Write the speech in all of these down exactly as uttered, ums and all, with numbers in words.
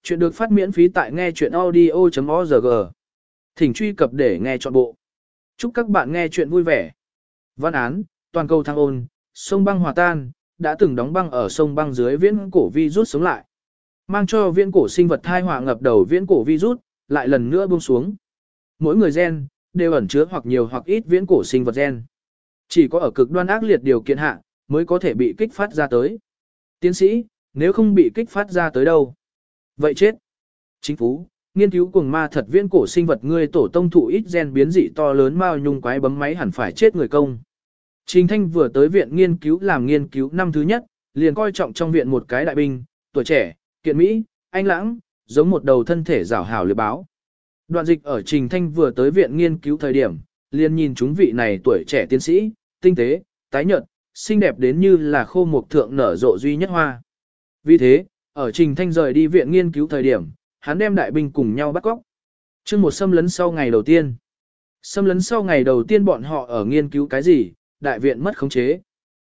Chuyện được phát miễn phí tại nghe chuyện audio.org. Thỉnh truy cập để nghe trọn bộ. Chúc các bạn nghe chuyện vui vẻ. Văn án, toàn cầu thăng ôn, sông băng hòa tan, đã từng đóng băng ở sông băng dưới viễn cổ virus sống lại. Mang cho viễn cổ sinh vật thai họa ngập đầu viễn cổ virus, lại lần nữa buông xuống. Mỗi người gen, đều ẩn chứa hoặc nhiều hoặc ít viễn cổ sinh vật gen. Chỉ có ở cực đoan ác liệt điều kiện hạ, mới có thể bị kích phát ra tới. Tiến sĩ, nếu không bị kích phát ra tới đâu? Vậy chết. Chính phủ, nghiên cứu cuồng ma thật viễn cổ sinh vật ngươi tổ tông thụ ít gen biến dị to lớn mao nhung quái bấm máy hẳn phải chết người công. Trình Thanh vừa tới viện nghiên cứu làm nghiên cứu năm thứ nhất, liền coi trọng trong viện một cái đại binh, tuổi trẻ, kiện Mỹ, anh lãng, giống một đầu thân thể rảo hảo liệp báo. Đoạn dịch ở Trình Thanh vừa tới viện nghiên cứu thời điểm, liền nhìn chúng vị này tuổi trẻ tiến sĩ, tinh tế, tái nhợt, xinh đẹp đến như là khô mục thượng nở rộ duy nhất hoa. Vì thế, ở Trình Thanh rời đi viện nghiên cứu thời điểm, hắn đem đại binh cùng nhau bắt cóc. Chương một xâm lấn sau ngày đầu tiên. Xâm lấn sau ngày đầu tiên bọn họ ở nghiên cứu cái gì, đại viện mất khống chế.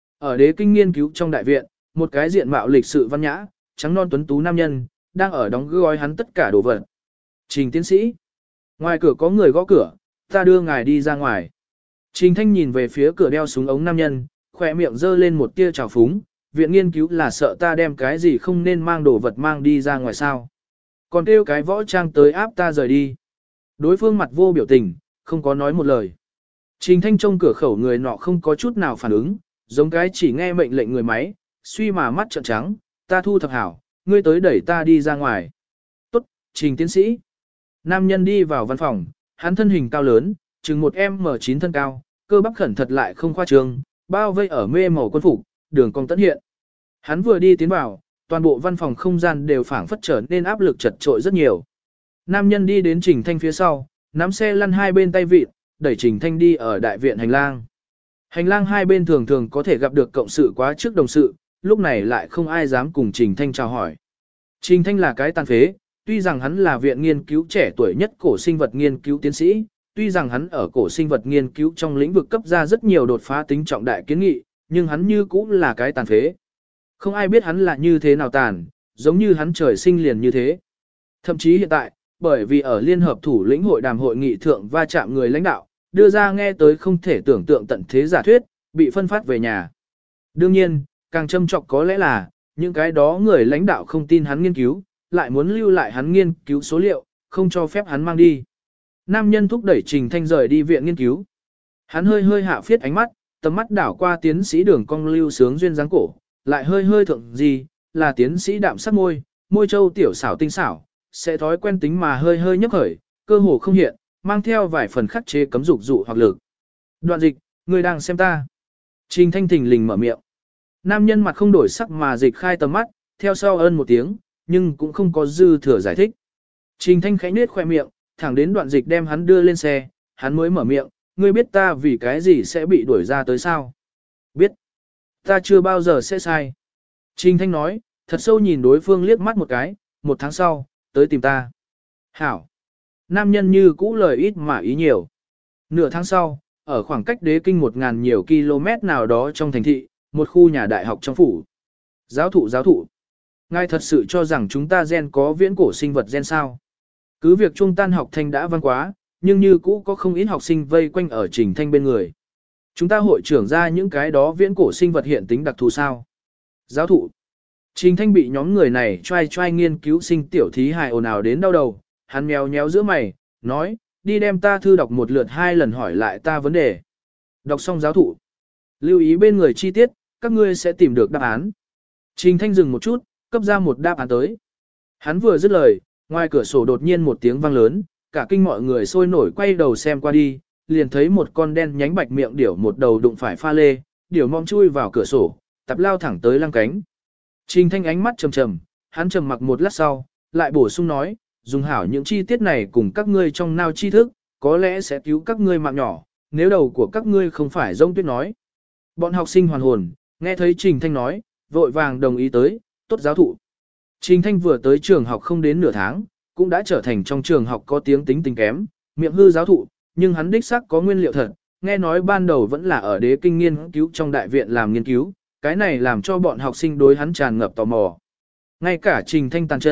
Ở đế kinh nghiên cứu trong đại viện, một cái diện mạo lịch sự văn nhã, trắng non tuấn tú nam nhân, đang ở đóng gói hắn tất cả đồ vật. Trình tiến sĩ. Ngoài cửa có người gõ cửa, ta đưa ngài đi ra ngoài. Trình Thanh nhìn về phía cửa đeo súng ống nam nhân, khỏe miệng giơ lên một tia trào phúng, viện nghiên cứu là sợ ta đem cái gì không nên mang đồ vật mang đi ra ngoài sao. Còn kêu cái võ trang tới áp ta rời đi. Đối phương mặt vô biểu tình, không có nói một lời. Trình Thanh trông cửa khẩu người nọ không có chút nào phản ứng, giống cái chỉ nghe mệnh lệnh người máy, suy mà mắt trợn trắng, ta thu thập hảo, ngươi tới đẩy ta đi ra ngoài. Tốt, Trình tiến sĩ. Nam nhân đi vào văn phòng, hắn thân hình cao lớn, chừng một em chín thân cao, cơ bắp khẩn thật lại không khoa trương, bao vây ở mê màu quân phục, đường cong tận hiện. Hắn vừa đi tiến vào, toàn bộ văn phòng không gian đều phảng phất trở nên áp lực chật trội rất nhiều. Nam nhân đi đến Trình Thanh phía sau, nắm xe lăn hai bên tay vịt, đẩy Trình Thanh đi ở đại viện hành lang. Hành lang hai bên thường thường có thể gặp được cộng sự quá trước đồng sự, lúc này lại không ai dám cùng Trình Thanh chào hỏi. Trình Thanh là cái tàn phế, tuy rằng hắn là viện nghiên cứu trẻ tuổi nhất cổ sinh vật nghiên cứu tiến sĩ, tuy rằng hắn ở cổ sinh vật nghiên cứu trong lĩnh vực cấp ra rất nhiều đột phá tính trọng đại kiến nghị, nhưng hắn như cũng là cái tàn phế. Không ai biết hắn là như thế nào tàn, giống như hắn trời sinh liền như thế. Thậm chí hiện tại, bởi vì ở Liên Hợp Thủ lĩnh hội đàm hội nghị thượng va chạm người lãnh đạo, đưa ra nghe tới không thể tưởng tượng tận thế giả thuyết, bị phân phát về nhà. Đương nhiên, càng châm trọng có lẽ là, những cái đó người lãnh đạo không tin hắn nghiên cứu, lại muốn lưu lại hắn nghiên cứu số liệu, không cho phép hắn mang đi. Nam nhân thúc đẩy Trình Thanh rời đi viện nghiên cứu. Hắn hơi hơi hạ phiết ánh mắt, tầm mắt đảo qua tiến sĩ đường cong lưu sướng duyên dáng cổ, lại hơi hơi thượng gì, là tiến sĩ đạm sắc môi, môi châu tiểu xảo tinh xảo, sẽ thói quen tính mà hơi hơi nhấp khởi, cơ hồ không hiện, mang theo vài phần khắc chế cấm dục dụ hoặc lực. Đoạn dịch, người đang xem ta. Trình Thanh thình lình mở miệng. Nam nhân mặt không đổi sắc mà dịch khai tầm mắt, theo sau ân một tiếng, nhưng cũng không có dư thừa giải thích. Trình Thanh khẽ nết khoe miệng, thẳng đến đoạn dịch đem hắn đưa lên xe, hắn mới mở miệng, ngươi biết ta vì cái gì sẽ bị đuổi ra tới sao? Biết. Ta chưa bao giờ sẽ sai. Trình Thanh nói, thật sâu nhìn đối phương liếc mắt một cái, một tháng sau, tới tìm ta. Hảo. Nam nhân như cũ lời ít mà ý nhiều. Nửa tháng sau, ở khoảng cách đế kinh một ngàn nhiều km nào đó trong thành thị, một khu nhà đại học trong phủ. Giáo thụ giáo thụ. Ngài thật sự cho rằng chúng ta gen có viễn cổ sinh vật gen sao? Cứ việc trung tan học thanh đã văn quá, nhưng như cũ có không ít học sinh vây quanh ở Trình Thanh bên người. Chúng ta hội trưởng ra những cái đó viễn cổ sinh vật hiện tính đặc thù sao? Giáo thụ. Trình Thanh bị nhóm người này trai trai nghiên cứu sinh tiểu thí hài ồn ào đến đau đầu, hắn mèo nhéo giữa mày, nói, đi đem ta thư đọc một lượt hai lần hỏi lại ta vấn đề. Đọc xong giáo thụ. Lưu ý bên người chi tiết, các ngươi sẽ tìm được đáp án. Trình Thanh dừng một chút, cấp ra một đáp án tới. Hắn vừa dứt lời, ngoài cửa sổ đột nhiên một tiếng vang lớn, cả kinh mọi người sôi nổi quay đầu xem qua đi, liền thấy một con đen nhánh bạch miệng điểu một đầu đụng phải pha lê, điểu mong chui vào cửa sổ, tập lao thẳng tới lăng cánh. Trình Thanh ánh mắt trầm trầm, hắn trầm mặc một lát sau, lại bổ sung nói, dùng hảo những chi tiết này cùng các ngươi trong nao tri thức, có lẽ sẽ cứu các ngươi mạng nhỏ, nếu đầu của các ngươi không phải rông tuyết nói. Bọn học sinh hoàn hồn, nghe thấy Trình Thanh nói, vội vàng đồng ý tới, tốt giáo thụ. Trình Thanh vừa tới trường học không đến nửa tháng, cũng đã trở thành trong trường học có tiếng tính tình kém, miệng hư giáo thụ, nhưng hắn đích xác có nguyên liệu thật, nghe nói ban đầu vẫn là ở đế kinh nghiên cứu trong đại viện làm nghiên cứu, cái này làm cho bọn học sinh đối hắn tràn ngập tò mò. Ngay cả Trình Thanh tàn chân,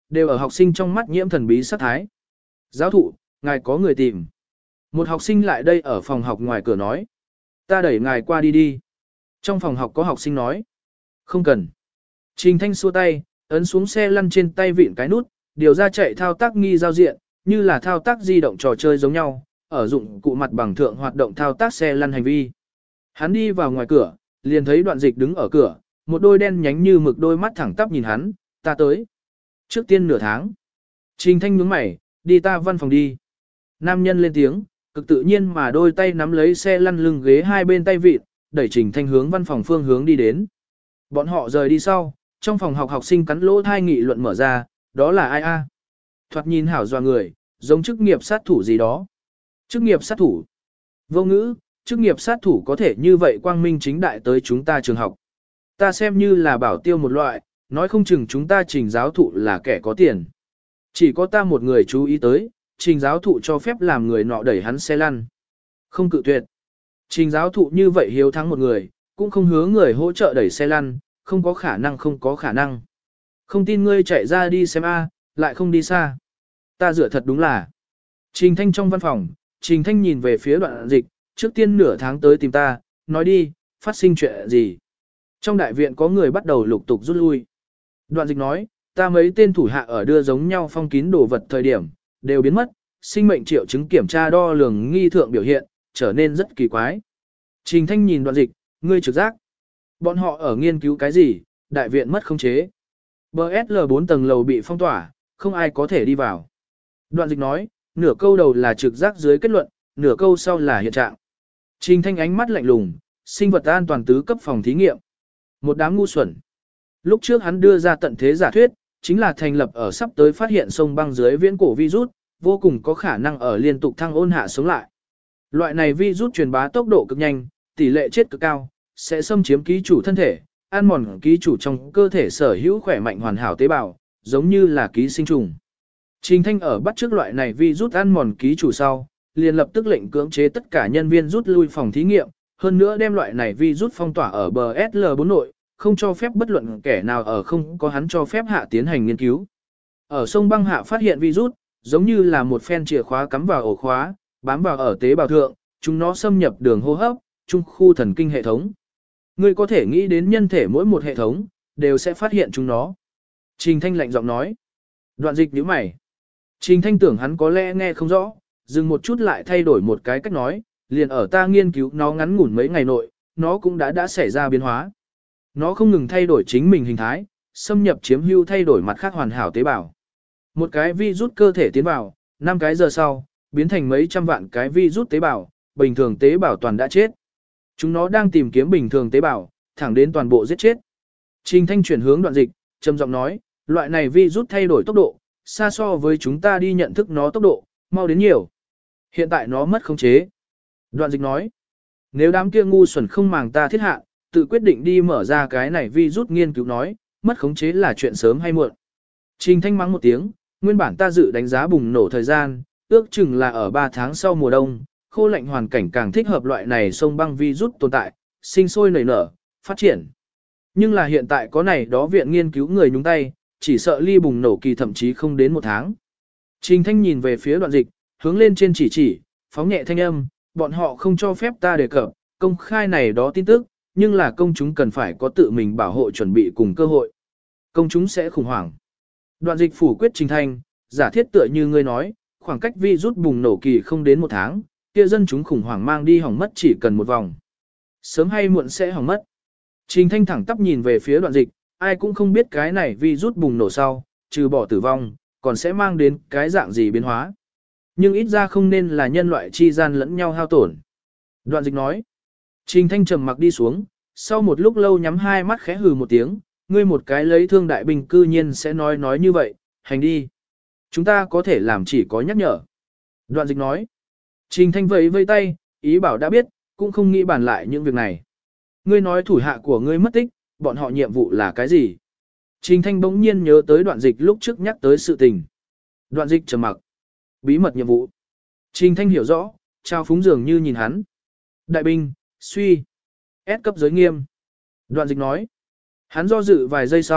đều ở học sinh trong mắt nhiễm thần bí sát thái. Giáo thụ, ngài có người tìm. Một học sinh lại đây ở phòng học ngoài cửa nói. Ta đẩy ngài qua đi đi. Trong phòng học có học sinh nói. Không cần. Trình Thanh xua tay, ấn xuống xe lăn trên tay vịn cái nút, điều ra chạy thao tác nghi giao diện, như là thao tác di động trò chơi giống nhau, ở dụng cụ mặt bằng thượng hoạt động thao tác xe lăn hành vi. Hắn đi vào ngoài cửa, liền thấy Đoạn Dịch đứng ở cửa, một đôi đen nhánh như mực đôi mắt thẳng tắp nhìn hắn, ta tới. Trước tiên nửa tháng. Trình Thanh nhướng mày, đi ta văn phòng đi. Nam nhân lên tiếng, cực tự nhiên mà đôi tay nắm lấy xe lăn lưng ghế hai bên tay vịt, đẩy Trình Thanh hướng văn phòng phương hướng đi đến. Bọn họ rời đi sau, trong phòng học học sinh cắn lỗ thai nghị luận mở ra, đó là ai a? Thoạt nhìn hảo doa người, giống chức nghiệp sát thủ gì đó. Chức nghiệp sát thủ. Vô ngữ, chức nghiệp sát thủ có thể như vậy quang minh chính đại tới chúng ta trường học. Ta xem như là bảo tiêu một loại, nói không chừng chúng ta trình giáo thụ là kẻ có tiền. Chỉ có ta một người chú ý tới, trình giáo thụ cho phép làm người nọ đẩy hắn xe lăn. Không cự tuyệt. Trình giáo thụ như vậy hiếu thắng một người, cũng không hứa người hỗ trợ đẩy xe lăn, không có khả năng không có khả năng. Không tin ngươi chạy ra đi xem a, lại không đi xa. Ta dựa thật đúng là. Trình Thanh trong văn phòng, Trình Thanh nhìn về phía Đoạn Dịch, trước tiên nửa tháng tới tìm ta, nói đi, phát sinh chuyện gì. Trong đại viện có người bắt đầu lục tục rút lui. Đoạn Dịch nói, ta mấy tên thủ hạ ở đưa giống nhau phong kín đồ vật thời điểm, đều biến mất, sinh mệnh triệu chứng kiểm tra đo lường nghi thượng biểu hiện, trở nên rất kỳ quái. Trình Thanh nhìn Đoạn Dịch, ngươi trực giác. Bọn họ ở nghiên cứu cái gì, đại viện mất khống chế. bê ét lờ bốn tầng lầu bị phong tỏa, không ai có thể đi vào. Đoạn Dịch nói, nửa câu đầu là trực giác dưới kết luận, nửa câu sau là hiện trạng. Trình Thanh ánh mắt lạnh lùng, sinh vật an toàn tứ cấp phòng thí nghiệm. Một đám ngu xuẩn. Lúc trước hắn đưa ra tận thế giả thuyết, chính là thành lập ở sắp tới phát hiện sông băng dưới viễn cổ virus, vô cùng có khả năng ở liên tục thăng ôn hạ sống lại. Loại này virus truyền bá tốc độ cực nhanh, tỷ lệ chết cực cao, sẽ xâm chiếm ký chủ thân thể, ăn mòn ký chủ trong cơ thể sở hữu khỏe mạnh hoàn hảo tế bào, giống như là ký sinh trùng. Trình Thanh ở bắt trước loại này virus ăn mòn ký chủ sau, liền lập tức lệnh cưỡng chế tất cả nhân viên rút lui phòng thí nghiệm, hơn nữa đem loại này virus phong tỏa ở bê ét lờ bốn nội, không cho phép bất luận kẻ nào ở không có hắn cho phép hạ tiến hành nghiên cứu. Ở sông băng hạ phát hiện virus, giống như là một phen chìa khóa cắm vào ổ khóa, bám vào ở tế bào thượng, chúng nó xâm nhập đường hô hấp, trung khu thần kinh hệ thống. Ngươi có thể nghĩ đến nhân thể mỗi một hệ thống, đều sẽ phát hiện chúng nó. Trình Thanh lạnh giọng nói. Đoạn Dịch nhíu mày. Trình Thanh tưởng hắn có lẽ nghe không rõ, dừng một chút lại thay đổi một cái cách nói, liền ở ta nghiên cứu nó ngắn ngủn mấy ngày nội, nó cũng đã đã xảy ra biến hóa. Nó không ngừng thay đổi chính mình hình thái, xâm nhập chiếm hữu thay đổi mặt khác hoàn hảo tế bào. Một cái virus cơ thể tiến vào, năm cái giờ sau, biến thành mấy trăm vạn cái virus tế bào, bình thường tế bào toàn đã chết. Chúng nó đang tìm kiếm bình thường tế bào, thẳng đến toàn bộ giết chết. Trình Thanh chuyển hướng Đoạn Dịch, trầm giọng nói, loại này virus thay đổi tốc độ, xa so với chúng ta đi nhận thức nó tốc độ, mau đến nhiều. Hiện tại nó mất khống chế. Đoạn Dịch nói, nếu đám kia ngu xuẩn không màng ta thiết hạ, tự quyết định đi mở ra cái này virus nghiên cứu nói, mất khống chế là chuyện sớm hay muộn. Trình Thanh mắng một tiếng, nguyên bản ta dự đánh giá bùng nổ thời gian, ước chừng là ở ba tháng sau mùa đông, khô lạnh hoàn cảnh càng thích hợp loại này sông băng virus tồn tại, sinh sôi nảy nở, phát triển. Nhưng là hiện tại có này đó viện nghiên cứu người nhúng tay, chỉ sợ ly bùng nổ kỳ thậm chí không đến một tháng. Trình Thanh nhìn về phía Đoạn Dịch, hướng lên trên chỉ chỉ, phóng nhẹ thanh âm, bọn họ không cho phép ta đề cập, công khai này đó tin tức, nhưng là công chúng cần phải có tự mình bảo hộ chuẩn bị cùng cơ hội. Công chúng sẽ khủng hoảng. Đoạn Dịch phủ quyết Trình Thanh, giả thiết tựa như ngươi nói, khoảng cách virus bùng nổ kỳ không đến một tháng, kia dân chúng khủng hoảng mang đi hỏng mất chỉ cần một vòng. Sớm hay muộn sẽ hỏng mất. Trình Thanh thẳng tắp nhìn về phía Đoạn Dịch, ai cũng không biết cái này virus bùng nổ sau, trừ bỏ tử vong, còn sẽ mang đến cái dạng gì biến hóa. Nhưng ít ra không nên là nhân loại chi gian lẫn nhau hao tổn. Đoạn Dịch nói. Trình Thanh trầm mặc đi xuống, sau một lúc lâu nhắm hai mắt khẽ hừ một tiếng, ngươi một cái lấy thương đại binh cư nhiên sẽ nói nói như vậy, hành đi. Chúng ta có thể làm chỉ có nhắc nhở. Đoạn Dịch nói. Trình Thanh vẫy vây tay, ý bảo đã biết, cũng không nghĩ bàn lại những việc này. Ngươi nói thủ hạ của ngươi mất tích, bọn họ nhiệm vụ là cái gì? Trình Thanh bỗng nhiên nhớ tới Đoạn Dịch lúc trước nhắc tới sự tình. Đoạn Dịch trầm mặc. Bí mật nhiệm vụ. Trình Thanh hiểu rõ, trao phúng dường như nhìn hắn. Đại binh, suy. S cấp giới nghiêm. Đoạn Dịch nói. Hắn do dự vài giây sau,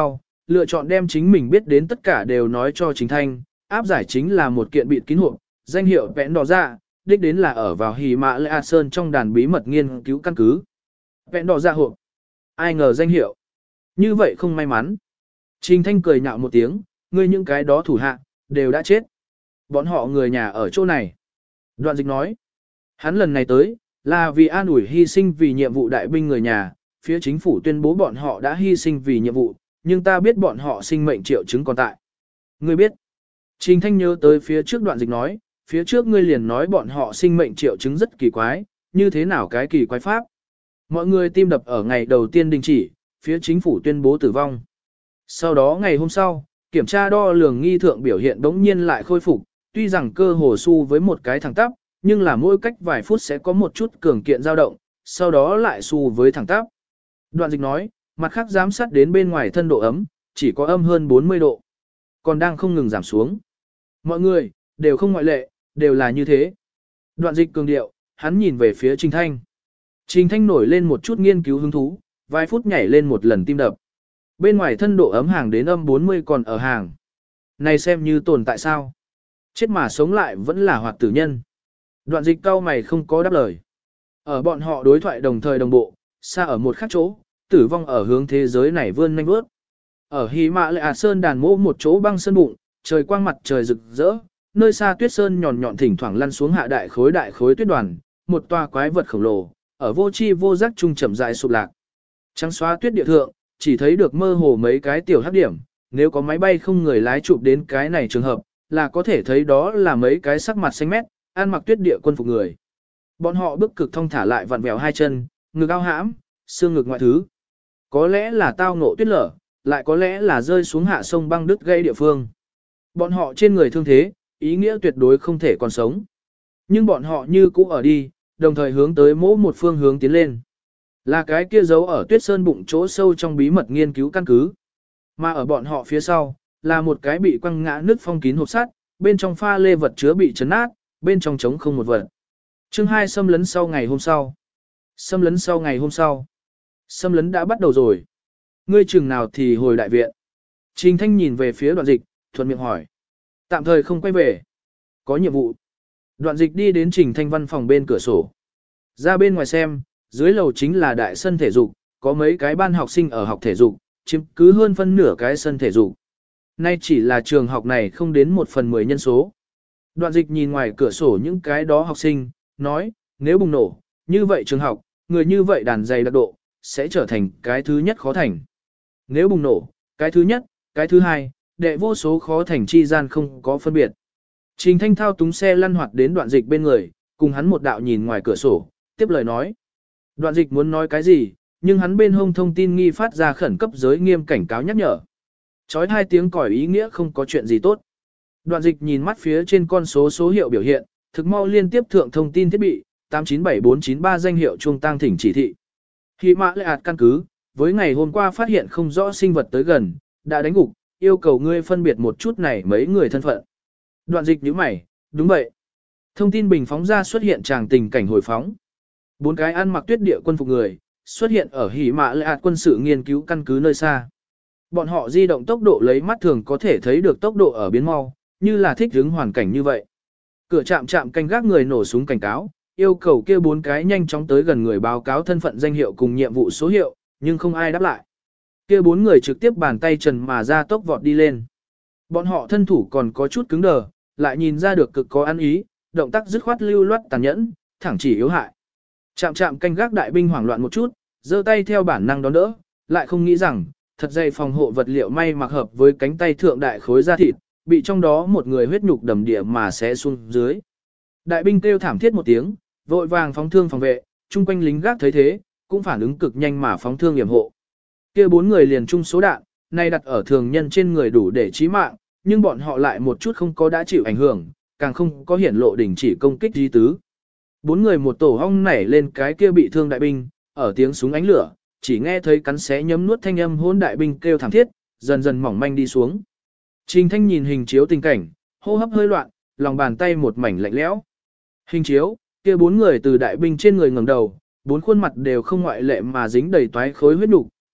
lựa chọn đem chính mình biết đến tất cả đều nói cho Trình Thanh, áp giải chính là một kiện bịt kín hộp, danh hiệu vẽn đỏ dạ, đích đến là ở vào Hỉ Mã Lệ Sơn trong đàn bí mật nghiên cứu căn cứ. Vẽn đỏ dạ hộp. Ai ngờ danh hiệu. Như vậy không may mắn. Trình Thanh cười nhạo một tiếng, ngươi những cái đó thủ hạ, đều đã chết. Bọn họ người nhà ở chỗ này. Đoạn Dịch nói, hắn lần này tới, là vì an ủi hy sinh vì nhiệm vụ đại binh người nhà, phía chính phủ tuyên bố bọn họ đã hy sinh vì nhiệm vụ, nhưng ta biết bọn họ sinh mệnh triệu chứng còn tại. Ngươi biết. Trình Thanh nhớ tới phía trước Đoạn Dịch nói, phía trước ngươi liền nói bọn họ sinh mệnh triệu chứng rất kỳ quái, như thế nào cái kỳ quái pháp. Mọi người tim đập ở ngày đầu tiên đình chỉ, phía chính phủ tuyên bố tử vong. Sau đó ngày hôm sau, kiểm tra đo lường nghi thượng biểu hiện đống nhiên lại khôi phục, tuy rằng cơ hồ su với một cái thẳng tắp, nhưng là mỗi cách vài phút sẽ có một chút cường kiện dao động, sau đó lại su với thẳng tắp. Đoạn Dịch nói, mặt khác giám sát đến bên ngoài thân độ ấm, chỉ có âm hơn bốn mươi độ, còn đang không ngừng giảm xuống. Mọi người, đều không ngoại lệ, đều là như thế. Đoạn Dịch cường điệu, hắn nhìn về phía Trình Thanh. Trình Thanh nổi lên một chút nghiên cứu hứng thú, vài phút nhảy lên một lần tim đập. Bên ngoài thân độ ấm hàng đến âm bốn mươi còn ở hàng. Này xem như tồn tại sao? Chết mà sống lại vẫn là hoạt tử nhân. Đoạn Dịch cau mày không có đáp lời. Ở bọn họ đối thoại đồng thời đồng bộ, xa ở một khác chỗ, tử vong ở hướng thế giới này vươn nhanh bước. Ở Hỉ Mã Lệ Sơn đàn mỗ một chỗ băng sơn bụng, trời quang mặt trời rực rỡ, nơi xa tuyết sơn nhọn nhọn thỉnh thoảng lăn xuống hạ đại khối đại khối tuyết đoàn, một tòa quái vật khổng lồ, ở vô chi vô giác trung chậm rãi sụp lạc. Trắng xóa tuyết địa thượng, chỉ thấy được mơ hồ mấy cái tiểu hắc điểm, nếu có máy bay không người lái chụp đến cái này trường hợp, là có thể thấy đó là mấy cái sắc mặt xanh mét, ăn mặc tuyết địa quân phục người. Bọn họ bước cực thông thả lại vặn vẹo hai chân, ngực ao hãm, xương ngực ngoại thứ. Có lẽ là tao ngộ tuyết lở, lại có lẽ là rơi xuống hạ sông băng đứt gây địa phương. Bọn họ trên người thương thế, ý nghĩa tuyệt đối không thể còn sống. Nhưng bọn họ như cũ ở đi, đồng thời hướng tới mỗi một phương hướng tiến lên. Là cái kia giấu ở tuyết sơn bụng chỗ sâu trong bí mật nghiên cứu căn cứ. Mà ở bọn họ phía sau, là một cái bị quăng ngã nứt phong kín hộp sắt, bên trong pha lê vật chứa bị chấn nát, bên trong trống không một vật. Chương hai xâm lấn sau ngày hôm sau. Xâm lấn sau ngày hôm sau. Xâm lấn đã bắt đầu rồi. Ngươi chừng nào thì hồi đại viện. Trình Thanh nhìn về phía Đoạn Dịch, thuận miệng hỏi. Tạm thời không quay về. Có nhiệm vụ. Đoạn Dịch đi đến Trình Thanh văn phòng bên cửa sổ. Ra bên ngoài xem, dưới lầu chính là đại sân thể dục, có mấy cái ban học sinh ở học thể dục, chiếm cứ hơn phân nửa cái sân thể dục. Nay chỉ là trường học này không đến một phần mười nhân số. Đoạn Dịch nhìn ngoài cửa sổ những cái đó học sinh, nói, nếu bùng nổ, như vậy trường học, người như vậy đàn dày đặc độ, sẽ trở thành cái thứ nhất khó thành. Nếu bùng nổ, cái thứ nhất, cái thứ hai, đệ vô số khó thành chi gian không có phân biệt. Trình Thanh thao túng xe lăn hoạt đến Đoạn Dịch bên người, cùng hắn một đạo nhìn ngoài cửa sổ, tiếp lời nói. Đoạn Dịch muốn nói cái gì, nhưng hắn bên hông thông tin nghi phát ra khẩn cấp giới nghiêm cảnh cáo nhắc nhở. Chói hai tiếng còi ý nghĩa không có chuyện gì tốt. Đoạn Dịch nhìn mắt phía trên con số số hiệu biểu hiện, thực mau liên tiếp thượng thông tin thiết bị, tám chín bảy bốn chín ba danh hiệu chuông tang thỉnh chỉ thị. Hỉ Mã Lệ căn cứ, với ngày hôm qua phát hiện không rõ sinh vật tới gần, đã đánh gục, yêu cầu ngươi phân biệt một chút này mấy người thân phận. Đoạn Dịch nhíu mày, đúng vậy. Thông tin bình phóng ra xuất hiện tràng tình cảnh hồi phóng. Bốn cái ăn mặc tuyết địa quân phục người, xuất hiện ở Hỉ Mã Lệ quân sự nghiên cứu căn cứ nơi xa. Bọn họ di động tốc độ lấy mắt thường có thể thấy được tốc độ ở biến mau, như là thích ứng hoàn cảnh như vậy. Cửa trạm trạm canh gác người nổ súng cảnh cáo, yêu cầu kia bốn cái nhanh chóng tới gần người báo cáo thân phận danh hiệu cùng nhiệm vụ số hiệu, nhưng không ai đáp lại. Kia bốn người trực tiếp bàn tay trần mà ra tốc vọt đi lên. Bọn họ thân thủ còn có chút cứng đờ, lại nhìn ra được cực có ăn ý, động tác dứt khoát lưu loát tàn nhẫn, thẳng chỉ yếu hại. Trạm trạm canh gác đại binh hoảng loạn một chút, giơ tay theo bản năng đón đỡ, lại không nghĩ rằng, thật dày phòng hộ vật liệu may mặc hợp với cánh tay thượng đại khối da thịt, bị trong đó một người huyết nhục đầm địa mà sẽ xuống dưới. Đại binh kêu thảm thiết một tiếng, vội vàng phóng thương phòng vệ, chung quanh lính gác thấy thế, cũng phản ứng cực nhanh mà phóng thương yểm hộ. Kia bốn người liền chung số đạn, nay đặt ở thường nhân trên người đủ để chí mạng, nhưng bọn họ lại một chút không có đã chịu ảnh hưởng, càng không có hiển lộ đình chỉ công kích di tứ. Bốn người một tổ hong nảy lên cái kia bị thương đại binh, ở tiếng súng ánh lửa, chỉ nghe thấy cắn xé nhấm nuốt thanh âm hỗn đại binh kêu thảm thiết, dần dần mỏng manh đi xuống. Trình Thanh nhìn hình chiếu tình cảnh, hô hấp hơi loạn, lòng bàn tay một mảnh lạnh lẽo. Hình chiếu, kia bốn người từ đại binh trên người ngẩng đầu, bốn khuôn mặt đều không ngoại lệ mà dính đầy toái khối huyết nục,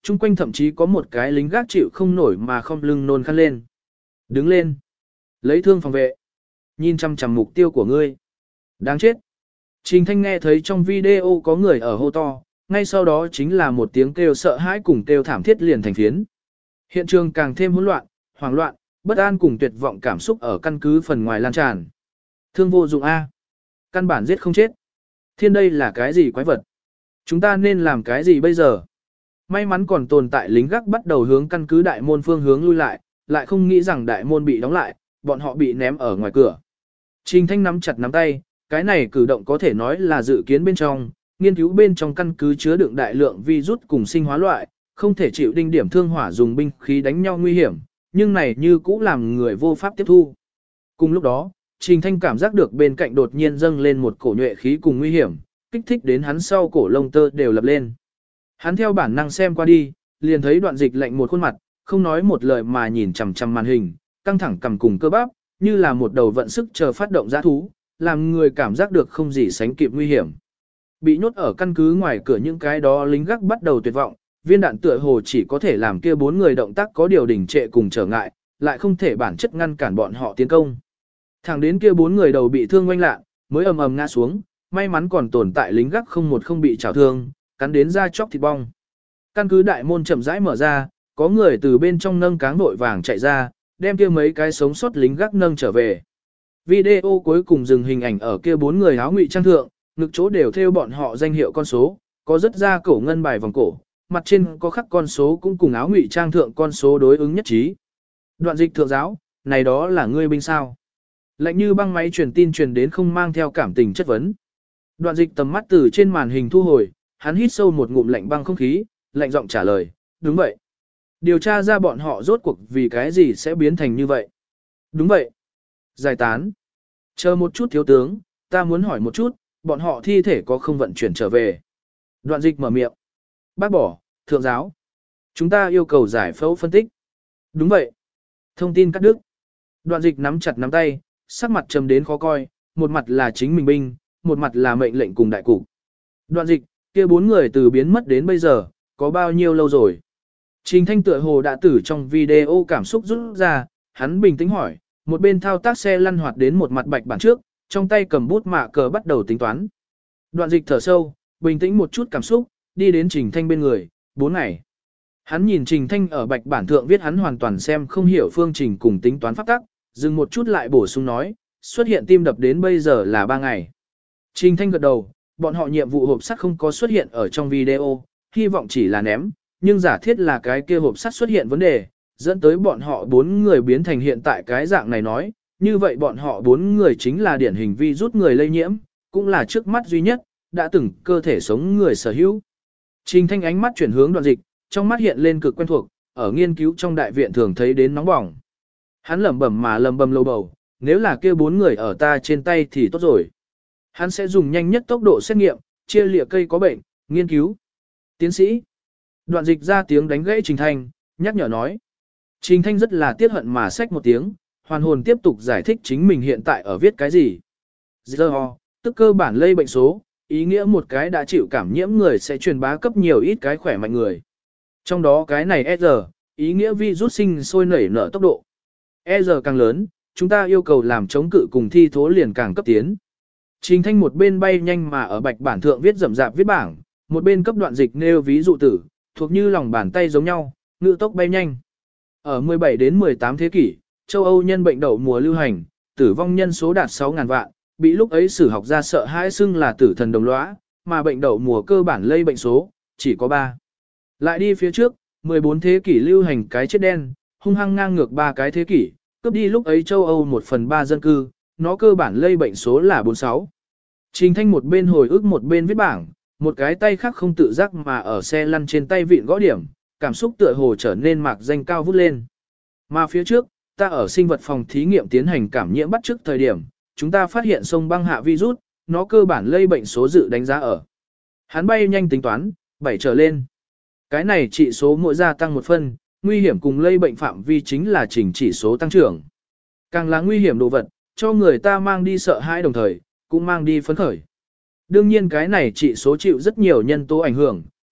chung quanh thậm chí có một cái lính gác chịu không nổi mà không lưng nôn khăn lên. Đứng lên. Lấy thương phòng vệ. Nhìn chăm chăm mục tiêu của ngươi. Đáng chết. Trình Thanh nghe thấy trong video có người ở hô to, ngay sau đó chính là một tiếng kêu sợ hãi cùng kêu thảm thiết liền thành phiến. Hiện trường càng thêm hỗn loạn, hoảng loạn, bất an cùng tuyệt vọng cảm xúc ở căn cứ phần ngoài lan tràn. Thương vô dụng A. Căn bản giết không chết. Thiên đây là cái gì quái vật? Chúng ta nên làm cái gì bây giờ? May mắn còn tồn tại lính gác bắt đầu hướng căn cứ đại môn phương hướng lui lại, lại không nghĩ rằng đại môn bị đóng lại, bọn họ bị ném ở ngoài cửa. Trình Thanh nắm chặt nắm tay, cái này cử động có thể nói là dự kiến bên trong, nghiên cứu bên trong căn cứ chứa đựng đại lượng virus cùng sinh hóa loại, không thể chịu đinh điểm thương hỏa dùng binh khí đánh nhau nguy hiểm, nhưng này như cũ làm người vô pháp tiếp thu. Cùng lúc đó, Trình Thanh cảm giác được bên cạnh đột nhiên dâng lên một cổ nhuệ khí cùng nguy hiểm, kích thích đến hắn sau cổ lông tơ đều lập lên. Hắn theo bản năng xem qua đi, liền thấy Đoạn Dịch lạnh một khuôn mặt, không nói một lời mà nhìn chằm chằm màn hình, căng thẳng cầm cùng cơ bắp, như là một đầu vận sức chờ phát động dã thú, làm người cảm giác được không gì sánh kịp nguy hiểm. Bị nhốt ở căn cứ ngoài cửa những cái đó lính gác bắt đầu tuyệt vọng, viên đạn tựa hồ chỉ có thể làm kia bốn người động tác có điều đình trệ cùng trở ngại, lại không thể bản chất ngăn cản bọn họ tiến công. Thẳng đến kia bốn người đầu bị thương oanh lạ, mới ầm ầm ngã xuống, may mắn còn tồn tại lính gác không một không bị trào thương, cắn đến da chóc thịt bong. Căn cứ đại môn chậm rãi mở ra, có người từ bên trong nâng cáng vội vàng chạy ra, đem kia mấy cái sống sót lính gác nâng trở về. Video cuối cùng dừng hình ảnh ở kia bốn người áo ngụy trang thượng, ngực chỗ đều theo bọn họ danh hiệu con số, có rất ra cổ ngân bài vòng cổ, mặt trên có khắc con số cũng cùng áo ngụy trang thượng con số đối ứng nhất trí. Đoạn Dịch thượng giáo, này đó là ngươi binh sao? Lạnh như băng máy truyền tin truyền đến không mang theo cảm tình chất vấn. Đoạn Dịch tầm mắt từ trên màn hình thu hồi, hắn hít sâu một ngụm lạnh băng không khí, lạnh giọng trả lời, đúng vậy. Điều tra ra bọn họ rốt cuộc vì cái gì sẽ biến thành như vậy. Đúng vậy. Giải tán. Chờ một chút thiếu tướng, ta muốn hỏi một chút, bọn họ thi thể có không vận chuyển trở về. Đoạn Dịch mở miệng. Bác bỏ, thượng giáo. Chúng ta yêu cầu giải phẫu phân tích. Đúng vậy. Thông tin cắt đứt. Đoạn Dịch nắm chặt nắm tay, sắc mặt trầm đến khó coi, một mặt là chính mình binh, một mặt là mệnh lệnh cùng đại cục. Đoạn Dịch, kia bốn người từ biến mất đến bây giờ, có bao nhiêu lâu rồi? Trình Thanh tựa hồ đã từ trong video cảm xúc rút ra, hắn bình tĩnh hỏi, một bên thao tác xe lăn hoạt đến một mặt bạch bản trước, trong tay cầm bút mạ cờ bắt đầu tính toán. Đoạn Dịch thở sâu, bình tĩnh một chút cảm xúc, đi đến Trình Thanh bên người, bốn ngày. Hắn nhìn Trình Thanh ở bạch bản thượng viết hắn hoàn toàn xem không hiểu phương trình cùng tính toán pháp tắc, dừng một chút lại bổ sung nói, xuất hiện tim đập đến bây giờ là ba ngày. Trình Thanh gật đầu, bọn họ nhiệm vụ hộp sắt không có xuất hiện ở trong video, hy vọng chỉ là ném, nhưng giả thiết là cái kia hộp sắt xuất hiện vấn đề, dẫn tới bọn họ bốn người biến thành hiện tại cái dạng này nói, như vậy bọn họ bốn người chính là điển hình vi rút người lây nhiễm, cũng là trước mắt duy nhất, đã từng cơ thể sống người sở hữu. Trình Thanh ánh mắt chuyển hướng Đoạn Dịch, trong mắt hiện lên cực quen thuộc, ở nghiên cứu trong đại viện thường thấy đến nóng bỏng. Hắn lẩm bẩm mà lẩm bẩm lâu bầu, nếu là kia bốn người ở ta trên tay thì tốt rồi. Hắn sẽ dùng nhanh nhất tốc độ xét nghiệm, chia lịa cây có bệnh, nghiên cứu. Tiến sĩ. Đoạn Dịch ra tiếng đánh gãy Trình Thanh, nhắc nhở nói. Trình Thanh rất là tiếc hận mà xách một tiếng, hoàn hồn tiếp tục giải thích chính mình hiện tại ở viết cái gì. Giờ ho, tức cơ bản lây bệnh số, ý nghĩa một cái đã chịu cảm nhiễm người sẽ truyền bá cấp nhiều ít cái khỏe mạnh người. Trong đó cái này R, ý nghĩa virus sinh sôi nảy nở tốc độ. R càng lớn, chúng ta yêu cầu làm chống cự cùng thi thố liền càng cấp tiến. Trình Thanh một bên bay nhanh mà ở bạch bản thượng viết rậm rạp viết bảng, một bên cấp Đoạn Dịch nêu ví dụ tử, thuộc như lòng bàn tay giống nhau, ngữ tốc bay nhanh. Ở mười bảy đến mười tám thế kỷ, châu Âu nhân bệnh đậu mùa lưu hành, tử vong nhân số đạt sáu nghìn vạn, bị lúc ấy sử học gia sợ hãi xưng là tử thần đồng lõa, mà bệnh đậu mùa cơ bản lây bệnh số, chỉ có ba. Lại đi phía trước, mười bốn thế kỷ lưu hành cái chết đen, hung hăng ngang ngược ba cái thế kỷ, cướp đi lúc ấy châu Âu một phần ba dân cư, nó cơ bản lây bệnh số là bốn mươi sáu. Trình Thanh một bên hồi ức một bên viết bảng, một cái tay khác không tự giác mà ở xe lăn trên tay vịn gõ điểm, cảm xúc tựa hồ trở nên mạc danh cao vút lên. Mà phía trước, ta ở sinh vật phòng thí nghiệm tiến hành cảm nhiễm bắt trước thời điểm, chúng ta phát hiện sông băng hạ virus, nó cơ bản lây bệnh số dự đánh giá ở. Hắn bay nhanh tính toán, bảy trở lên. Cái này trị số mỗi gia tăng một phân, nguy hiểm cùng lây bệnh phạm vi chính là chỉnh chỉ số tăng trưởng. Càng là nguy hiểm đồ vật, cho người ta mang đi sợ hãi đồng thời, cũng mang đi phấn khởi. Đương nhiên cái này trị số chịu rất nhiều nhân tố ảnh hưởng,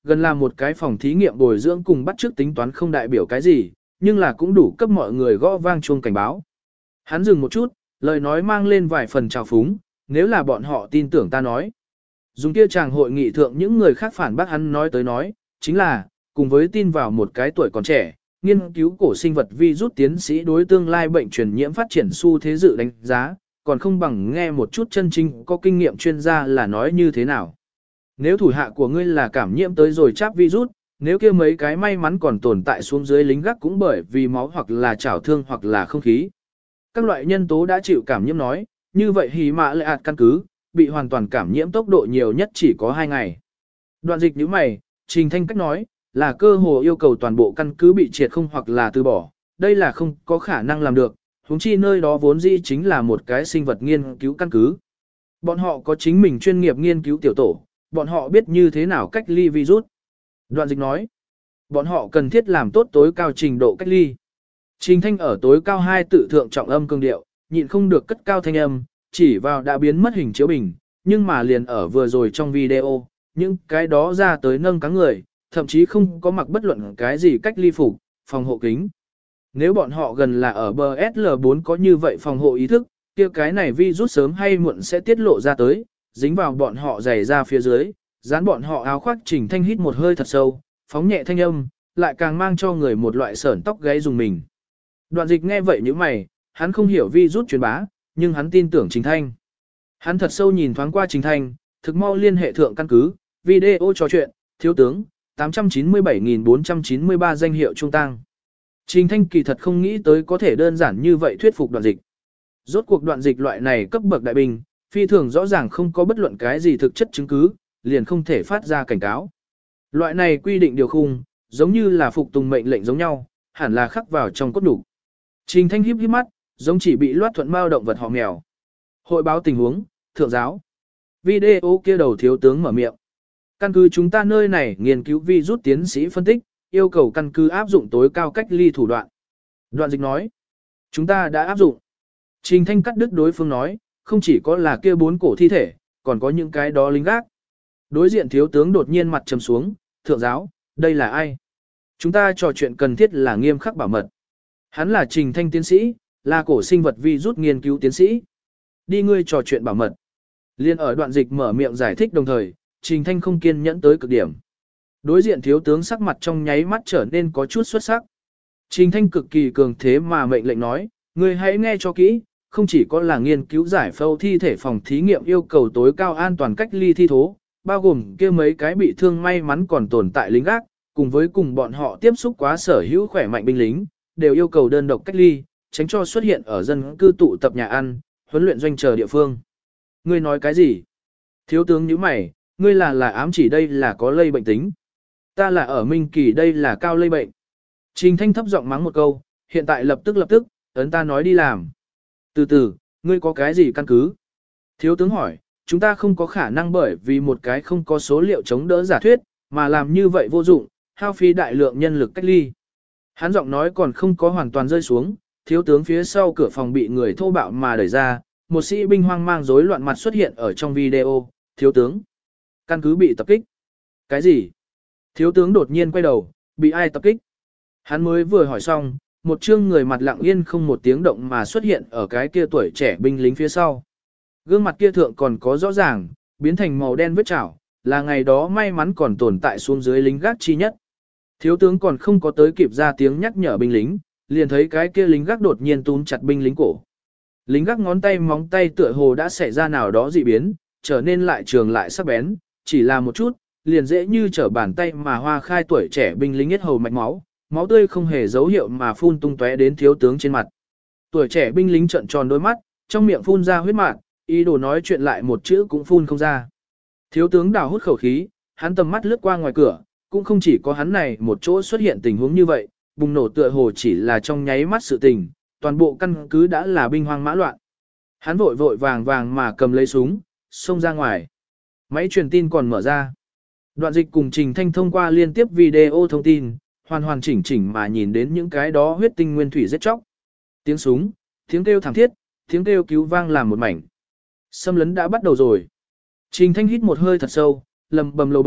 gần là một cái phòng thí nghiệm bồi dưỡng cùng bắt chước tính toán không đại biểu cái gì, nhưng là cũng đủ cấp mọi người gõ vang chuông cảnh báo. Hắn dừng một chút, lời nói mang lên vài phần trào phúng, nếu là bọn họ tin tưởng ta nói. Dùng kia chàng hội nghị thượng những người khác phản bác hắn nói tới nói, chính là, cùng với tin vào một cái tuổi còn trẻ, nghiên cứu cổ sinh vật vi rút tiến sĩ đối tương lai bệnh truyền nhiễm phát triển xu thế dự đánh giá, còn không bằng nghe một chút chân chính có kinh nghiệm chuyên gia là nói như thế nào. Nếu thủ hạ của ngươi là cảm nhiễm tới rồi cháp virus, nếu kia mấy cái may mắn còn tồn tại xuống dưới lính gác cũng bởi vì máu hoặc là chảo thương hoặc là không khí. Các loại nhân tố đã chịu cảm nhiễm nói, như vậy hỉ mã lệ ạt căn cứ, bị hoàn toàn cảm nhiễm tốc độ nhiều nhất chỉ có hai ngày. Đoạn dịch như mày, Trình Thanh cách nói, là cơ hồ yêu cầu toàn bộ căn cứ bị triệt không hoặc là từ bỏ, đây là không có khả năng làm được, huống chi nơi đó vốn dĩ chính là một cái sinh vật nghiên cứu căn cứ. Bọn họ có chính mình chuyên nghiệp nghiên cứu tiểu tổ, bọn họ biết như thế nào cách ly virus. Đoạn dịch nói, bọn họ cần thiết làm tốt tối cao trình độ cách ly. Trình Thanh ở tối cao hai tự thượng trọng âm cường điệu, nhịn không được cất cao thanh âm, chỉ vào đã biến mất hình chiếu bình, nhưng mà liền ở vừa rồi trong video, những cái đó ra tới nâng cáng người, thậm chí không có mặc bất luận cái gì cách ly phục, phòng hộ kính. Nếu bọn họ gần là ở bờ S L bốn có như vậy phòng hộ ý thức, kia cái này virus sớm hay muộn sẽ tiết lộ ra tới, dính vào bọn họ giày ra phía dưới, dán bọn họ áo khoác. Trình Thanh hít một hơi thật sâu, phóng nhẹ thanh âm, lại càng mang cho người một loại sởn tóc gáy dùng mình. Đoạn dịch nghe vậy như mày, hắn không hiểu virus truyền bá, nhưng hắn tin tưởng Trình Thanh. Hắn thật sâu nhìn thoáng qua Trình Thanh, thực mau liên hệ thượng căn cứ, video trò chuyện, thiếu tướng, tám trăm chín mươi bảy nghìn bốn trăm chín mươi ba danh hiệu trung tăng. Trình Thanh kỳ thật không nghĩ tới có thể đơn giản như vậy thuyết phục đoạn dịch. Rốt cuộc đoạn dịch loại này cấp bậc đại binh, phi thường rõ ràng không có bất luận cái gì thực chất chứng cứ, liền không thể phát ra cảnh cáo. Loại này quy định điều khung, giống như là phục tùng mệnh lệnh giống nhau, hẳn là khắc vào trong cốt đủ. Trình Thanh híp híp mắt, giống chỉ bị loát thuận bao động vật họ mèo. Hội báo tình huống, thượng giáo. Video kia đầu thiếu tướng mở miệng. Căn cứ chúng ta nơi này nghiên cứu virus tiến sĩ phân tích, yêu cầu căn cứ áp dụng tối cao cách ly thủ đoạn. Đoạn dịch nói, chúng ta đã áp dụng. Trình Thanh cắt đứt đối phương nói, không chỉ có là kia bốn cổ thi thể, còn có những cái đó lính gác. Đối diện thiếu tướng đột nhiên mặt trầm xuống, thượng giáo, đây là ai? Chúng ta trò chuyện cần thiết là nghiêm khắc bảo mật. Hắn là Trình Thanh tiến sĩ, là cổ sinh vật virus nghiên cứu tiến sĩ. Đi ngươi trò chuyện bảo mật. Liên ở đoạn dịch mở miệng giải thích đồng thời, Trình Thanh không kiên nhẫn tới cực điểm. Đối diện thiếu tướng sắc mặt trong nháy mắt trở nên có chút xuất sắc. Trình Thanh cực kỳ cường thế mà mệnh lệnh nói, ngươi hãy nghe cho kỹ, không chỉ có là nghiên cứu giải phẫu thi thể phòng thí nghiệm yêu cầu tối cao an toàn cách ly thi thố, bao gồm kia mấy cái bị thương may mắn còn tồn tại lính gác, cùng với cùng bọn họ tiếp xúc quá sở hữu khỏe mạnh binh lính, đều yêu cầu đơn độc cách ly, tránh cho xuất hiện ở dân cư tụ tập nhà ăn, huấn luyện doanh chờ địa phương. Ngươi nói cái gì? Thiếu tướng nhíu mày, ngươi là là ám chỉ đây là có lây bệnh tính. Ta là ở Minh Kỳ đây là cao lây bệnh. Trình Thanh thấp giọng mắng một câu, hiện tại lập tức lập tức, ấn ta nói đi làm. Từ từ, ngươi có cái gì căn cứ? Thiếu tướng hỏi, chúng ta không có khả năng bởi vì một cái không có số liệu chống đỡ giả thuyết, mà làm như vậy vô dụng, hao phí đại lượng nhân lực cách ly. Hắn giọng nói còn không có hoàn toàn rơi xuống, thiếu tướng phía sau cửa phòng bị người thô bạo mà đẩy ra, một sĩ binh hoang mang rối loạn mặt xuất hiện ở trong video, thiếu tướng. Căn cứ bị tập kích. Cái gì? Thiếu tướng đột nhiên quay đầu, bị ai tập kích? Hắn mới vừa hỏi xong, một trương người mặt lặng yên không một tiếng động mà xuất hiện ở cái kia tuổi trẻ binh lính phía sau. Gương mặt kia thượng còn có rõ ràng, biến thành màu đen vết chảo, là ngày đó may mắn còn tồn tại xuống dưới lính gác chi nhất. Thiếu tướng còn không có tới kịp ra tiếng nhắc nhở binh lính, liền thấy cái kia lính gác đột nhiên túm chặt binh lính cổ. Lính gác ngón tay móng tay tựa hồ đã xảy ra nào đó dị biến, trở nên lại trường lại sắc bén, chỉ là một chút, liền dễ như trở bàn tay mà hoa khai tuổi trẻ binh lính hết hầu mạch máu, máu tươi không hề dấu hiệu mà phun tung tóe đến thiếu tướng trên mặt. Tuổi trẻ binh lính trợn tròn đôi mắt, trong miệng phun ra huyết mạt, ý đồ nói chuyện lại một chữ cũng phun không ra. Thiếu tướng đào hút khẩu khí, hắn tầm mắt lướt qua ngoài cửa, cũng không chỉ có hắn này một chỗ xuất hiện tình huống như vậy, bùng nổ tựa hồ chỉ là trong nháy mắt sự tình, toàn bộ căn cứ đã là binh hoang mã loạn. Hắn vội vội vàng vàng mà cầm lấy súng, xông ra ngoài. Máy truyền tin còn mở ra. Đoạn dịch cùng Trình Thanh thông qua liên tiếp video thông tin, hoàn hoàn chỉnh chỉnh mà nhìn đến những cái đó huyết tinh nguyên thủy giết chóc. Tiếng súng, tiếng kêu thảm thiết, tiếng kêu cứu vang làm một mảnh. Xâm lấn đã bắt đầu rồi. Trình Thanh hít một hơi thật sâu, lầm bầm lầu bầu,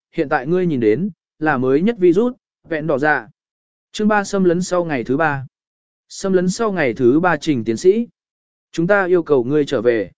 hiện tại ngươi nhìn đến, là mới nhất virus, vẹn đỏ dạ. Chương ba xâm lấn sau ngày thứ ba. Xâm lấn sau ngày thứ ba trình tiến sĩ. Chúng ta yêu cầu ngươi trở về.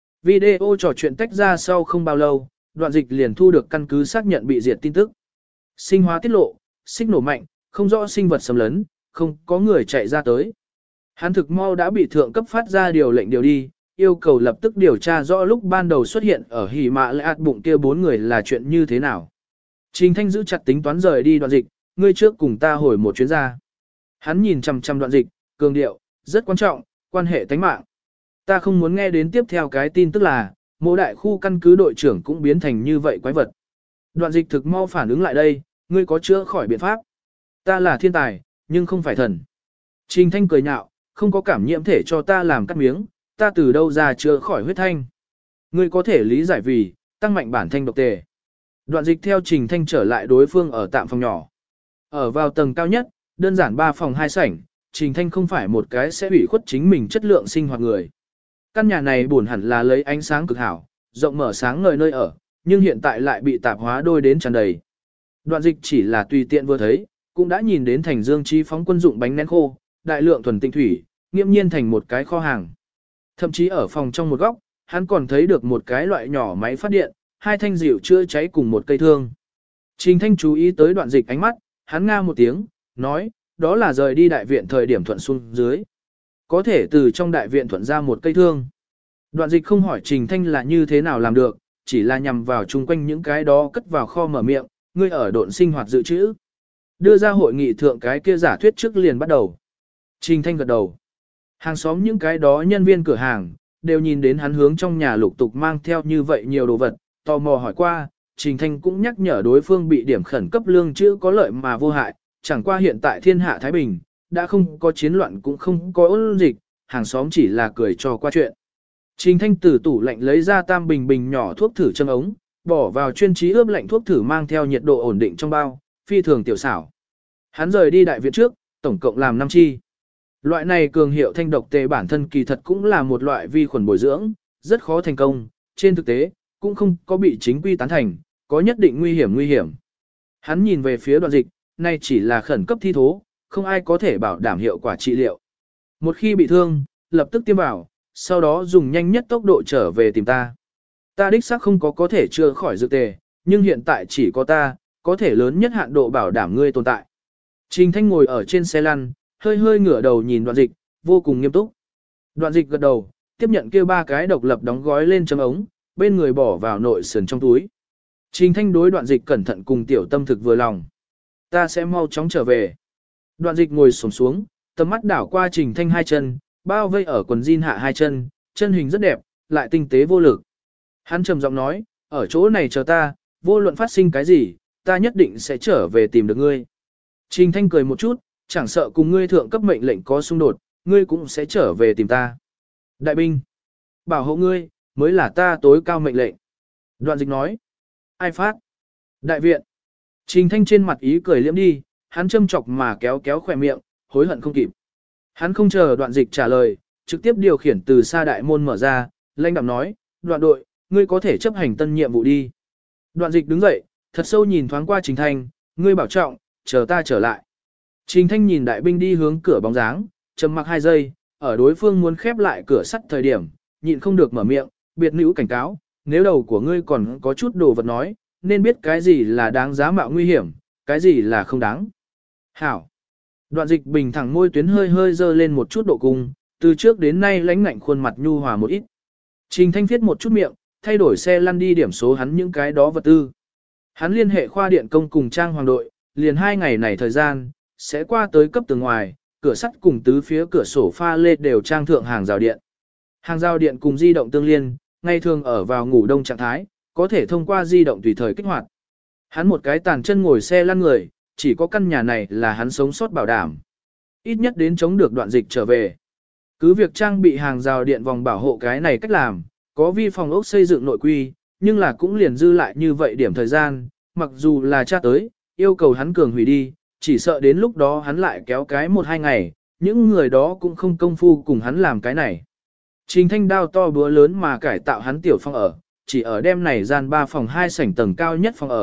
Video trò chuyện tách ra sau không bao lâu, đoạn dịch liền thu được căn cứ xác nhận bị diệt tin tức. Sinh hóa tiết lộ, xích nổ mạnh, không rõ sinh vật xâm lấn, không có người chạy ra tới. Hắn thực mau đã bị thượng cấp phát ra điều lệnh điều đi, yêu cầu lập tức điều tra rõ lúc ban đầu xuất hiện ở hỉ mạ lệ ạt bụng kia bốn người là chuyện như thế nào. Trình Thanh giữ chặt tính toán rời đi đoạn dịch, ngươi trước cùng ta hồi một chuyến ra. Hắn nhìn chằm chằm đoạn dịch, cường điệu, rất quan trọng, quan hệ tánh mạng. Ta không muốn nghe đến tiếp theo cái tin tức là, mỗi đại khu căn cứ đội trưởng cũng biến thành như vậy quái vật. Đoạn dịch thực mau phản ứng lại đây, ngươi có chữa khỏi biện pháp. Ta là thiên tài, nhưng không phải thần. Trình Thanh cười nhạo, không có cảm nhiễm thể cho ta làm cắt miếng, ta từ đâu ra chữa khỏi huyết thanh. Ngươi có thể lý giải vì, tăng mạnh bản thanh độc tề. Đoạn dịch theo Trình Thanh trở lại đối phương ở tạm phòng nhỏ. Ở vào tầng cao nhất, đơn giản ba phòng hai sảnh, Trình Thanh không phải một cái sẽ hủy khuất chính mình chất lượng sinh hoạt người. Căn nhà này buồn hẳn là lấy ánh sáng cực hảo, rộng mở sáng ngời nơi ở, nhưng hiện tại lại bị tạp hóa đôi đến tràn đầy. Đoạn dịch chỉ là tùy tiện vừa thấy, cũng đã nhìn đến thành dương chi phóng quân dụng bánh nén khô, đại lượng thuần tinh thủy, nghiêm nhiên thành một cái kho hàng. Thậm chí ở phòng trong một góc, hắn còn thấy được một cái loại nhỏ máy phát điện, hai thanh rượu chữa cháy cùng một cây thương. Trình Thanh chú ý tới đoạn dịch ánh mắt, hắn nga một tiếng, nói, đó là rời đi đại viện thời điểm thuận xuống dưới. Có thể từ trong đại viện thuận ra một cây thương. Đoạn dịch không hỏi Trình Thanh là như thế nào làm được, chỉ là nhằm vào chung quanh những cái đó cất vào kho mở miệng, ngươi ở độn sinh hoạt dự trữ. Đưa ra hội nghị thượng cái kia giả thuyết trước liền bắt đầu. Trình Thanh gật đầu. Hàng xóm những cái đó nhân viên cửa hàng, đều nhìn đến hắn hướng trong nhà lục tục mang theo như vậy nhiều đồ vật, tò mò hỏi qua, Trình Thanh cũng nhắc nhở đối phương bị điểm khẩn cấp lương chữ có lợi mà vô hại, chẳng qua hiện tại thiên hạ Thái Bình, đã không có chiến loạn cũng không có ôn dịch, hàng xóm chỉ là cười cho qua chuyện. Trình Thanh từ tủ lạnh lấy ra tam bình bình nhỏ thuốc thử châm ống, bỏ vào chuyên trí ướp lạnh thuốc thử mang theo nhiệt độ ổn định trong bao, phi thường tiểu xảo. Hắn rời đi đại viện trước, tổng cộng làm năm chi. Loại này cường hiệu thanh độc tề bản thân kỳ thật cũng là một loại vi khuẩn bồi dưỡng, rất khó thành công, trên thực tế, cũng không có bị chính quy tán thành, có nhất định nguy hiểm nguy hiểm. Hắn nhìn về phía đoạn dịch, nay chỉ là khẩn cấp thi thố, không ai có thể bảo đảm hiệu quả trị liệu. Một khi bị thương, lập tức tiêm vào, sau đó dùng nhanh nhất tốc độ trở về tìm ta. Ta đích xác không có có thể chữa khỏi dược tề, nhưng hiện tại chỉ có ta, có thể lớn nhất hạn độ bảo đảm ngươi tồn tại. Trình Thanh ngồi ở trên xe lăn, hơi hơi ngửa đầu nhìn đoạn dịch, vô cùng nghiêm túc. Đoạn dịch gật đầu, tiếp nhận kia ba cái độc lập đóng gói lên chấm ống, bên người bỏ vào nội sườn trong túi. Trình Thanh đối đoạn dịch cẩn thận cùng tiểu tâm thực vừa lòng. Ta sẽ mau chóng trở về. Đoạn dịch ngồi xổm xuống, tầm mắt đảo qua Trình Thanh hai chân, bao vây ở quần jean hạ hai chân, chân hình rất đẹp, lại tinh tế vô lực. Hắn trầm giọng nói, ở chỗ này chờ ta, vô luận phát sinh cái gì, ta nhất định sẽ trở về tìm được ngươi. Trình Thanh cười một chút, chẳng sợ cùng ngươi thượng cấp mệnh lệnh có xung đột, ngươi cũng sẽ trở về tìm ta. Đại binh, bảo hộ ngươi, mới là ta tối cao mệnh lệnh. Đoạn dịch nói, ai phát? Đại viện. Trình Thanh trên mặt ý cười liễm đi, hắn châm chọc mà kéo kéo khỏe miệng, hối hận không kịp. Hắn không chờ đoạn dịch trả lời, trực tiếp điều khiển từ xa đại môn mở ra, lãnh đạm nói, đoạn đội, ngươi có thể chấp hành tân nhiệm vụ đi. Đoạn dịch đứng dậy, thật sâu nhìn thoáng qua Trình Thanh, ngươi bảo trọng, chờ ta trở lại. Trình Thanh nhìn đại binh đi hướng cửa bóng dáng, trầm mặc hai giây, ở đối phương muốn khép lại cửa sắt thời điểm, nhịn không được mở miệng, biệt nữ cảnh cáo, nếu đầu của ngươi còn có chút đồ vật nói, nên biết cái gì là đáng giá mạo nguy hiểm, cái gì là không đáng. Hảo. Đoạn dịch bình thẳng môi tuyến hơi hơi dơ lên một chút độ cung, từ trước đến nay lãnh ngạnh khuôn mặt nhu hòa một ít. Trình Thanh viết một chút miệng, thay đổi xe lăn đi điểm số hắn những cái đó vật tư. Hắn liên hệ khoa điện công cùng trang hoàng đội, liền hai ngày này thời gian, sẽ qua tới cấp tường ngoài, cửa sắt cùng tứ phía cửa sổ pha lê đều trang thượng hàng rào điện. Hàng rào điện cùng di động tương liên, ngay thường ở vào ngủ đông trạng thái, có thể thông qua di động tùy thời kích hoạt. Hắn một cái tàn chân ngồi xe lăn người, chỉ có căn nhà này là hắn sống sót bảo đảm. Ít nhất đến chống được đoạn dịch trở về. Cứ việc trang bị hàng rào điện vòng bảo hộ cái này cách làm, có vi phòng ốc xây dựng nội quy, nhưng là cũng liền dư lại như vậy điểm thời gian, mặc dù là tra tới, yêu cầu hắn cường hủy đi, chỉ sợ đến lúc đó hắn lại kéo cái một hai ngày, những người đó cũng không công phu cùng hắn làm cái này. Trình Thanh đao to búa lớn mà cải tạo hắn tiểu phòng ở, chỉ ở đêm này gian ba phòng hai sảnh tầng cao nhất phòng ở,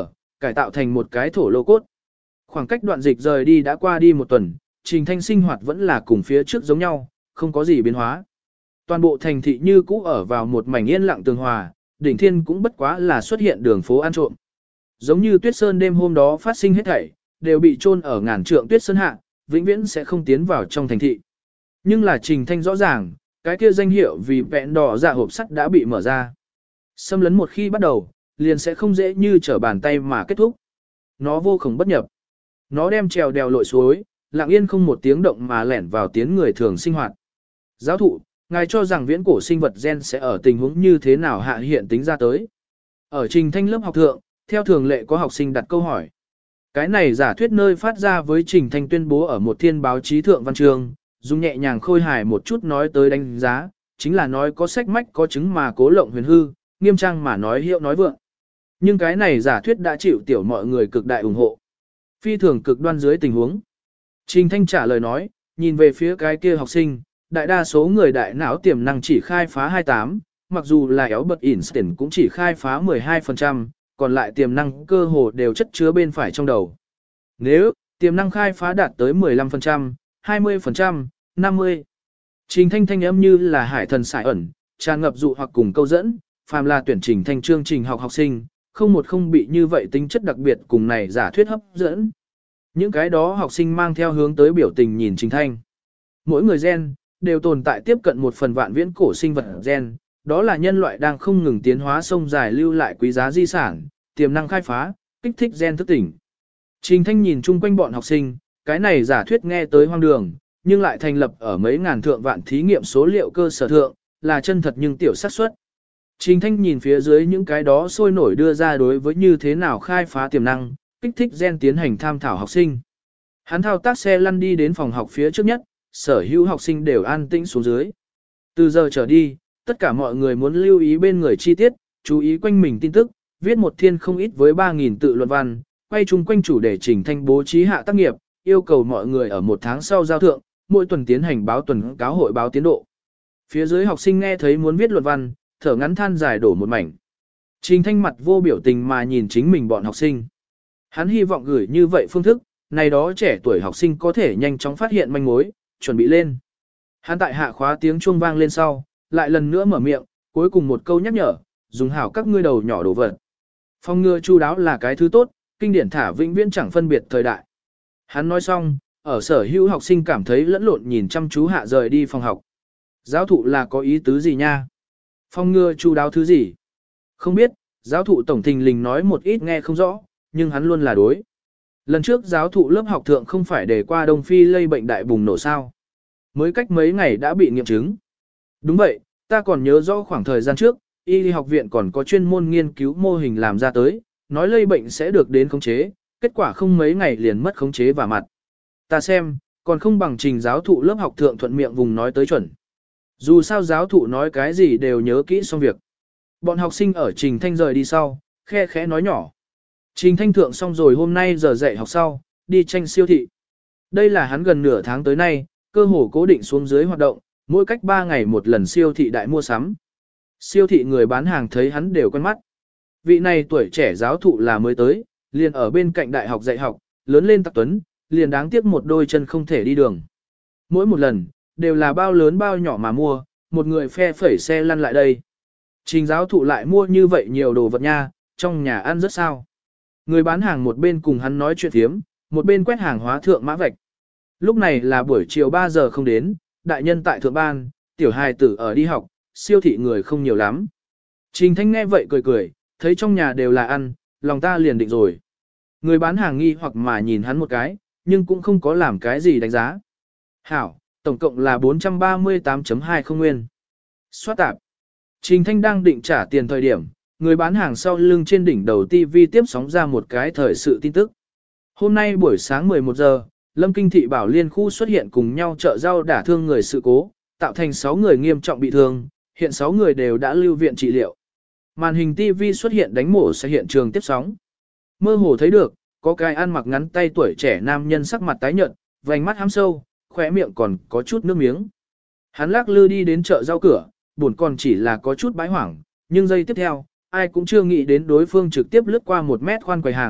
cải tạo thành một cái thổ lô cốt. Khoảng cách đoạn dịch rời đi đã qua đi một tuần, Trình Thanh sinh hoạt vẫn là cùng phía trước giống nhau, không có gì biến hóa. Toàn bộ thành thị như cũ ở vào một mảnh yên lặng tường hòa, đỉnh thiên cũng bất quá là xuất hiện đường phố ăn trộm. Giống như tuyết sơn đêm hôm đó phát sinh hết thảy, đều bị chôn ở ngàn trượng tuyết sơn hạ, vĩnh viễn sẽ không tiến vào trong thành thị. Nhưng là Trình Thanh rõ ràng, cái kia danh hiệu vì vẹn đỏ dạ hộp sắt đã bị mở ra. Xâm lấn một khi bắt đầu, liền sẽ không dễ như trở bàn tay mà kết thúc. Nó vô cùng bất nhập. Nó đem trèo đèo lội suối, lặng yên không một tiếng động mà lẻn vào tiến người thường sinh hoạt. Giáo thụ, ngài cho rằng viễn cổ sinh vật gen sẽ ở tình huống như thế nào hạ hiện tính ra tới. Ở Trình Thanh lớp học thượng, theo thường lệ có học sinh đặt câu hỏi. Cái này giả thuyết nơi phát ra với Trình Thanh tuyên bố ở một thiên báo chí thượng văn trường, dùng nhẹ nhàng khôi hài một chút nói tới đánh giá, chính là nói có sách mách có chứng mà cố lộng huyền hư, nghiêm trang mà nói hiệu nói vượng. Nhưng cái này giả thuyết đã chịu tiểu mọi người cực đại ủng hộ. Phi thường cực đoan dưới tình huống. Trình Thanh trả lời nói, nhìn về phía cái kia học sinh, đại đa số người đại não tiềm năng chỉ khai phá hai mươi tám, mặc dù là Albert Einstein cũng chỉ khai phá mười hai phần trăm, còn lại tiềm năng cơ hồ đều chất chứa bên phải trong đầu. Nếu tiềm năng khai phá đạt tới mười lăm phần trăm, hai mươi phần trăm, năm mươi. Trình Thanh thanh âm như là hải thần sải ẩn, tràn ngập dụ hoặc cùng câu dẫn, phàm là tuyển Trình Thanh chương trình học học sinh, không một không bị như vậy tính chất đặc biệt cùng này giả thuyết hấp dẫn. Những cái đó học sinh mang theo hướng tới biểu tình nhìn Trình Thanh. Mỗi người gen, đều tồn tại tiếp cận một phần vạn viễn cổ sinh vật gen, đó là nhân loại đang không ngừng tiến hóa sông dài lưu lại quý giá di sản, tiềm năng khai phá, kích thích gen thức tỉnh. Trình Thanh nhìn chung quanh bọn học sinh, cái này giả thuyết nghe tới hoang đường, nhưng lại thành lập ở mấy ngàn thượng vạn thí nghiệm số liệu cơ sở thượng, là chân thật nhưng tiểu xác suất. Trình Thanh nhìn phía dưới những cái đó sôi nổi đưa ra đối với như thế nào khai phá tiềm năng, kích thích gen tiến hành tham thảo học sinh. Hắn thao tác xe lăn đi đến phòng học phía trước nhất, sở hữu học sinh đều an tĩnh xuống dưới. Từ giờ trở đi, tất cả mọi người muốn lưu ý bên người chi tiết, chú ý quanh mình tin tức, viết một thiên không ít với ba nghìn tự luận văn, quay chung quanh chủ đề Trình Thanh bố trí hạ tác nghiệp, yêu cầu mọi người ở một tháng sau giao thượng, mỗi tuần tiến hành báo tuần cáo hội báo tiến độ. Phía dưới học sinh nghe thấy muốn viết luận văn, thở ngắn than dài đổ một mảnh. Trình Thanh mặt vô biểu tình mà nhìn chính mình bọn học sinh. Hắn hy vọng gửi như vậy phương thức, này đó trẻ tuổi học sinh có thể nhanh chóng phát hiện manh mối, chuẩn bị lên. Hắn tại hạ khóa tiếng chuông vang lên sau, lại lần nữa mở miệng, cuối cùng một câu nhắc nhở, dùng hảo các ngươi đầu nhỏ đồ vật. Phòng ngừa chu đáo là cái thứ tốt, kinh điển thả vĩnh viễn chẳng phân biệt thời đại. Hắn nói xong, ở sở hữu học sinh cảm thấy lẫn lộn nhìn chăm chú hạ rời đi phòng học. Giáo thụ là có ý tứ gì nha? Phòng ngừa chu đáo thứ gì? Không biết, giáo thụ tổng thình lình nói một ít nghe không rõ, nhưng hắn luôn là đối. Lần trước giáo thụ lớp học thượng không phải để qua Đông Phi lây bệnh đại bùng nổ sao. Mới cách mấy ngày đã bị nghiệm chứng. Đúng vậy, ta còn nhớ rõ khoảng thời gian trước, y học viện còn có chuyên môn nghiên cứu mô hình làm ra tới, nói lây bệnh sẽ được đến khống chế, kết quả không mấy ngày liền mất khống chế và mặt. Ta xem, còn không bằng Trình giáo thụ lớp học thượng thuận miệng vùng nói tới chuẩn. Dù sao giáo thụ nói cái gì đều nhớ kỹ xong việc. Bọn học sinh ở Trình Thanh rời đi sau, khe khẽ nói nhỏ. Trình Thanh thượng xong rồi hôm nay giờ dạy học sau, đi tranh siêu thị. Đây là hắn gần nửa tháng tới nay, cơ hồ cố định xuống dưới hoạt động, mỗi cách ba ngày một lần siêu thị đại mua sắm. Siêu thị người bán hàng thấy hắn đều quen mắt. Vị này tuổi trẻ giáo thụ là mới tới, liền ở bên cạnh đại học dạy học, lớn lên tặc tuấn, liền đáng tiếc một đôi chân không thể đi đường. Mỗi một lần, đều là bao lớn bao nhỏ mà mua, một người phe phẩy xe lăn lại đây. Trình giáo thụ lại mua như vậy nhiều đồ vật nha, trong nhà ăn rất sao. Người bán hàng một bên cùng hắn nói chuyện thiếm, một bên quét hàng hóa thượng mã vạch. Lúc này là buổi chiều ba giờ không đến, đại nhân tại thượng ban, tiểu hài tử ở đi học, siêu thị người không nhiều lắm. Trình Thanh nghe vậy cười cười, thấy trong nhà đều là ăn, lòng ta liền định rồi. Người bán hàng nghi hoặc mà nhìn hắn một cái, nhưng cũng không có làm cái gì đánh giá. Hảo, tổng cộng là bốn trăm ba mươi tám phẩy hai không nguyên. Xoát tạp. Trình Thanh đang định trả tiền thời điểm, người bán hàng sau lưng trên đỉnh đầu ti vi tiếp sóng ra một cái thời sự tin tức. Hôm nay buổi sáng mười một giờ, Lâm Kinh Thị Bảo Liên khu xuất hiện cùng nhau chợ rau đả thương người sự cố, tạo thành sáu người nghiêm trọng bị thương, hiện sáu người đều đã lưu viện trị liệu. Màn hình ti vi xuất hiện đánh mổ sẽ hiện trường tiếp sóng. Mơ hồ thấy được, có cái ăn mặc ngắn tay tuổi trẻ nam nhân sắc mặt tái nhợt, vành mắt hám sâu, khóe miệng còn có chút nước miếng. Hắn lắc lư đi đến chợ rau cửa, buồn còn chỉ là có chút bái hoảng, nhưng giây tiếp theo, ai cũng chưa nghĩ đến đối phương trực tiếp lướt qua một mét khoan quầy hàng,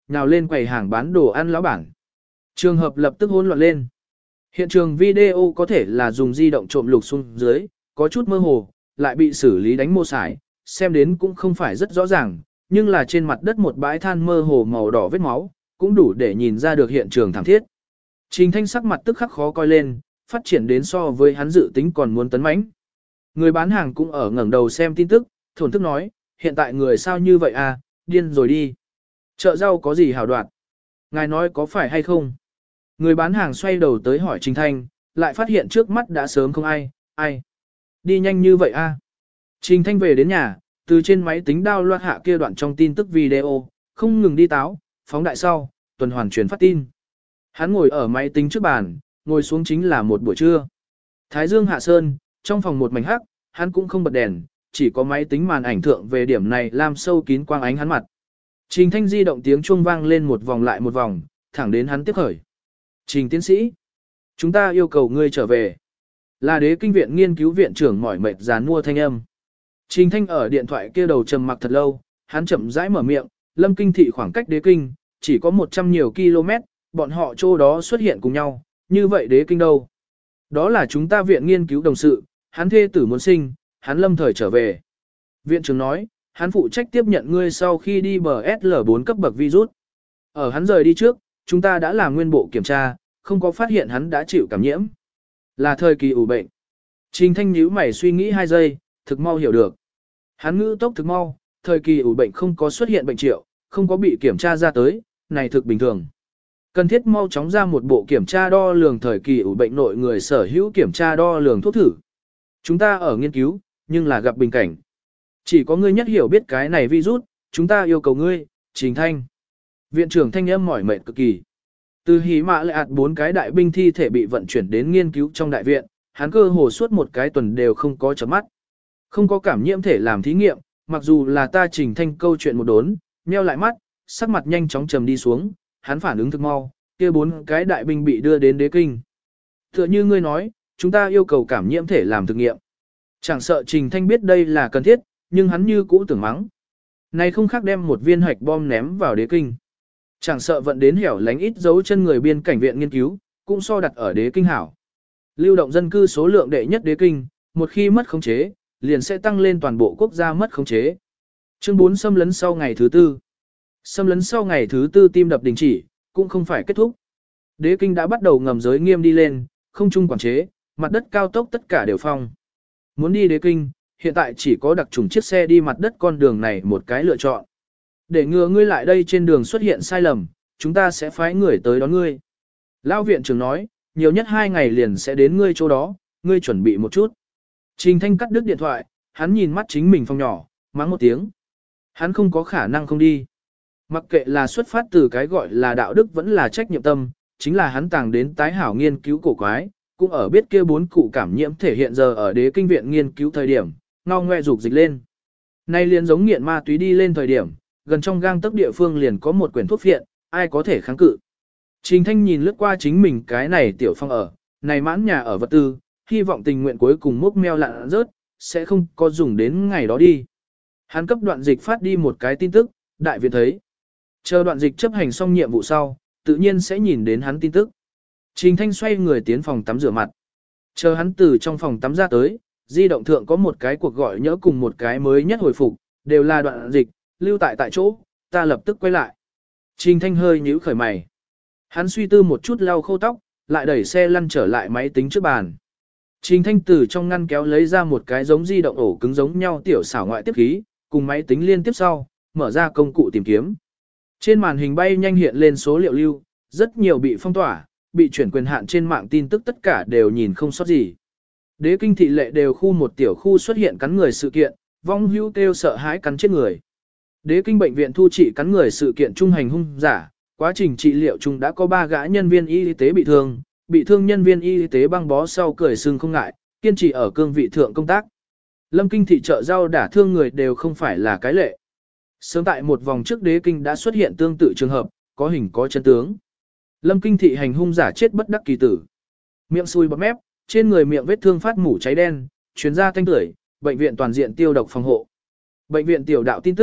nhào lên quầy hàng bán đồ ăn lão bản. Trường hợp lập tức hỗn loạn lên. Hiện trường video có thể là dùng di động trộm lục xuống dưới, có chút mơ hồ, lại bị xử lý đánh mô sải, xem đến cũng không phải rất rõ ràng, nhưng là trên mặt đất một bãi than mơ hồ màu đỏ vết máu, cũng đủ để nhìn ra được hiện trường thảm thiết. Trình Thanh sắc mặt tức khắc khó coi lên, phát triển đến so với hắn dự tính còn muốn tấn mãnh. Người bán hàng cũng ở ngẩng đầu xem tin tức, thổn thức nói, hiện tại người sao như vậy à, điên rồi đi. Chợ rau có gì hảo đoạt? Ngài nói có phải hay không? Người bán hàng xoay đầu tới hỏi Trình Thanh, lại phát hiện trước mắt đã sớm không ai, ai? Đi nhanh như vậy à? Trình Thanh về đến nhà, từ trên máy tính download hạ kia đoạn trong tin tức video, không ngừng đi táo, phóng đại sau, tuần hoàn truyền phát tin. Hắn ngồi ở máy tính trước bàn, ngồi xuống chính là một buổi trưa. Thái dương hạ sơn, trong phòng một mảnh hắc, hắn cũng không bật đèn, chỉ có máy tính màn ảnh thượng về điểm này làm sâu kín quang ánh hắn mặt. Trình Thanh di động tiếng chuông vang lên một vòng lại một vòng, thẳng đến hắn tiếp khởi. Trình tiến sĩ, chúng ta yêu cầu ngươi trở về. Là Đế Kinh viện nghiên cứu viện trưởng mỏi mệt giàn mua thanh âm. Trình Thanh ở điện thoại kia đầu trầm mặc thật lâu, hắn chậm rãi mở miệng, Lâm Kinh thị khoảng cách Đế Kinh, chỉ có một trăm nhiều km, bọn họ chỗ đó xuất hiện cùng nhau, như vậy Đế Kinh đâu? Đó là chúng ta viện nghiên cứu đồng sự, hắn thê tử muốn sinh, hắn lâm thời trở về. Viện trưởng nói, hắn phụ trách tiếp nhận ngươi sau khi đi bờ S L bốn cấp bậc virus. Ở hắn rời đi trước, chúng ta đã làm nguyên bộ kiểm tra, không có phát hiện hắn đã chịu cảm nhiễm. Là thời kỳ ủ bệnh. Trình Thanh nhíu mày suy nghĩ hai giây, thực mau hiểu được. Hắn ngữ tốc thực mau, thời kỳ ủ bệnh không có xuất hiện bệnh triệu, không có bị kiểm tra ra tới, này thực bình thường. Cần thiết mau chóng ra một bộ kiểm tra đo lường thời kỳ ủ bệnh nội người sở hữu kiểm tra đo lường thuốc thử. Chúng ta ở nghiên cứu, nhưng là gặp bình cảnh. Chỉ có ngươi nhất hiểu biết cái này virus, chúng ta yêu cầu ngươi, Trình Thanh. Viện trưởng thanh âm mỏi mệt cực kỳ. Từ hí mạ lệ ạt bốn cái đại binh thi thể bị vận chuyển đến nghiên cứu trong đại viện, hắn cơ hồ suốt một cái tuần đều không có chớp mắt. Không có cảm nhiễm thể làm thí nghiệm, mặc dù là ta Trình Thanh câu chuyện một đốn, nheo lại mắt, sắc mặt nhanh chóng trầm đi xuống, hắn phản ứng thực mau, kia bốn cái đại binh bị đưa đến Đế Kinh. Tựa như ngươi nói, chúng ta yêu cầu cảm nhiễm thể làm thực nghiệm. Chẳng sợ Trình Thanh biết đây là cần thiết, nhưng hắn như cũ tưởng mắng. Này không khác đem một viên hạch bom ném vào Đế Kinh. Chẳng sợ vận đến hẻo lánh ít dấu chân người biên cảnh viện nghiên cứu, cũng so đặt ở Đế Kinh hảo. Lưu động dân cư số lượng đệ nhất Đế Kinh, một khi mất khống chế, liền sẽ tăng lên toàn bộ quốc gia mất khống chế. Chương bốn xâm lấn sau ngày thứ tư. Xâm lấn sau ngày thứ tư tim đập đình chỉ, cũng không phải kết thúc. Đế Kinh đã bắt đầu ngầm giới nghiêm đi lên, không trung quản chế, mặt đất cao tốc tất cả đều phong. Muốn đi Đế Kinh, hiện tại chỉ có đặc trùng chiếc xe đi mặt đất con đường này một cái lựa chọn. Để ngừa ngươi lại đây trên đường xuất hiện sai lầm, chúng ta sẽ phái người tới đón ngươi. Lão viện trưởng nói, nhiều nhất hai ngày liền sẽ đến ngươi chỗ đó, ngươi chuẩn bị một chút. Trình Thanh cắt đứt điện thoại, hắn nhìn mắt chính mình phòng nhỏ, mắng một tiếng. Hắn không có khả năng không đi. Mặc kệ là xuất phát từ cái gọi là đạo đức vẫn là trách nhiệm tâm, chính là hắn tàng đến tái hảo nghiên cứu cổ quái, cũng ở biết kia bốn cụ cảm nhiễm thể hiện giờ ở Đế Kinh viện nghiên cứu thời điểm, ngao ngoe dục dịch lên. Nay liền giống nghiện ma túy đi lên thời điểm, gần trong gang tấc địa phương liền có một quyển thuốc phiện, ai có thể kháng cự. Trình Thanh nhìn lướt qua chính mình cái này tiểu phong ở, này mãn nhà ở vật tư, hy vọng tình nguyện cuối cùng mốc meo lạn rớt, sẽ không có dùng đến ngày đó đi. Hắn cấp đoạn dịch phát đi một cái tin tức, đại viện thấy. Chờ đoạn dịch chấp hành xong nhiệm vụ sau, tự nhiên sẽ nhìn đến hắn tin tức. Trình Thanh xoay người tiến phòng tắm rửa mặt. Chờ hắn từ trong phòng tắm ra tới, di động thượng có một cái cuộc gọi nhớ cùng một cái mới nhất hồi phục, đều là đoạn dịch, lưu tại tại chỗ, ta lập tức quay lại. Trình Thanh hơi nhíu khởi mày. Hắn suy tư một chút lau khô tóc, lại đẩy xe lăn trở lại máy tính trước bàn. Trình Thanh từ trong ngăn kéo lấy ra một cái giống di động ổ cứng giống nhau tiểu xảo ngoại tiếp khí, cùng máy tính liên tiếp sau, mở ra công cụ tìm kiếm. Trên màn hình bay nhanh hiện lên số liệu lưu, rất nhiều bị phong tỏa, bị chuyển quyền hạn trên mạng tin tức tất cả đều nhìn không sót gì. Đế Kinh thị lệ đều khu một tiểu khu xuất hiện cắn người sự kiện, vong hữu kêu sợ hãi cắn chết người. Đế Kinh bệnh viện thu trị cắn người sự kiện trung hành hung giả, quá trình trị liệu chung đã có ba gã nhân viên y tế bị thương, bị thương nhân viên y tế băng bó sau cười sưng không ngại, kiên trì ở cương vị thượng công tác. Lâm Kinh thị chợ rau đả thương người đều không phải là cái lệ. Sớm tại một vòng trước Đế Kinh đã xuất hiện tương tự trường hợp, có hình có chân tướng. Lâm Kinh thị hành hung giả chết bất đắc kỳ tử. Miệng xùi bọt mép, trên người miệng vết thương phát mủ cháy đen, chuyến ra thanh tưởi, bệnh viện toàn diện tiêu độc phòng hộ. Bệnh viện tiểu đạo tin tức,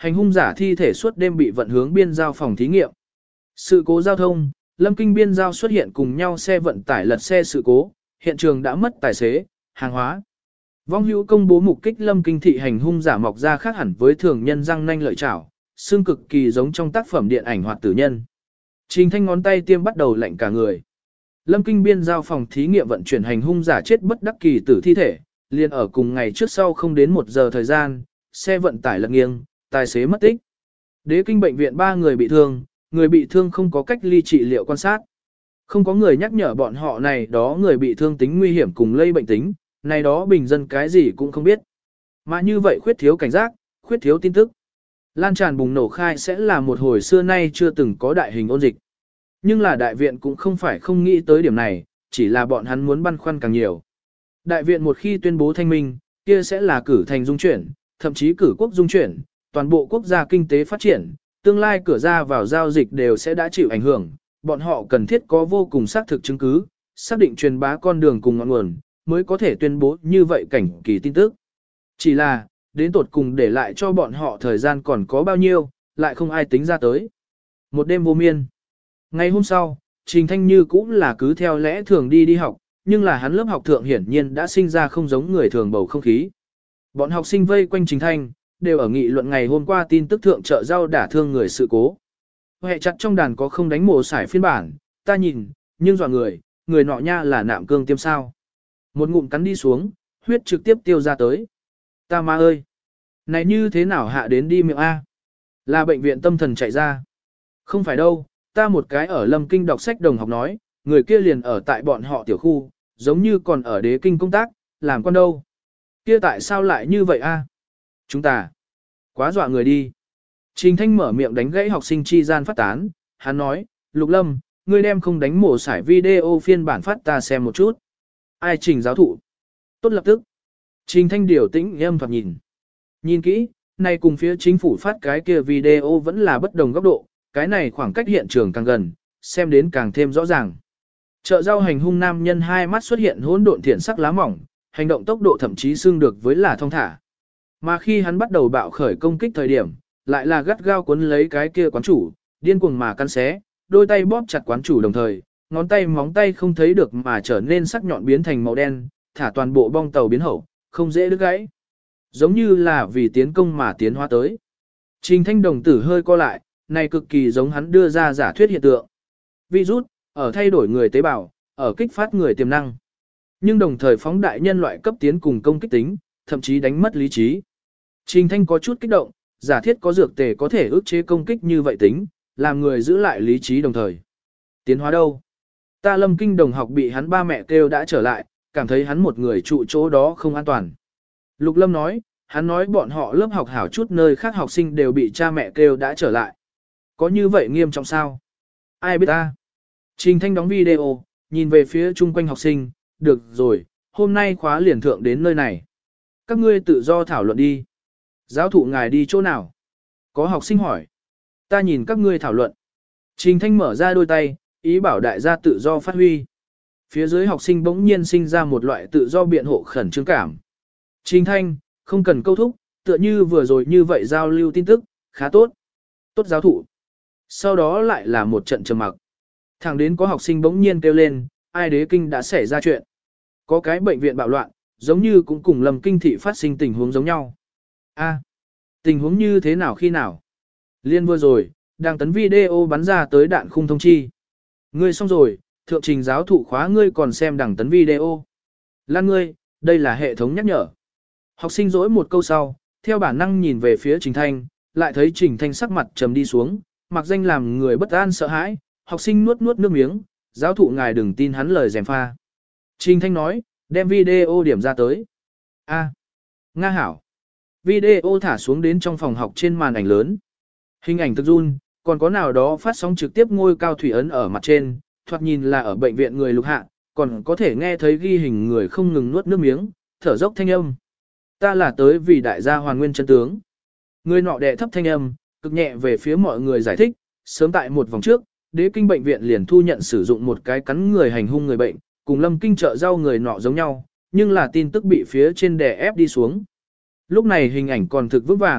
hành hung giả thi thể suốt đêm bị vận hướng biên giao phòng thí nghiệm. Sự cố giao thông, Lâm Kinh biên giao xuất hiện cùng nhau xe vận tải lật xe sự cố, hiện trường đã mất tài xế, hàng hóa. Vong hữu công bố mục kích Lâm Kinh thị hành hung giả mọc ra khác hẳn với thường nhân răng nanh lợi chảo, xương cực kỳ giống trong tác phẩm điện ảnh Hoạt tử nhân. Trình Thanh ngón tay tiêm bắt đầu lạnh cả người. Lâm Kinh biên giao phòng thí nghiệm vận chuyển hành hung giả chết bất đắc kỳ tử thi thể, liền ở cùng ngày trước sau không đến một giờ thời gian, xe vận tải lật nghiêng, tài xế mất tích. Đế Kinh bệnh viện ba người bị thương, người bị thương không có cách ly trị liệu quan sát. Không có người nhắc nhở bọn họ này đó người bị thương tính nguy hiểm cùng lây bệnh tính, này đó bình dân cái gì cũng không biết. Mà như vậy khuyết thiếu cảnh giác, khuyết thiếu tin tức. Lan tràn bùng nổ khai sẽ là một hồi xưa nay chưa từng có đại hình ôn dịch. Nhưng là đại viện cũng không phải không nghĩ tới điểm này, chỉ là bọn hắn muốn băn khoăn càng nhiều. Đại viện một khi tuyên bố thanh minh, kia sẽ là cử thành dung chuyển, thậm chí cử quốc dung chuyển, toàn bộ quốc gia kinh tế phát triển, tương lai cửa ra vào giao dịch đều sẽ đã chịu ảnh hưởng, bọn họ cần thiết có vô cùng xác thực chứng cứ, xác định truyền bá con đường cùng ngọn nguồn, mới có thể tuyên bố như vậy cảnh kỳ tin tức. Chỉ là, đến tột cùng để lại cho bọn họ thời gian còn có bao nhiêu, lại không ai tính ra tới. Một đêm vô miên. Ngày hôm sau, Trình Thanh như cũng là cứ theo lẽ thường đi đi học, nhưng là hắn lớp học thượng hiển nhiên đã sinh ra không giống người thường bầu không khí. Bọn học sinh vây quanh Trình Thanh, đều ở nghị luận ngày hôm qua tin tức thượng chợ rau đả thương người sự cố. Hệ chặt trong đàn có không đánh mổ sải phiên bản, ta nhìn, nhưng dọa người, người nọ nha là nạm cương tiêm sao. Một ngụm cắn đi xuống, huyết trực tiếp tiêu ra tới. Ta ma ơi! Này như thế nào hạ đến đi miệng A? Là bệnh viện tâm thần chạy ra. Không phải đâu, ta một cái ở Lâm Kinh đọc sách đồng học nói, người kia liền ở tại bọn họ tiểu khu, giống như còn ở Đế Kinh công tác, làm con đâu. Kia tại sao lại như vậy A? Chúng ta, quá dọa người đi. Trình Thanh mở miệng đánh gãy học sinh chi gian phát tán, hắn nói, Lục Lâm, ngươi đem không đánh mổ sải video phiên bản phát ta xem một chút. Ai Trình giáo thụ? Tốt lập tức. Trình Thanh điều tĩnh âm thoạt nhìn. Nhìn kỹ, này cùng phía chính phủ phát cái kia video vẫn là bất đồng góc độ, cái này khoảng cách hiện trường càng gần, xem đến càng thêm rõ ràng. Chợ rau hành hung nam nhân hai mắt xuất hiện hỗn độn thiện sắc lá mỏng, hành động tốc độ thậm chí xương được với là thong thả. Mà khi hắn bắt đầu bạo khởi công kích thời điểm, lại là gắt gao cuốn lấy cái kia quán chủ, điên cuồng mà cắn xé, đôi tay bóp chặt quán chủ đồng thời, ngón tay móng tay không thấy được mà trở nên sắc nhọn biến thành màu đen, thả toàn bộ bong tàu biến hậu, không dễ đứt gãy. Giống như là vì tiến công mà tiến hóa tới. Trình Thanh đồng tử hơi co lại, này cực kỳ giống hắn đưa ra giả thuyết hiện tượng. Virus, ở thay đổi người tế bào, ở kích phát người tiềm năng. Nhưng đồng thời phóng đại nhân loại cấp tiến cùng công kích tính, thậm chí đánh mất lý trí. Trình Thanh có chút kích động, giả thiết có dược tề có thể ức chế công kích như vậy tính, làm người giữ lại lý trí đồng thời. Tiến hóa đâu? Ta Lâm Kinh đồng học bị hắn ba mẹ kêu đã trở lại, cảm thấy hắn một người trụ chỗ đó không an toàn. Lục Lâm nói, hắn nói bọn họ lớp học hảo chút nơi khác học sinh đều bị cha mẹ kêu đã trở lại. Có như vậy nghiêm trọng sao? Ai biết ta? Trình Thanh đóng video, nhìn về phía chung quanh học sinh, được rồi, hôm nay khóa liền thượng đến nơi này. Các ngươi tự do thảo luận đi. Giáo thụ ngài đi chỗ nào? Có học sinh hỏi. Ta nhìn các ngươi thảo luận. Trình Thanh mở ra đôi tay, ý bảo đại gia tự do phát huy. Phía dưới học sinh bỗng nhiên sinh ra một loại tự do biện hộ khẩn trương cảm. Trình Thanh, không cần câu thúc, tựa như vừa rồi như vậy giao lưu tin tức, khá tốt. Tốt giáo thụ. Sau đó lại là một trận trầm mặc. Thẳng đến có học sinh bỗng nhiên kêu lên, ai Đế Kinh đã xảy ra chuyện. Có cái bệnh viện bạo loạn, giống như cũng cùng Lâm Kinh thị phát sinh tình huống giống nhau. A, tình huống như thế nào khi nào? Liên vừa rồi, đang tấn video bắn ra tới đạn khung thông chi. Ngươi xong rồi, thượng trình giáo thụ khóa ngươi còn xem đằng tấn video. Lan ngươi, đây là hệ thống nhắc nhở. Học sinh dỗi một câu sau, theo bản năng nhìn về phía Trình Thanh, lại thấy Trình Thanh sắc mặt trầm đi xuống, mặc danh làm người bất an sợ hãi, học sinh nuốt nuốt nước miếng, giáo thụ ngài đừng tin hắn lời dèm pha. Trình Thanh nói, đem video điểm ra tới. A, Nga hảo. Video thả xuống đến trong phòng học trên màn ảnh lớn. Hình ảnh thực run, còn có nào đó phát sóng trực tiếp ngôi cao thủy ấn ở mặt trên, thoạt nhìn là ở bệnh viện người lục hạ, còn có thể nghe thấy ghi hình người không ngừng nuốt nước miếng, thở dốc thanh âm. Ta là tới vì đại gia hoàn nguyên chân tướng. Người nọ đệ thấp thanh âm, cực nhẹ về phía mọi người giải thích, sớm tại một vòng trước, Đế Kinh bệnh viện liền thu nhận sử dụng một cái cắn người hành hung người bệnh, cùng Lâm Kinh chợ rau người nọ giống nhau, nhưng là tin tức bị phía trên đè ép đi xuống. Lúc này hình ảnh còn thực vững vàng,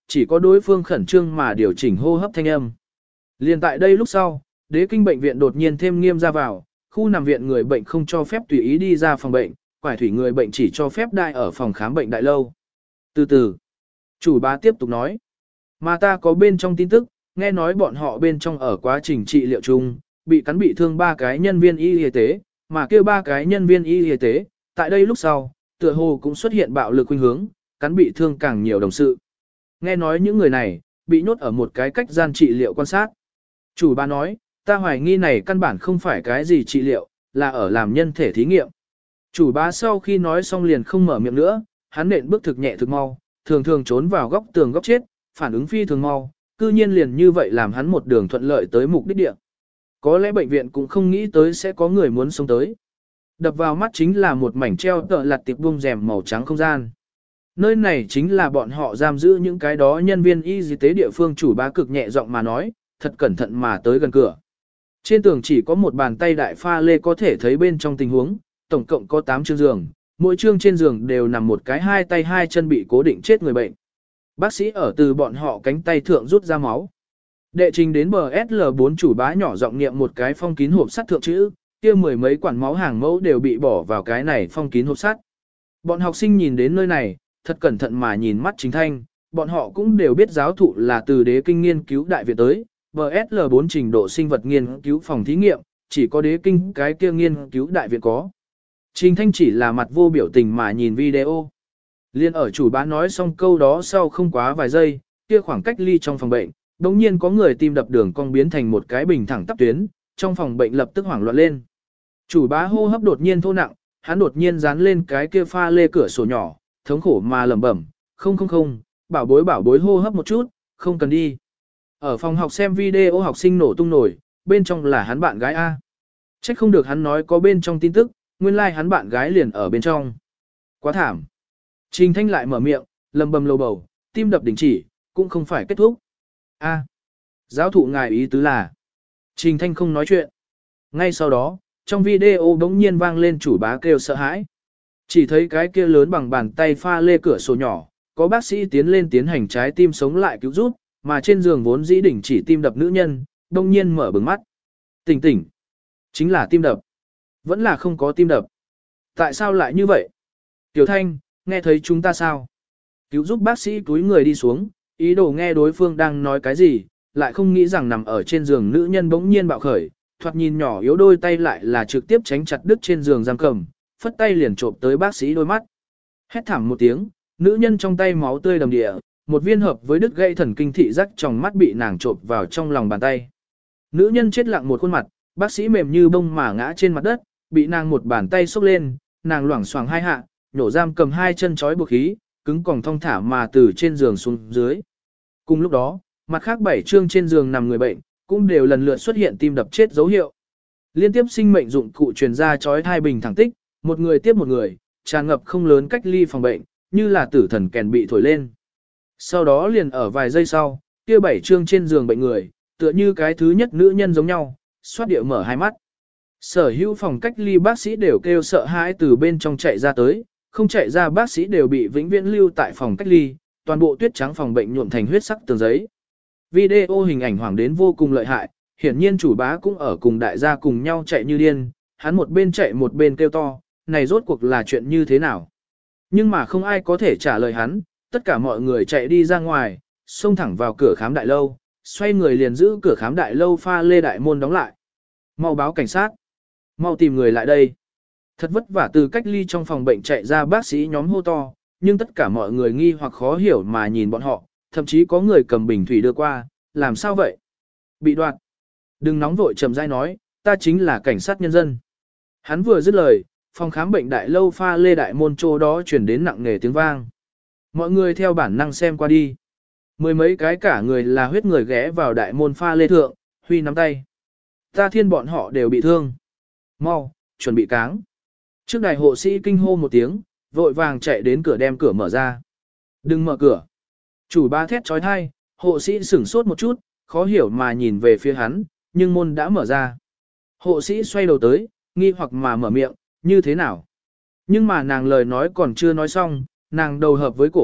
chỉ có đối phương khẩn trương mà điều chỉnh hô hấp thanh âm. Liên tại đây lúc sau, đế kinh bệnh viện đột nhiên thêm nghiêm ra vào, khu nằm viện người bệnh không cho phép tùy ý đi ra phòng bệnh, quải thủy người bệnh chỉ cho phép đại ở phòng khám bệnh đại lâu. Từ từ, chủ bá tiếp tục nói, mà ta có bên trong tin tức, nghe nói bọn họ bên trong ở quá trình trị liệu chung, bị cắn bị thương ba cái nhân viên y y tế, mà kêu ba cái nhân viên y y tế, tại đây lúc sau, tựa hồ cũng xuất hiện bạo lực khuynh hướng, cắn bị thương càng nhiều đồng sự. Nghe nói những người này, bị nhốt ở một cái cách gian trị liệu quan sát. Chủ bá nói, ta hoài nghi này căn bản không phải cái gì trị liệu, là ở làm nhân thể thí nghiệm. Chủ bá sau khi nói xong liền không mở miệng nữa, hắn nện bước thực nhẹ thực mau, thường thường trốn vào góc tường góc chết, phản ứng phi thường mau, cư nhiên liền như vậy làm hắn một đường thuận lợi tới mục đích địa. Có lẽ bệnh viện cũng không nghĩ tới sẽ có người muốn sống tới. Đập vào mắt chính là một mảnh treo tợ lặt tiệp buông rèm màu trắng không gian. Nơi này chính là bọn họ giam giữ những cái đó nhân viên y tế địa phương. Chủ bá cực nhẹ giọng mà nói, thật cẩn thận mà tới gần cửa. Trên tường chỉ có một bàn tay đại pha lê có thể thấy bên trong tình huống, tổng cộng có tám chương giường, mỗi chương trên giường đều nằm một cái hai tay hai chân bị cố định chết người bệnh. Bác sĩ ở từ bọn họ cánh tay thượng rút ra máu. Đệ trình đến bờ ét lờ bốn chủ bá nhỏ giọng niệm một cái phong kín hộp sắt thượng chữ, kia mười mấy quản máu hàng mẫu đều bị bỏ vào cái này phong kín hộp sắt. Bọn học sinh nhìn đến nơi này, thật cẩn thận mà nhìn mắt Trình Thanh, bọn họ cũng đều biết giáo thụ là từ đế kinh nghiên cứu đại viện tới, bờ ét lờ bốn trình độ sinh vật nghiên cứu phòng thí nghiệm, chỉ có đế kinh cái kia nghiên cứu đại viện có. Trình Thanh chỉ là mặt vô biểu tình mà nhìn video. Liên ở chủ bá nói xong câu đó sau không quá vài giây, kia khoảng cách ly trong phòng bệnh, đống nhiên có người tim đập đường cong biến thành một cái bình thẳng tắp tuyến, trong phòng bệnh lập tức hoảng loạn lên. Chủ bá hô hấp đột nhiên thô nặng, hắn đột nhiên dán lên cái kia pha lê cửa sổ nhỏ, thống khổ mà lẩm bẩm, không không không, bảo bối bảo bối hô hấp một chút, không cần đi. Ở phòng học xem video học sinh nổ tung nổi, bên trong là hắn bạn gái A. Trách không được hắn nói có bên trong tin tức, nguyên lai like hắn bạn gái liền ở bên trong. Quá thảm. Trình Thanh lại mở miệng, lầm bầm lầu bầu, tim đập đình chỉ, cũng không phải kết thúc. A. Giáo thụ ngài ý tứ là. Trình Thanh không nói chuyện. Ngay sau đó, trong video bỗng nhiên vang lên chủ bá kêu sợ hãi. Chỉ thấy cái kia lớn bằng bàn tay pha lê cửa sổ nhỏ, có bác sĩ tiến lên tiến hành trái tim sống lại cứu giúp, mà trên giường vốn dĩ đỉnh chỉ tim đập nữ nhân, bỗng nhiên mở bừng mắt. Tỉnh tỉnh. Chính là tim đập. Vẫn là không có tim đập. Tại sao lại như vậy? Tiểu Thanh, nghe thấy chúng ta sao? Cứu giúp bác sĩ túi người đi xuống, ý đồ nghe đối phương đang nói cái gì, lại không nghĩ rằng nằm ở trên giường nữ nhân bỗng nhiên bạo khởi, thoạt nhìn nhỏ yếu đôi tay lại là trực tiếp tránh chặt đứt trên giường giam cầm, phất tay liền trộm tới bác sĩ đôi mắt. Hét thảm một tiếng, nữ nhân trong tay máu tươi đầm địa, một viên hợp với đứt gãy thần kinh thị giác trong mắt bị nàng trộm vào trong lòng bàn tay. Nữ nhân chết lặng một khuôn mặt, bác sĩ mềm như bông mà ngã trên mặt đất, bị nàng một bàn tay xốc lên, nàng loảng xoảng hai hạ, nhổ giam cầm hai chân trói buộc khí, cứng còng thong thả mà từ trên giường xuống dưới. Cùng lúc đó, mặt khác bảy chương trên giường nằm người bệnh, cũng đều lần lượt xuất hiện tim đập chết dấu hiệu. Liên tiếp sinh mệnh dụng cụ truyền ra chói hai bình thẳng tích, một người tiếp một người, tràn ngập không lớn cách ly phòng bệnh, như là tử thần kèn bị thổi lên. Sau đó liền ở vài giây sau, kia bảy chương trên giường bệnh người, tựa như cái thứ nhất nữ nhân giống nhau, xoát địa mở hai mắt. Sở hữu phòng cách ly bác sĩ đều kêu sợ hãi từ bên trong chạy ra tới, không chạy ra bác sĩ đều bị vĩnh viễn lưu tại phòng cách ly, toàn bộ tuyết trắng phòng bệnh nhuộm thành huyết sắc tường giấy. Video hình ảnh hoảng đến vô cùng lợi hại, hiển nhiên chủ bá cũng ở cùng đại gia cùng nhau chạy như điên, hắn một bên chạy một bên kêu to, này rốt cuộc là chuyện như thế nào? Nhưng mà không ai có thể trả lời hắn, tất cả mọi người chạy đi ra ngoài, xông thẳng vào cửa khám đại lâu, xoay người liền giữ cửa khám đại lâu pha lê đại môn đóng lại. Mau báo cảnh sát, mau tìm người lại đây. Thật vất vả từ cách ly trong phòng bệnh chạy ra bác sĩ nhóm hô to, nhưng tất cả mọi người nghi hoặc khó hiểu mà nhìn bọn họ, thậm chí có người cầm bình thủy đưa qua, làm sao vậy? Bị đoạt. Đừng nóng vội chậm rãi nói, ta chính là cảnh sát nhân dân. Hắn vừa dứt lời, phòng khám bệnh đại lâu pha lê đại môn chỗ đó truyền đến nặng nề tiếng vang. Mọi người theo bản năng xem qua đi. Mười mấy cái cả người là huyết người ghé vào đại môn pha lê thượng, huy nắm tay. Ta thiên bọn họ đều bị thương. Mau, chuẩn bị cáng. Trước đài hộ sĩ kinh hô một tiếng, vội vàng chạy đến cửa đem cửa mở ra. Đừng mở cửa. Chủ ba thét trói thai, hộ sĩ sửng sốt một chút, khó hiểu mà nhìn về phía hắn, nhưng môn đã mở ra. Hộ sĩ xoay đầu tới, nghi hoặc mà mở miệng, như thế nào? Nhưng mà nàng lời nói còn chưa nói xong, nàng đầu hợp với cổ,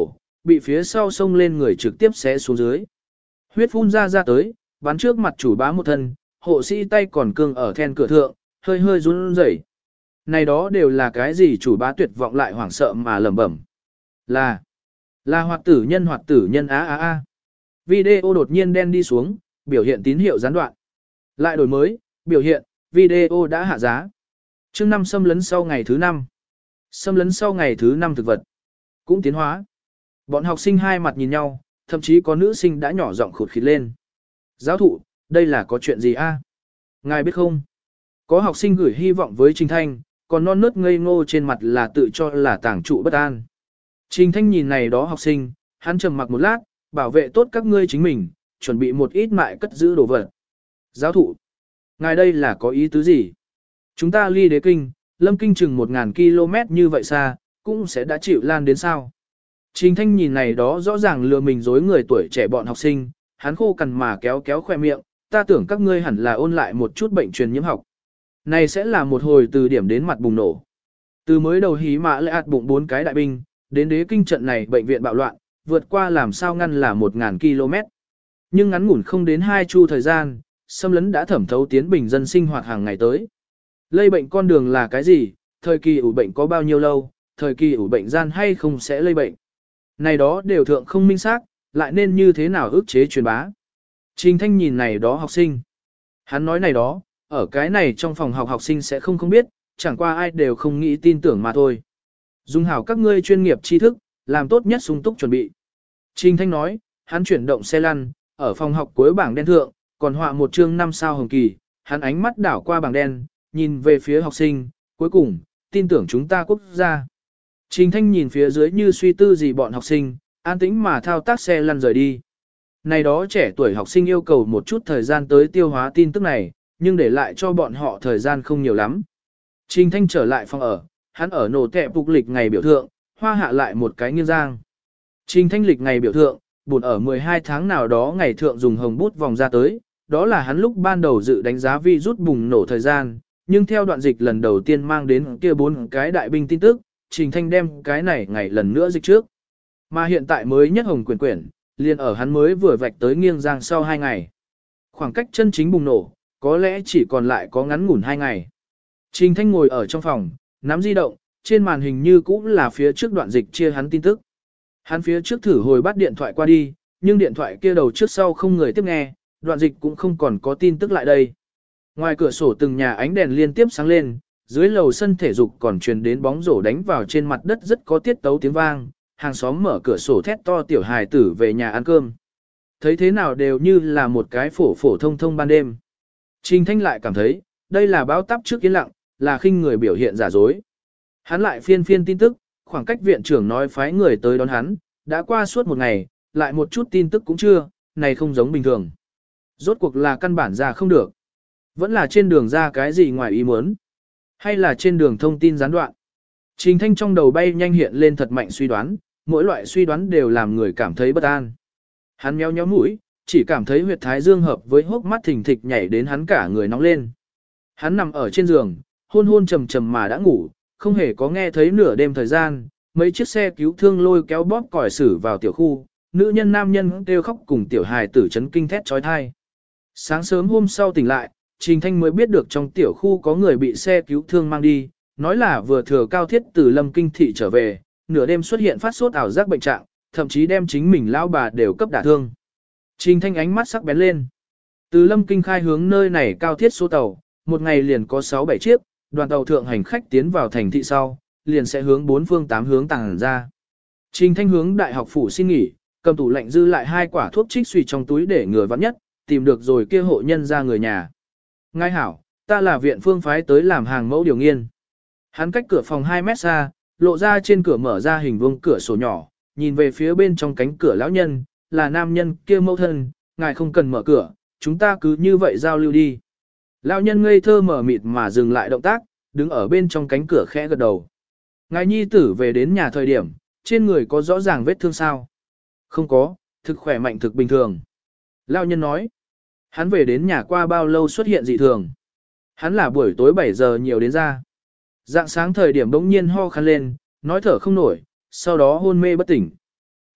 bị phía sau xông lên người trực tiếp xé xuống dưới. Huyết phun ra ra tới, bắn trước mặt chủ bá một thân, hộ sĩ tay còn cương ở then cửa thượng, hơi hơi run rẩy. Này đó đều là cái gì chủ bá tuyệt vọng lại hoảng sợ mà lẩm bẩm. Là, là hoạt tử nhân hoạt tử nhân á á á. Video đột nhiên đen đi xuống, biểu hiện tín hiệu gián đoạn. Lại đổi mới, biểu hiện, video đã hạ giá. Chương năm xâm lấn sau ngày thứ năm. Xâm lấn sau ngày thứ năm thực vật. Cũng tiến hóa. Bọn học sinh hai mặt nhìn nhau, thậm chí có nữ sinh đã nhỏ giọng khụt khịt lên. Giáo thụ, đây là có chuyện gì a? Ngài biết không? Có học sinh gửi hy vọng với Trình Thanh, còn non nớt ngây ngô trên mặt là tự cho là tàng trụ bất an. Trình Thanh nhìn này đó học sinh, hắn trầm mặc một lát, bảo vệ tốt các ngươi chính mình, chuẩn bị một ít mại cất giữ đồ vật. Giáo thụ, ngài đây là có ý tứ gì? Chúng ta ly đế kinh, lâm kinh chừng một nghìn ki lô mét như vậy xa, cũng sẽ đã chịu lan đến sao? Trình Thanh nhìn này đó rõ ràng lừa mình dối người tuổi trẻ bọn học sinh, hắn khô cằn mà kéo kéo khoe miệng, ta tưởng các ngươi hẳn là ôn lại một chút bệnh truyền nhiễm học. Này sẽ là một hồi từ điểm đến mặt bùng nổ. Từ mới đầu hí mã lại ạt bụng bốn cái đại binh, đến đế kinh trận này bệnh viện bạo loạn, vượt qua làm sao ngăn là một nghìn ki lô mét. Nhưng ngắn ngủn không đến hai chu thời gian, xâm lấn đã thẩm thấu tiến bình dân sinh hoạt hàng ngày tới. Lây bệnh con đường là cái gì, thời kỳ ủ bệnh có bao nhiêu lâu, thời kỳ ủ bệnh gian hay không sẽ lây bệnh. Này đó đều thượng không minh xác, lại nên như thế nào ức chế truyền bá. Trình Thanh nhìn này đó học sinh. Hắn nói này đó, ở cái này trong phòng học học sinh sẽ không không biết, chẳng qua ai đều không nghĩ tin tưởng mà thôi. Dùng hảo các ngươi chuyên nghiệp tri thức, làm tốt nhất sung túc chuẩn bị. Trình Thanh nói, hắn chuyển động xe lăn, ở phòng học cuối bảng đen thượng, còn họa một chương năm sao hồng kỳ, hắn ánh mắt đảo qua bảng đen, nhìn về phía học sinh, cuối cùng, tin tưởng chúng ta quốc gia. Trình Thanh nhìn phía dưới như suy tư gì bọn học sinh, an tĩnh mà thao tác xe lăn rời đi. Này đó trẻ tuổi học sinh yêu cầu một chút thời gian tới tiêu hóa tin tức này, nhưng để lại cho bọn họ thời gian không nhiều lắm. Trình Thanh trở lại phòng ở, hắn ở nổ tệ phục lịch ngày biểu thượng, hoa hạ lại một cái nghiêng giang. Trình Thanh lịch ngày biểu thượng, buồn ở mười hai tháng nào đó ngày thượng dùng hồng bút vòng ra tới, đó là hắn lúc ban đầu dự đánh giá vi rút bùng nổ thời gian, nhưng theo đoạn dịch lần đầu tiên mang đến kia bốn cái đại binh tin tức, Trình Thanh đem cái này ngày lần nữa dịch trước. Mà hiện tại mới nhất hồng quyển quyển, liền ở hắn mới vừa vạch tới nghiêng giang sau hai ngày. Khoảng cách chân chính bùng nổ, có lẽ chỉ còn lại có ngắn ngủn hai ngày. Trình Thanh ngồi ở trong phòng, nắm di động, trên màn hình như cũng là phía trước đoạn dịch chia hắn tin tức. Hắn phía trước thử hồi bắt điện thoại qua đi, nhưng điện thoại kia đầu trước sau không người tiếp nghe, đoạn dịch cũng không còn có tin tức lại đây. Ngoài cửa sổ từng nhà ánh đèn liên tiếp sáng lên, dưới lầu sân thể dục còn truyền đến bóng rổ đánh vào trên mặt đất rất có tiết tấu tiếng vang, hàng xóm mở cửa sổ thét to tiểu hài tử về nhà ăn cơm. Thấy thế nào đều như là một cái phổ phổ thông thông ban đêm. Trình Thanh lại cảm thấy, đây là báo táp trước yên lặng, là khinh người biểu hiện giả dối. Hắn lại phiên phiên tin tức, khoảng cách viện trưởng nói phái người tới đón hắn, đã qua suốt một ngày, lại một chút tin tức cũng chưa, này không giống bình thường. Rốt cuộc là căn bản ra không được. Vẫn là trên đường ra cái gì ngoài ý muốn. Hay là trên đường thông tin gián đoạn. Trình Thanh trong đầu bay nhanh hiện lên thật mạnh suy đoán, mỗi loại suy đoán đều làm người cảm thấy bất an. Hắn méo méo mũi, chỉ cảm thấy huyệt thái dương hợp với hốc mắt thình thịch nhảy đến hắn cả người nóng lên. Hắn nằm ở trên giường, hôn hôn trầm trầm mà đã ngủ, không hề có nghe thấy nửa đêm thời gian, mấy chiếc xe cứu thương lôi kéo bóp còi xử vào tiểu khu, nữ nhân nam nhân kêu khóc cùng tiểu hài tử chấn kinh thét trói thai. Sáng sớm hôm sau tỉnh lại, Trình Thanh mới biết được trong tiểu khu có người bị xe cứu thương mang đi, nói là vừa thừa cao thiết từ Lâm Kinh thị trở về, nửa đêm xuất hiện phát sốt ảo giác bệnh trạng, thậm chí đem chính mình lão bà đều cấp đả thương. Trình Thanh ánh mắt sắc bén lên. Từ Lâm Kinh khai hướng nơi này cao thiết số tàu, một ngày liền có sáu bảy chiếc, đoàn tàu thượng hành khách tiến vào thành thị sau, liền sẽ hướng bốn phương tám hướng tàng ra. Trình Thanh hướng đại học phủ xin nghỉ, cầm tủ lạnh dư lại hai quả thuốc trích suy trong túi để ngừa vắng nhất, tìm được rồi kia hộ nhân ra người nhà. Ngài hảo, ta là viện phương phái tới làm hàng mẫu điều nghiên. Hắn cách cửa phòng hai mét xa, lộ ra trên cửa mở ra hình vuông cửa sổ nhỏ, nhìn về phía bên trong cánh cửa lão nhân, là nam nhân kia mẫu thân, ngài không cần mở cửa, chúng ta cứ như vậy giao lưu đi. Lão nhân ngây thơ mở mịt mà dừng lại động tác, đứng ở bên trong cánh cửa khẽ gật đầu. Ngài nhi tử về đến nhà thời điểm, trên người có rõ ràng vết thương sao? Không có, thực khỏe mạnh thực bình thường. Lão nhân nói, hắn về đến nhà qua bao lâu xuất hiện dị thường. Hắn là buổi tối bảy giờ nhiều đến ra. Dạng sáng thời điểm bỗng nhiên ho khăn lên, nói thở không nổi, sau đó hôn mê bất tỉnh.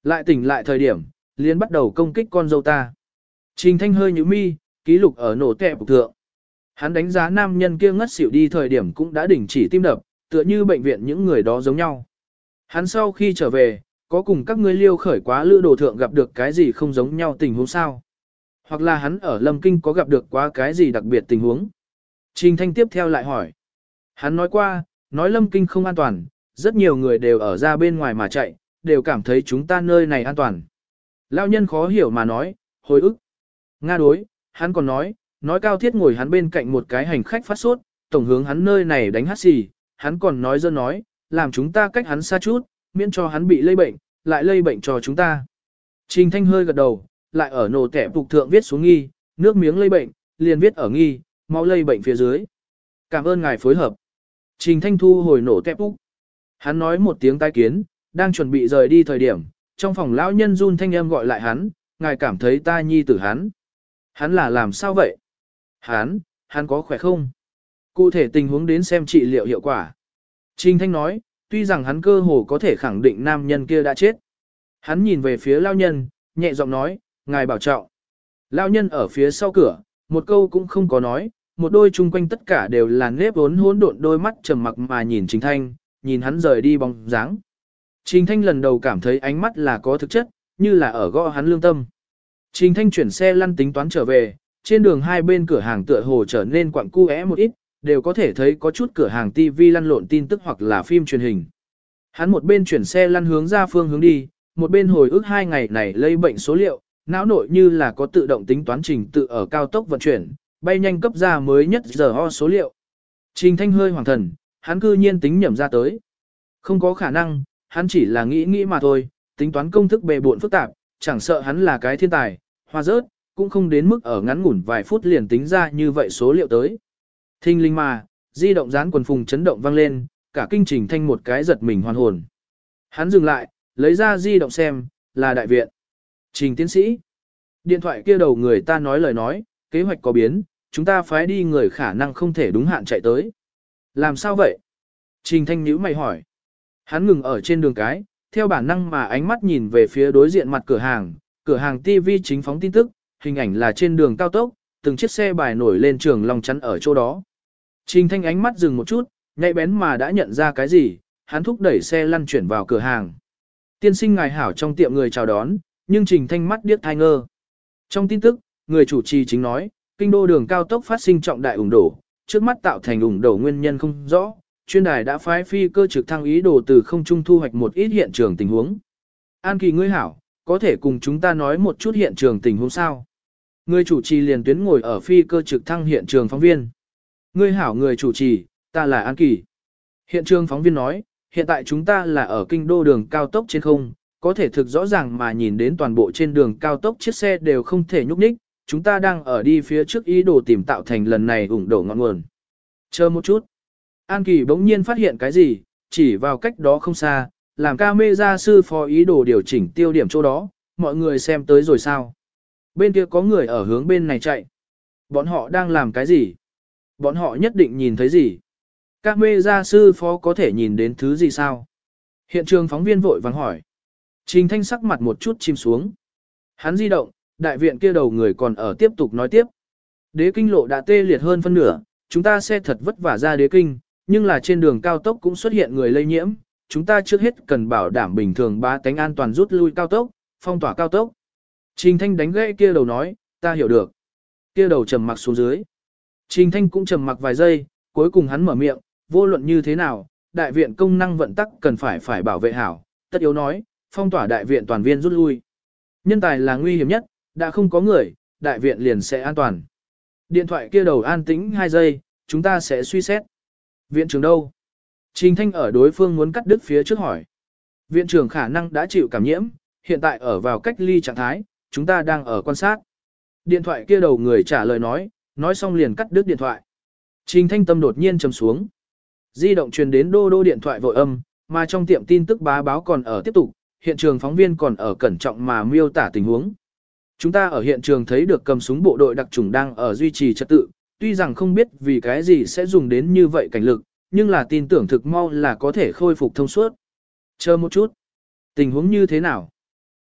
Lại tỉnh lại thời điểm, liền bắt đầu công kích con dâu ta. Trình Thanh hơi nhíu mi, ký lục ở nổ tẹp thượng. Hắn đánh giá nam nhân kia ngất xỉu đi thời điểm cũng đã đình chỉ tim đập, tựa như bệnh viện những người đó giống nhau. Hắn sau khi trở về, có cùng các ngươi liêu khởi quá lữ đồ thượng gặp được cái gì không giống nhau tình huống sao? Hoặc là hắn ở Lâm Kinh có gặp được quá cái gì đặc biệt tình huống? Trình Thanh tiếp theo lại hỏi. Hắn nói qua, nói Lâm Kinh không an toàn, rất nhiều người đều ở ra bên ngoài mà chạy, đều cảm thấy chúng ta nơi này an toàn. Lão nhân khó hiểu mà nói, hồi ức. Nga đối, hắn còn nói, nói Cao Thiết ngồi hắn bên cạnh một cái hành khách phát sốt, tổng hướng hắn nơi này đánh hát xì, hắn còn nói dơ nói, làm chúng ta cách hắn xa chút, miễn cho hắn bị lây bệnh, lại lây bệnh cho chúng ta. Trình Thanh hơi gật đầu, lại ở nổ tẻ phục thượng viết xuống nghi, nước miếng lây bệnh, liền viết ở nghi, máu lây bệnh phía dưới. Cảm ơn ngài phối hợp. Trình Thanh thu hồi nổ tẻ phục. Hắn nói một tiếng tai kiến, đang chuẩn bị rời đi thời điểm, trong phòng lão nhân run thanh âm gọi lại hắn, ngài cảm thấy ta nhi tử hắn. Hắn là làm sao vậy? Hắn, hắn có khỏe không? Cụ thể tình huống đến xem trị liệu hiệu quả. Trình Thanh nói, tuy rằng hắn cơ hồ có thể khẳng định nam nhân kia đã chết. Hắn nhìn về phía lão nhân, nhẹ giọng nói, ngài bảo trọng. Lão nhân ở phía sau cửa, một câu cũng không có nói, một đôi chung quanh tất cả đều là nếp vốn hỗn độn đôi mắt trầm mặc mà nhìn Trình Thanh, nhìn hắn rời đi bóng dáng. Trình Thanh lần đầu cảm thấy ánh mắt là có thực chất, như là ở gõ hắn lương tâm. Trình Thanh chuyển xe lăn tính toán trở về, trên đường hai bên cửa hàng tựa hồ trở nên quặng cu é một ít, đều có thể thấy có chút cửa hàng ti vi lăn lộn tin tức hoặc là phim truyền hình. Hắn một bên chuyển xe lăn hướng ra phương hướng đi, một bên hồi ức hai ngày này lây bệnh số liệu, não nội như là có tự động tính toán trình tự ở cao tốc vận chuyển, bay nhanh cấp ra mới nhất giờ ho số liệu. Trình Thanh hơi hoàng thần, hắn cư nhiên tính nhẩm ra tới. Không có khả năng, hắn chỉ là nghĩ nghĩ mà thôi, tính toán công thức bề bộn phức tạp, chẳng sợ hắn là cái thiên tài, hoa rớt, cũng không đến mức ở ngắn ngủn vài phút liền tính ra như vậy số liệu tới. Thinh linh mà, di động dán quần phùng chấn động vang lên, cả kinh Trình Thanh một cái giật mình hoàn hồn. Hắn dừng lại, lấy ra di động xem, là đại viện. Trình tiến sĩ. Điện thoại kia đầu người ta nói lời nói, kế hoạch có biến, chúng ta phái đi người khả năng không thể đúng hạn chạy tới. Làm sao vậy? Trình Thanh nhíu mày hỏi. Hắn ngừng ở trên đường cái, theo bản năng mà ánh mắt nhìn về phía đối diện mặt cửa hàng, cửa hàng ti vi chính phóng tin tức, hình ảnh là trên đường cao tốc, từng chiếc xe bài nổi lên trường long chắn ở chỗ đó. Trình Thanh ánh mắt dừng một chút, nhạy bén mà đã nhận ra cái gì, hắn thúc đẩy xe lăn chuyển vào cửa hàng. Tiên sinh ngài hảo trong tiệm người chào đón, nhưng Trình Thanh mắt điếc thai ngơ. Trong tin tức, người chủ trì chính nói, kinh đô đường cao tốc phát sinh trọng đại ủng đổ, trước mắt tạo thành ủng đổ nguyên nhân không rõ, chuyên đài đã phái phi cơ trực thăng ý đồ từ không trung thu hoạch một ít hiện trường tình huống. An Kỳ ngươi hảo, có thể cùng chúng ta nói một chút hiện trường tình huống sao? Người chủ trì liền tuyến ngồi ở phi cơ trực thăng hiện trường phóng viên. Ngươi hảo người chủ trì, ta là An Kỳ. Hiện trường phóng viên nói, hiện tại chúng ta là ở kinh đô đường cao tốc trên không, có thể thực rõ ràng mà nhìn đến toàn bộ trên đường cao tốc chiếc xe đều không thể nhúc nhích, chúng ta đang ở đi phía trước ý đồ tìm tạo thành lần này ủng đổ ngọn nguồn. Chờ một chút. An Kỳ bỗng nhiên phát hiện cái gì, chỉ vào cách đó không xa, làm camera sư phó ý đồ điều chỉnh tiêu điểm chỗ đó, mọi người xem tới rồi sao. Bên kia có người ở hướng bên này chạy. Bọn họ đang làm cái gì? Bọn họ nhất định nhìn thấy gì? Camera sư phó có thể nhìn đến thứ gì sao? Hiện trường phóng viên vội vàng hỏi. Trình Thanh sắc mặt một chút chìm xuống. Hắn di động, đại viện kia đầu người còn ở tiếp tục nói tiếp. Đế kinh lộ đã tê liệt hơn phân nửa, chúng ta xe thật vất vả ra đế kinh, nhưng là trên đường cao tốc cũng xuất hiện người lây nhiễm, chúng ta trước hết cần bảo đảm bình thường ba tánh an toàn rút lui cao tốc, phong tỏa cao tốc. Trình Thanh đánh gãy kia đầu nói, ta hiểu được. Kia đầu trầm mặc xuống dưới. Trình Thanh cũng trầm mặc vài giây, cuối cùng hắn mở miệng, vô luận như thế nào, đại viện công năng vận tắc cần phải phải bảo vệ hảo, tất yếu nói, phong tỏa đại viện toàn viên rút lui. Nhân tài là nguy hiểm nhất, đã không có người, đại viện liền sẽ an toàn. Điện thoại kia đầu an tĩnh hai giây, chúng ta sẽ suy xét. Viện trưởng đâu? Trình Thanh ở đối phương muốn cắt đứt phía trước hỏi. Viện trưởng khả năng đã chịu cảm nhiễm, hiện tại ở vào cách ly trạng thái, chúng ta đang ở quan sát. Điện thoại kia đầu người trả lời nói, nói xong liền cắt đứt điện thoại. Trình Thanh tâm đột nhiên trầm xuống. Di động truyền đến đô đô điện thoại vội âm, mà trong tiệm tin tức bá báo còn ở tiếp tục, hiện trường phóng viên còn ở cẩn trọng mà miêu tả tình huống. Chúng ta ở hiện trường thấy được cầm súng bộ đội đặc chủng đang ở duy trì trật tự, tuy rằng không biết vì cái gì sẽ dùng đến như vậy cảnh lực, nhưng là tin tưởng thực mau là có thể khôi phục thông suốt. Chờ một chút. Tình huống như thế nào?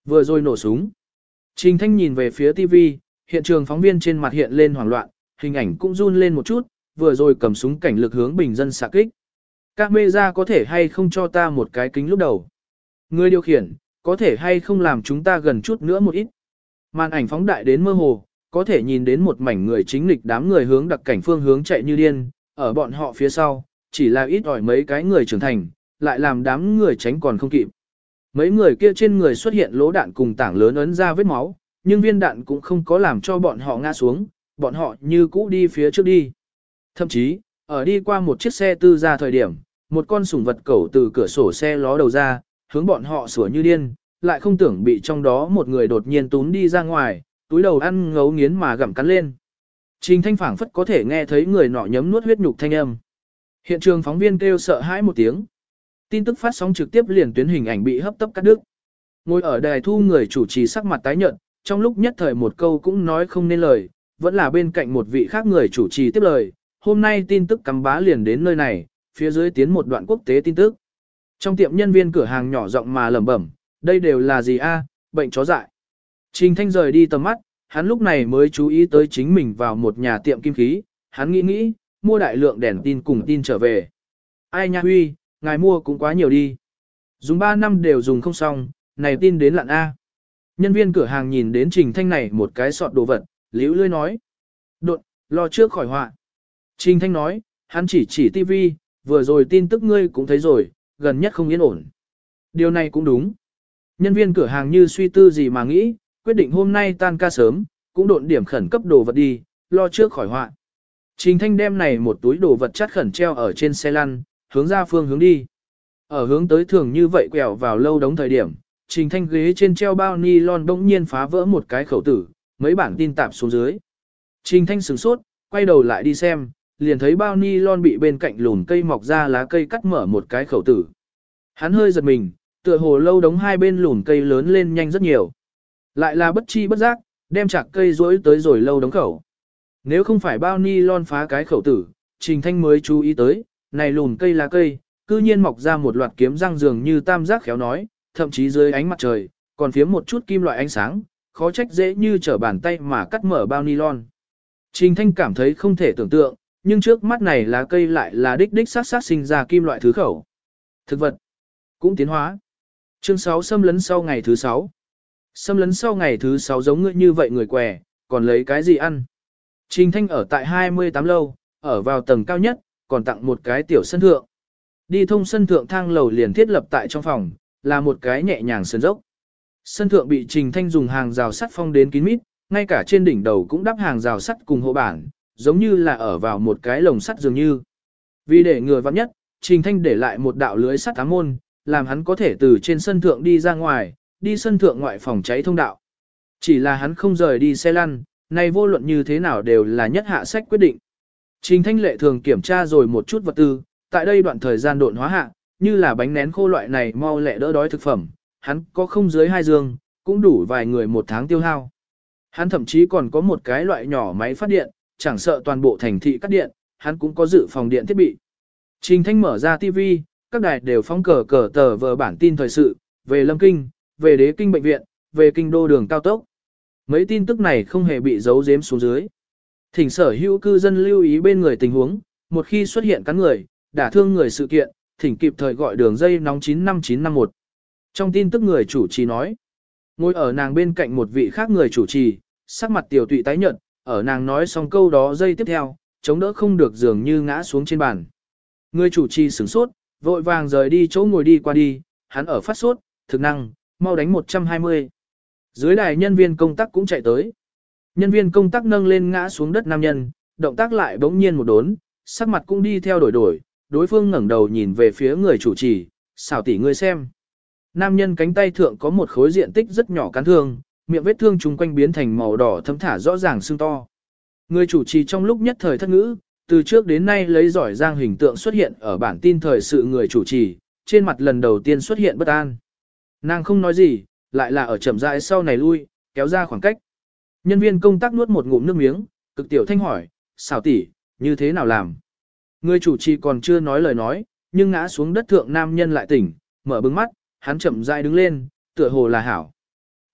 Vừa rồi nổ súng. Trình Thanh nhìn về phía ti vi, hiện trường phóng viên trên mặt hiện lên hoảng loạn, hình ảnh cũng run lên một chút, vừa rồi cầm súng cảnh lực hướng bình dân xạ kích. Camera có thể hay không cho ta một cái kính lúc đầu? Người điều khiển, có thể hay không làm chúng ta gần chút nữa một ít? Màn ảnh phóng đại đến mơ hồ, có thể nhìn đến một mảnh người chính lịch đám người hướng đặc cảnh phương hướng chạy như điên, ở bọn họ phía sau, chỉ là ít ỏi mấy cái người trưởng thành, lại làm đám người tránh còn không kịp. Mấy người kia trên người xuất hiện lỗ đạn cùng tảng lớn ấn ra vết máu, nhưng viên đạn cũng không có làm cho bọn họ ngã xuống, bọn họ như cũ đi phía trước đi. Thậm chí, ở đi qua một chiếc xe tư ra thời điểm, một con sủng vật cẩu từ cửa sổ xe ló đầu ra, hướng bọn họ sủa như điên, lại không tưởng bị trong đó một người đột nhiên tún đi ra ngoài, túi đầu ăn ngấu nghiến mà gặm cắn lên. Trình Thanh phảng phất có thể nghe thấy người nọ nhấm nuốt huyết nhục thanh âm. Hiện trường phóng viên kêu sợ hãi một tiếng. Tin tức phát sóng trực tiếp liền tuyến hình ảnh bị hấp tấp cắt đứt. Ngồi ở đài thu người chủ trì sắc mặt tái nhợt, trong lúc nhất thời một câu cũng nói không nên lời, vẫn là bên cạnh một vị khác người chủ trì tiếp lời. Hôm nay tin tức cắm bá liền đến nơi này, phía dưới tiến một đoạn quốc tế tin tức. Trong tiệm nhân viên cửa hàng nhỏ giọng mà lẩm bẩm, đây đều là gì a? Bệnh chó dại. Trình Thanh rời đi tầm mắt, hắn lúc này mới chú ý tới chính mình vào một nhà tiệm kim khí, hắn nghĩ nghĩ, mua đại lượng đèn tin cùng tin trở về. Ai nha Huy, ngài mua cũng quá nhiều đi. Dùng ba năm đều dùng không xong, này tin đến lặn A. Nhân viên cửa hàng nhìn đến Trình Thanh này một cái sọt đồ vật, liễu lươi nói. Đột, lo trước khỏi họa. Trình Thanh nói, hắn chỉ chỉ tivi, vừa rồi tin tức ngươi cũng thấy rồi, gần nhất không yên ổn. Điều này cũng đúng. Nhân viên cửa hàng như suy tư gì mà nghĩ, quyết định hôm nay tan ca sớm, cũng độn điểm khẩn cấp đồ vật đi, lo trước khỏi họa. Trình Thanh đem này một túi đồ vật chắt khẩn treo ở trên xe lăn, hướng ra phương hướng đi. Ở hướng tới thường như vậy quẹo vào lâu đống thời điểm, Trình Thanh ghế trên treo bao nylon bỗng nhiên phá vỡ một cái khẩu tử, mấy bản tin tạp xuống dưới. Trình Thanh sửng sốt, quay đầu lại đi xem, liền thấy bao nylon bị bên cạnh lùn cây mọc ra lá cây cắt mở một cái khẩu tử. Hắn hơi giật mình, tựa hồ lâu đống hai bên lùn cây lớn lên nhanh rất nhiều. Lại là bất chi bất giác, đem chạc cây rỗi tới rồi lâu đống khẩu. Nếu không phải bao nylon phá cái khẩu tử, Trình Thanh mới chú ý tới, này lùn cây lá cây, cư nhiên mọc ra một loạt kiếm răng dường như tam giác khéo nói, thậm chí dưới ánh mặt trời, còn phiếm một chút kim loại ánh sáng, khó trách dễ như trở bàn tay mà cắt mở bao nylon. Trình Thanh cảm thấy không thể tưởng tượng, nhưng trước mắt này lá cây lại là đích đích sát sát sinh ra kim loại thứ khẩu. Thực vật cũng tiến hóa. Chương sáu xâm lấn sau ngày thứ sáu. Xâm lấn sau ngày thứ sáu giống ngươi như vậy người què, còn lấy cái gì ăn? Trình Thanh ở tại hai mươi tám lâu, ở vào tầng cao nhất, còn tặng một cái tiểu sân thượng. Đi thông sân thượng thang lầu liền thiết lập tại trong phòng, là một cái nhẹ nhàng sườn dốc. Sân thượng bị Trình Thanh dùng hàng rào sắt phong đến kín mít, ngay cả trên đỉnh đầu cũng đắp hàng rào sắt cùng hộ bản, giống như là ở vào một cái lồng sắt dường như. Vì để ngừa vắng nhất, Trình Thanh để lại một đạo lưới sắt ám môn, làm hắn có thể từ trên sân thượng đi ra ngoài, đi sân thượng ngoại phòng cháy thông đạo. Chỉ là hắn không rời đi xe lăn, này vô luận như thế nào đều là nhất hạ sách quyết định. Trình Thanh lệ thường kiểm tra rồi một chút vật tư, tại đây đoạn thời gian độn hóa hạ, như là bánh nén khô loại này mau lẹ đỡ đói thực phẩm, hắn có không dưới hai giường, cũng đủ vài người một tháng tiêu hao. Hắn thậm chí còn có một cái loại nhỏ máy phát điện, chẳng sợ toàn bộ thành thị cắt điện, hắn cũng có dự phòng điện thiết bị. Trình Thanh mở ra ti vi, các đài đều phóng cờ cờ tờ vờ bản tin thời sự, về Lâm Kinh, về Đế Kinh bệnh viện, về kinh đô đường cao tốc. Mấy tin tức này không hề bị giấu giếm xuống dưới. Thỉnh sở hữu cư dân lưu ý bên người tình huống, một khi xuất hiện cắn người, đả thương người sự kiện, thỉnh kịp thời gọi đường dây nóng chín năm chín năm một. Trong tin tức người chủ trì nói, ngồi ở nàng bên cạnh một vị khác người chủ trì, sắc mặt tiểu tụy tái nhợt, ở nàng nói xong câu đó giây tiếp theo, chống đỡ không được dường như ngã xuống trên bàn. Người chủ trì sửng sốt, vội vàng rời đi chỗ ngồi đi qua đi, hắn ở phát sốt, thực năng, mau đánh một trăm hai mươi. Dưới đài nhân viên công tác cũng chạy tới. Nhân viên công tác nâng lên ngã xuống đất nam nhân, động tác lại bỗng nhiên một đốn, sắc mặt cũng đi theo đổi đổi, đối phương ngẩng đầu nhìn về phía người chủ trì, xảo tỉ ngươi xem. Nam nhân cánh tay thượng có một khối diện tích rất nhỏ cán thương, miệng vết thương chung quanh biến thành màu đỏ thấm thả rõ ràng sưng to. Người chủ trì trong lúc nhất thời thất ngữ, từ trước đến nay lấy giỏi giang hình tượng xuất hiện ở bản tin thời sự người chủ trì, trên mặt lần đầu tiên xuất hiện bất an. Nàng không nói gì, lại là ở chậm rãi sau này lui, kéo ra khoảng cách. Nhân viên công tác nuốt một ngụm nước miếng, cực tiểu thanh hỏi, xảo tỷ, như thế nào làm? Người chủ trì còn chưa nói lời nói, nhưng ngã xuống đất thượng nam nhân lại tỉnh, mở bừng mắt, hắn chậm rãi đứng lên, tựa hồ là hảo.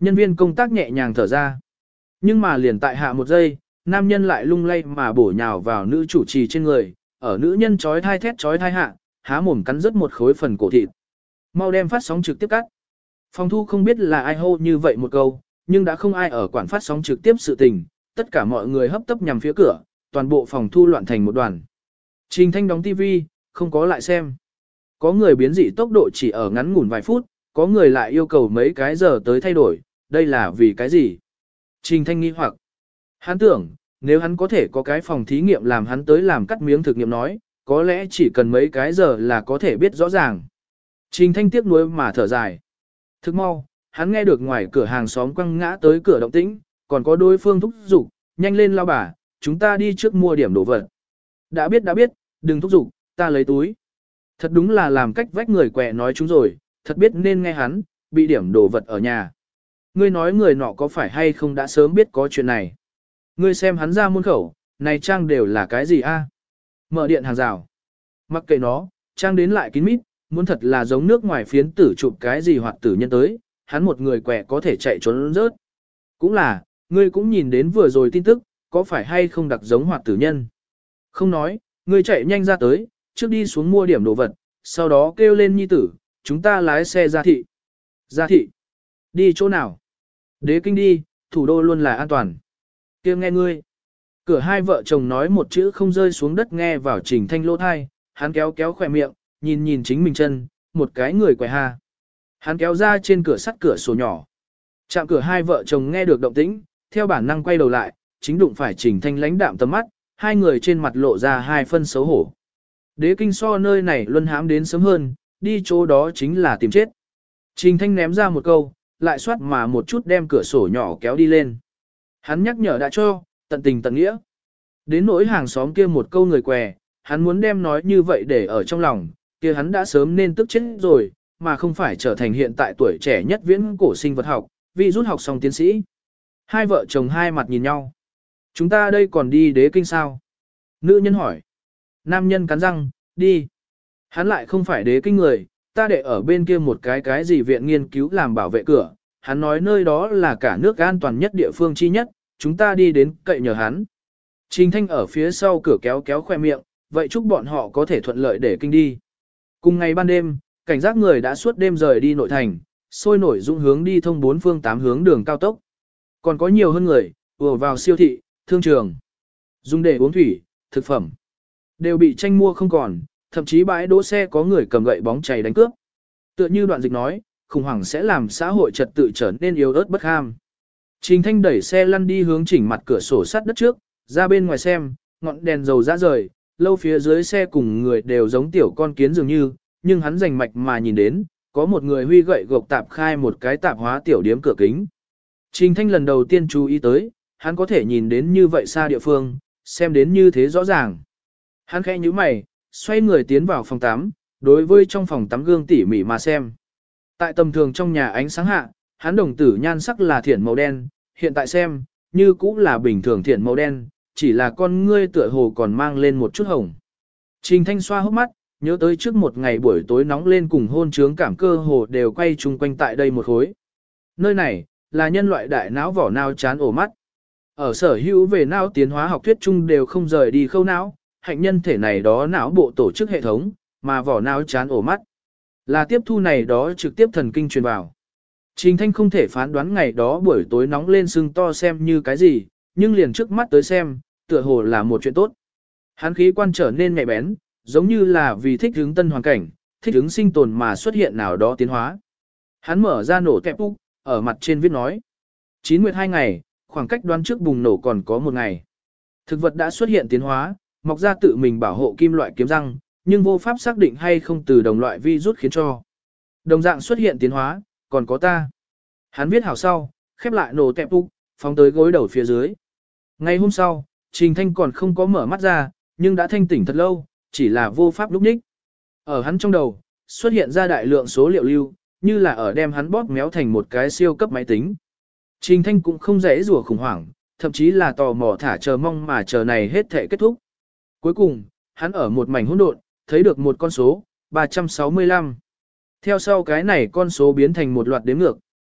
Nhân viên công tác nhẹ nhàng thở ra. Nhưng mà liền tại hạ một giây, nam nhân lại lung lay mà bổ nhào vào nữ chủ trì trên người, ở nữ nhân chói thai thét chói thai hạ, há mồm cắn rớt một khối phần cổ thịt. Mau đem phát sóng trực tiếp cắt. Phòng thu không biết là ai hô như vậy một câu, nhưng đã không ai ở quản phát sóng trực tiếp sự tình, tất cả mọi người hấp tấp nhằm phía cửa, toàn bộ phòng thu loạn thành một đoàn. Trình Thanh đóng tivi, không có lại xem. Có người biến dị tốc độ chỉ ở ngắn ngủn vài phút, có người lại yêu cầu mấy cái giờ tới thay đổi, đây là vì cái gì? Trình Thanh nghi hoặc. Hắn tưởng, nếu hắn có thể có cái phòng thí nghiệm làm hắn tới làm cắt miếng thực nghiệm nói, có lẽ chỉ cần mấy cái giờ là có thể biết rõ ràng. Trình Thanh tiếc nuối mà thở dài. Thức mau, hắn nghe được ngoài cửa hàng xóm quăng ngã tới cửa động tĩnh, còn có đối phương thúc giục, nhanh lên lao bà, chúng ta đi trước mua điểm đồ vật. Đã biết đã biết, đừng thúc giục, ta lấy túi. Thật đúng là làm cách vách người quẹ nói chúng rồi, thật biết nên nghe hắn, bị điểm đồ vật ở nhà. Ngươi nói người nọ có phải hay không đã sớm biết có chuyện này. Ngươi xem hắn ra môn khẩu, này trang đều là cái gì a? Mở điện hàng rào. Mặc kệ nó, trang đến lại kín mít, muốn thật là giống nước ngoài phiến tử chụp cái gì hoặc tử nhân tới, hắn một người quẹ có thể chạy trốn rớt. Cũng là, ngươi cũng nhìn đến vừa rồi tin tức, có phải hay không đặc giống hoặc tử nhân. Không nói, ngươi chạy nhanh ra tới, trước đi xuống mua điểm đồ vật, sau đó kêu lên nhi tử, chúng ta lái xe ra thị. Ra thị? Đi chỗ nào? Đế kinh đi, thủ đô luôn là an toàn. Kia nghe ngươi. Cửa hai vợ chồng nói một chữ không rơi xuống đất nghe vào Trình Thanh lỗ thai, hắn kéo kéo khỏe miệng, nhìn nhìn chính mình chân, một cái người quẻ ha. Hắn kéo ra trên cửa sắt cửa sổ nhỏ. Chạm cửa hai vợ chồng nghe được động tĩnh, theo bản năng quay đầu lại, chính đụng phải Trình Thanh lãnh đạm tầm mắt, hai người trên mặt lộ ra hai phân xấu hổ. Đế kinh so nơi này luân hãm đến sớm hơn, đi chỗ đó chính là tìm chết. Trình Thanh ném ra một câu, lại xoát mà một chút đem cửa sổ nhỏ kéo đi lên. Hắn nhắc nhở đã cho, tận tình tận nghĩa. Đến nỗi hàng xóm kia một câu người què, hắn muốn đem nói như vậy để ở trong lòng, kia hắn đã sớm nên tức chết rồi, mà không phải trở thành hiện tại tuổi trẻ nhất viễn cổ sinh vật học, vì rút học xong tiến sĩ. Hai vợ chồng hai mặt nhìn nhau. Chúng ta đây còn đi đế kinh sao? Nữ nhân hỏi. Nam nhân cắn răng, đi. Hắn lại không phải đế kinh người, ta để ở bên kia một cái cái gì viện nghiên cứu làm bảo vệ cửa. Hắn nói nơi đó là cả nước an toàn nhất địa phương chi nhất, chúng ta đi đến cậy nhờ hắn. Trình Thanh ở phía sau cửa kéo kéo khoe miệng, vậy chúc bọn họ có thể thuận lợi để kinh đi. Cùng ngày ban đêm, cảnh giác người đã suốt đêm rời đi nội thành, sôi nổi dũng hướng đi thông bốn phương tám hướng đường cao tốc. Còn có nhiều hơn người, ùa vào siêu thị, thương trường, dùng để uống thủy, thực phẩm, đều bị tranh mua không còn, thậm chí bãi đỗ xe có người cầm gậy bóng chày đánh cướp. Tựa như đoạn dịch nói, khủng hoảng sẽ làm xã hội trật tự trở nên yếu ớt bất ham. Trình Thanh đẩy xe lăn đi hướng chỉnh mặt cửa sổ sắt đất trước, ra bên ngoài xem, ngọn đèn dầu ra rời, lâu phía dưới xe cùng người đều giống tiểu con kiến dường như, nhưng hắn rành mạch mà nhìn đến, có một người huy gậy gộc tạp khai một cái tạp hóa tiểu điếm cửa kính. Trình Thanh lần đầu tiên chú ý tới, hắn có thể nhìn đến như vậy xa địa phương, xem đến như thế rõ ràng. Hắn khẽ nhíu mày, xoay người tiến vào phòng tắm, đối với trong phòng tắm gương tỉ mỉ mà xem. Tại tầm thường trong nhà ánh sáng hạ, hắn đồng tử nhan sắc là thiển màu đen, hiện tại xem, như cũng là bình thường thiển màu đen, chỉ là con ngươi tựa hồ còn mang lên một chút hồng. Trình Thanh xoa hốc mắt, nhớ tới trước một ngày buổi tối nóng lên cùng hôn trướng cảm cơ hồ đều quay chung quanh tại đây một khối. Nơi này, là nhân loại đại não vỏ não chán ổ mắt. Ở sở hữu về não tiến hóa học thuyết chung đều không rời đi khâu não, hạnh nhân thể này đó não bộ tổ chức hệ thống, mà vỏ não chán ổ mắt. Là tiếp thu này đó trực tiếp thần kinh truyền vào. Trình Thanh không thể phán đoán ngày đó buổi tối nóng lên sưng to xem như cái gì, nhưng liền trước mắt tới xem, tựa hồ là một chuyện tốt. Hắn khí quan trở nên nhạy bén, giống như là vì thích ứng tân hoàn cảnh, thích ứng sinh tồn mà xuất hiện nào đó tiến hóa. Hắn mở ra nổ kẹp úc, ở mặt trên viết nói. Chín nguyệt hai ngày, khoảng cách đoán trước bùng nổ còn có một ngày. Thực vật đã xuất hiện tiến hóa, mọc ra tự mình bảo hộ kim loại kiếm răng, nhưng vô pháp xác định hay không từ đồng loại virus khiến cho. Đồng dạng xuất hiện tiến hóa, còn có ta. Hắn viết hảo sau, khép lại nổ kẹp úc, phóng tới gối đầu phía dưới. Ngày hôm sau, Trình Thanh còn không có mở mắt ra, nhưng đã thanh tỉnh thật lâu, chỉ là vô pháp lúc ních. Ở hắn trong đầu, xuất hiện ra đại lượng số liệu lưu, như là ở đem hắn bóp méo thành một cái siêu cấp máy tính. Trình Thanh cũng không dễ rủa khủng hoảng, thậm chí là tò mò thả chờ mong mà chờ này hết thể kết thúc. Cuối cùng, hắn ở một mảnh hỗn độn, thấy được một con số, ba trăm sáu mươi lăm. Theo sau cái này con số biến thành một loạt đếm ngược,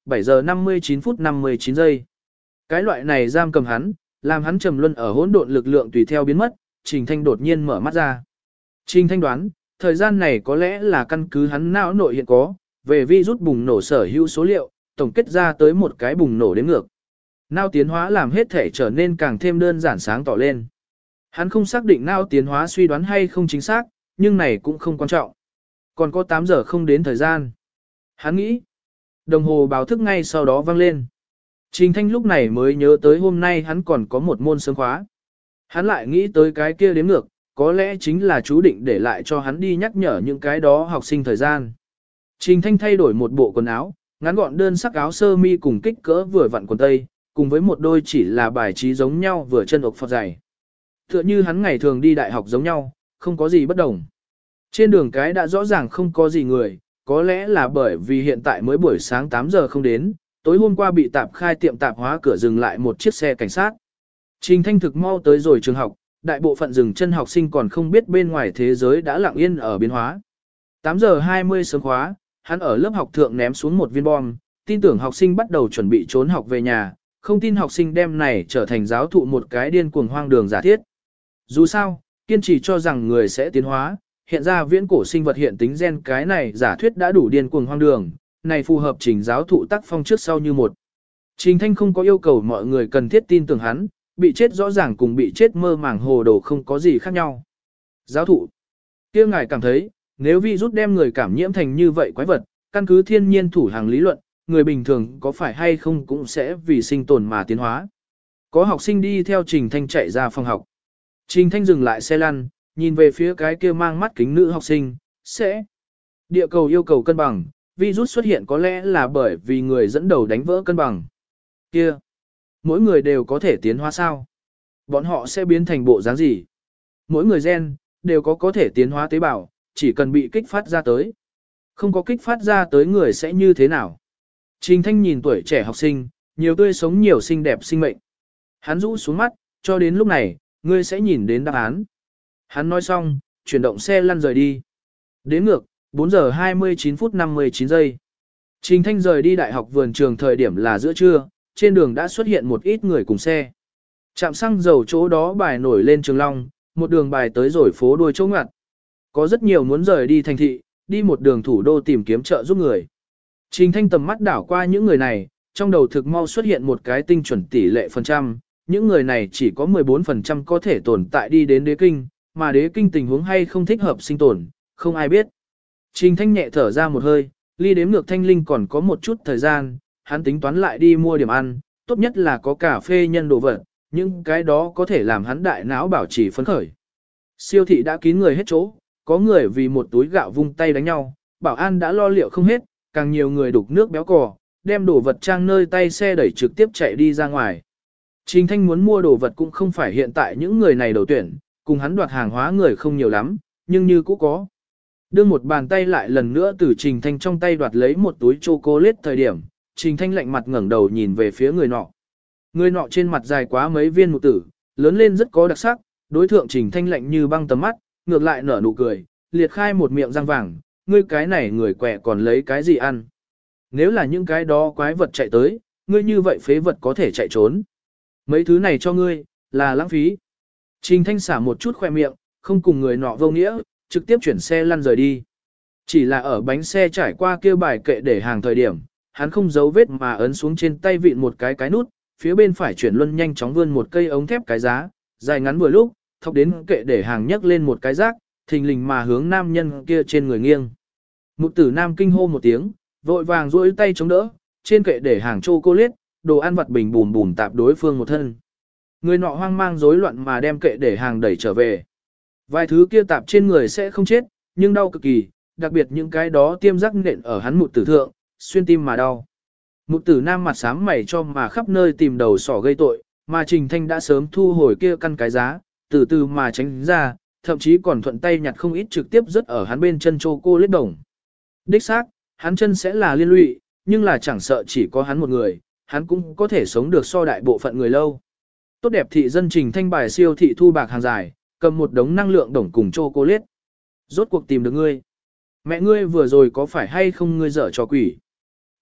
bảy giờ năm mươi chín phút năm mươi chín giây. Cái loại này giam cầm hắn, làm hắn trầm luân ở hỗn độn lực lượng tùy theo biến mất, Trình Thanh đột nhiên mở mắt ra. Trình Thanh đoán, thời gian này có lẽ là căn cứ hắn não nội hiện có, về virus bùng nổ sở hữu số liệu, tổng kết ra tới một cái bùng nổ đến ngược. Não tiến hóa làm hết thể trở nên càng thêm đơn giản sáng tỏ lên. Hắn không xác định não tiến hóa suy đoán hay không chính xác, nhưng này cũng không quan trọng. Còn có tám giờ không đến thời gian. Hắn nghĩ, đồng hồ báo thức ngay sau đó vang lên. Trình Thanh lúc này mới nhớ tới hôm nay hắn còn có một môn sớm khóa. Hắn lại nghĩ tới cái kia đếm ngược, có lẽ chính là chú định để lại cho hắn đi nhắc nhở những cái đó học sinh thời gian. Trình Thanh thay đổi một bộ quần áo, ngắn gọn đơn sắc áo sơ mi cùng kích cỡ vừa vặn quần tây, cùng với một đôi chỉ là bài trí giống nhau vừa chân ốc phọt dày. Tựa như hắn ngày thường đi đại học giống nhau, không có gì bất đồng. Trên đường cái đã rõ ràng không có gì người, có lẽ là bởi vì hiện tại mới buổi sáng tám giờ không đến, tối hôm qua bị tạp khai tiệm tạp hóa cửa dừng lại một chiếc xe cảnh sát. Trình Thanh thực mau tới rồi trường học, đại bộ phận dừng chân học sinh còn không biết bên ngoài thế giới đã lặng yên ở biến hóa. tám giờ hai mươi sớm khóa, hắn ở lớp học thượng ném xuống một viên bom, tin tưởng học sinh bắt đầu chuẩn bị trốn học về nhà, không tin học sinh đem này trở thành giáo thụ một cái điên cuồng hoang đường giả thiết. Dù sao, kiên trì cho rằng người sẽ tiến hóa, hiện ra viễn cổ sinh vật hiện tính gen cái này giả thuyết đã đủ điên cuồng hoang đường, này phù hợp trình giáo thụ tác phong trước sau như một. Trình Thanh không có yêu cầu mọi người cần thiết tin tưởng hắn, bị chết rõ ràng cùng bị chết mơ màng hồ đồ không có gì khác nhau. Giáo thụ, kia ngài cảm thấy, nếu virus đem người cảm nhiễm thành như vậy quái vật, căn cứ thiên nhiên thủ hàng lý luận, người bình thường có phải hay không cũng sẽ vì sinh tồn mà tiến hóa. Có học sinh đi theo Trình Thanh chạy ra phòng học. Trình Thanh dừng lại xe lăn, nhìn về phía cái kia mang mắt kính nữ học sinh, sẽ. Địa cầu yêu cầu cân bằng, virus xuất hiện có lẽ là bởi vì người dẫn đầu đánh vỡ cân bằng. Kia, mỗi người đều có thể tiến hóa sao? Bọn họ sẽ biến thành bộ dáng gì? Mỗi người gen, đều có có thể tiến hóa tế bào, chỉ cần bị kích phát ra tới. Không có kích phát ra tới người sẽ như thế nào? Trình Thanh nhìn tuổi trẻ học sinh, nhiều tươi sống nhiều xinh đẹp sinh mệnh. Hắn rũ xuống mắt, cho đến lúc này, ngươi sẽ nhìn đến đáp án. Hắn nói xong, chuyển động xe lăn rời đi. Đến ngược, bốn giờ hai mươi chín phút năm mươi chín giây. Trình Thanh rời đi đại học vườn trường thời điểm là giữa trưa, trên đường đã xuất hiện một ít người cùng xe. Trạm xăng dầu chỗ đó bài nổi lên Trường Long, một đường bài tới rồi phố đuôi chỗ ngoặt. Có rất nhiều muốn rời đi thành thị, đi một đường thủ đô tìm kiếm trợ giúp người. Trình Thanh tầm mắt đảo qua những người này, trong đầu thực mau xuất hiện một cái tinh chuẩn tỷ lệ phần trăm, những người này chỉ có mười bốn phần trăm có thể tồn tại đi đến đế kinh, mà đế kinh tình huống hay không thích hợp sinh tồn, không ai biết. Trình Thanh nhẹ thở ra một hơi, ly đếm ngược thanh linh còn có một chút thời gian, hắn tính toán lại đi mua điểm ăn, tốt nhất là có cà phê nhân đồ vật, nhưng cái đó có thể làm hắn đại não bảo trì phấn khởi. Siêu thị đã kín người hết chỗ, có người vì một túi gạo vung tay đánh nhau, bảo an đã lo liệu không hết, càng nhiều người đục nước béo cò, đem đồ vật trang nơi tay xe đẩy trực tiếp chạy đi ra ngoài. Trình Thanh muốn mua đồ vật cũng không phải hiện tại những người này đầu tuyển, cùng hắn đoạt hàng hóa người không nhiều lắm, nhưng như cũ có. Đưa một bàn tay lại lần nữa từ Trình Thanh trong tay đoạt lấy một túi chocolate thời điểm, Trình Thanh lạnh mặt ngẩng đầu nhìn về phía người nọ. Người nọ trên mặt dài quá mấy viên mục tử, lớn lên rất có đặc sắc, đối thượng Trình Thanh lạnh như băng tầm mắt, ngược lại nở nụ cười, liệt khai một miệng răng vàng, ngươi cái này người quẻ còn lấy cái gì ăn. Nếu là những cái đó quái vật chạy tới, ngươi như vậy phế vật có thể chạy trốn. Mấy thứ này cho ngươi, là lãng phí. Trình Thanh xả một chút khoe miệng, không cùng người nọ vô nghĩa, trực tiếp chuyển xe lăn rời đi. Chỉ là ở bánh xe trải qua kia bài kệ để hàng thời điểm, hắn không giấu vết mà ấn xuống trên tay vịn một cái cái nút, phía bên phải chuyển luân nhanh chóng vươn một cây ống thép cái giá, dài ngắn vừa lúc, thọc đến kệ để hàng nhấc lên một cái rác, thình lình mà hướng nam nhân kia trên người nghiêng. Mục tử nam kinh hô một tiếng, vội vàng duỗi tay chống đỡ, trên kệ để hàng chocolate, đồ ăn vặt bình bùm bùm tạp đối phương một thân. Người nọ hoang mang rối loạn mà đem kệ để hàng đẩy trở về. Vài thứ kia tạp trên người sẽ không chết, nhưng đau cực kỳ, đặc biệt những cái đó tiêm rắc nện ở hắn mục tử thượng, xuyên tim mà đau. Mục tử nam mặt xám mày cho mà khắp nơi tìm đầu sỏ gây tội, mà Trình Thanh đã sớm thu hồi kia căn cái giá, từ từ mà tránh ra, thậm chí còn thuận tay nhặt không ít trực tiếp rớt ở hắn bên chân chocolate đồng. Đích xác, hắn chân sẽ là liên lụy, nhưng là chẳng sợ chỉ có hắn một người, hắn cũng có thể sống được so đại bộ phận người lâu. Tốt đẹp thị dân Trình Thanh bài siêu thị thu bạc hàng dài, cầm một đống năng lượng đồng cùng chocolate. Rốt cuộc tìm được ngươi. Mẹ ngươi vừa rồi có phải hay không ngươi dở trò quỷ?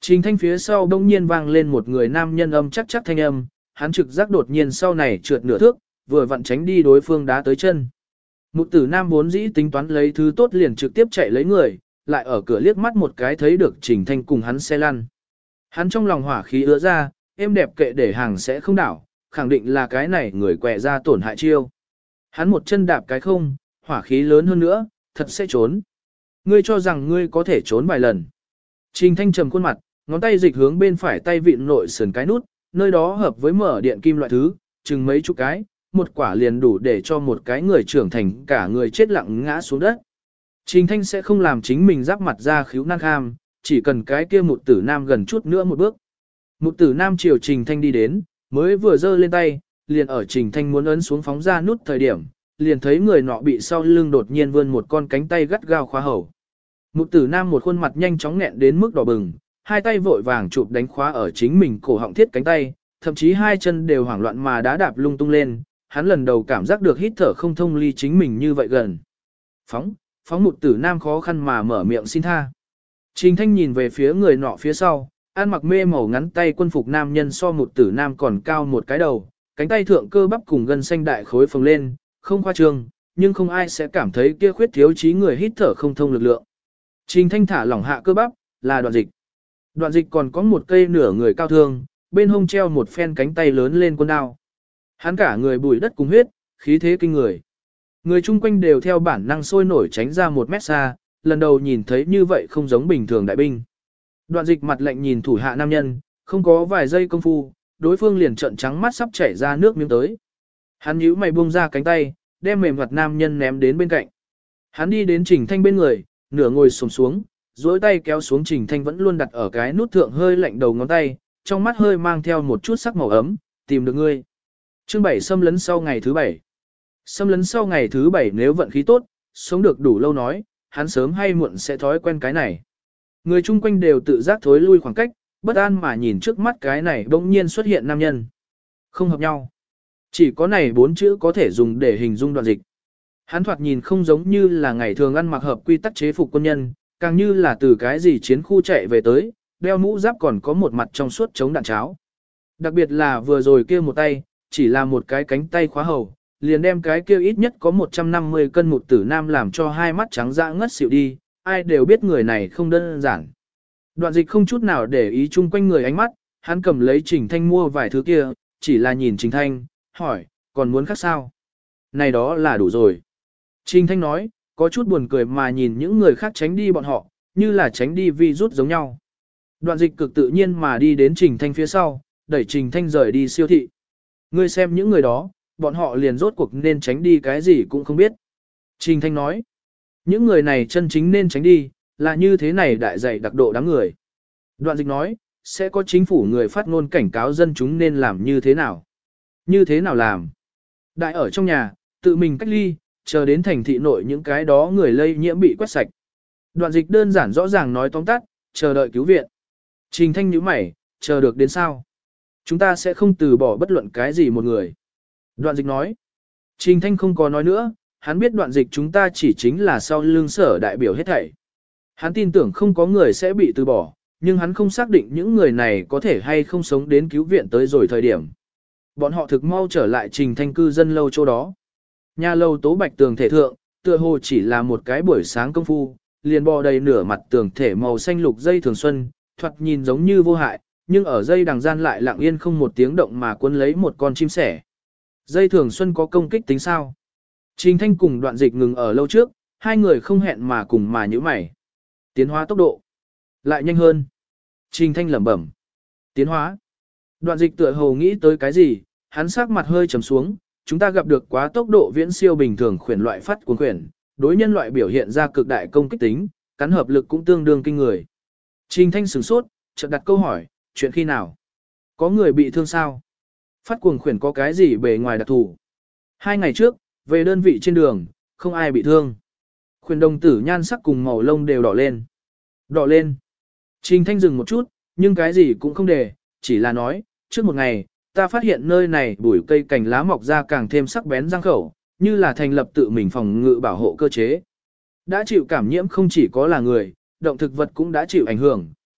Trình Thanh phía sau đông nhiên vang lên một người nam nhân âm chắc chắc thanh âm, hắn trực giác đột nhiên sau này trượt nửa thước, vừa vặn tránh đi đối phương đá tới chân. Mục tử nam vốn dĩ tính toán lấy thứ tốt liền trực tiếp chạy lấy người, lại ở cửa liếc mắt một cái thấy được Trình Thanh cùng hắn xe lăn. Hắn trong lòng hỏa khí ứa ra, êm đẹp kệ để hàng sẽ không đảo, khẳng định là cái này người quẹ ra tổn hại chiêu. Hắn một chân đạp cái không, hỏa khí lớn hơn nữa, thật sẽ trốn. Ngươi cho rằng ngươi có thể trốn vài lần. Trình Thanh trầm khuôn mặt, ngón tay dịch hướng bên phải tay vịn nội sườn cái nút, nơi đó hợp với mở điện kim loại thứ, chừng mấy chục cái, một quả liền đủ để cho một cái người trưởng thành cả người chết lặng ngã xuống đất. Trình Thanh sẽ không làm chính mình giáp mặt ra khíu năng kham, chỉ cần cái kia một tử nam gần chút nữa một bước. Một tử nam chiều Trình Thanh đi đến, mới vừa giơ lên tay, liền ở Trình Thanh muốn ấn xuống phóng ra nút thời điểm, liền thấy người nọ bị sau lưng đột nhiên vươn một con cánh tay gắt gao khóa hầu. Một tử nam một khuôn mặt nhanh chóng nghẹn đến mức đỏ bừng, hai tay vội vàng chụp đánh khóa ở chính mình cổ họng thiết cánh tay, thậm chí hai chân đều hoảng loạn mà đá đạp lung tung lên, hắn lần đầu cảm giác được hít thở không thông ly chính mình như vậy gần. Phóng, phóng một tử nam khó khăn mà mở miệng xin tha. Trình Thanh nhìn về phía người nọ phía sau, ăn mặc mê màu ngắn tay quân phục nam nhân so một tử nam còn cao một cái đầu, cánh tay thượng cơ bắp cùng gân xanh đại khối phồng lên, không khoa trương, nhưng không ai sẽ cảm thấy kia khuyết thiếu trí người hít thở không thông lực lượng. Trình Thanh thả lỏng hạ cơ bắp, là Đoạn Dịch. Đoạn Dịch còn có một cây nửa người cao thương, bên hông treo một phen cánh tay lớn lên quân đao. Hắn cả người bùi đất cùng huyết, khí thế kinh người. Người chung quanh đều theo bản năng sôi nổi tránh ra một mét xa, lần đầu nhìn thấy như vậy không giống bình thường đại binh. Đoạn Dịch mặt lạnh nhìn thủ hạ nam nhân, không có vài giây công phu, đối phương liền trợn trắng mắt sắp chảy ra nước miếng tới. Hắn nhíu mày buông ra cánh tay, đem mềm mặt nam nhân ném đến bên cạnh. Hắn đi đến Trình Thanh bên người, nửa ngồi xổm xuống, duỗi tay kéo xuống Trình Thanh vẫn luôn đặt ở cái nút thượng hơi lạnh đầu ngón tay, trong mắt hơi mang theo một chút sắc màu ấm, tìm được ngươi. Chương bảy xâm lấn sau ngày thứ bảy. Xâm lấn sau ngày thứ bảy nếu vận khí tốt, sống được đủ lâu nói, hắn sớm hay muộn sẽ thói quen cái này. Người chung quanh đều tự giác thối lui khoảng cách, bất an mà nhìn trước mắt cái này bỗng nhiên xuất hiện nam nhân. Không hợp nhau. Chỉ có này bốn chữ có thể dùng để hình dung Đoạn Dịch. Hắn thoạt nhìn không giống như là ngày thường ăn mặc hợp quy tắc chế phục quân nhân, càng như là từ cái gì chiến khu chạy về tới, đeo mũ giáp còn có một mặt trong suốt chống đạn cháo. Đặc biệt là vừa rồi kia một tay, chỉ là một cái cánh tay khóa hầu, liền đem cái kia ít nhất có một trăm năm mươi cân một tử nam làm cho hai mắt trắng dã ngất xỉu đi, ai đều biết người này không đơn giản. Đoạn Dịch không chút nào để ý chung quanh người ánh mắt, hắn cầm lấy Trình Thanh mua vài thứ kia, chỉ là nhìn Trình Thanh, hỏi, còn muốn khác sao? Này đó là đủ rồi. Trình Thanh nói, có chút buồn cười mà nhìn những người khác tránh đi bọn họ, như là tránh đi virus giống nhau. Đoạn Dịch cực tự nhiên mà đi đến Trình Thanh phía sau, đẩy Trình Thanh rời đi siêu thị. Ngươi xem những người đó, bọn họ liền rốt cuộc nên tránh đi cái gì cũng không biết. Trình Thanh nói, những người này chân chính nên tránh đi, là như thế này đại dạy đặc độ đám người. Đoạn Dịch nói, sẽ có chính phủ người phát ngôn cảnh cáo dân chúng nên làm như thế nào. Như thế nào làm? Đại ở trong nhà, tự mình cách ly, chờ đến thành thị nội những cái đó người lây nhiễm bị quét sạch. Đoạn Dịch đơn giản rõ ràng nói tóm tắt, chờ đợi cứu viện. Trình Thanh nhíu mày, chờ được đến sao? Chúng ta sẽ không từ bỏ bất luận cái gì một người. Đoạn Dịch nói. Trình Thanh không có nói nữa, hắn biết Đoạn Dịch chúng ta chỉ chính là sau lưng sở đại biểu hết thảy. Hắn tin tưởng không có người sẽ bị từ bỏ, nhưng hắn không xác định những người này có thể hay không sống đến cứu viện tới rồi thời điểm. Bọn họ thực mau trở lại Trình Thanh cư dân lâu chỗ đó. Nhà lâu tố bạch tường thể thượng, tựa hồ chỉ là một cái buổi sáng công phu, liền bò đầy nửa mặt tường thể màu xanh lục dây thường xuân, thoạt nhìn giống như vô hại, nhưng ở dây đằng gian lại lặng yên không một tiếng động mà cuốn lấy một con chim sẻ. Dây thường xuân có công kích tính sao? Trình Thanh cùng Đoạn Dịch ngừng ở lâu trước, hai người không hẹn mà cùng mà nhíu mày. Tiến hóa tốc độ lại nhanh hơn. Trình Thanh lẩm bẩm. Tiến hóa. Đoạn Dịch tựa hồ nghĩ tới cái gì, hắn sắc mặt hơi trầm xuống, chúng ta gặp được quá tốc độ viễn siêu bình thường khuyển loại phát cuồng khuyển, đối nhân loại biểu hiện ra cực đại công kích tính, cắn hợp lực cũng tương đương kinh người. Trình Thanh sửng sốt, chợt đặt câu hỏi, chuyện khi nào? Có người bị thương sao? Phát cuồng khuyển có cái gì bề ngoài đặc thù? Hai ngày trước, về đơn vị trên đường, không ai bị thương. Khuyển đồng tử nhan sắc cùng màu lông đều đỏ lên. Đỏ lên. Trình Thanh dừng một chút, nhưng cái gì cũng không để, chỉ là nói, trước một ngày, ta phát hiện nơi này bụi cây cành lá mọc ra càng thêm sắc bén răng khẩu, như là thành lập tự mình phòng ngự bảo hộ cơ chế. Đã chịu cảm nhiễm không chỉ có là người, động thực vật cũng đã chịu ảnh hưởng,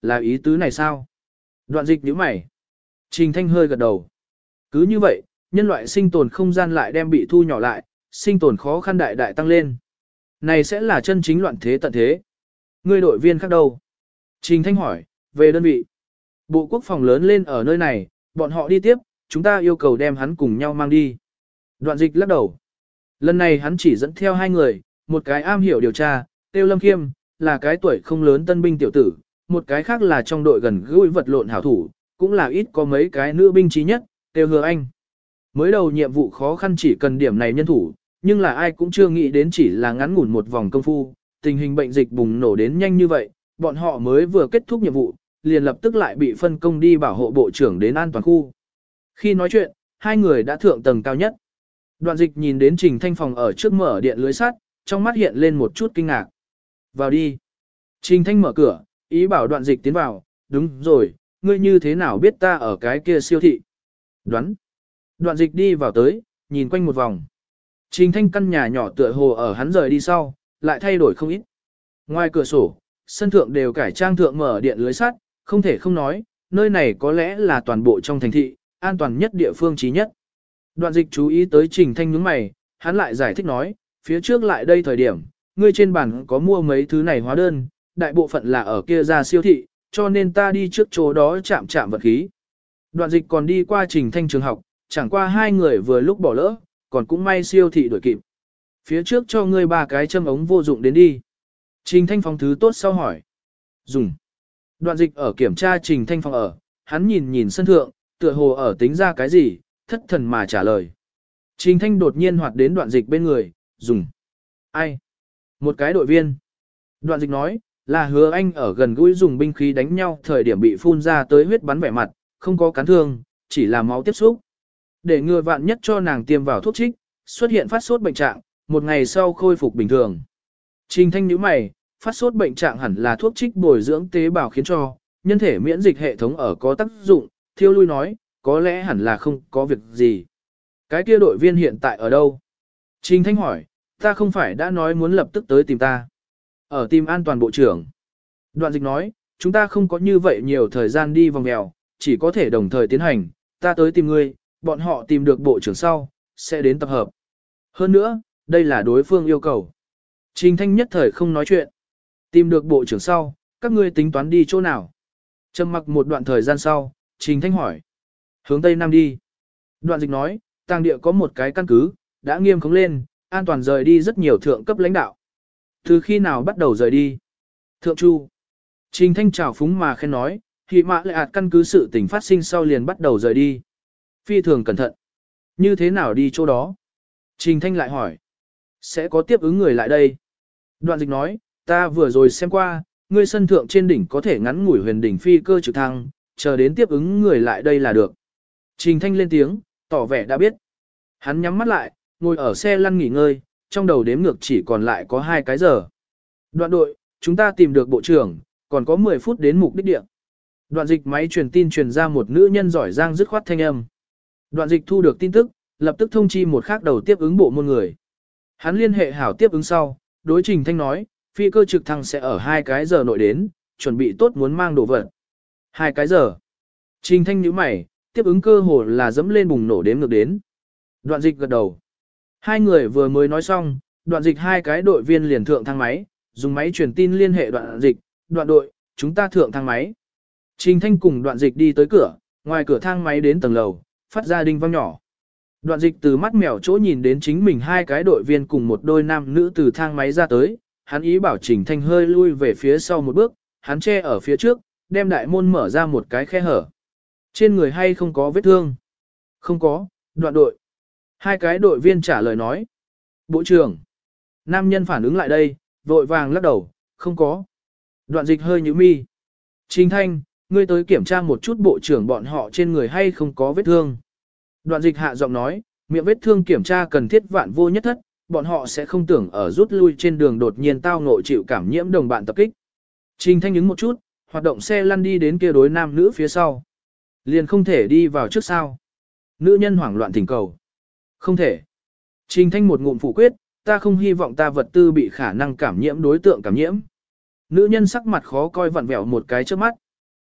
Là ý tứ này sao? Đoạn dịch nhíu mày. Trình Thanh hơi gật đầu. Cứ như vậy, nhân loại sinh tồn không gian lại đem bị thu nhỏ lại, sinh tồn khó khăn đại đại tăng lên. Này sẽ là chân chính loạn thế tận thế. Ngươi đội viên khác đâu? Trình Thanh hỏi, về đơn vị. Bộ quốc phòng lớn lên ở nơi này, bọn họ đi tiếp, chúng ta yêu cầu đem hắn cùng nhau mang đi. Đoạn dịch lắc đầu. Lần này hắn chỉ dẫn theo hai người, một cái am hiểu điều tra, Tiêu Lâm Khiêm, là cái tuổi không lớn tân binh tiểu tử, một cái khác là trong đội gần gũi vật lộn hảo thủ, cũng là ít có mấy cái nữ binh trí nhất, Tiêu Hứa Anh. Mới đầu nhiệm vụ khó khăn chỉ cần điểm này nhân thủ, nhưng là ai cũng chưa nghĩ đến chỉ là ngắn ngủn một vòng công phu, tình hình bệnh dịch bùng nổ đến nhanh như vậy, bọn họ mới vừa kết thúc nhiệm vụ, liền lập tức lại bị phân công đi bảo hộ bộ trưởng đến an toàn khu. Khi nói chuyện, hai người đã thượng tầng cao nhất. Đoạn dịch nhìn đến Trình Thanh phòng ở trước mở điện lưới sắt, trong mắt hiện lên một chút kinh ngạc. Vào đi. Trình Thanh mở cửa, ý bảo đoạn dịch tiến vào, đúng rồi, ngươi như thế nào biết ta ở cái kia siêu thị? Đoán. Đoạn dịch đi vào tới, nhìn quanh một vòng. Trình Thanh căn nhà nhỏ tựa hồ ở hắn rời đi sau, lại thay đổi không ít. Ngoài cửa sổ, sân thượng đều cải trang thượng mở điện lưới sắt, không thể không nói, nơi này có lẽ là toàn bộ trong thành thị, an toàn nhất địa phương trí nhất. Đoạn dịch chú ý tới Trình Thanh nhướng mày, hắn lại giải thích nói, phía trước lại đây thời điểm, ngươi trên bàn có mua mấy thứ này hóa đơn, đại bộ phận là ở kia ra siêu thị, cho nên ta đi trước chỗ đó chạm chạm vật khí. Đoạn dịch còn đi qua Trình Thanh trường học, chẳng qua hai người vừa lúc bỏ lỡ, còn cũng may siêu thị đuổi kịp. Phía trước cho ngươi ba cái châm ống vô dụng đến đi. Trình Thanh phòng thứ tốt sau hỏi. Dùng. Đoạn dịch ở kiểm tra Trình Thanh phòng ở, hắn nhìn nhìn sân thượng, tựa hồ ở tính ra cái gì, thất thần mà trả lời. Trình Thanh đột nhiên hoạt đến đoạn dịch bên người, dùng. Ai? Một cái đội viên. Đoạn dịch nói, là Hứa Anh ở gần gũi dùng binh khí đánh nhau thời điểm bị phun ra tới huyết bắn vẻ mặt, không có cán thương, chỉ là máu tiếp xúc. Để ngừa vạn nhất cho nàng tiêm vào thuốc trích, xuất hiện phát sốt bệnh trạng, một ngày sau khôi phục bình thường. Trình Thanh nhíu mày, phát sốt bệnh trạng hẳn là thuốc trích bồi dưỡng tế bào khiến cho, nhân thể miễn dịch hệ thống ở có tác dụng, Thiêu Lui nói, có lẽ hẳn là không có việc gì. Cái kia đội viên hiện tại ở đâu? Trình Thanh hỏi, ta không phải đã nói muốn lập tức tới tìm ta. Ở tìm an toàn bộ trưởng. Đoạn dịch nói, chúng ta không có như vậy nhiều thời gian đi vòng mèo, chỉ có thể đồng thời tiến hành, ta tới tìm ngươi, bọn họ tìm được bộ trưởng sau, sẽ đến tập hợp. Hơn nữa, đây là đối phương yêu cầu. Trình Thanh nhất thời không nói chuyện. Tìm được bộ trưởng sau, các ngươi tính toán đi chỗ nào? Trầm mặc một đoạn thời gian sau, Trình Thanh hỏi. Hướng Tây Nam đi. Đoạn dịch nói, tàng địa có một cái căn cứ, đã nghiêm khống lên, an toàn rời đi rất nhiều thượng cấp lãnh đạo. Từ khi nào bắt đầu rời đi? Thượng Chu. Trình Thanh trào phúng mà khen nói, thì mã lại ạt căn cứ sự tình phát sinh sau liền bắt đầu rời đi. Phi thường cẩn thận. Như thế nào đi chỗ đó? Trình Thanh lại hỏi. Sẽ có tiếp ứng người lại đây. Đoạn dịch nói, ta vừa rồi xem qua, ngươi sân thượng trên đỉnh có thể ngắn ngủi huyền đỉnh phi cơ trực thăng, chờ đến tiếp ứng người lại đây là được. Trình Thanh lên tiếng, tỏ vẻ đã biết. Hắn nhắm mắt lại, ngồi ở xe lăn nghỉ ngơi, trong đầu đếm ngược chỉ còn lại có hai cái giờ. Đoạn đội, chúng ta tìm được bộ trưởng, còn có mười phút đến mục đích địa. Đoạn dịch máy truyền tin truyền ra một nữ nhân giỏi giang dứt khoát thanh âm. Đoạn dịch thu được tin tức, lập tức thông chi một khác đầu tiếp ứng bộ môn người. Hắn liên hệ hảo tiếp ứng sau, đối Trình Thanh nói, phi cơ trực thăng sẽ ở hai cái giờ nội đến, chuẩn bị tốt muốn mang đồ vật. Hai cái giờ. Trình Thanh nhíu mày, tiếp ứng cơ hồ là dẫm lên bùng nổ đếm ngược đến. Đoạn dịch gật đầu. Hai người vừa mới nói xong, đoạn dịch hai cái đội viên liền thượng thang máy, dùng máy truyền tin liên hệ đoạn dịch, đoạn đội, chúng ta thượng thang máy. Trình Thanh cùng đoạn dịch đi tới cửa, ngoài cửa thang máy đến tầng lầu, phát ra đinh vang nhỏ. Đoạn dịch từ mắt mèo chỗ nhìn đến chính mình hai cái đội viên cùng một đôi nam nữ từ thang máy ra tới, hắn ý bảo Trình Thanh hơi lui về phía sau một bước, hắn che ở phía trước, đem đại môn mở ra một cái khe hở. Trên người hay không có vết thương? Không có, đoạn đội. Hai cái đội viên trả lời nói. Bộ trưởng. Nam nhân phản ứng lại đây, vội vàng lắc đầu, không có. Đoạn dịch hơi nhíu mi. Trình Thanh, ngươi tới kiểm tra một chút bộ trưởng bọn họ trên người hay không có vết thương. Đoạn dịch hạ giọng nói, miệng vết thương kiểm tra cần thiết vạn vô nhất thất, bọn họ sẽ không tưởng ở rút lui trên đường đột nhiên tao ngộ chịu cảm nhiễm đồng bạn tập kích. Trình Thanh ứng một chút, hoạt động xe lăn đi đến kia đối nam nữ phía sau. Liền không thể đi vào trước sao. Nữ nhân hoảng loạn thỉnh cầu. Không thể. Trình Thanh một ngụm phủ quyết, ta không hy vọng ta vật tư bị khả năng cảm nhiễm đối tượng cảm nhiễm. Nữ nhân sắc mặt khó coi vặn vẹo một cái trước mắt,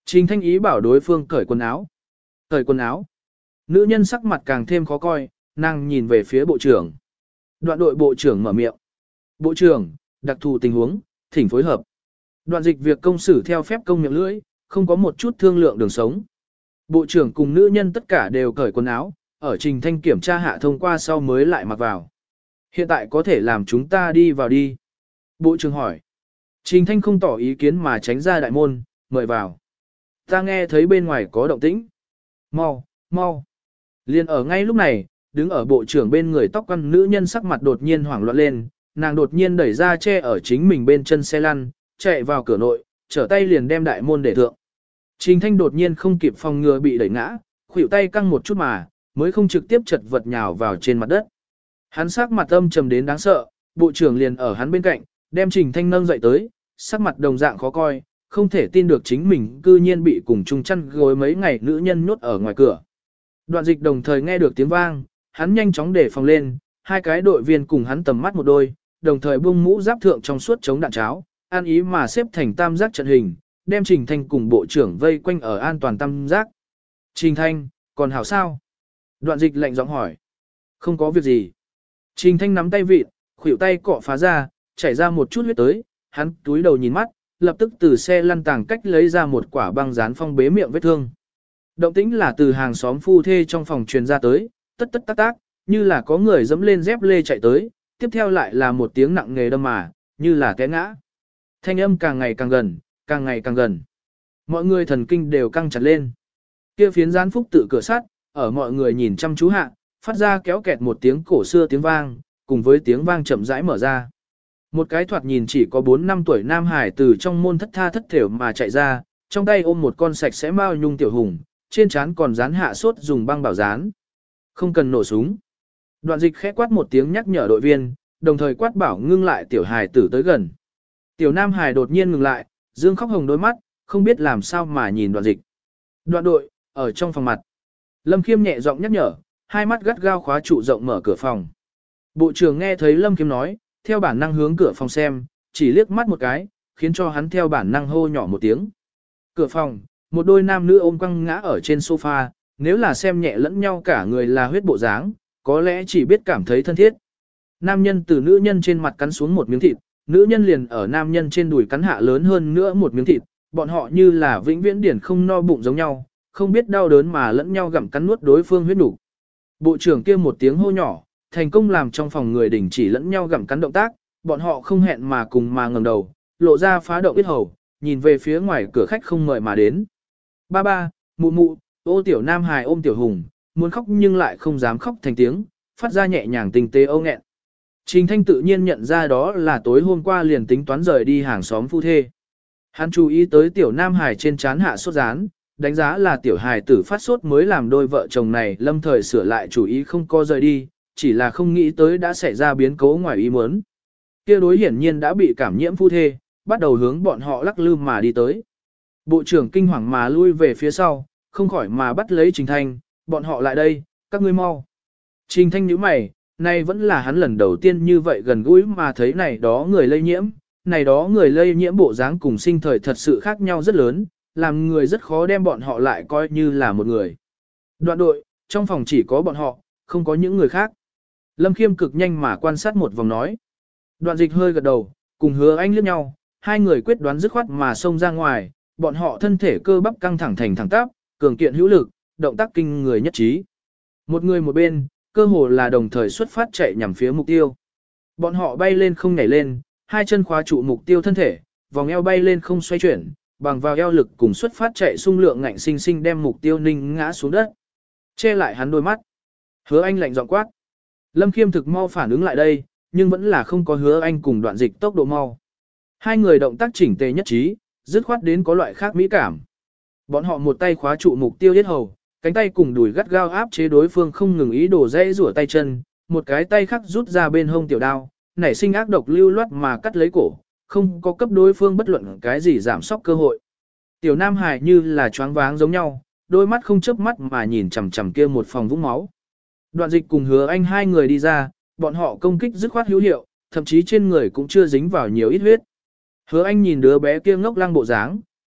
Trình Thanh ý bảo đối phương cởi quần áo. Cởi quần áo. Nữ nhân sắc mặt càng thêm khó coi, nàng nhìn về phía bộ trưởng. Đoạn đội bộ trưởng mở miệng. Bộ trưởng, đặc thù tình huống, thỉnh phối hợp. Đoạn dịch việc công xử theo phép công miệng lưỡi, không có một chút thương lượng đường sống. Bộ trưởng cùng nữ nhân tất cả đều cởi quần áo, ở Trình Thanh kiểm tra hạ thông qua sau mới lại mặc vào. Hiện tại có thể làm chúng ta đi vào đi. Bộ trưởng hỏi. Trình Thanh không tỏ ý kiến mà tránh ra đại môn, mời vào. Ta nghe thấy bên ngoài có động tĩnh. Mau, mau. Liên ở ngay lúc này, đứng ở bộ trưởng bên người tóc quăn nữ nhân sắc mặt đột nhiên hoảng loạn lên, nàng đột nhiên đẩy ra che ở chính mình bên chân xe lăn, chạy vào cửa nội, trở tay liền đem đại môn để thượng. Trình Thanh đột nhiên không kịp phòng ngừa bị đẩy ngã, khuỷu tay căng một chút mà, mới không trực tiếp chật vật nhào vào trên mặt đất. Hắn sắc mặt âm trầm đến đáng sợ, bộ trưởng liền ở hắn bên cạnh, đem Trình Thanh nâng dậy tới, sắc mặt đồng dạng khó coi, không thể tin được chính mình cư nhiên bị cùng chung chăn gối mấy ngày nữ nhân nhốt ở ngoài cửa. Đoạn dịch đồng thời nghe được tiếng vang, hắn nhanh chóng để phòng lên, hai cái đội viên cùng hắn tầm mắt một đôi, đồng thời buông mũ giáp thượng trong suốt chống đạn cháo, an ý mà xếp thành tam giác trận hình, đem Trình Thanh cùng bộ trưởng vây quanh ở an toàn tam giác. Trình Thanh, còn hảo sao? Đoạn dịch lạnh giọng hỏi. Không có việc gì. Trình Thanh nắm tay vịt, khuỷu tay cọ phá ra, chảy ra một chút huyết tới, hắn túi đầu nhìn mắt, lập tức từ xe lăn tàng cách lấy ra một quả băng dán phong bế miệng vết thương. Động tĩnh là từ hàng xóm phu thê trong phòng truyền ra tới, tất tất tác tác, như là có người dẫm lên dép lê chạy tới, tiếp theo lại là một tiếng nặng nề đâm mà, như là té ngã. Thanh âm càng ngày càng gần, càng ngày càng gần. Mọi người thần kinh đều căng chặt lên. Kia phiến gián phúc tự cửa sắt, ở mọi người nhìn chăm chú hạ, phát ra kéo kẹt một tiếng cổ xưa tiếng vang, cùng với tiếng vang chậm rãi mở ra. Một cái thoạt nhìn chỉ có bốn năm tuổi nam hải từ trong môn thất tha thất thểu mà chạy ra, trong tay ôm một con sạch sẽ mao nhung tiểu hùng, trên trán còn dán hạ sốt dùng băng bảo dán. Không cần nổ súng. Đoạn dịch khẽ quát một tiếng nhắc nhở đội viên, đồng thời quát bảo ngưng lại tiểu hài tử tới gần. Tiểu nam hài đột nhiên ngừng lại, dương khóc hồng đôi mắt, không biết làm sao mà nhìn đoạn dịch. Đoạn đội, ở trong phòng mặt. Lâm Khiêm nhẹ giọng nhắc nhở, hai mắt gắt gao khóa trụ rộng mở cửa phòng. Bộ trưởng nghe thấy Lâm Khiêm nói, theo bản năng hướng cửa phòng xem, chỉ liếc mắt một cái, khiến cho hắn theo bản năng hô nhỏ một tiếng. Cửa phòng, một đôi nam nữ ôm quăng ngã ở trên sofa, nếu là xem nhẹ lẫn nhau cả người là huyết bộ dáng, có lẽ chỉ biết cảm thấy thân thiết. Nam nhân từ nữ nhân trên mặt cắn xuống một miếng thịt, nữ nhân liền ở nam nhân trên đùi cắn hạ lớn hơn nữa một miếng thịt, bọn họ như là vĩnh viễn điển không no bụng giống nhau, không biết đau đớn mà lẫn nhau gặm cắn nuốt đối phương huyết đủ. Bộ trưởng kia một tiếng hô nhỏ, thành công làm trong phòng người đình chỉ lẫn nhau gặm cắn động tác, bọn họ không hẹn mà cùng mà ngẩng đầu, lộ ra phá động biết hầu, nhìn về phía ngoài cửa khách không mời mà đến. Ba ba, mụ mụ, ô tiểu nam hài ôm tiểu hùng, muốn khóc nhưng lại không dám khóc thành tiếng, phát ra nhẹ nhàng tinh tế âu nghẹn. Trình Thanh tự nhiên nhận ra đó là tối hôm qua liền tính toán rời đi hàng xóm phu thê. Hắn chú ý tới tiểu nam hài trên trán hạ sốt rán, đánh giá là tiểu hài tử phát sốt mới làm đôi vợ chồng này lâm thời sửa lại chủ ý không co rời đi, chỉ là không nghĩ tới đã xảy ra biến cố ngoài ý muốn. Kia đối hiển nhiên đã bị cảm nhiễm phu thê, bắt đầu hướng bọn họ lắc lư mà đi tới. Bộ trưởng kinh hoàng mà lui về phía sau, không khỏi mà bắt lấy Trình Thanh, bọn họ lại đây, các ngươi mau. Trình Thanh nhíu mày, nay vẫn là hắn lần đầu tiên như vậy gần gũi mà thấy này đó người lây nhiễm, này đó người lây nhiễm bộ dáng cùng sinh thời thật sự khác nhau rất lớn, làm người rất khó đem bọn họ lại coi như là một người. Đoạn đội, trong phòng chỉ có bọn họ, không có những người khác. Lâm Khiêm cực nhanh mà quan sát một vòng nói. Đoạn dịch hơi gật đầu, cùng Hứa Anh liếc nhau, hai người quyết đoán dứt khoát mà xông ra ngoài, bọn họ thân thể cơ bắp căng thẳng thành thẳng tắp, cường kiện hữu lực, động tác kinh người nhất trí. Một người một bên, cơ hồ là đồng thời xuất phát chạy nhằm phía mục tiêu. Bọn họ bay lên không nhảy lên, hai chân khóa trụ mục tiêu thân thể, vòng eo bay lên không xoay chuyển, bằng vào eo lực cùng xuất phát chạy xung lượng ngạnh sinh sinh đem mục tiêu ninh ngã xuống đất. Che lại hắn đôi mắt. Hứa Anh lạnh giọng quát. Lâm Khiêm thực mau phản ứng lại đây, nhưng vẫn là không có Hứa Anh cùng Đoạn Dịch tốc độ mau. Hai người động tác chỉnh tề nhất trí, dứt khoát đến có loại khác mỹ cảm. Bọn họ một tay khóa trụ mục tiêu yết hầu, cánh tay cùng đùi gắt gao áp chế đối phương không ngừng ý đồ dây rủa tay chân, một cái tay khác rút ra bên hông tiểu đao, nảy sinh ác độc lưu loát mà cắt lấy cổ, không có cấp đối phương bất luận cái gì giảm sóc cơ hội. Tiểu Nam Hải như là choáng váng giống nhau, đôi mắt không chớp mắt mà nhìn chằm chằm kia một phòng vũng máu. Đoạn Dịch cùng Hứa Anh hai người đi ra, bọn họ công kích dứt khoát hữu hiệu, thậm chí trên người cũng chưa dính vào nhiều ít huyết. Hứa Anh nhìn đứa bé kia ngốc lăng bộ dáng,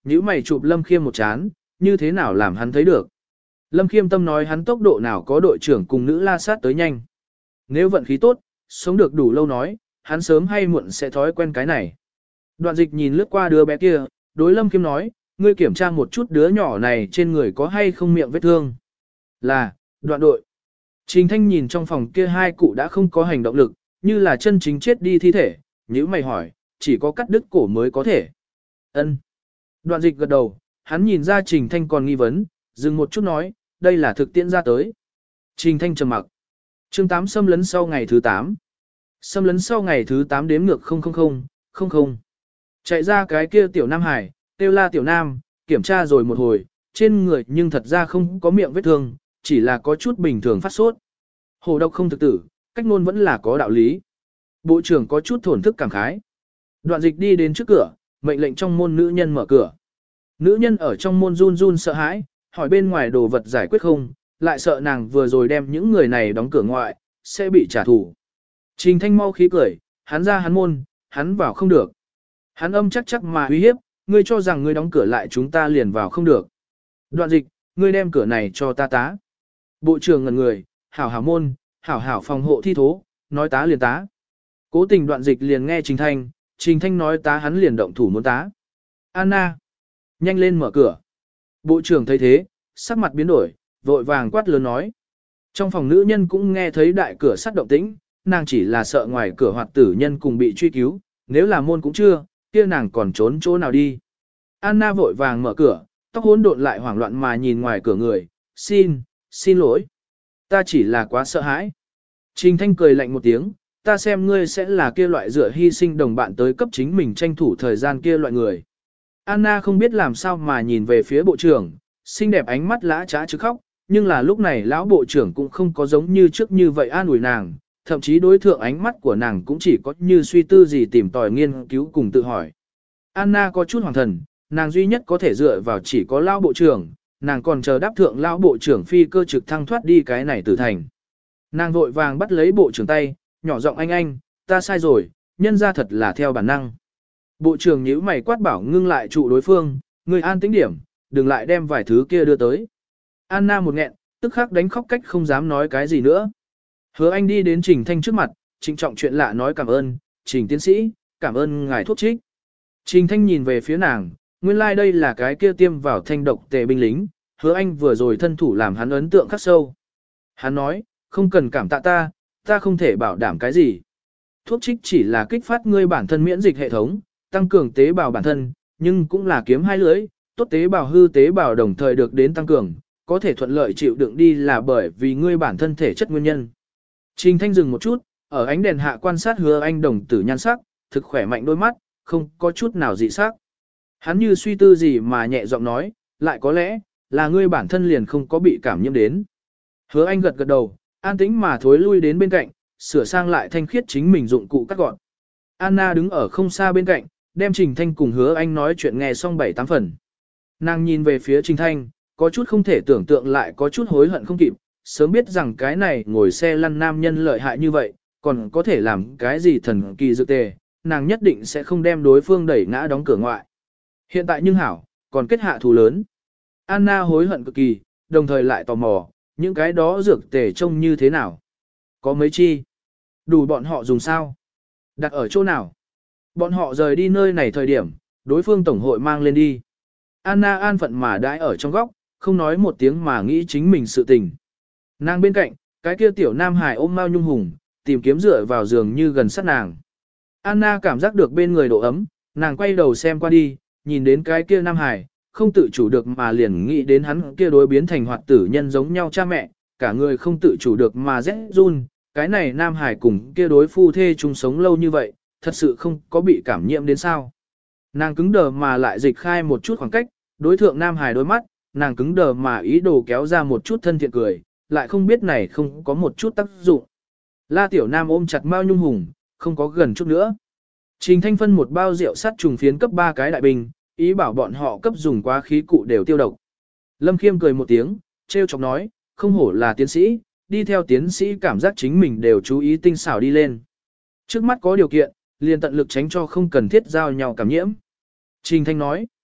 nhíu mày chụp Lâm Khiêm một chán, như thế nào làm hắn thấy được. Lâm Khiêm tâm nói hắn tốc độ nào có đội trưởng cùng nữ la sát tới nhanh. Nếu vận khí tốt, sống được đủ lâu nói, hắn sớm hay muộn sẽ thói quen cái này. Đoạn dịch nhìn lướt qua đứa bé kia, đối Lâm Khiêm nói, ngươi kiểm tra một chút đứa nhỏ này trên người có hay không miệng vết thương. Là, đoạn đội. Trình Thanh nhìn trong phòng kia hai cụ đã không có hành động lực, như là chân chính chết đi thi thể, nhíu mày hỏi, chỉ có cắt đứt cổ mới có thể. Ân. Đoạn dịch gật đầu, hắn nhìn ra Trình Thanh còn nghi vấn, dừng một chút nói, đây là thực tiễn ra tới. Trình Thanh trầm mặc. Chương tám xâm lấn sau ngày thứ tám. Xâm lấn sau ngày thứ tám đếm ngược không không không, không không. Chạy ra cái kia tiểu Nam Hải, tiêu la tiểu Nam, kiểm tra rồi một hồi, trên người nhưng thật ra không có miệng vết thương, chỉ là có chút bình thường phát sốt. Hồ độc không thực tử, cách ngôn vẫn là có đạo lý. Bộ trưởng có chút thổn thức cảm khái. Đoạn dịch đi đến trước cửa, mệnh lệnh trong môn nữ nhân mở cửa. Nữ nhân ở trong môn run run sợ hãi, hỏi bên ngoài đồ vật giải quyết không, lại sợ nàng vừa rồi đem những người này đóng cửa ngoại, sẽ bị trả thù. Trình Thanh mau khí cười, hắn ra hắn môn, hắn vào không được. Hắn âm chắc chắc mà uy hiếp, ngươi cho rằng ngươi đóng cửa lại chúng ta liền vào không được. Đoạn dịch, ngươi đem cửa này cho ta tá. Bộ trưởng ngẩn người, hảo hảo môn, hảo hảo phòng hộ thi thố, nói tá liền tá. Cố tình đoạn dịch liền nghe Trình Thanh, Trình Thanh nói tá hắn liền động thủ muốn tá. Anna, nhanh lên mở cửa. Bộ trưởng thấy thế, sắc mặt biến đổi, vội vàng quát lớn nói. Trong phòng nữ nhân cũng nghe thấy đại cửa sắt động tĩnh, nàng chỉ là sợ ngoài cửa hoạt tử nhân cùng bị truy cứu, nếu là môn cũng chưa, kia nàng còn trốn chỗ nào đi. Anna vội vàng mở cửa, tóc hỗn độn lại hoảng loạn mà nhìn ngoài cửa người, xin, xin lỗi. Ta chỉ là quá sợ hãi. Trình Thanh cười lạnh một tiếng, ta xem ngươi sẽ là kia loại dựa hy sinh đồng bạn tới cấp chính mình tranh thủ thời gian kia loại người. Anna không biết làm sao mà nhìn về phía bộ trưởng, xinh đẹp ánh mắt lã trá chứ khóc, nhưng là lúc này lão bộ trưởng cũng không có giống như trước như vậy an ủi nàng, thậm chí đối thượng ánh mắt của nàng cũng chỉ có như suy tư gì tìm tòi nghiên cứu cùng tự hỏi. Anna có chút hoàng thần, nàng duy nhất có thể dựa vào chỉ có lão bộ trưởng, nàng còn chờ đáp thượng lão bộ trưởng phi cơ trực thăng thoát đi cái này tử thành. Nàng vội vàng bắt lấy bộ trưởng tay, nhỏ giọng anh anh, ta sai rồi, nhân ra thật là theo bản năng. Bộ trưởng nhíu mày quát bảo ngưng lại trụ đối phương, người an tĩnh điểm, đừng lại đem vài thứ kia đưa tới. Anna một nghẹn, tức khắc đánh khóc cách không dám nói cái gì nữa. Hứa Anh đi đến Trình Thanh trước mặt, trịnh trọng chuyện lạ nói cảm ơn, Trình tiến sĩ, cảm ơn ngài thuốc trích. Trình Thanh nhìn về phía nàng, nguyên lai like đây là cái kia tiêm vào thanh độc tề binh lính, Hứa Anh vừa rồi thân thủ làm hắn ấn tượng khắc sâu. Hắn nói, không cần cảm tạ ta, ta không thể bảo đảm cái gì. Thuốc trích chỉ là kích phát ngươi bản thân miễn dịch hệ thống, tăng cường tế bào bản thân, nhưng cũng là kiếm hai lưỡi, tốt tế bào hư tế bào đồng thời được đến tăng cường, có thể thuận lợi chịu đựng đi là bởi vì ngươi bản thân thể chất nguyên nhân. Trình Thanh dừng một chút, ở ánh đèn hạ quan sát Hứa Anh đồng tử nhan sắc, thực khỏe mạnh đôi mắt, không có chút nào dị sắc. Hắn như suy tư gì mà nhẹ giọng nói, lại có lẽ, là ngươi bản thân liền không có bị cảm nhiễm đến. Hứa Anh gật gật đầu, an tĩnh mà thối lui đến bên cạnh, sửa sang lại thanh khiết chính mình dụng cụ cắt gọn. Anna đứng ở không xa bên cạnh, đem Trình Thanh cùng Hứa Anh nói chuyện nghe xong bảy tám phần. Nàng nhìn về phía Trình Thanh, có chút không thể tưởng tượng lại có chút hối hận không kịp, sớm biết rằng cái này ngồi xe lăn nam nhân lợi hại như vậy, còn có thể làm cái gì thần kỳ dự tề, nàng nhất định sẽ không đem đối phương đẩy ngã đóng cửa ngoại. Hiện tại nhưng hảo, còn kết hạ thù lớn. Anna hối hận cực kỳ, đồng thời lại tò mò, những cái đó dược tề trông như thế nào? Có mấy chi? Đủ bọn họ dùng sao? Đặt ở chỗ nào? Bọn họ rời đi nơi này thời điểm, đối phương tổng hội mang lên đi. Anna an phận mà đãi ở trong góc, không nói một tiếng mà nghĩ chính mình sự tình. Nàng bên cạnh, cái kia tiểu nam hải ôm Mao Nhung Hùng, tìm kiếm dựa vào giường như gần sát nàng. Anna cảm giác được bên người độ ấm, nàng quay đầu xem qua đi, nhìn đến cái kia nam hải, không tự chủ được mà liền nghĩ đến hắn kia đối biến thành hoạt tử nhân giống nhau cha mẹ, cả người không tự chủ được mà rẽ run, cái này nam hải cùng kia đối phu thê chung sống lâu như vậy, thật sự không có bị cảm nhiễm đến sao. Nàng cứng đờ mà lại dịch khai một chút khoảng cách, đối thượng nam hải đôi mắt, nàng cứng đờ mà ý đồ kéo ra một chút thân thiện cười, lại không biết này không có một chút tác dụng. La tiểu nam ôm chặt Mao Nhung Hùng, không có gần chút nữa. Trình Thanh phân một bao rượu sắt trùng phiến cấp ba cái đại bình, ý bảo bọn họ cấp dùng quá khí cụ đều tiêu độc. Lâm Khiêm cười một tiếng, trêu chọc nói, không hổ là tiến sĩ, đi theo tiến sĩ cảm giác chính mình đều chú ý tinh xảo đi lên. Trước mắt có điều kiện, liền tận lực tránh cho không cần thiết giao nhau cảm nhiễm. Trình Thanh nói,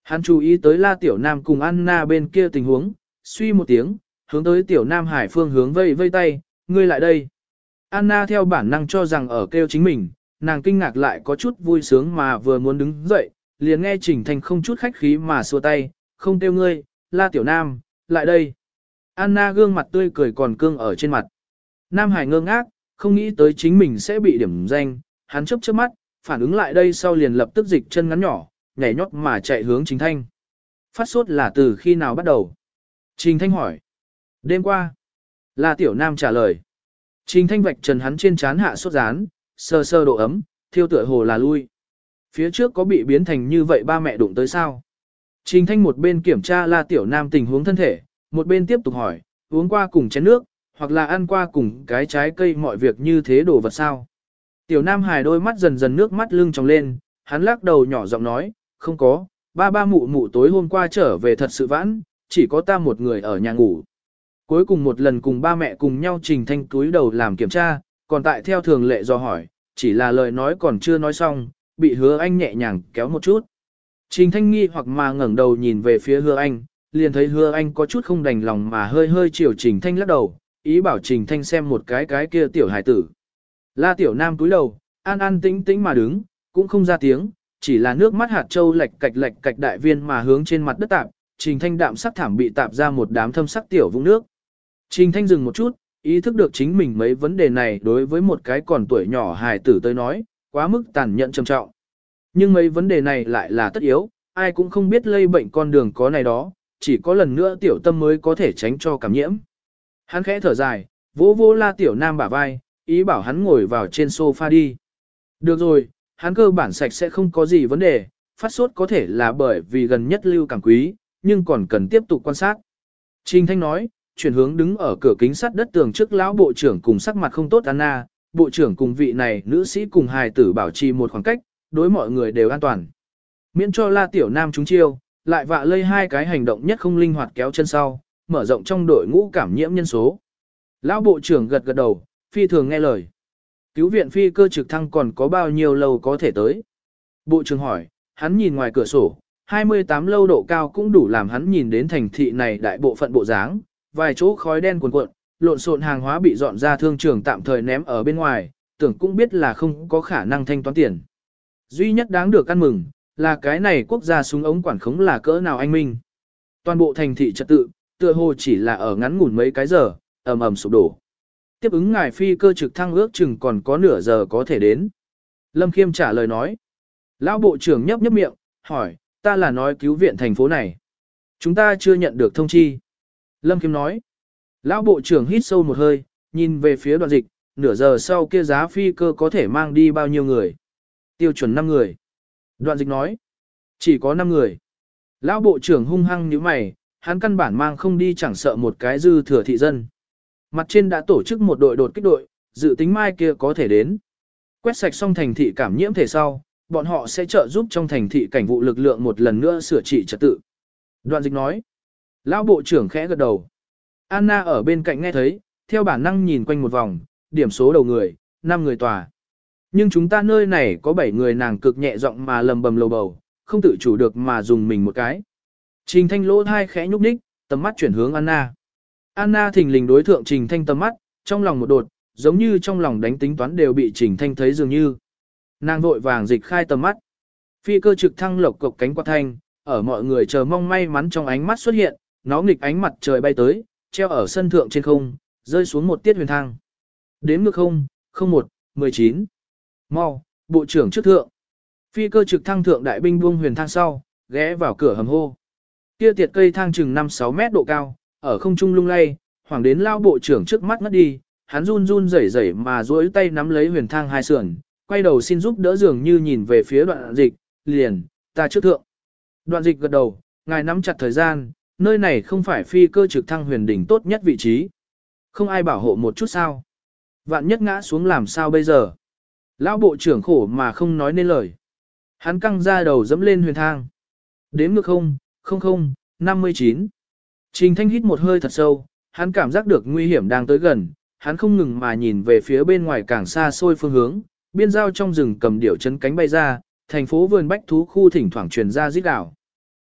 Hắn chú ý tới La Tiểu Nam cùng Anna bên kia tình huống, suy một tiếng, hướng tới Tiểu Nam Hải phương hướng vây vây tay, ngươi lại đây. Anna theo bản năng cho rằng ở kêu chính mình, nàng kinh ngạc lại có chút vui sướng mà vừa muốn đứng dậy, liền nghe Trình Thanh không chút khách khí mà xua tay, không kêu ngươi, La Tiểu Nam, lại đây. Anna gương mặt tươi cười còn cương ở trên mặt. Nam Hải ngơ ngác, không nghĩ tới chính mình sẽ bị điểm danh, hắn chớp chớp mắt, phản ứng lại đây sau liền lập tức dịch chân ngắn nhỏ, nhảy nhót mà chạy hướng Trình Thanh. Phát sốt là từ khi nào bắt đầu? Trình Thanh hỏi. Đêm qua. La Tiểu Nam trả lời. Trình Thanh vạch trần hắn trên trán hạ sốt rán, sơ sơ độ ấm, thiêu tựa hồ là lui. Phía trước có bị biến thành như vậy ba mẹ đụng tới sao? Trình Thanh một bên kiểm tra La Tiểu Nam tình huống thân thể, một bên tiếp tục hỏi, uống qua cùng chén nước, hoặc là ăn qua cùng cái trái cây mọi việc như thế đồ vật sao? Tiểu Nam Hải đôi mắt dần dần nước mắt lưng tròng lên, hắn lắc đầu nhỏ giọng nói, không có, ba ba mụ mụ tối hôm qua trở về thật sự vãn, chỉ có ta một người ở nhà ngủ. Cuối cùng một lần cùng ba mẹ cùng nhau Trình Thanh túi đầu làm kiểm tra, còn tại theo thường lệ do hỏi, chỉ là lời nói còn chưa nói xong, bị Hứa Anh nhẹ nhàng kéo một chút. Trình Thanh nghi hoặc mà ngẩng đầu nhìn về phía Hứa Anh, liền thấy Hứa Anh có chút không đành lòng mà hơi hơi chiều Trình Thanh lắc đầu, ý bảo Trình Thanh xem một cái cái kia tiểu hải tử. La Tiểu Nam túi đầu, an an tĩnh tĩnh mà đứng, cũng không ra tiếng, chỉ là nước mắt hạt châu lệch cạch lệch cạch đại viên mà hướng trên mặt đất tạp, Trình Thanh đạm sắc thảm bị tạp ra một đám thâm sắc tiểu vũng nước. Trình Thanh dừng một chút, ý thức được chính mình mấy vấn đề này đối với một cái còn tuổi nhỏ hài tử tới nói, quá mức tàn nhẫn trầm trọng. Nhưng mấy vấn đề này lại là tất yếu, ai cũng không biết lây bệnh con đường có này đó, chỉ có lần nữa tiểu tâm mới có thể tránh cho cảm nhiễm. Hắn khẽ thở dài, vỗ vỗ La Tiểu Nam bả vai, ý bảo hắn ngồi vào trên sofa đi. Được rồi, hắn cơ bản sạch sẽ không có gì vấn đề, phát sốt có thể là bởi vì gần nhất lưu cảm quý, nhưng còn cần tiếp tục quan sát. Trình Thanh nói, chuyển hướng đứng ở cửa kính sắt đất tường trước lão bộ trưởng cùng sắc mặt không tốt Anna, bộ trưởng cùng vị này nữ sĩ cùng hài tử bảo trì một khoảng cách, đối mọi người đều an toàn. Miễn cho La Tiểu Nam trúng chiêu, lại vạ lây hai cái hành động nhất không linh hoạt kéo chân sau, mở rộng trong đội ngũ cảm nhiễm nhân số. Lão bộ trưởng gật gật đầu, phi thường nghe lời. Cứu viện phi cơ trực thăng còn có bao nhiêu lâu có thể tới? Bộ trưởng hỏi, hắn nhìn ngoài cửa sổ, hai mươi tám lâu độ cao cũng đủ làm hắn nhìn đến thành thị này đại bộ phận bộ dáng, vài chỗ khói đen cuồn cuộn, lộn xộn hàng hóa bị dọn ra thương trường tạm thời ném ở bên ngoài, tưởng cũng biết là không có khả năng thanh toán tiền. Duy nhất đáng được ăn mừng, là cái này quốc gia súng ống quản khống là cỡ nào anh minh. Toàn bộ thành thị trật tự, tựa hồ chỉ là ở ngắn ngủn mấy cái giờ, ầm ầm sụp đổ. Tiếp ứng ngài phi cơ trực thăng ước chừng còn có nửa giờ có thể đến. Lâm Khiêm trả lời nói. Lão bộ trưởng nhấp nhấp miệng, hỏi, ta là nói cứu viện thành phố này. Chúng ta chưa nhận được thông chi. Lâm Khiêm nói. Lão bộ trưởng hít sâu một hơi, nhìn về phía Đoạn Dịch, nửa giờ sau kia giá phi cơ có thể mang đi bao nhiêu người. Tiêu chuẩn năm người. Đoạn Dịch nói. Chỉ có năm người. Lão bộ trưởng hung hăng nhíu mày, hắn căn bản mang không đi chẳng sợ một cái dư thừa thị dân. Mặt trên đã tổ chức một đội đột kích đội, dự tính mai kia có thể đến. Quét sạch xong thành thị cảm nhiễm thể sau, bọn họ sẽ trợ giúp trong thành thị cảnh vụ lực lượng một lần nữa sửa trị trật tự. Đoạn Dịch nói. Lão bộ trưởng khẽ gật đầu. Anna ở bên cạnh nghe thấy, theo bản năng nhìn quanh một vòng, điểm số đầu người, năm người tòa. Nhưng chúng ta nơi này có bảy người, nàng cực nhẹ giọng mà lầm bầm lầu bầu, không tự chủ được mà dùng mình một cái. Trình Thanh lỗ thai khẽ nhúc nhích, tầm mắt chuyển hướng Anna. Anna thình lình đối thượng Trình Thanh tầm mắt, trong lòng một đột, giống như trong lòng đánh tính toán đều bị Trình Thanh thấy dường như. Nàng vội vàng dịch khai tầm mắt. Phi cơ trực thăng lộc cộc cánh quạt thanh, ở mọi người chờ mong may mắn trong ánh mắt xuất hiện, nó nghịch ánh mặt trời bay tới, treo ở sân thượng trên không, rơi xuống một tiết huyền thang. Đếm ngược không, không một, mười chín. Mau, bộ trưởng trước thượng. Phi cơ trực thăng thượng đại binh buông huyền thang sau, ghé vào cửa hầm hô. Kia tiệt cây thang chừng năm sáu mét độ cao, ở không trung lung lay, hoảng đến lao bộ trưởng trước mắt ngất đi, hắn run run rẩy rẩy mà duỗi tay nắm lấy huyền thang hai sườn, quay đầu xin giúp đỡ dường như nhìn về phía Đoạn Dịch, liền, ta trước thượng. Đoạn Dịch gật đầu, ngài nắm chặt thời gian, nơi này không phải phi cơ trực thăng huyền đỉnh tốt nhất vị trí. Không ai bảo hộ một chút sao. Vạn nhất ngã xuống làm sao bây giờ. Lão bộ trưởng khổ mà không nói nên lời. Hắn căng ra đầu dẫm lên huyền thang. Đếm ngược không, không không, năm mươi chín. Trình Thanh hít một hơi thật sâu, hắn cảm giác được nguy hiểm đang tới gần, hắn không ngừng mà nhìn về phía bên ngoài càng xa xôi phương hướng, biên giao trong rừng cầm điểu chấn cánh bay ra, thành phố vườn bách thú khu thỉnh thoảng truyền ra rít gào.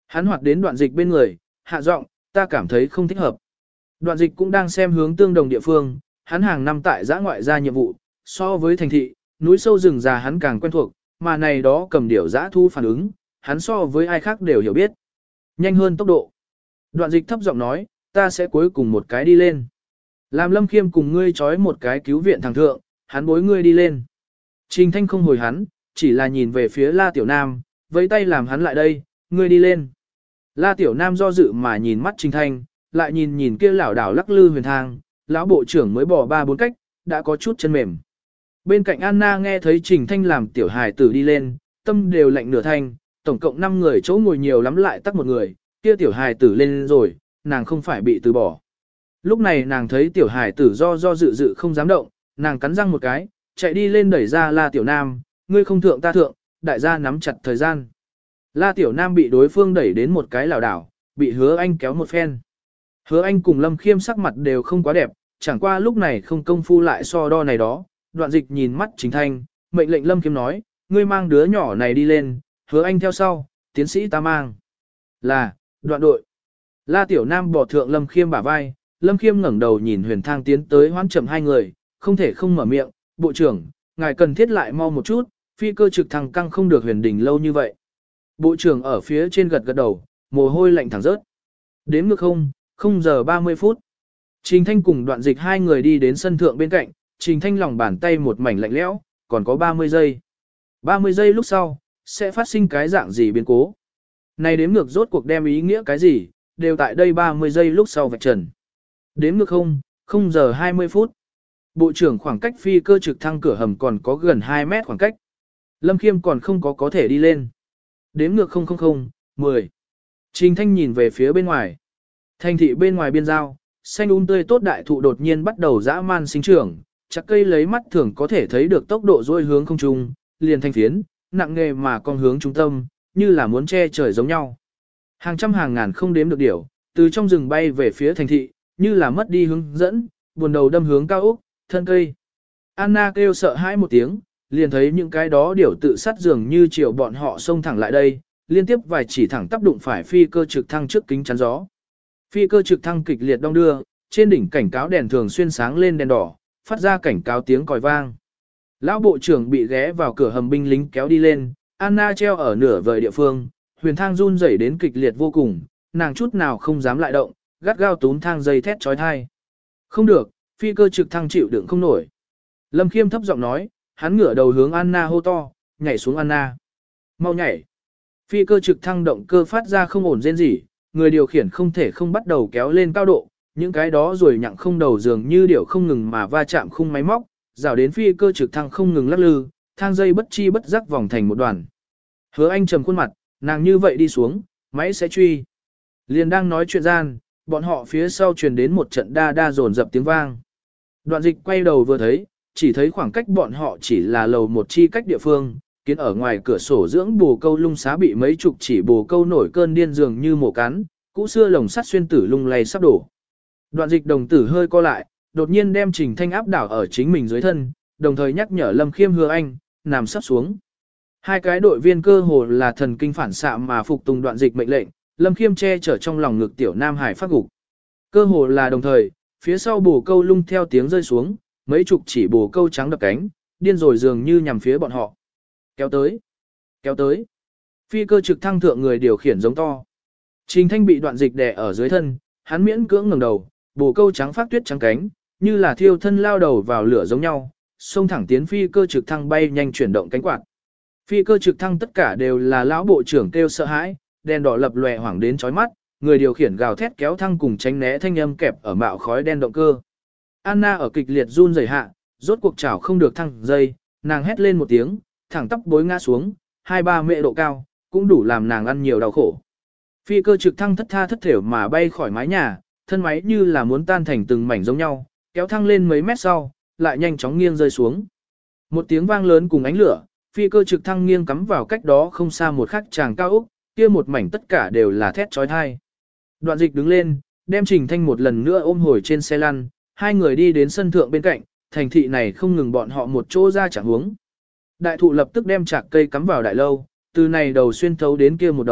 Hắn hoạt đến đoạn dịch bên người, hạ giọng, ta cảm thấy không thích hợp. Đoạn dịch cũng đang xem hướng tương đồng địa phương, hắn hàng năm tại giã ngoại ra nhiệm vụ, so với thành thị, núi sâu rừng già hắn càng quen thuộc, mà này đó cầm điểu giã thu phản ứng, hắn so với ai khác đều hiểu biết. Nhanh hơn tốc độ. Đoạn dịch thấp giọng nói, ta sẽ cuối cùng một cái đi lên. Làm Lâm Khiêm cùng ngươi trói một cái cứu viện thằng thượng, hắn bối ngươi đi lên. Trình Thanh không hồi hắn, chỉ là nhìn về phía La Tiểu Nam, với tay làm hắn lại đây, ngươi đi lên. La Tiểu Nam do dự mà nhìn mắt Trình Thanh, lại nhìn nhìn kia lảo đảo lắc lư huyền thang, lão bộ trưởng mới bỏ ba bốn cách, đã có chút chân mềm. Bên cạnh Anna nghe thấy Trình Thanh làm tiểu hài tử đi lên, tâm đều lạnh nửa thanh, tổng cộng năm người chỗ ngồi nhiều lắm lại tắc một người, kia tiểu hài tử lên rồi, nàng không phải bị từ bỏ. Lúc này nàng thấy tiểu hài tử do do dự dự không dám động, nàng cắn răng một cái, chạy đi lên đẩy ra La Tiểu Nam, ngươi không thượng ta thượng, đại gia nắm chặt thời gian. La Tiểu Nam bị đối phương đẩy đến một cái lảo đảo, bị Hứa Anh kéo một phen. Hứa Anh cùng Lâm Khiêm sắc mặt đều không quá đẹp, chẳng qua lúc này không công phu lại so đo này đó. Đoạn dịch nhìn mắt Trình Thanh, mệnh lệnh Lâm Khiêm nói, ngươi mang đứa nhỏ này đi lên, Hứa Anh theo sau, tiến sĩ ta mang. Là, đoạn đội. La Tiểu Nam bỏ thượng Lâm Khiêm bả vai, Lâm Khiêm ngẩng đầu nhìn huyền thang tiến tới hoán chậm hai người, không thể không mở miệng, bộ trưởng, ngài cần thiết lại mau một chút, phi cơ trực thăng căng không được huyền đỉnh lâu như vậy. Bộ trưởng ở phía trên gật gật đầu, mồ hôi lạnh thẳng rớt. Đếm ngược không, không giờ ba mươi phút. Trình Thanh cùng đoạn dịch hai người đi đến sân thượng bên cạnh, Trình Thanh lòng bàn tay một mảnh lạnh lẽo, còn có ba mươi giây. ba mươi giây lúc sau, sẽ phát sinh cái dạng gì biến cố. Này đếm ngược rốt cuộc đem ý nghĩa cái gì, đều tại đây ba mươi giây lúc sau vạch trần. Đếm ngược không, không giờ hai mươi phút. Bộ trưởng khoảng cách phi cơ trực thăng cửa hầm còn có gần hai mét khoảng cách. Lâm Khiêm còn không có có thể đi lên. Đếm ngược không không không, mười. Trình Thanh nhìn về phía bên ngoài. Thành thị bên ngoài biên giao, xanh um tươi tốt đại thụ đột nhiên bắt đầu dã man sinh trưởng, chặt cây lấy mắt thường có thể thấy được tốc độ dôi hướng không trung, liền thanh phiến, nặng nghề mà con hướng trung tâm, như là muốn che trời giống nhau. Hàng trăm hàng ngàn không đếm được điểu, từ trong rừng bay về phía thành thị, như là mất đi hướng dẫn, buồn đầu đâm hướng cao ốc, thân cây. Anna kêu sợ hãi một tiếng, liền thấy những cái đó điểu tự sát dường như chiều bọn họ xông thẳng lại đây, liên tiếp vài chỉ thẳng tác đụng phải phi cơ trực thăng trước kính chắn gió. Phi cơ trực thăng kịch liệt đong đưa, trên đỉnh cảnh cáo đèn thường xuyên sáng lên đèn đỏ, phát ra cảnh cáo tiếng còi vang. Lão bộ trưởng bị ghé vào cửa hầm binh lính kéo đi lên, Anna treo ở nửa vời địa phương, huyền thang run rẩy đến kịch liệt vô cùng, nàng chút nào không dám lại động, gắt gao túm thang dây thét chói tai. Không được, phi cơ trực thăng chịu đựng không nổi. Lâm Khiêm thấp giọng nói, hắn ngửa đầu hướng Anna hô to, nhảy xuống Anna. Mau nhảy. Phi cơ trực thăng động cơ phát ra không ổn rên rỉ, người điều khiển không thể không bắt đầu kéo lên cao độ, những cái đó rồi nhặng không đầu dường như điểu không ngừng mà va chạm khung máy móc, rào đến phi cơ trực thăng không ngừng lắc lư, thang dây bất chi bất giác vòng thành một đoàn. Hứa Anh trầm khuôn mặt, nàng như vậy đi xuống, máy sẽ truy. Liền đang nói chuyện gian, bọn họ phía sau truyền đến một trận đa đa dồn dập tiếng vang. Đoạn dịch quay đầu vừa thấy, chỉ thấy khoảng cách bọn họ chỉ là lầu một chi cách địa phương, kiến ở ngoài cửa sổ dưỡng bồ câu lung xá bị mấy chục chỉ bồ câu nổi cơn điên dường như mổ cắn, cũ xưa lồng sắt xuyên tử lung lay sắp đổ. Đoạn dịch đồng tử hơi co lại, đột nhiên đem Trình Thanh áp đảo ở chính mình dưới thân, đồng thời nhắc nhở Lâm Khiêm Hứa Anh, nằm sắp xuống. Hai cái đội viên cơ hồ là thần kinh phản xạ mà phục tùng đoạn dịch mệnh lệnh, Lâm Khiêm che chở trong lòng ngực tiểu Nam Hải phát gục. Cơ hồ là đồng thời, phía sau bồ câu lung theo tiếng rơi xuống, mấy chục chỉ bồ câu trắng đập cánh, điên rồi dường như nhằm phía bọn họ. Kéo tới, kéo tới. Phi cơ trực thăng thượng người điều khiển giống to. Trình Thanh bị đoạn dịch đè ở dưới thân, hắn miễn cưỡng ngẩng đầu, bồ câu trắng phát tuyết trắng cánh, như là thiêu thân lao đầu vào lửa giống nhau, xông thẳng tiến phi cơ trực thăng bay nhanh chuyển động cánh quạt. Phi cơ trực thăng tất cả đều là lão bộ trưởng kêu sợ hãi, đèn đỏ lập lòe hoảng đến chói mắt, người điều khiển gào thét kéo thăng cùng tránh né thanh âm kẹp ở mạo khói đen động cơ. Anna ở kịch liệt run rẩy hạ, rốt cuộc chảo không được thăng dây, nàng hét lên một tiếng, thẳng tóc bối ngã xuống, hai ba mệ độ cao, cũng đủ làm nàng ăn nhiều đau khổ. Phi cơ trực thăng thất tha thất thểu mà bay khỏi mái nhà, thân máy như là muốn tan thành từng mảnh giống nhau, kéo thăng lên mấy mét sau, lại nhanh chóng nghiêng rơi xuống. Một tiếng vang lớn cùng ánh lửa, phi cơ trực thăng nghiêng cắm vào cách đó không xa một khắc tràng cao ốc, kia một mảnh tất cả đều là thét chói tai. Đoạn dịch đứng lên, đem Trình Thanh một lần nữa ôm hồi trên xe lăn, hai người đi đến sân thượng bên cạnh, thành thị này không ngừng bọn họ một chỗ ra chẳng hướng. Đại thụ lập tức đem chạc cây cắm vào đại lâu, từ này đầu xuyên thấu đến kia một đầu,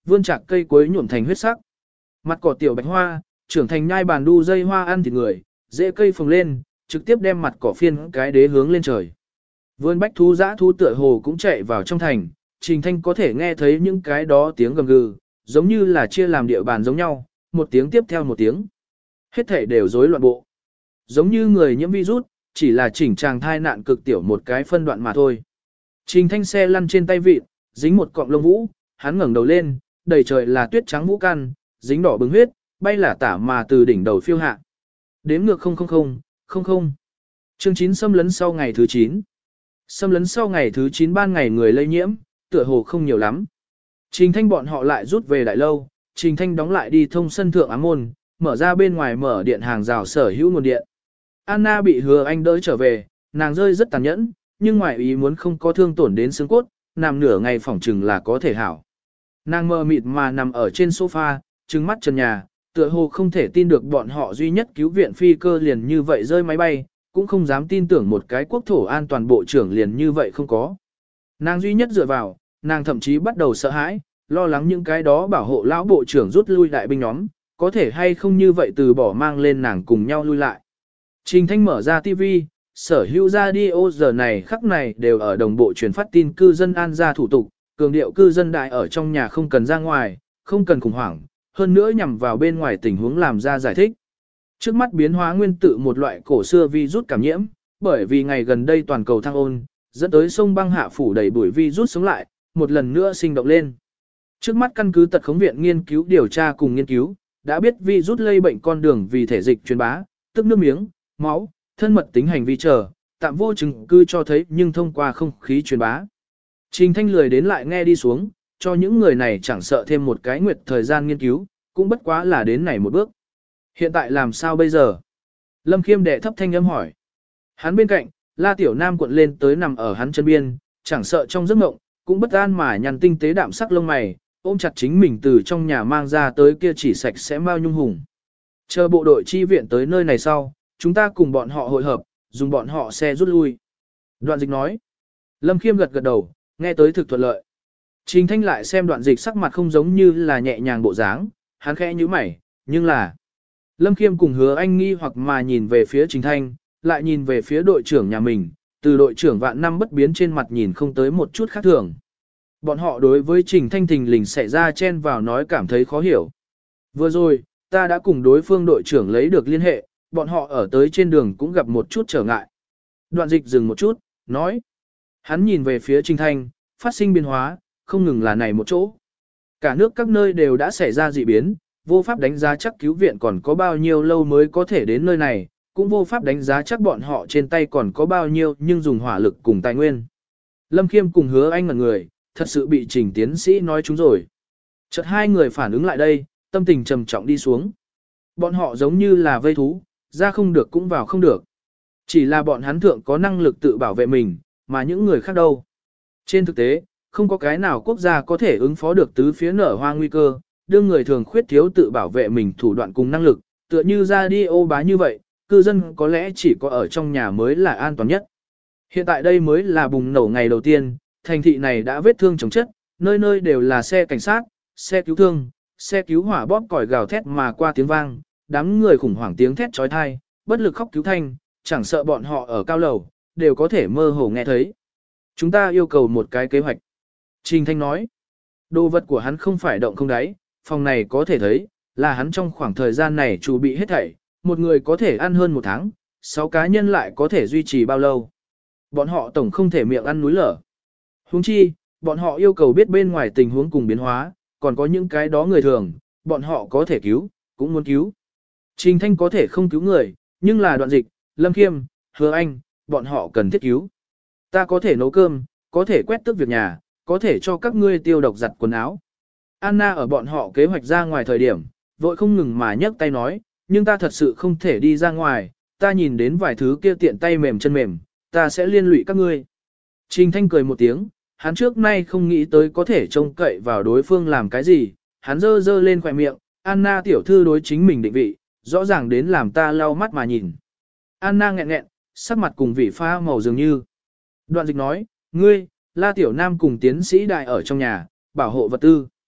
vươn chạc cây cuối nhuộm thành huyết sắc. Mặt cỏ tiểu bạch hoa, trưởng thành nhai bàn đu dây hoa ăn thịt người, dễ cây phồng lên, trực tiếp đem mặt cỏ phiên cái đế hướng lên trời. Vươn bách thú dã thú tựa hồ cũng chạy vào trong thành, Trình Thanh có thể nghe thấy những cái đó tiếng gầm gừ, giống như là chia làm địa bàn giống nhau, một tiếng tiếp theo một tiếng. Hết thể đều rối loạn bộ. Giống như người nhiễm virus, chỉ là chỉnh tràng thai nạn cực tiểu một cái phân đoạn mà thôi. Trình Thanh xe lăn trên tay vịt, dính một cọng lông vũ, hắn ngẩng đầu lên, đầy trời là tuyết trắng vũ căn, dính đỏ bừng huyết, bay là tả mà từ đỉnh đầu phiêu hạ. Đếm ngược không không không, không không. Chương chín xâm lấn sau ngày thứ chín. Xâm lấn sau ngày thứ chín ban ngày người lây nhiễm, tựa hồ không nhiều lắm. Trình Thanh bọn họ lại rút về đại lâu, Trình Thanh đóng lại đi thông sân thượng ám môn, mở ra bên ngoài mở điện hàng rào sở hữu nguồn điện. Anna bị Hứa Anh đỡ trở về, nàng rơi rất tàn nhẫn, nhưng ngoài ý muốn không có thương tổn đến xương cốt, nằm nửa ngày phỏng chừng là có thể hảo. Nàng mơ mịt mà nằm ở trên sofa, trừng mắt trần nhà, tựa hồ không thể tin được bọn họ duy nhất cứu viện phi cơ liền như vậy rơi máy bay, cũng không dám tin tưởng một cái quốc thổ an toàn bộ trưởng liền như vậy không có. Nàng duy nhất dựa vào, nàng thậm chí bắt đầu sợ hãi, lo lắng những cái đó bảo hộ lão bộ trưởng rút lui đại binh nhóm, có thể hay không như vậy từ bỏ mang lên nàng cùng nhau lui lại. Trình Thanh mở ra ti vi, sở hữu radio giờ này khắc này đều ở đồng bộ truyền phát tin cư dân an gia thủ tục, cường điệu cư dân đại ở trong nhà không cần ra ngoài, không cần khủng hoảng, hơn nữa nhằm vào bên ngoài tình huống làm ra giải thích. Trước mắt biến hóa nguyên tử một loại cổ xưa virus cảm nhiễm, bởi vì ngày gần đây toàn cầu thăng ôn, dẫn tới sông băng hạ phủ đầy bụi virus sống lại, một lần nữa sinh động lên. Trước mắt căn cứ tật khống viện nghiên cứu điều tra cùng nghiên cứu, đã biết virus lây bệnh con đường vì thể dịch truyền bá, tức nước miếng, máu, thân mật tính hành vi chờ, tạm vô chứng cứ cho thấy nhưng thông qua không khí truyền bá. Trình Thanh lười đến lại nghe đi xuống, cho những người này chẳng sợ thêm một cái nguyệt thời gian nghiên cứu, cũng bất quá là đến này một bước. Hiện tại làm sao bây giờ? Lâm Khiêm đệ thấp thanh âm hỏi. Hắn bên cạnh, La Tiểu Nam cuộn lên tới nằm ở hắn chân biên, chẳng sợ trong giấc mộng, cũng bất an mà nhằn tinh tế đạm sắc lông mày, ôm chặt chính mình từ trong nhà mang ra tới kia chỉ sạch sẽ mau nhung hùng. Chờ bộ đội chi viện tới nơi này sau, chúng ta cùng bọn họ hội hợp, dùng bọn họ xe rút lui. Đoạn dịch nói. Lâm Khiêm gật gật đầu, nghe tới thực thuận lợi. Trình Thanh lại xem đoạn dịch sắc mặt không giống như là nhẹ nhàng bộ dáng, hắn khẽ nhíu mày, nhưng là... Lâm Khiêm cùng Hứa Anh nghi hoặc mà nhìn về phía Trình Thanh, lại nhìn về phía đội trưởng nhà mình, từ đội trưởng vạn năm bất biến trên mặt nhìn không tới một chút khác thường. Bọn họ đối với Trình Thanh thình lình xảy ra chen vào nói cảm thấy khó hiểu. Vừa rồi, ta đã cùng đối phương đội trưởng lấy được liên hệ, bọn họ ở tới trên đường cũng gặp một chút trở ngại. Đoạn dịch dừng một chút, nói. Hắn nhìn về phía Trình Thanh, phát sinh biến hóa, không ngừng là này một chỗ. Cả nước các nơi đều đã xảy ra dị biến, vô pháp đánh giá chắc cứu viện còn có bao nhiêu lâu mới có thể đến nơi này, cũng vô pháp đánh giá chắc bọn họ trên tay còn có bao nhiêu nhưng dùng hỏa lực cùng tài nguyên. Lâm Khiêm cùng Hứa Anh ngẩn người, thật sự bị Trình tiến sĩ nói chúng rồi. Chợt hai người phản ứng lại đây, tâm tình trầm trọng đi xuống. Bọn họ giống như là vây thú, ra không được cũng vào không được. Chỉ là bọn hắn thượng có năng lực tự bảo vệ mình, mà những người khác đâu. Trên thực tế, không có cái nào quốc gia có thể ứng phó được tứ phía nở hoa nguy cơ, đương người thường khuyết thiếu tự bảo vệ mình thủ đoạn cùng năng lực, tựa như ra đi ô bá như vậy, cư dân có lẽ chỉ có ở trong nhà mới là an toàn nhất. Hiện tại đây mới là bùng nổ ngày đầu tiên, thành thị này đã vết thương chồng chất, nơi nơi đều là xe cảnh sát, xe cứu thương, xe cứu hỏa bóp còi gào thét mà qua tiếng vang, đám người khủng hoảng tiếng thét trói thai, bất lực khóc cứu thanh, chẳng sợ bọn họ ở cao lầu, đều có thể mơ hồ nghe thấy. Chúng ta yêu cầu một cái kế hoạch. Trình Thanh nói, đồ vật của hắn không phải động không đáy, phòng này có thể thấy, là hắn trong khoảng thời gian này chuẩn bị hết thảy, một người có thể ăn hơn một tháng, sáu cá nhân lại có thể duy trì bao lâu. Bọn họ tổng không thể miệng ăn núi lở. Huống chi, bọn họ yêu cầu biết bên ngoài tình huống cùng biến hóa, còn có những cái đó người thường, bọn họ có thể cứu, cũng muốn cứu. Trình Thanh có thể không cứu người, nhưng là Đoạn Dịch, Lâm Khiêm, Hứa Anh, bọn họ cần thiết cứu. Ta có thể nấu cơm, có thể quét tước việc nhà, có thể cho các ngươi tiêu độc giặt quần áo. Anna ở bọn họ kế hoạch ra ngoài thời điểm, vội không ngừng mà nhấc tay nói, nhưng ta thật sự không thể đi ra ngoài, ta nhìn đến vài thứ kia tiện tay mềm chân mềm, ta sẽ liên lụy các ngươi. Trình Thanh cười một tiếng, hắn trước nay không nghĩ tới có thể trông cậy vào đối phương làm cái gì, hắn dơ dơ lên khỏe miệng, Anna tiểu thư đối chính mình định vị, rõ ràng đến làm ta lau mắt mà nhìn. Anna nghẹn nghẹn, sắc mặt cùng vị pha màu dường như. Đoạn Dịch nói, ngươi, La Tiểu Nam cùng tiến sĩ đại ở trong nhà, bảo hộ vật tư.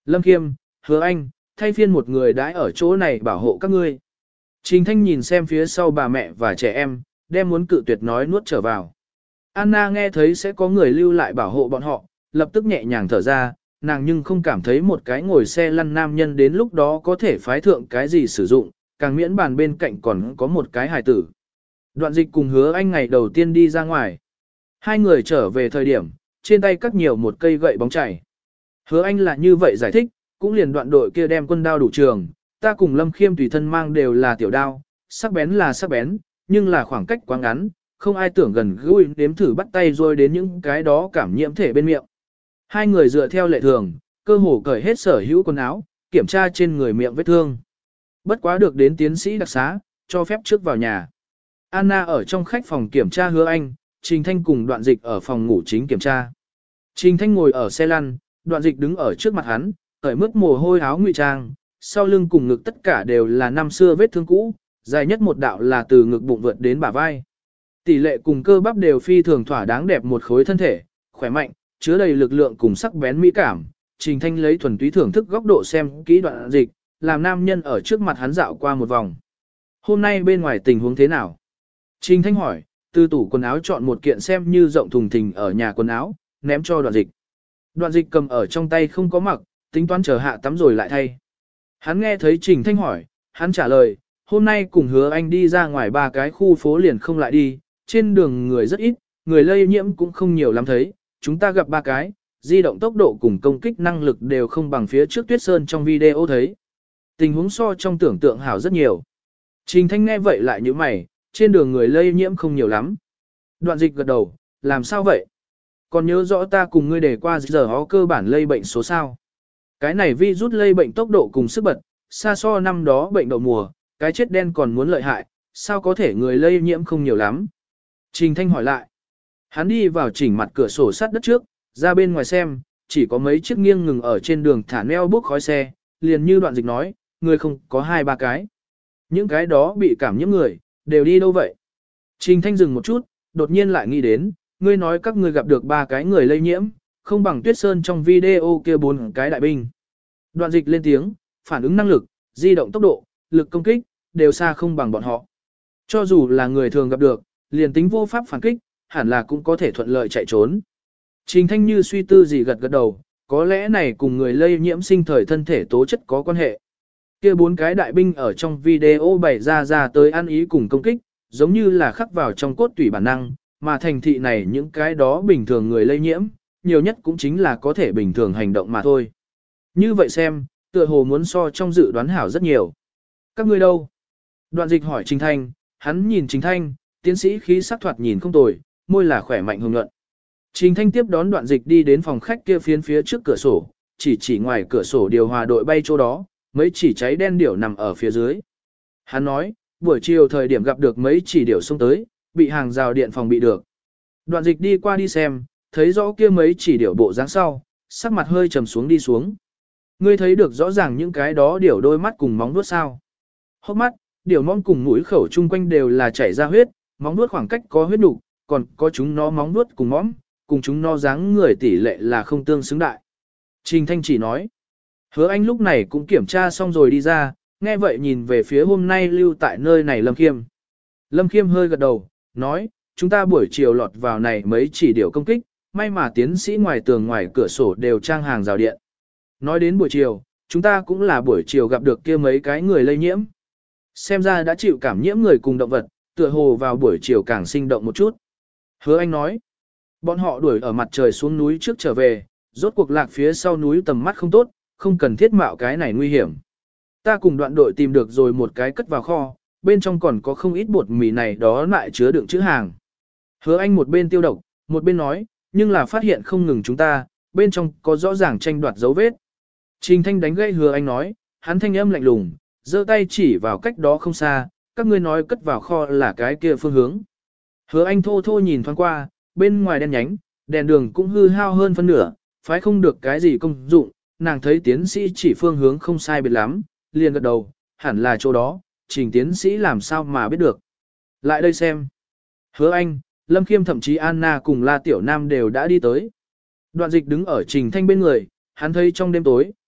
Lâm Khiêm, Hứa Anh, thay phiên một người đãi ở chỗ này bảo hộ các ngươi. Trình Thanh nhìn xem phía sau bà mẹ và trẻ em, đem muốn cự tuyệt nói nuốt trở vào. Anna nghe thấy sẽ có người lưu lại bảo hộ bọn họ, lập tức nhẹ nhàng thở ra, nàng nhưng không cảm thấy một cái ngồi xe lăn nam nhân đến lúc đó có thể phái thượng cái gì sử dụng, càng miễn bàn bên cạnh còn có một cái hài tử. Đoạn Dịch cùng Hứa Anh ngày đầu tiên đi ra ngoài. Hai người trở về thời điểm, trên tay cắt nhiều một cây gậy bóng chảy. Hứa Anh là như vậy giải thích, cũng liền đoạn đội kia đem quân đao đủ trường, ta cùng Lâm Khiêm tùy thân mang đều là tiểu đao, sắc bén là sắc bén, nhưng là khoảng cách quá ngắn, không ai tưởng gần gũi nếm thử bắt tay rồi đến những cái đó cảm nhiễm thể bên miệng. Hai người dựa theo lệ thường, cơ hồ cởi hết sở hữu quần áo, kiểm tra trên người miệng vết thương. Bất quá được đến tiến sĩ đặc xá, cho phép trước vào nhà. Anna ở trong khách phòng kiểm tra Hứa Anh, Trình Thanh cùng Đoạn Dịch ở phòng ngủ chính kiểm tra. Trình Thanh ngồi ở xe lăn, Đoạn Dịch đứng ở trước mặt hắn, cởi mướt mồ hôi áo ngụy trang, sau lưng cùng ngực tất cả đều là năm xưa vết thương cũ, dài nhất một đạo là từ ngực bụng vượt đến bả vai. Tỷ lệ cùng cơ bắp đều phi thường thỏa đáng đẹp một khối thân thể, khỏe mạnh, chứa đầy lực lượng cùng sắc bén mỹ cảm. Trình Thanh lấy thuần túy thưởng thức góc độ xem kỹ Đoạn Dịch, làm nam nhân ở trước mặt hắn dạo qua một vòng. Hôm nay bên ngoài tình huống thế nào? Trình Thanh hỏi, từ tủ quần áo chọn một kiện xem như rộng thùng thình ở nhà quần áo, ném cho Đoạn Dịch. Đoạn Dịch cầm ở trong tay không có mặc, tính toán chờ hạ tắm rồi lại thay. Hắn nghe thấy Trình Thanh hỏi, hắn trả lời, hôm nay cùng Hứa Anh đi ra ngoài ba cái khu phố liền không lại đi, trên đường người rất ít, người lây nhiễm cũng không nhiều lắm thấy, chúng ta gặp ba cái, di động tốc độ cùng công kích năng lực đều không bằng phía trước Tuyết Sơn trong video thấy. Tình huống so trong tưởng tượng hảo rất nhiều. Trình Thanh nghe vậy lại như mày, trên đường người lây nhiễm không nhiều lắm. Đoạn Dịch gật đầu, làm sao vậy? Còn nhớ rõ ta cùng ngươi để qua giờ có cơ bản lây bệnh số sao? Cái này virus lây bệnh tốc độ cùng sức bật, xa so năm đó bệnh đậu mùa, cái chết đen còn muốn lợi hại, sao có thể người lây nhiễm không nhiều lắm? Trình Thanh hỏi lại. Hắn đi vào chỉnh mặt cửa sổ sắt đất trước, ra bên ngoài xem, chỉ có mấy chiếc nghiêng ngừng ở trên đường thả neo bốc khói xe, liền như Đoạn Dịch nói, người không có hai ba cái. Những cái đó bị cảm nhiễm người, đều đi đâu vậy? Trình Thanh dừng một chút, đột nhiên lại nghĩ đến, ngươi nói các ngươi gặp được ba cái người lây nhiễm, không bằng Tuyết Sơn trong video kia bốn cái đại binh. Đoạn Dịch lên tiếng, phản ứng năng lực, di động tốc độ, lực công kích, đều xa không bằng bọn họ. Cho dù là người thường gặp được, liền tính vô pháp phản kích, hẳn là cũng có thể thuận lợi chạy trốn. Trình Thanh như suy tư gì gật gật đầu, có lẽ này cùng người lây nhiễm sinh thời thân thể tố chất có quan hệ. Kia bốn cái đại binh ở trong video bày ra ra tới ăn ý cùng công kích, giống như là khắc vào trong cốt tủy bản năng, mà thành thị này những cái đó bình thường người lây nhiễm, nhiều nhất cũng chính là có thể bình thường hành động mà thôi. Như vậy xem, tựa hồ muốn so trong dự đoán hảo rất nhiều. Các ngươi đâu? Đoạn Dịch hỏi Trình Thanh, hắn nhìn Trình Thanh, tiến sĩ khí sắc thoạt nhìn không tồi, môi là khỏe mạnh hồng nhuận. Trình Thanh tiếp đón Đoạn Dịch đi đến phòng khách kia phiến phía trước cửa sổ, chỉ chỉ ngoài cửa sổ điều hòa đội bay chỗ đó, mấy chỉ cháy đen điểu nằm ở phía dưới. Hắn nói, buổi chiều thời điểm gặp được mấy chỉ điểu xông tới, bị hàng rào điện phòng bị được. Đoạn Dịch đi qua đi xem, thấy rõ kia mấy chỉ điểu bộ dáng sau, sắc mặt hơi trầm xuống đi xuống. Ngươi thấy được rõ ràng những cái đó điểu đôi mắt cùng móng vuốt sao? Hốc mắt, điểu mong cùng mũi khẩu chung quanh đều là chảy ra huyết, móng vuốt khoảng cách có huyết nục, còn có chúng nó móng vuốt cùng mõm, cùng chúng nó dáng người tỷ lệ là không tương xứng đại. Trình Thanh chỉ nói. Hứa Anh lúc này cũng kiểm tra xong rồi đi ra, nghe vậy nhìn về phía hôm nay lưu tại nơi này Lâm Khiêm. Lâm Khiêm hơi gật đầu, nói, chúng ta buổi chiều lọt vào này mấy chỉ điểu công kích, may mà tiến sĩ ngoài tường ngoài cửa sổ đều trang hàng rào điện. Nói đến buổi chiều, chúng ta cũng là buổi chiều gặp được kia mấy cái người lây nhiễm. Xem ra đã chịu cảm nhiễm người cùng động vật, tựa hồ vào buổi chiều càng sinh động một chút. Hứa Anh nói, bọn họ đuổi ở mặt trời xuống núi trước trở về, rốt cuộc lạc phía sau núi tầm mắt không tốt, không cần thiết mạo cái này nguy hiểm. Ta cùng đoạn đội tìm được rồi một cái cất vào kho, bên trong còn có không ít bột mì này đó lại chứa đựng chữ hàng. Hứa Anh một bên tiêu độc, một bên nói, nhưng là phát hiện không ngừng chúng ta, bên trong có rõ ràng tranh đoạt dấu vết. Trình Thanh đánh gãy Hứa Anh nói, hắn thanh âm lạnh lùng, giơ tay chỉ vào cách đó không xa, các ngươi nói cất vào kho là cái kia phương hướng. Hứa Anh thô thô nhìn thoáng qua, bên ngoài đen nhánh, đèn đường cũng hư hao hơn phân nửa, phái không được cái gì công dụng, nàng thấy tiến sĩ chỉ phương hướng không sai biệt lắm, liền gật đầu, hẳn là chỗ đó, Trình tiến sĩ làm sao mà biết được. Lại đây xem. Hứa Anh, Lâm Khiêm thậm chí Anna cùng La Tiểu Nam đều đã đi tới. Đoạn Dịch đứng ở Trình Thanh bên người, hắn thấy trong đêm tối,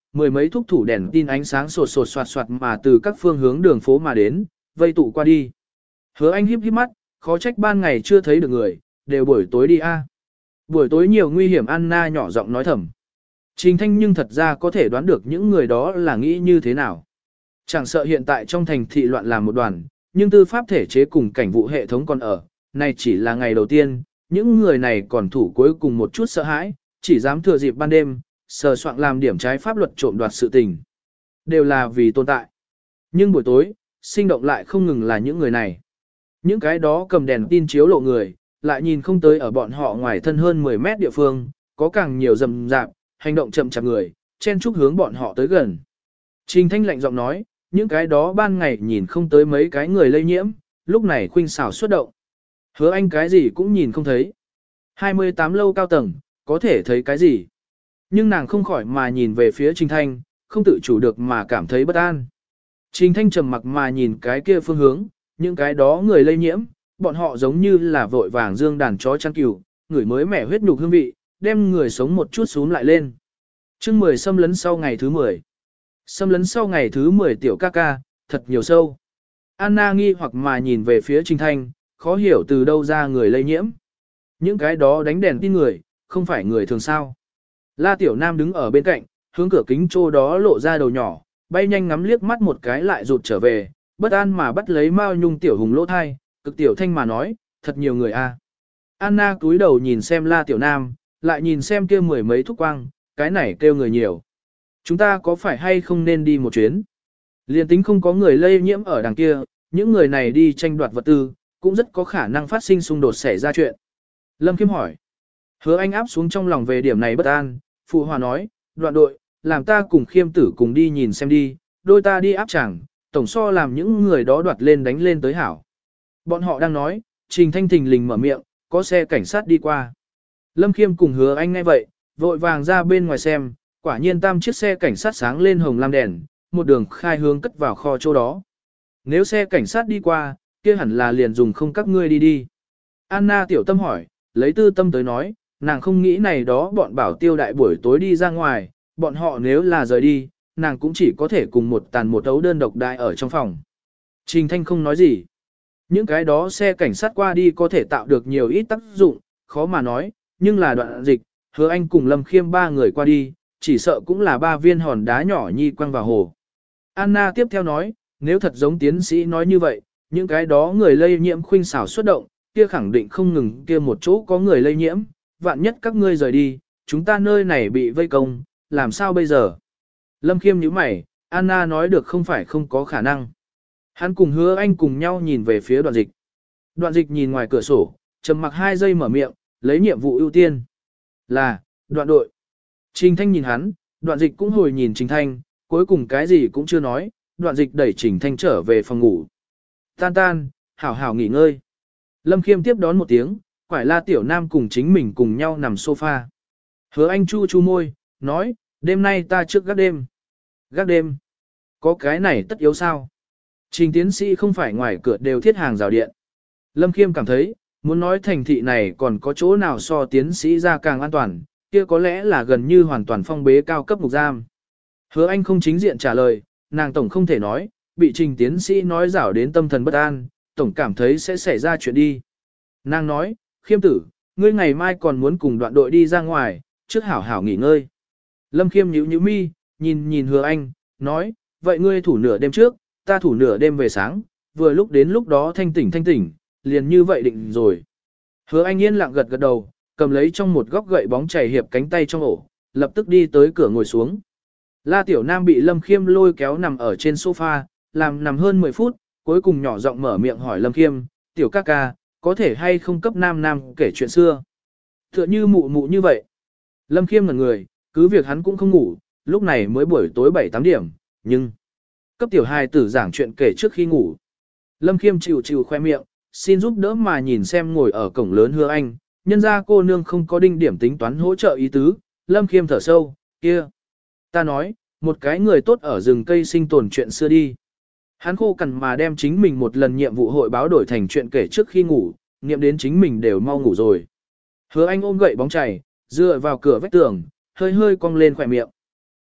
mười mấy thúc thủ đèn tin ánh sáng sột sột soạt soạt mà từ các phương hướng đường phố mà đến, vây tụ qua đi. Hứa Anh híp híp mắt, khó trách ban ngày chưa thấy được người, đều buổi tối đi a. Buổi tối nhiều nguy hiểm, Anna nhỏ giọng nói thầm. Trình Thanh nhưng thật ra có thể đoán được những người đó là nghĩ như thế nào. Chẳng sợ hiện tại trong thành thị loạn làm một đoàn, nhưng tư pháp thể chế cùng cảnh vụ hệ thống còn ở, này chỉ là ngày đầu tiên, những người này còn thủ cuối cùng một chút sợ hãi, chỉ dám thừa dịp ban đêm, sờ soạn làm điểm trái pháp luật trộm đoạt sự tình. Đều là vì tồn tại. Nhưng buổi tối, sinh động lại không ngừng là những người này. Những cái đó cầm đèn tin chiếu lộ người, lại nhìn không tới ở bọn họ ngoài thân hơn mười mét địa phương, có càng nhiều rầm rạp, hành động chậm chạp người, chen chúc hướng bọn họ tới gần. Trình Thanh lạnh giọng nói, những cái đó ban ngày nhìn không tới mấy cái người lây nhiễm, lúc này khuynh xảo xuất động. Hứa Anh cái gì cũng nhìn không thấy. hai mươi tám lâu cao tầng, có thể thấy cái gì? Nhưng nàng không khỏi mà nhìn về phía Trình Thanh, không tự chủ được mà cảm thấy bất an. Trình Thanh trầm mặc mà nhìn cái kia phương hướng, những cái đó người lây nhiễm, bọn họ giống như là vội vàng dương đàn chó chăn cừu, người mới mẻ huyết nhục hương vị, đem người sống một chút xuống lại lên. Chương mười xâm lấn sau ngày thứ mười. Xâm lấn sau ngày thứ mười tiểu ca ca, thật nhiều sâu. Anna nghi hoặc mà nhìn về phía Trình Thanh, khó hiểu từ đâu ra người lây nhiễm. Những cái đó đánh đèn tin người, không phải người thường sao. La Tiểu Nam đứng ở bên cạnh, hướng cửa kính trô đó lộ ra đầu nhỏ, bay nhanh ngắm liếc mắt một cái lại rụt trở về, bất an mà bắt lấy Mao Nhung Tiểu Hùng lỗ thai, cực tiểu thanh mà nói, thật nhiều người a. Anna cúi đầu nhìn xem La Tiểu Nam, lại nhìn xem kia mười mấy thúc quang, cái này kêu người nhiều. Chúng ta có phải hay không nên đi một chuyến? Liên tính không có người lây nhiễm ở đằng kia, những người này đi tranh đoạt vật tư, cũng rất có khả năng phát sinh xung đột xảy ra chuyện. Lâm Khiêm hỏi. Hứa Anh áp xuống trong lòng về điểm này bất an, phụ hòa nói, đoạn đội, làm ta cùng Khiêm tử cùng đi nhìn xem đi, đôi ta đi áp chẳng, tổng so làm những người đó đoạt lên đánh lên tới hảo. Bọn họ đang nói, Trình Thanh thình lình mở miệng, có xe cảnh sát đi qua. Lâm Khiêm cùng Hứa Anh nghe vậy, vội vàng ra bên ngoài xem, quả nhiên tam chiếc xe cảnh sát sáng lên hồng lam đèn, một đường khai hướng cất vào kho chỗ đó. Nếu xe cảnh sát đi qua, kia hẳn là liền dùng không các ngươi đi đi. Anna tiểu tâm hỏi, lấy tư tâm tới nói, nàng không nghĩ này đó bọn bảo tiêu đại buổi tối đi ra ngoài, bọn họ nếu là rời đi, nàng cũng chỉ có thể cùng một tàn một ấu đơn độc đại ở trong phòng. Trình Thanh không nói gì. Những cái đó xe cảnh sát qua đi có thể tạo được nhiều ít tác dụng, khó mà nói, nhưng là đoạn dịch, Hứa Anh cùng Lâm Khiêm ba người qua đi, chỉ sợ cũng là ba viên hòn đá nhỏ nhi quăng vào hồ. Anna tiếp theo nói, nếu thật giống tiến sĩ nói như vậy, những cái đó người lây nhiễm khuynh xảo xuất động, kia khẳng định không ngừng kia một chỗ có người lây nhiễm, vạn nhất các ngươi rời đi, chúng ta nơi này bị vây công, làm sao bây giờ? Lâm Khiêm nhíu mày, Anna nói được không phải không có khả năng. Hắn cùng Hứa Anh cùng nhau nhìn về phía đoạn dịch. Đoạn dịch nhìn ngoài cửa sổ, trầm mặc hai giây mở miệng, lấy nhiệm vụ ưu tiên. Là, đoạn đội. Trình Thanh nhìn hắn, đoạn dịch cũng hồi nhìn Trình Thanh, cuối cùng cái gì cũng chưa nói, đoạn dịch đẩy Trình Thanh trở về phòng ngủ. Tan tan, hảo hảo nghỉ ngơi. Lâm Khiêm tiếp đón một tiếng, quải La Tiểu Nam cùng chính mình cùng nhau nằm sofa. Hứa Anh chu chu môi, nói, đêm nay ta trước gác đêm. Gác đêm? Có cái này tất yếu sao? Trình tiến sĩ không phải ngoài cửa đều thiết hàng rào điện. Lâm Khiêm cảm thấy, muốn nói thành thị này còn có chỗ nào so tiến sĩ ra càng an toàn, kia có lẽ là gần như hoàn toàn phong bế cao cấp ngục giam. Hứa Anh không chính diện trả lời, nàng tổng không thể nói, bị trình tiến sĩ nói rảo đến tâm thần bất an, tổng cảm thấy sẽ xảy ra chuyện đi. Nàng nói, Khiêm tử, ngươi ngày mai còn muốn cùng đoạn đội đi ra ngoài, trước hảo hảo nghỉ ngơi. Lâm Khiêm nhíu nhíu mi, nhìn nhìn Hứa Anh, nói, vậy ngươi thủ nửa đêm trước, ta thủ nửa đêm về sáng, vừa lúc đến lúc đó thanh tỉnh thanh tỉnh, liền như vậy định rồi. Hứa Anh yên lặng gật gật đầu, cầm lấy trong một góc gậy bóng chảy hiệp cánh tay trong ổ, lập tức đi tới cửa ngồi xuống. La Tiểu Nam bị Lâm Khiêm lôi kéo nằm ở trên sofa, làm nằm hơn mười phút, cuối cùng nhỏ giọng mở miệng hỏi Lâm Khiêm, tiểu ca ca, có thể hay không cấp nam nam kể chuyện xưa. Tựa như mụ mụ như vậy. Lâm Khiêm ngẩn người, cứ việc hắn cũng không ngủ, lúc này mới buổi tối bảy tám điểm, nhưng cấp tiểu hài tử giảng chuyện kể trước khi ngủ. Lâm Khiêm chịu chịu khoe miệng, xin giúp đỡ mà nhìn xem ngồi ở cổng lớn Hứa Anh, nhân ra cô nương không có đinh điểm tính toán hỗ trợ ý tứ, Lâm Khiêm thở sâu, kia. Ta nói, một cái người tốt ở rừng cây sinh tồn chuyện xưa đi. Hắn khô cằn mà đem chính mình một lần nhiệm vụ hội báo đổi thành chuyện kể trước khi ngủ, niệm đến chính mình đều mau ngủ rồi. Hứa Anh ôm gậy bóng chảy, dựa vào cửa vách tường, hơi hơi cong lên khỏe miệng.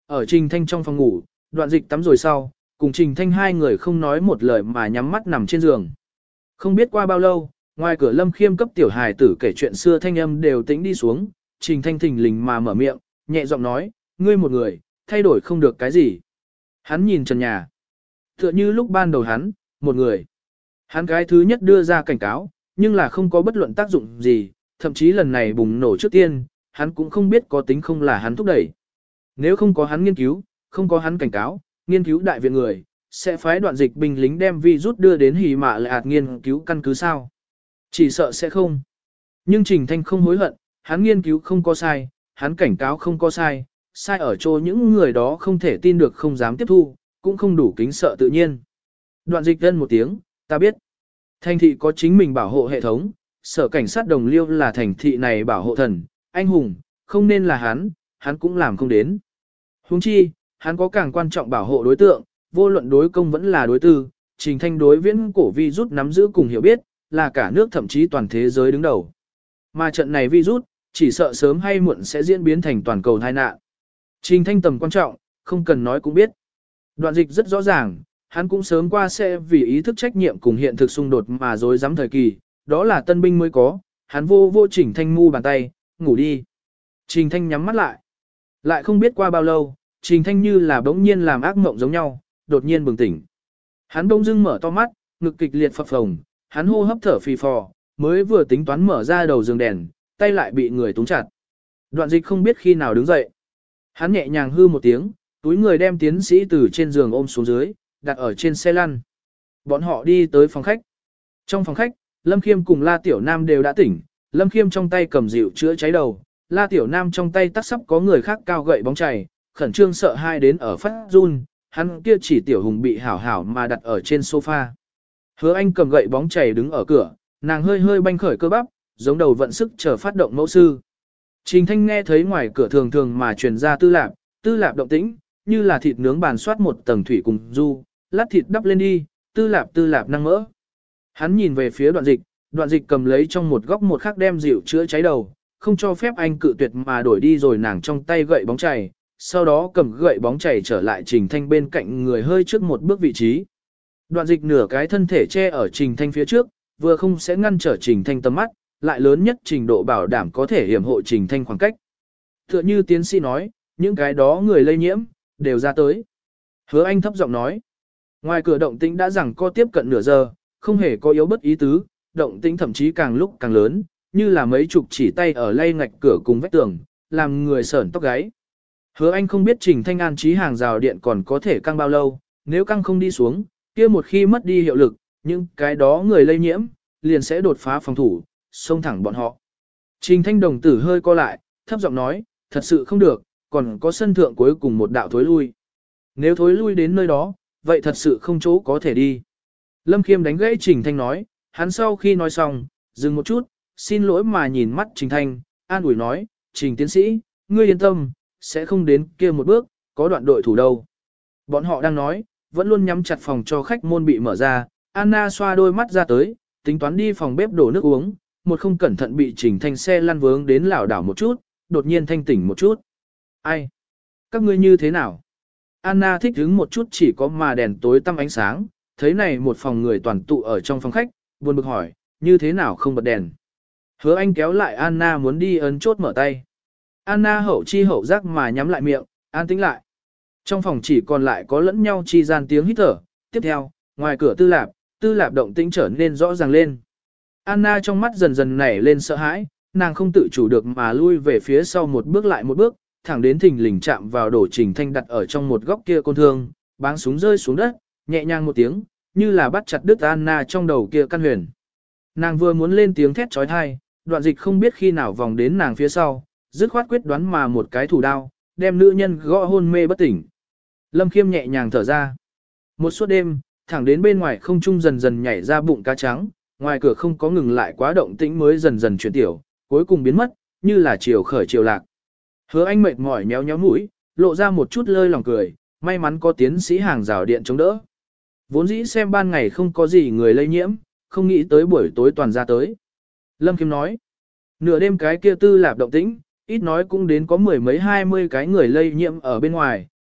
Ở Trình Thanh trong phòng ngủ, Đoạn Dịch tắm rồi sau, cùng Trình Thanh hai người không nói một lời mà nhắm mắt nằm trên giường. Không biết qua bao lâu, ngoài cửa Lâm Khiêm cấp tiểu hài tử kể chuyện xưa thanh âm đều tĩnh đi xuống, Trình Thanh thình lình mà mở miệng, nhẹ giọng nói, ngươi một người, thay đổi không được cái gì. Hắn nhìn trần nhà. Tựa như lúc ban đầu hắn, một người. Hắn cái thứ nhất đưa ra cảnh cáo, nhưng là không có bất luận tác dụng gì, thậm chí lần này bùng nổ trước tiên, hắn cũng không biết có tính không là hắn thúc đẩy. Nếu không có hắn nghiên cứu, không có hắn cảnh cáo, nghiên cứu đại viện người, sẽ phái Đoạn Dịch binh lính đem virus đưa đến hỉ mạ lại ạt nghiên cứu căn cứ sao. Chỉ sợ sẽ không. Nhưng Trình Thanh không hối hận, hắn nghiên cứu không có sai, hắn cảnh cáo không có sai, sai ở chỗ những người đó không thể tin được không dám tiếp thu, cũng không đủ kính sợ tự nhiên. Đoạn Dịch gân một tiếng, ta biết. Thành thị có chính mình bảo hộ hệ thống, sở cảnh sát đồng liêu là thành thị này bảo hộ thần, anh hùng, không nên là hắn, hắn cũng làm không đến. Huống chi, hắn có càng quan trọng bảo hộ đối tượng, vô luận đối công vẫn là đối tư, Trình Thanh đối viễn cổ virus nắm giữ cùng hiểu biết, là cả nước thậm chí toàn thế giới đứng đầu. Mà trận này virus, chỉ sợ sớm hay muộn sẽ diễn biến thành toàn cầu tai nạn. Trình Thanh tầm quan trọng, không cần nói cũng biết. Đoạn Dịch rất rõ ràng, hắn cũng sớm qua sẽ vì ý thức trách nhiệm cùng hiện thực xung đột mà dối dám thời kỳ, đó là tân binh mới có, hắn vô vô Trình Thanh mu bàn tay, ngủ đi. Trình Thanh nhắm mắt lại. Lại không biết qua bao lâu, Trình Thanh như là bỗng nhiên làm ác mộng giống nhau, đột nhiên bừng tỉnh. Hắn bỗng dưng mở to mắt, ngực kịch liệt phập phồng, hắn hô hấp thở phì phò, mới vừa tính toán mở ra đầu giường đèn, tay lại bị người túm chặt. Đoạn Dịch không biết khi nào đứng dậy. Hắn nhẹ nhàng hư một tiếng, túi người đem tiến sĩ từ trên giường ôm xuống dưới, đặt ở trên xe lăn. Bọn họ đi tới phòng khách. Trong phòng khách, Lâm Khiêm cùng La Tiểu Nam đều đã tỉnh, Lâm Khiêm trong tay cầm dịu chữa cháy đầu, La Tiểu Nam trong tay tắt sắp có người khác cao gậy bóng chày, khẩn trương sợ hai đến ở phát run, hắn kia chỉ Tiểu Hùng bị hảo hảo mà đặt ở trên sofa. Hứa Anh cầm gậy bóng chày đứng ở cửa, nàng hơi hơi banh khởi cơ bắp, giống đầu vận sức chờ phát động mẫu sư. Trình Thanh nghe thấy ngoài cửa thường thường mà truyền ra tư lạp, tư lạp động tĩnh, như là thịt nướng bàn soát một tầng thủy cùng du, lát thịt đắp lên đi, tư lạp tư lạp năng mỡ. Hắn nhìn về phía Đoạn Dịch, Đoạn Dịch cầm lấy trong một góc một khắc đem dịu chữa cháy đầu, không cho phép anh cự tuyệt mà đổi đi rồi nàng trong tay gậy bóng chày, sau đó cầm gậy bóng chày trở lại Trình Thanh bên cạnh người hơi trước một bước vị trí. Đoạn Dịch nửa cái thân thể che ở Trình Thanh phía trước, vừa không sẽ ngăn trở Trình Thanh tầm mắt, lại lớn nhất trình độ bảo đảm có thể hiểm hộ Trình Thanh khoảng cách. Tựa như tiến sĩ nói, những cái đó người lây nhiễm, đều ra tới. Hứa Anh thấp giọng nói. Ngoài cửa động tĩnh đã rằng co tiếp cận nửa giờ, không hề có yếu bất ý tứ, động tĩnh thậm chí càng lúc càng lớn, như là mấy chục chỉ tay ở lay ngạch cửa cùng vách tường, làm người sởn tóc gáy. Hứa Anh không biết Trình Thanh an trí hàng rào điện còn có thể căng bao lâu, nếu căng không đi xuống, kia một khi mất đi hiệu lực, những cái đó người lây nhiễm, liền sẽ đột phá phòng thủ, xông thẳng bọn họ. Trình Thanh đồng tử hơi co lại, thấp giọng nói, thật sự không được, còn có sân thượng cuối cùng một đạo thối lui. Nếu thối lui đến nơi đó, vậy thật sự không chỗ có thể đi. Lâm Khiêm đánh gãy Trình Thanh nói, hắn sau khi nói xong, dừng một chút, xin lỗi mà nhìn mắt Trình Thanh, an ủi nói, Trình tiến sĩ, ngươi yên tâm, sẽ không đến kia một bước, có đoạn đội thủ đâu. Bọn họ đang nói, vẫn luôn nhắm chặt phòng cho khách môn bị mở ra, Anna xoa đôi mắt ra tới, tính toán đi phòng bếp đổ nước uống, một không cẩn thận bị Trình Thanh xe lăn vướng đến lảo đảo một chút, đột nhiên thanh tỉnh một chút. Ai? Các ngươi như thế nào? Anna thích hứng một chút chỉ có mà đèn tối tăm ánh sáng, thấy này một phòng người toàn tụ ở trong phòng khách, buồn bực hỏi, như thế nào không bật đèn? Hứa Anh kéo lại Anna muốn đi ấn chốt mở tay. Anna hậu chi hậu giác mà nhắm lại miệng, an tĩnh lại. Trong phòng chỉ còn lại có lẫn nhau chi gian tiếng hít thở, tiếp theo, ngoài cửa tư lạp, tư lạp động tĩnh trở nên rõ ràng lên. Anna trong mắt dần dần nảy lên sợ hãi, nàng không tự chủ được mà lui về phía sau một bước lại một bước, thẳng đến thình lình chạm vào đổ Trình Thanh đặt ở trong một góc kia côn thương, báng súng rơi xuống đất, nhẹ nhàng một tiếng, như là bắt chặt đứt Anna trong đầu kia căn huyền. Nàng vừa muốn lên tiếng thét trói thai, Đoạn Dịch không biết khi nào vòng đến nàng phía sau, dứt khoát quyết đoán mà một cái thủ đao, đem nữ nhân gõ hôn mê bất tỉnh. Lâm Khiêm nhẹ nhàng thở ra. Một suốt đêm, thẳng đến bên ngoài không trung dần dần nhảy ra bụng cá trắng, ngoài cửa không có ngừng lại quá động tĩnh mới dần dần chuyển tiểu, cuối cùng biến mất, như là chiều khởi chiều lạc. Hứa Anh mệt mỏi nhéo nhéo mũi, lộ ra một chút lơi lòng cười, may mắn có tiến sĩ hàng rào điện chống đỡ. Vốn dĩ xem ban ngày không có gì người lây nhiễm, không nghĩ tới buổi tối toàn ra tới. Lâm Khiêm nói, nửa đêm cái kia tư lạp động tĩnh, ít nói cũng đến có mười mấy hai mươi cái người lây nhiễm ở bên ngoài,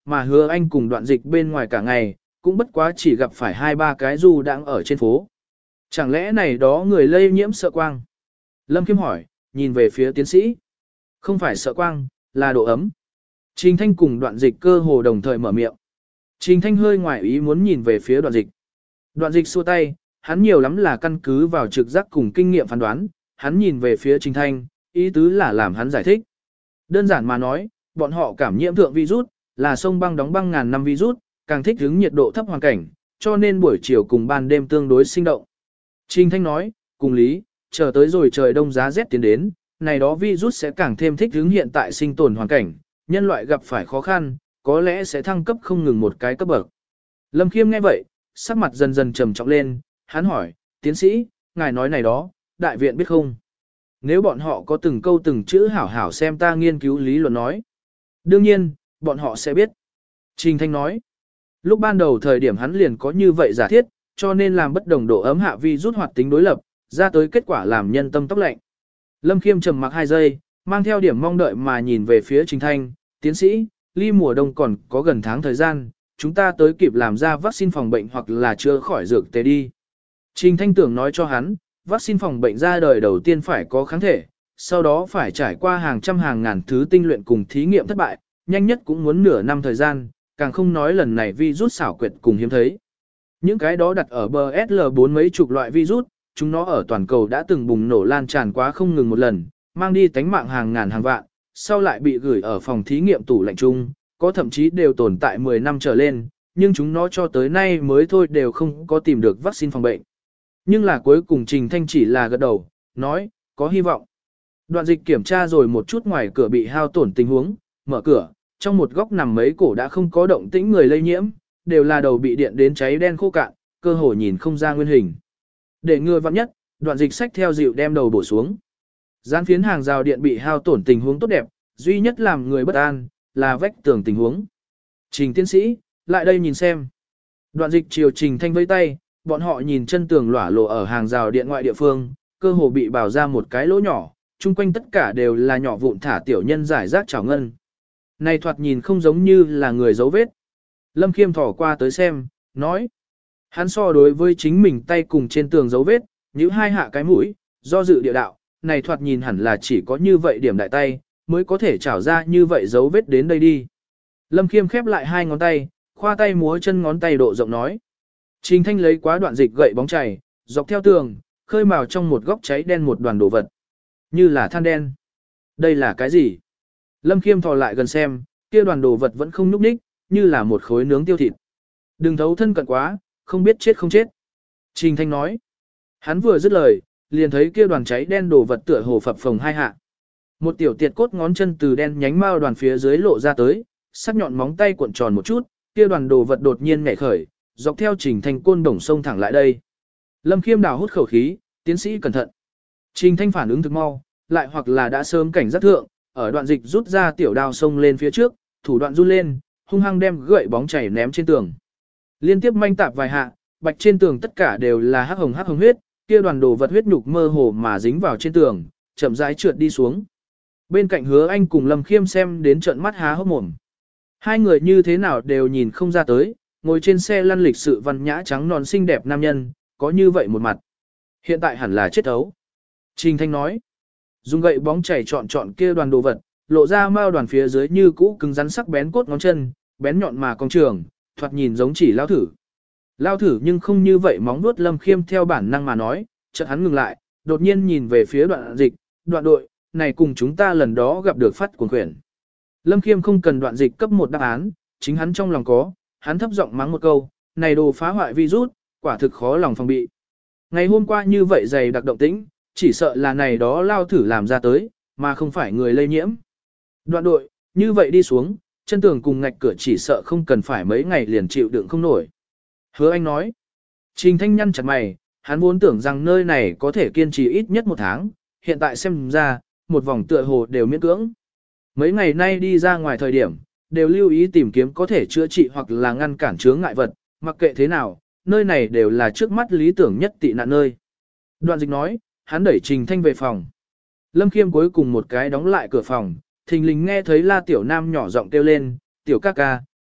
mà Hứa Anh cùng Đoạn Dịch bên ngoài cả ngày, cũng bất quá chỉ gặp phải hai ba cái du đang ở trên phố. Chẳng lẽ này đó người lây nhiễm sợ quang? Lâm Khiêm hỏi, nhìn về phía tiến sĩ. Không phải sợ quang, là độ ấm. Trình Thanh cùng Đoạn Dịch cơ hồ đồng thời mở miệng. Trình Thanh hơi ngoài ý muốn nhìn về phía Đoạn Dịch. Đoạn Dịch xua tay, hắn nhiều lắm là căn cứ vào trực giác cùng kinh nghiệm phán đoán, hắn nhìn về phía Trình Thanh, ý tứ là làm hắn giải thích. Đơn giản mà nói, bọn họ cảm nhiễm thượng virus, là sông băng đóng băng ngàn năm virus, càng thích ứng nhiệt độ thấp hoàn cảnh, cho nên buổi chiều cùng ban đêm tương đối sinh động. Trình Thanh nói, cùng lý, chờ tới rồi trời đông giá rét tiến đến, này đó virus sẽ càng thêm thích ứng hiện tại sinh tồn hoàn cảnh, nhân loại gặp phải khó khăn, có lẽ sẽ thăng cấp không ngừng một cái cấp bậc. Lâm Khiêm nghe vậy, sắc mặt dần dần trầm trọng lên, hắn hỏi, tiến sĩ, ngài nói này đó, đại viện biết không? Nếu bọn họ có từng câu từng chữ hảo hảo xem ta nghiên cứu lý luận nói. Đương nhiên, bọn họ sẽ biết. Trình Thanh nói, lúc ban đầu thời điểm hắn liền có như vậy giả thiết, cho nên làm bất đồng độ ấm hạ vi rút hoạt tính đối lập, ra tới kết quả làm nhân tâm tóc lạnh. Lâm Khiêm trầm mặc hai giây, mang theo điểm mong đợi mà nhìn về phía Trình Thanh, tiến sĩ, ly mùa đông còn có gần tháng thời gian, chúng ta tới kịp làm ra vaccine phòng bệnh hoặc là chữa khỏi dược tế đi. Trình Thanh tưởng nói cho hắn, vaccine phòng bệnh ra đời đầu tiên phải có kháng thể, sau đó phải trải qua hàng trăm hàng ngàn thứ tinh luyện cùng thí nghiệm thất bại, nhanh nhất cũng muốn nửa năm thời gian, càng không nói lần này virus xảo quyệt cùng hiếm thấy. Những cái đó đặt ở bờ ét lờ bốn mấy chục loại virus, chúng nó ở toàn cầu đã từng bùng nổ lan tràn quá không ngừng một lần, mang đi tánh mạng hàng ngàn hàng vạn, sau lại bị gửi ở phòng thí nghiệm tủ lạnh chung, có thậm chí đều tồn tại mười năm trở lên, nhưng chúng nó cho tới nay mới thôi đều không có tìm được vaccine phòng bệnh. Nhưng là cuối cùng Trình Thanh chỉ là gật đầu, nói, có hy vọng. Đoạn Dịch kiểm tra rồi một chút ngoài cửa bị hao tổn tình huống, mở cửa, trong một góc nằm mấy cổ đã không có động tĩnh người lây nhiễm, đều là đầu bị điện đến cháy đen khô cạn, cơ hồ nhìn không ra nguyên hình. Để ngừa vặn nhất, Đoạn Dịch xách theo dịu đem đầu bổ xuống. Gián phiến hàng rào điện bị hao tổn tình huống tốt đẹp, duy nhất làm người bất an, là vách tường tình huống. Trình tiến sĩ, lại đây nhìn xem. Đoạn Dịch chiều Trình Thanh vẫy tay, bọn họ nhìn chân tường lỏa lộ ở hàng rào điện ngoại địa phương, cơ hồ bị bào ra một cái lỗ nhỏ, chung quanh tất cả đều là nhỏ vụn thả tiểu nhân giải rác chảo ngân. Này thoạt nhìn không giống như là người dấu vết. Lâm Khiêm thỏ qua tới xem, nói. Hắn so đối với chính mình tay cùng trên tường dấu vết, nhíu hai hạ cái mũi, do dự địa đạo, này thoạt nhìn hẳn là chỉ có như vậy điểm đại tay, mới có thể trảo ra như vậy dấu vết đến đây đi. Lâm Khiêm khép lại hai ngón tay, khoa tay múa chân ngón tay độ rộng nói. Trình Thanh lấy quá đoạn dịch gậy bóng chảy, dọc theo tường, khơi mào trong một góc cháy đen một đoàn đồ vật. Như là than đen. Đây là cái gì? Lâm Khiêm thò lại gần xem, kia đoàn đồ vật vẫn không nhúc nhích, như là một khối nướng tiêu thịt. Đừng thấu thân cận quá, không biết chết không chết. Trình Thanh nói. Hắn vừa dứt lời, liền thấy kia đoàn cháy đen đồ vật tựa hồ phập phồng hai hạ. Một tiểu tiệt cốt ngón chân từ đen nhánh mao đoàn phía dưới lộ ra tới, sắc nhọn móng tay cuộn tròn một chút, kia đoàn đồ vật đột nhiên nhảy khởi, dọc theo Trình Thanh côn đồng sông thẳng lại đây. Lâm Khiêm đào hút khẩu khí, tiến sĩ cẩn thận. Trình Thanh phản ứng thực mau, lại hoặc là đã sớm cảnh giác thượng, ở đoạn dịch rút ra tiểu đao sông lên phía trước, thủ đoạn run lên, hung hăng đem gậy bóng chảy ném trên tường. Liên tiếp manh tạp vài hạ, bạch trên tường tất cả đều là hắc hồng hắc hồng huyết, kia đoàn đồ vật huyết nhục mơ hồ mà dính vào trên tường, chậm rãi trượt đi xuống. Bên cạnh Hứa Anh cùng Lâm Khiêm xem đến trợn mắt há hốc mồm. Hai người như thế nào đều nhìn không ra tới, ngồi trên xe lăn lịch sự văn nhã trắng non xinh đẹp nam nhân, có như vậy một mặt. Hiện tại hẳn là chết ấu. Trình Thanh nói, dùng gậy bóng chảy chọn chọn kia đoàn đồ vật, lộ ra mao đoàn phía dưới như cũ cứng rắn sắc bén cốt ngón chân, bén nhọn mà cong trường, thoạt nhìn giống chỉ lao thử. Lao thử nhưng không như vậy móng vuốt. Lâm Khiêm theo bản năng mà nói, chợt hắn ngừng lại, đột nhiên nhìn về phía đoạn dịch, đoạn đội, này cùng chúng ta lần đó gặp được phát cuồng quyển. Lâm Khiêm không cần đoạn dịch cấp một đáp án, chính hắn trong lòng có, hắn thấp giọng mắng một câu, này đồ phá hoại virus, quả thực khó lòng phòng bị. Ngày hôm qua như vậy dày đặc động tĩnh, chỉ sợ là này đó lao thử làm ra tới, mà không phải người lây nhiễm. Đoạn đội, như vậy đi xuống, chân tường cùng ngạch cửa chỉ sợ không cần phải mấy ngày liền chịu đựng không nổi. Hứa Anh nói, Trình Thanh nhăn chặt mày, hắn vốn tưởng rằng nơi này có thể kiên trì ít nhất một tháng, hiện tại xem ra, một vòng tựa hồ đều miễn cưỡng. Mấy ngày nay đi ra ngoài thời điểm, đều lưu ý tìm kiếm có thể chữa trị hoặc là ngăn cản chướng ngại vật, mặc kệ thế nào, nơi này đều là trước mắt lý tưởng nhất tị nạn nơi. Đoạn dịch nói, hắn đẩy Trình Thanh về phòng. Lâm Khiêm cuối cùng một cái đóng lại cửa phòng, thình lình nghe thấy La Tiểu Nam nhỏ giọng kêu lên, tiểu ca ca,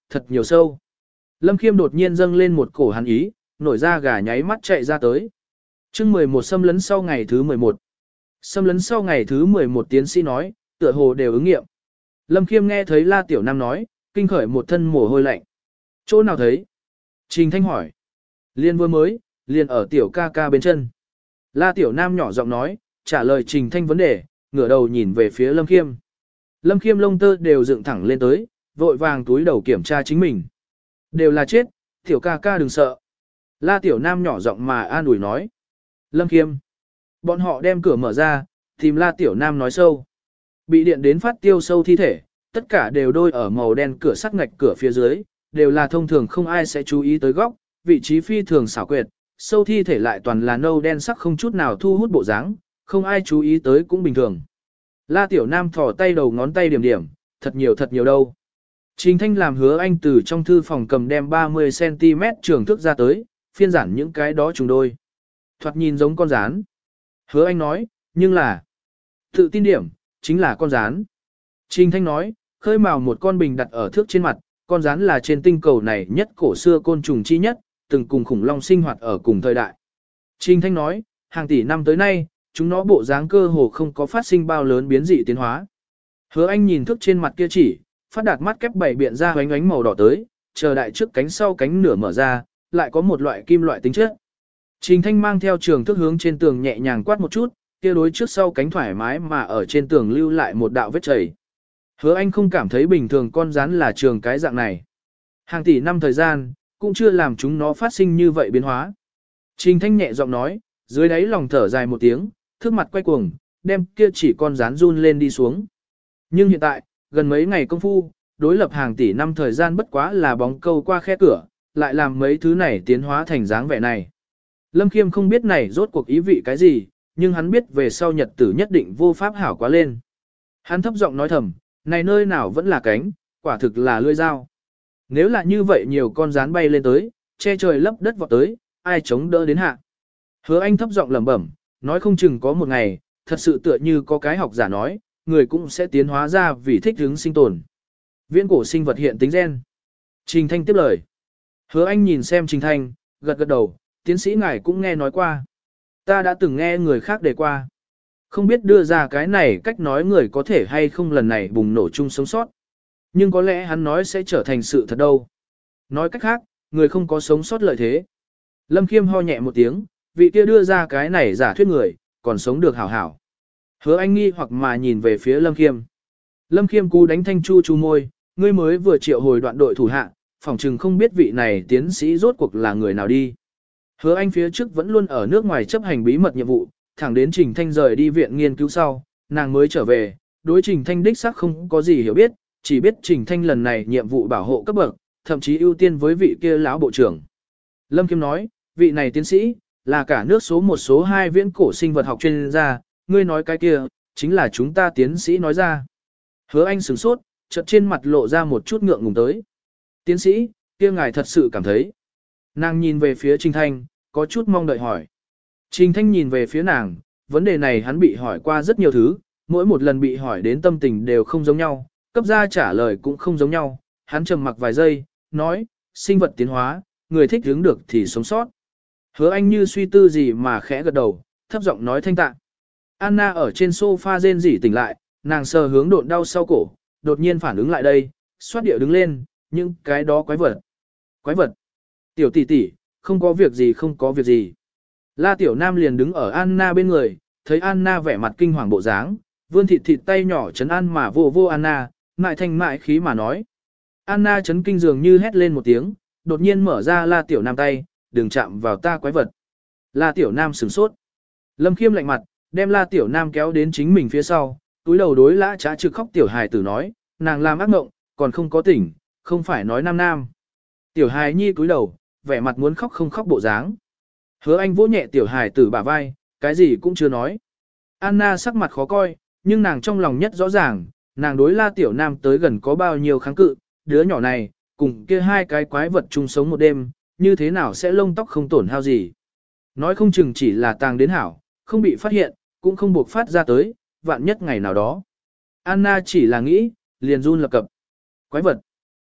thật nhiều sâu. Lâm Khiêm đột nhiên dâng lên một cổ hắn ý, nổi ra gà nháy mắt chạy ra tới. chương mười một xâm lấn sau ngày thứ mười một. Xâm lấn sau ngày thứ mười một tiến sĩ nói, tựa hồ đều ứng nghiệm. Lâm Khiêm nghe thấy La Tiểu Nam nói, kinh khởi một thân mồ hôi lạnh. Chỗ nào thấy? Trình Thanh hỏi. Liên vừa mới, liền ở Tiểu ca ca bên chân. La Tiểu Nam nhỏ giọng nói, trả lời Trình Thanh vấn đề, ngửa đầu nhìn về phía Lâm Khiêm. Lâm Khiêm lông tơ đều dựng thẳng lên tới, vội vàng túi đầu kiểm tra chính mình. Đều là chết, Tiểu ca ca đừng sợ. La Tiểu Nam nhỏ giọng mà an ủi nói. Lâm Khiêm. Bọn họ đem cửa mở ra, tìm La Tiểu Nam nói sâu. Bị điện đến phát tiêu sâu thi thể, tất cả đều đôi ở màu đen cửa sắt ngạch cửa phía dưới, đều là thông thường không ai sẽ chú ý tới góc, vị trí phi thường xảo quyệt, sâu thi thể lại toàn là nâu đen sắc không chút nào thu hút bộ dáng, không ai chú ý tới cũng bình thường. La Tiểu Nam thò tay đầu ngón tay điểm điểm, thật nhiều thật nhiều đâu. Trình Thanh làm Hứa Anh từ trong thư phòng cầm đem ba mươi xăng ti mét trường thước ra tới, phiên giản những cái đó trùng đôi. Thoạt nhìn giống con rán. Hứa Anh nói, nhưng là tự tin điểm, chính là con rán. Trình Thanh nói, khơi mào một con bình đặt ở thước trên mặt, con rán là trên tinh cầu này nhất cổ xưa côn trùng chi nhất, từng cùng khủng long sinh hoạt ở cùng thời đại. Trình Thanh nói, hàng tỷ năm tới nay, chúng nó bộ dáng cơ hồ không có phát sinh bao lớn biến dị tiến hóa. Hứa Anh nhìn thước trên mặt kia chỉ, phát đạt mắt kép bảy biện ra ánh ánh màu đỏ tới, chờ đại trước cánh sau cánh nửa mở ra, lại có một loại kim loại tính chất. Trình Thanh mang theo trường thước hướng trên tường nhẹ nhàng quát một chút, kia đối trước sau cánh thoải mái mà ở trên tường lưu lại một đạo vết chảy. Hứa Anh không cảm thấy bình thường con rắn là trường cái dạng này. Hàng tỷ năm thời gian, cũng chưa làm chúng nó phát sinh như vậy biến hóa. Trình Thanh nhẹ giọng nói, dưới đáy lòng thở dài một tiếng, thước mặt quay cuồng, đem kia chỉ con rắn run lên đi xuống. Nhưng hiện tại, gần mấy ngày công phu, đối lập hàng tỷ năm thời gian bất quá là bóng câu qua khe cửa, lại làm mấy thứ này tiến hóa thành dáng vẻ này. Lâm Khiêm không biết này rốt cuộc ý vị cái gì, nhưng hắn biết về sau nhật tử nhất định vô pháp hảo quá lên. Hắn thấp giọng nói thầm, này nơi nào vẫn là cánh, quả thực là lưỡi dao. Nếu là như vậy nhiều con rán bay lên tới, che trời lấp đất vọt tới, ai chống đỡ đến hạ. Hứa Anh thấp giọng lẩm bẩm, nói không chừng có một ngày, thật sự tựa như có cái học giả nói, người cũng sẽ tiến hóa ra vì thích ứng sinh tồn. Viễn cổ sinh vật hiện tính gen. Trình Thanh tiếp lời. Hứa Anh nhìn xem Trình Thanh, gật gật đầu, tiến sĩ ngài cũng nghe nói qua. Ta đã từng nghe người khác đề qua. Không biết đưa ra cái này cách nói người có thể hay không lần này bùng nổ chung sống sót. Nhưng có lẽ hắn nói sẽ trở thành sự thật đâu. Nói cách khác, người không có sống sót lợi thế. Lâm Khiêm ho nhẹ một tiếng, vị kia đưa ra cái này giả thuyết người, còn sống được hảo hảo. Hứa Anh nghi hoặc mà nhìn về phía Lâm Khiêm. Lâm Khiêm cú đánh thanh chu chu môi, ngươi mới vừa triệu hồi đoạn đội thủ hạ, phỏng chừng không biết vị này tiến sĩ rốt cuộc là người nào đi. Hứa Anh phía trước vẫn luôn ở nước ngoài chấp hành bí mật nhiệm vụ, thẳng đến Trình Thanh rời đi viện nghiên cứu sau, nàng mới trở về, đối Trình Thanh đích xác không có gì hiểu biết, chỉ biết Trình Thanh lần này nhiệm vụ bảo hộ cấp bậc, thậm chí ưu tiên với vị kia lão bộ trưởng. Lâm Khiêm nói, vị này tiến sĩ, là cả nước số một số hai viễn cổ sinh vật học chuyên gia, ngươi nói cái kia, chính là chúng ta tiến sĩ nói ra. Hứa Anh sửng sốt, chợt trên mặt lộ ra một chút ngượng ngùng tới. Tiến sĩ, kia ngài thật sự cảm thấy. Nàng nhìn về phía Trình Thanh, có chút mong đợi hỏi. Trình Thanh nhìn về phía nàng, vấn đề này hắn bị hỏi qua rất nhiều thứ, mỗi một lần bị hỏi đến tâm tình đều không giống nhau, cấp ra trả lời cũng không giống nhau. Hắn trầm mặc vài giây, nói, sinh vật tiến hóa, người thích hướng được thì sống sót. Hứa Anh như suy tư gì mà khẽ gật đầu, thấp giọng nói thanh tạ. Anna ở trên sofa rên rỉ tỉnh lại, nàng sờ hướng độn đau sau cổ, đột nhiên phản ứng lại đây, xoát điệu đứng lên, nhưng cái đó quái vật. Quái vật. Tiểu tỷ tỷ, không có việc gì không có việc gì. La Tiểu Nam liền đứng ở Anna bên người, thấy Anna vẻ mặt kinh hoàng bộ dáng, vươn thịt thịt tay nhỏ chấn an mà vô vô Anna, mại thanh mại khí mà nói. Anna chấn kinh dường như hét lên một tiếng, đột nhiên mở ra La Tiểu Nam tay, đừng chạm vào ta quái vật. La Tiểu Nam sửng sốt. Lâm Khiêm lạnh mặt, đem La Tiểu Nam kéo đến chính mình phía sau, túi đầu đối lã trá trực khóc Tiểu Hài tử nói, nàng làm ác mộng, còn không có tỉnh, không phải nói nam nam. Tiểu Hài nhi cúi đầu, vẻ mặt muốn khóc không khóc bộ dáng. Hứa Anh vỗ nhẹ Tiểu Hài tử bả vai, cái gì cũng chưa nói. Anna sắc mặt khó coi, nhưng nàng trong lòng nhất rõ ràng, nàng đối La Tiểu Nam tới gần có bao nhiêu kháng cự, đứa nhỏ này, cùng kia hai cái quái vật chung sống một đêm, như thế nào sẽ lông tóc không tổn hao gì. Nói không chừng chỉ là tàng đến hảo, không bị phát hiện, cũng không buộc phát ra tới, vạn nhất ngày nào đó. Anna chỉ là nghĩ, liền run lập cập. Quái vật.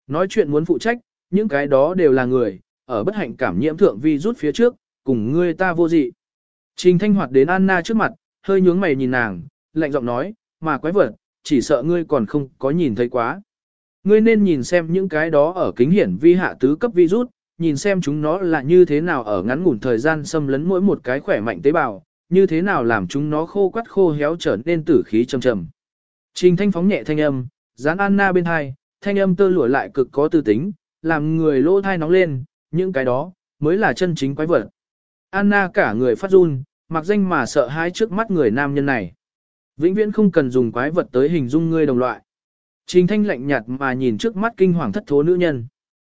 Nói chuyện muốn phụ trách, những cái đó đều là người, ở bất hạnh cảm nhiễm thượng vi rút phía trước, cùng ngươi ta vô dị. Trình Thanh Hoạt đến Anna trước mặt, hơi nhướng mày nhìn nàng, lạnh giọng nói, mà quái vật, chỉ sợ ngươi còn không có nhìn thấy quá. Ngươi nên nhìn xem những cái đó ở kính hiển vi hạ tứ cấp virus, nhìn xem chúng nó là như thế nào ở ngắn ngủn thời gian xâm lấn mỗi một cái khỏe mạnh tế bào, như thế nào làm chúng nó khô quắt khô héo trở nên tử khí trầm trầm. Trình Thanh phóng nhẹ thanh âm, dán Anna bên hai, thanh âm tơ lụa lại cực có tư tính, làm người lỗ thai nóng lên, những cái đó mới là chân chính quái vật. Anna cả người phát run, mặc danh mà sợ hãi trước mắt người nam nhân này. Vĩnh viễn không cần dùng quái vật tới hình dung ngươi đồng loại. Trình Thanh lạnh nhạt mà nhìn trước mắt kinh hoàng thất thố nữ nhân.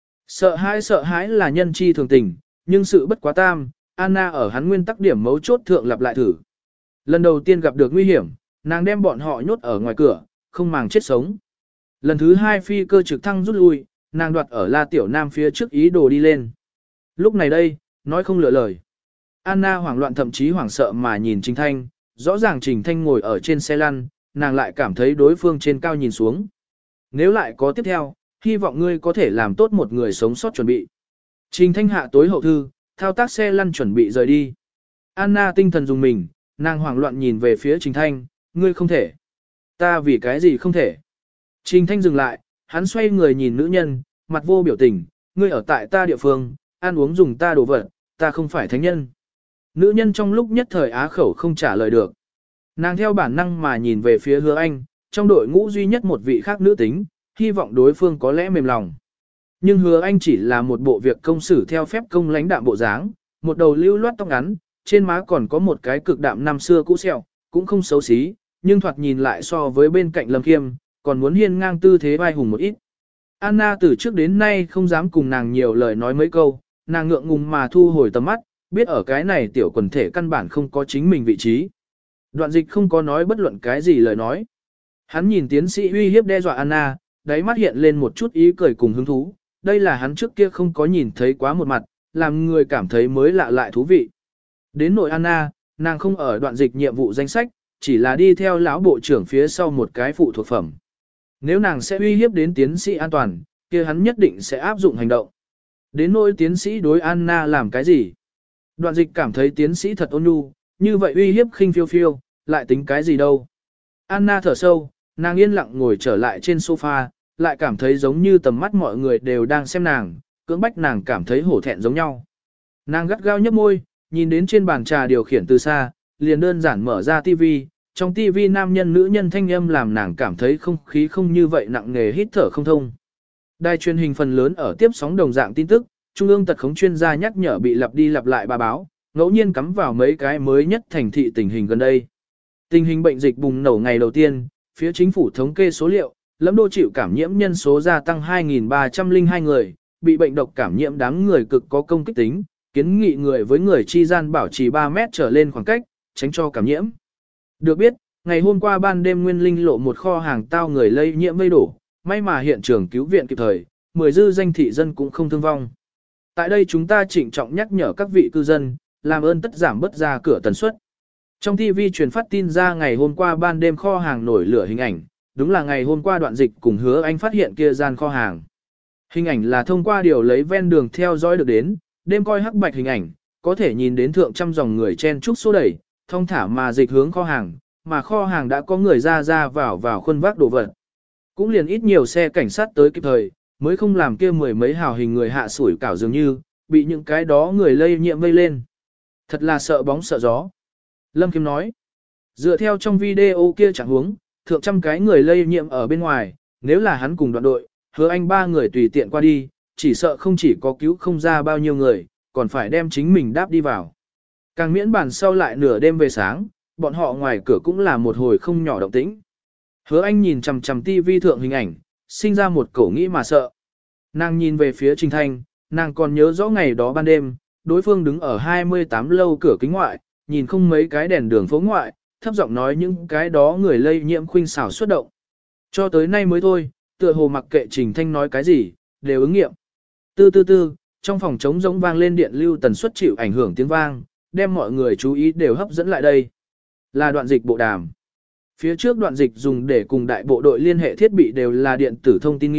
Sợ hãi sợ hãi là nhân chi thường tình, nhưng sự bất quá tam, Anna ở hắn nguyên tắc điểm mấu chốt thượng lặp lại thử. Lần đầu tiên gặp được nguy hiểm, nàng đem bọn họ nhốt ở ngoài cửa, không màng chết sống. Lần thứ hai phi cơ trực thăng rút lui, nàng đoạt ở La Tiểu Nam phía trước ý đồ đi lên. Lúc này đây, nói không lựa lời. Anna hoảng loạn thậm chí hoảng sợ mà nhìn Trình Thanh, rõ ràng Trình Thanh ngồi ở trên xe lăn, nàng lại cảm thấy đối phương trên cao nhìn xuống. Nếu lại có tiếp theo, hy vọng ngươi có thể làm tốt một người sống sót chuẩn bị. Trình Thanh hạ tối hậu thư, thao tác xe lăn chuẩn bị rời đi. Anna tinh thần dùng mình, nàng hoảng loạn nhìn về phía Trình Thanh, ngươi không thể. Ta vì cái gì không thể. Trình Thanh dừng lại, hắn xoay người nhìn nữ nhân, mặt vô biểu tình, ngươi ở tại ta địa phương, ăn uống dùng ta đồ vật, ta không phải thánh nhân. Nữ nhân trong lúc nhất thời á khẩu không trả lời được. Nàng theo bản năng mà nhìn về phía Hứa Anh, trong đội ngũ duy nhất một vị khác nữ tính, hy vọng đối phương có lẽ mềm lòng. Nhưng Hứa Anh chỉ là một bộ việc công xử theo phép công lãnh đạm bộ dáng, một đầu lưu loát tóc ngắn, trên má còn có một cái cực đạm năm xưa cũ sẹo, cũng không xấu xí, nhưng thoạt nhìn lại so với bên cạnh Lâm Khiêm, còn muốn hiên ngang tư thế vai hùng một ít. Anna từ trước đến nay không dám cùng nàng nhiều lời nói mấy câu, nàng ngượng ngùng mà thu hồi tầm mắt, biết ở cái này tiểu quần thể căn bản không có chính mình vị trí. Đoạn dịch không có nói bất luận cái gì lời nói. Hắn nhìn tiến sĩ uy hiếp đe dọa Anna, đáy mắt hiện lên một chút ý cười cùng hứng thú, đây là hắn trước kia không có nhìn thấy quá một mặt, làm người cảm thấy mới lạ lại thú vị. Đến nội Anna, nàng không ở đoạn dịch nhiệm vụ danh sách, chỉ là đi theo lão bộ trưởng phía sau một cái phụ thuộc phẩm. Nếu nàng sẽ uy hiếp đến tiến sĩ an toàn, kia hắn nhất định sẽ áp dụng hành động. Đến nỗi tiến sĩ đối Anna làm cái gì? Đoạn dịch cảm thấy tiến sĩ thật ôn nhu, như vậy uy hiếp khinh phiêu phiêu, lại tính cái gì đâu. Anna thở sâu, nàng yên lặng ngồi trở lại trên sofa, lại cảm thấy giống như tầm mắt mọi người đều đang xem nàng, cưỡng bách nàng cảm thấy hổ thẹn giống nhau. Nàng gắt gao nhấp môi, nhìn đến trên bàn trà điều khiển từ xa, liền đơn giản mở ra tivi, trong tivi nam nhân nữ nhân thanh âm làm nàng cảm thấy không khí không như vậy nặng nề hít thở không thông. Đài truyền hình phần lớn ở tiếp sóng đồng dạng tin tức, trung ương tật khống chuyên gia nhắc nhở bị lặp đi lặp lại bà báo, ngẫu nhiên cắm vào mấy cái mới nhất thành thị tình hình gần đây. Tình hình bệnh dịch bùng nổ ngày đầu tiên, phía chính phủ thống kê số liệu, Lâm Đô chịu cảm nhiễm nhân số gia tăng hai nghìn ba trăm lẻ hai người, bị bệnh độc cảm nhiễm đáng người cực có công kích tính, kiến nghị người với người chi gian bảo trì ba mét trở lên khoảng cách, tránh cho cảm nhiễm. Được biết, ngày hôm qua ban đêm Nguyên Linh lộ một kho hàng tao người lây nhiễm vây đổ, may mà hiện trường cứu viện kịp thời, mười dư danh thị dân cũng không thương vong. Tại đây chúng ta trịnh trọng nhắc nhở các vị cư dân, làm ơn tất giảm bớt ra cửa tần suất. Trong ti vi truyền phát tin ra ngày hôm qua ban đêm kho hàng nổi lửa hình ảnh, đúng là ngày hôm qua Đoạn Dịch cùng Hứa Anh phát hiện kia gian kho hàng. Hình ảnh là thông qua điều lấy ven đường theo dõi được đến, đêm coi hắc bạch hình ảnh, có thể nhìn đến thượng trăm dòng người chen trúc xô đẩy, thông thả mà dịch hướng kho hàng, mà kho hàng đã có người ra ra vào vào khuôn vác đồ vật. Cũng liền ít nhiều xe cảnh sát tới kịp thời, mới không làm kia mười mấy hào hình người hạ sủi cảo dường như, bị những cái đó người lây nhiễm vây lên. Thật là sợ bóng sợ gió. Lâm Kim nói, dựa theo trong video kia chẳng huống, thượng trăm cái người lây nhiễm ở bên ngoài, nếu là hắn cùng đoàn đội, Hứa Anh ba người tùy tiện qua đi, chỉ sợ không chỉ có cứu không ra bao nhiêu người, còn phải đem chính mình đáp đi vào. Càng miễn bản sau lại nửa đêm về sáng, bọn họ ngoài cửa cũng là một hồi không nhỏ động tĩnh. Hứa Anh nhìn chằm chằm tivi thượng hình ảnh, sinh ra một cổ nghĩ mà sợ. Nàng nhìn về phía Trình Thanh, nàng còn nhớ rõ ngày đó ban đêm, đối phương đứng ở hai mươi tám lâu cửa kính ngoại, nhìn không mấy cái đèn đường phố ngoại, thấp giọng nói những cái đó người lây nhiễm khuynh xảo xuất động. Cho tới nay mới thôi, tựa hồ mặc kệ Trình Thanh nói cái gì, đều ứng nghiệm. Tư tư tư, trong phòng trống rỗng vang lên điện lưu tần suất chịu ảnh hưởng tiếng vang, đem mọi người chú ý đều hấp dẫn lại đây. Là Đoạn Dịch bộ đàm. Phía trước Đoạn Dịch dùng để cùng đại bộ đội liên hệ thiết bị đều là điện tử thông tin nghi,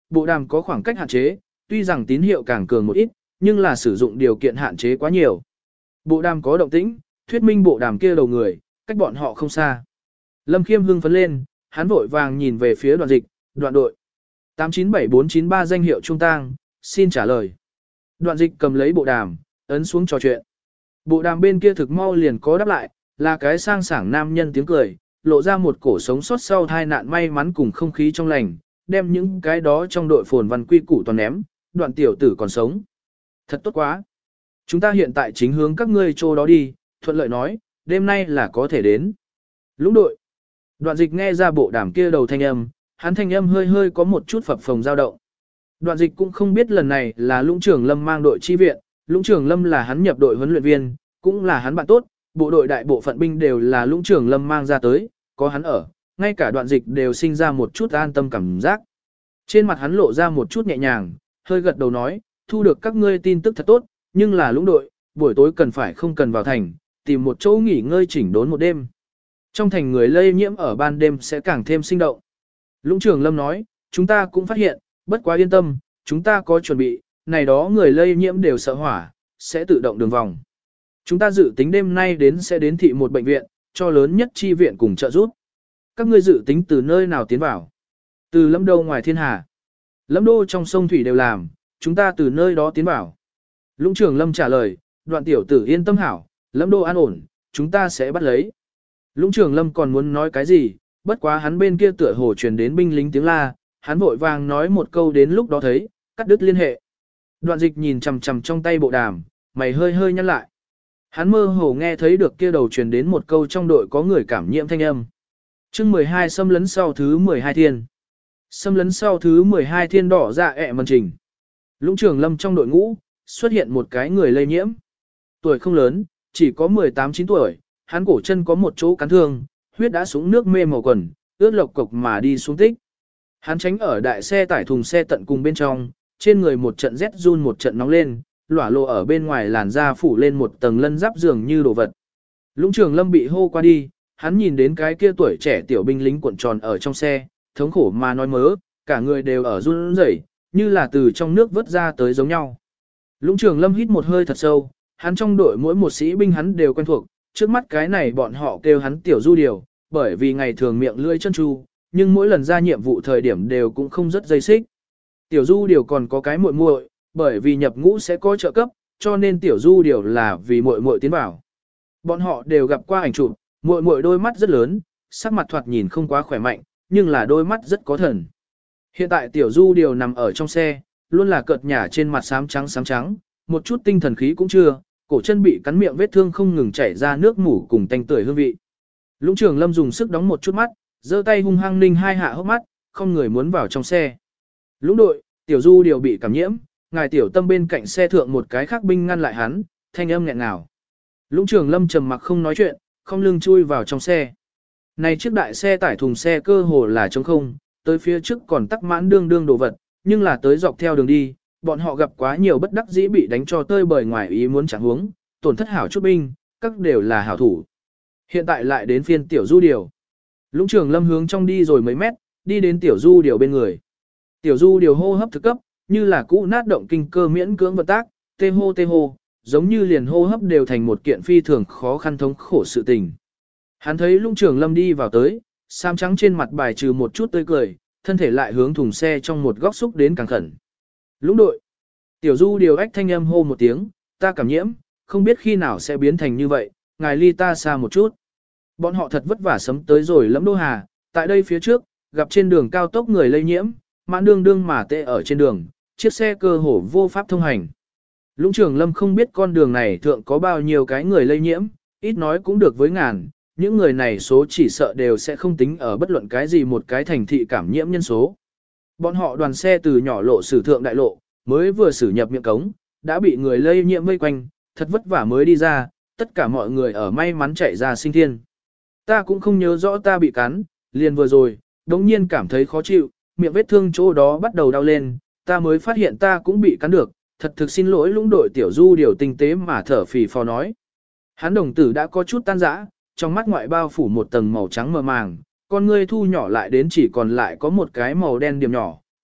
bộ đàm có khoảng cách hạn chế, tuy rằng tín hiệu càng cường một ít, nhưng là sử dụng điều kiện hạn chế quá nhiều. Bộ đàm có động tĩnh, thuyết minh bộ đàm kia đầu người, cách bọn họ không xa. Lâm Khiêm hưng phấn lên, hắn vội vàng nhìn về phía Đoạn Dịch, Đoạn đội. tám chín bảy bốn chín ba danh hiệu trung tang, xin trả lời. Đoạn Dịch cầm lấy bộ đàm, ấn xuống trò chuyện. Bộ đàm bên kia thực mau liền có đáp lại, là cái sang sảng nam nhân tiếng cười, lộ ra một cổ sống sót sau tai nạn may mắn cùng không khí trong lành, đem những cái đó trong đội phồn văn quy củ toàn ném, Đoạn tiểu tử còn sống. Thật tốt quá. Chúng ta hiện tại chính hướng các ngươi chỗ đó đi, thuận lợi nói, đêm nay là có thể đến. Lũng đội. Đoạn Dịch nghe ra bộ đàm kia đầu thanh âm, hắn thanh âm hơi hơi có một chút phập phồng dao động. Đoạn Dịch cũng không biết lần này là Lũng Trường Lâm mang đội chi viện, Lũng Trường Lâm là hắn nhập đội huấn luyện viên, cũng là hắn bạn tốt, bộ đội đại bộ phận binh đều là Lũng Trường Lâm mang ra tới, có hắn ở, ngay cả Đoạn Dịch đều sinh ra một chút an tâm cảm giác. Trên mặt hắn lộ ra một chút nhẹ nhàng, hơi gật đầu nói, thu được các ngươi tin tức thật tốt, nhưng là Lũng đội, buổi tối cần phải không cần vào thành, tìm một chỗ nghỉ ngơi chỉnh đốn một đêm. Trong thành người lây nhiễm ở ban đêm sẽ càng thêm sinh động. Lũng Trường Lâm nói, chúng ta cũng phát hiện, bất quá yên tâm, chúng ta có chuẩn bị, này đó người lây nhiễm đều sợ hỏa, sẽ tự động đường vòng. Chúng ta dự tính đêm nay đến sẽ đến thị một bệnh viện, cho lớn nhất chi viện cùng trợ giúp. Các ngươi dự tính từ nơi nào tiến vào? Từ Lâm Đô ngoài thiên hà. Lâm Đô trong sông thủy đều làm, chúng ta từ nơi đó tiến vào. Lũng Trường Lâm trả lời, Đoạn tiểu tử yên tâm hảo, Lâm Đô an ổn, chúng ta sẽ bắt lấy. Lũng Trường Lâm còn muốn nói cái gì, bất quá hắn bên kia tựa hồ truyền đến binh lính tiếng la, hắn vội vàng nói một câu đến lúc đó thấy, cắt đứt liên hệ. Đoạn Dịch nhìn chằm chằm trong tay bộ đàm, mày hơi hơi nhăn lại. Hắn mơ hồ nghe thấy được kia đầu truyền đến một câu trong đội có người cảm nhiễm thanh âm. Chương mười hai xâm lấn sau thứ mười hai thiên. Xâm lấn sau thứ mười hai thiên đỏ dạ ẹ mần trình. Lũng Trường Lâm trong đội ngũ, xuất hiện một cái người lây nhiễm. Tuổi không lớn, chỉ có mười tám chín tuổi, hắn cổ chân có một chỗ cắn thương, huyết đã xuống nước mê màu quần, ướt lộc cục mà đi xuống tích. Hắn tránh ở đại xe tải thùng xe tận cùng bên trong, trên người một trận rét run một trận nóng lên, lỏa lộ ở bên ngoài làn da phủ lên một tầng lân giáp dường như đồ vật. Lũng Trường Lâm bị hô qua đi, hắn nhìn đến cái kia tuổi trẻ tiểu binh lính cuộn tròn ở trong xe, thống khổ mà nói mớ, cả người đều ở run rẩy, như là từ trong nước vớt ra tới giống nhau. Lũng Trường Lâm hít một hơi thật sâu, hắn trong đội mỗi một sĩ binh hắn đều quen thuộc, trước mắt cái này bọn họ kêu hắn tiểu du điều, bởi vì ngày thường miệng lưỡi chân chu, nhưng mỗi lần ra nhiệm vụ thời điểm đều cũng không rất dây xích. Tiểu du điều còn có cái muội muội, bởi vì nhập ngũ sẽ có trợ cấp, cho nên tiểu du điều là vì muội muội tiến vào. Bọn họ đều gặp qua ảnh chụp, muội muội đôi mắt rất lớn, sắc mặt thoạt nhìn không quá khỏe mạnh, nhưng là đôi mắt rất có thần. Hiện tại tiểu du điều nằm ở trong xe, luôn là cợt nhả trên mặt xám trắng xám trắng, một chút tinh thần khí cũng chưa, cổ chân bị cắn miệng vết thương không ngừng chảy ra nước mủ cùng tanh tưởi hương vị. Lũng Trường Lâm dùng sức đóng một chút mắt, giơ tay hung hăng ninh hai hạ hốc mắt, không người muốn vào trong xe. Lũng đội, tiểu du điều bị cảm nhiễm, ngài tiểu tâm bên cạnh xe thượng một cái khác binh ngăn lại hắn, thanh âm nghẹn ngào. Lũng Trường Lâm trầm mặc không nói chuyện, không lưng chui vào trong xe. Này chiếc đại xe tải thùng xe cơ hồ là trống không, tới phía trước còn tắc mãn đương đương đồ vật, nhưng là tới dọc theo đường đi, bọn họ gặp quá nhiều bất đắc dĩ bị đánh cho tơi bời ngoài ý muốn chẳng huống, tổn thất hảo chút binh, các đều là hảo thủ. Hiện tại lại đến phiên tiểu du điều. Lũng Trường Lâm hướng trong đi rồi mấy mét, đi đến tiểu du điều bên người. Tiểu du điều hô hấp thực cấp, như là cũ nát động kinh cơ miễn cưỡng vận tác, tê hô tê hô, giống như liền hô hấp đều thành một kiện phi thường khó khăn thống khổ sự tình. Hắn thấy Lũng Trường Lâm đi vào tới, xám trắng trên mặt bài trừ một chút tươi cười, thân thể lại hướng thùng xe trong một góc xúc đến càng khẩn. Lũng đội. Tiểu du điều ách thanh âm hô một tiếng, ta cảm nhiễm, không biết khi nào sẽ biến thành như vậy, ngài ly ta xa một chút. Bọn họ thật vất vả sấm tới rồi Lẫm Đô Hà, tại đây phía trước, gặp trên đường cao tốc người lây nhiễm, mãn đương đương mà tê ở trên đường, chiếc xe cơ hồ vô pháp thông hành. Lũng Trường Lâm không biết con đường này thượng có bao nhiêu cái người lây nhiễm, ít nói cũng được với ngàn, những người này số chỉ sợ đều sẽ không tính ở bất luận cái gì một cái thành thị cảm nhiễm nhân số. Bọn họ đoàn xe từ nhỏ lộ sử thượng đại lộ, mới vừa xử nhập miệng cống, đã bị người lây nhiễm vây quanh, thật vất vả mới đi ra, tất cả mọi người ở may mắn chạy ra sinh thiên. Ta cũng không nhớ rõ ta bị cắn, liền vừa rồi, đống nhiên cảm thấy khó chịu, miệng vết thương chỗ đó bắt đầu đau lên, ta mới phát hiện ta cũng bị cắn được, thật thực xin lỗi Lũng đội tiểu du điều tinh tế mà thở phì phò nói. Hắn đồng tử đã có chút tan rã, trong mắt ngoại bao phủ một tầng màu trắng mờ màng, con ngươi thu nhỏ lại đến chỉ còn lại có một cái màu đen điểm nhỏ,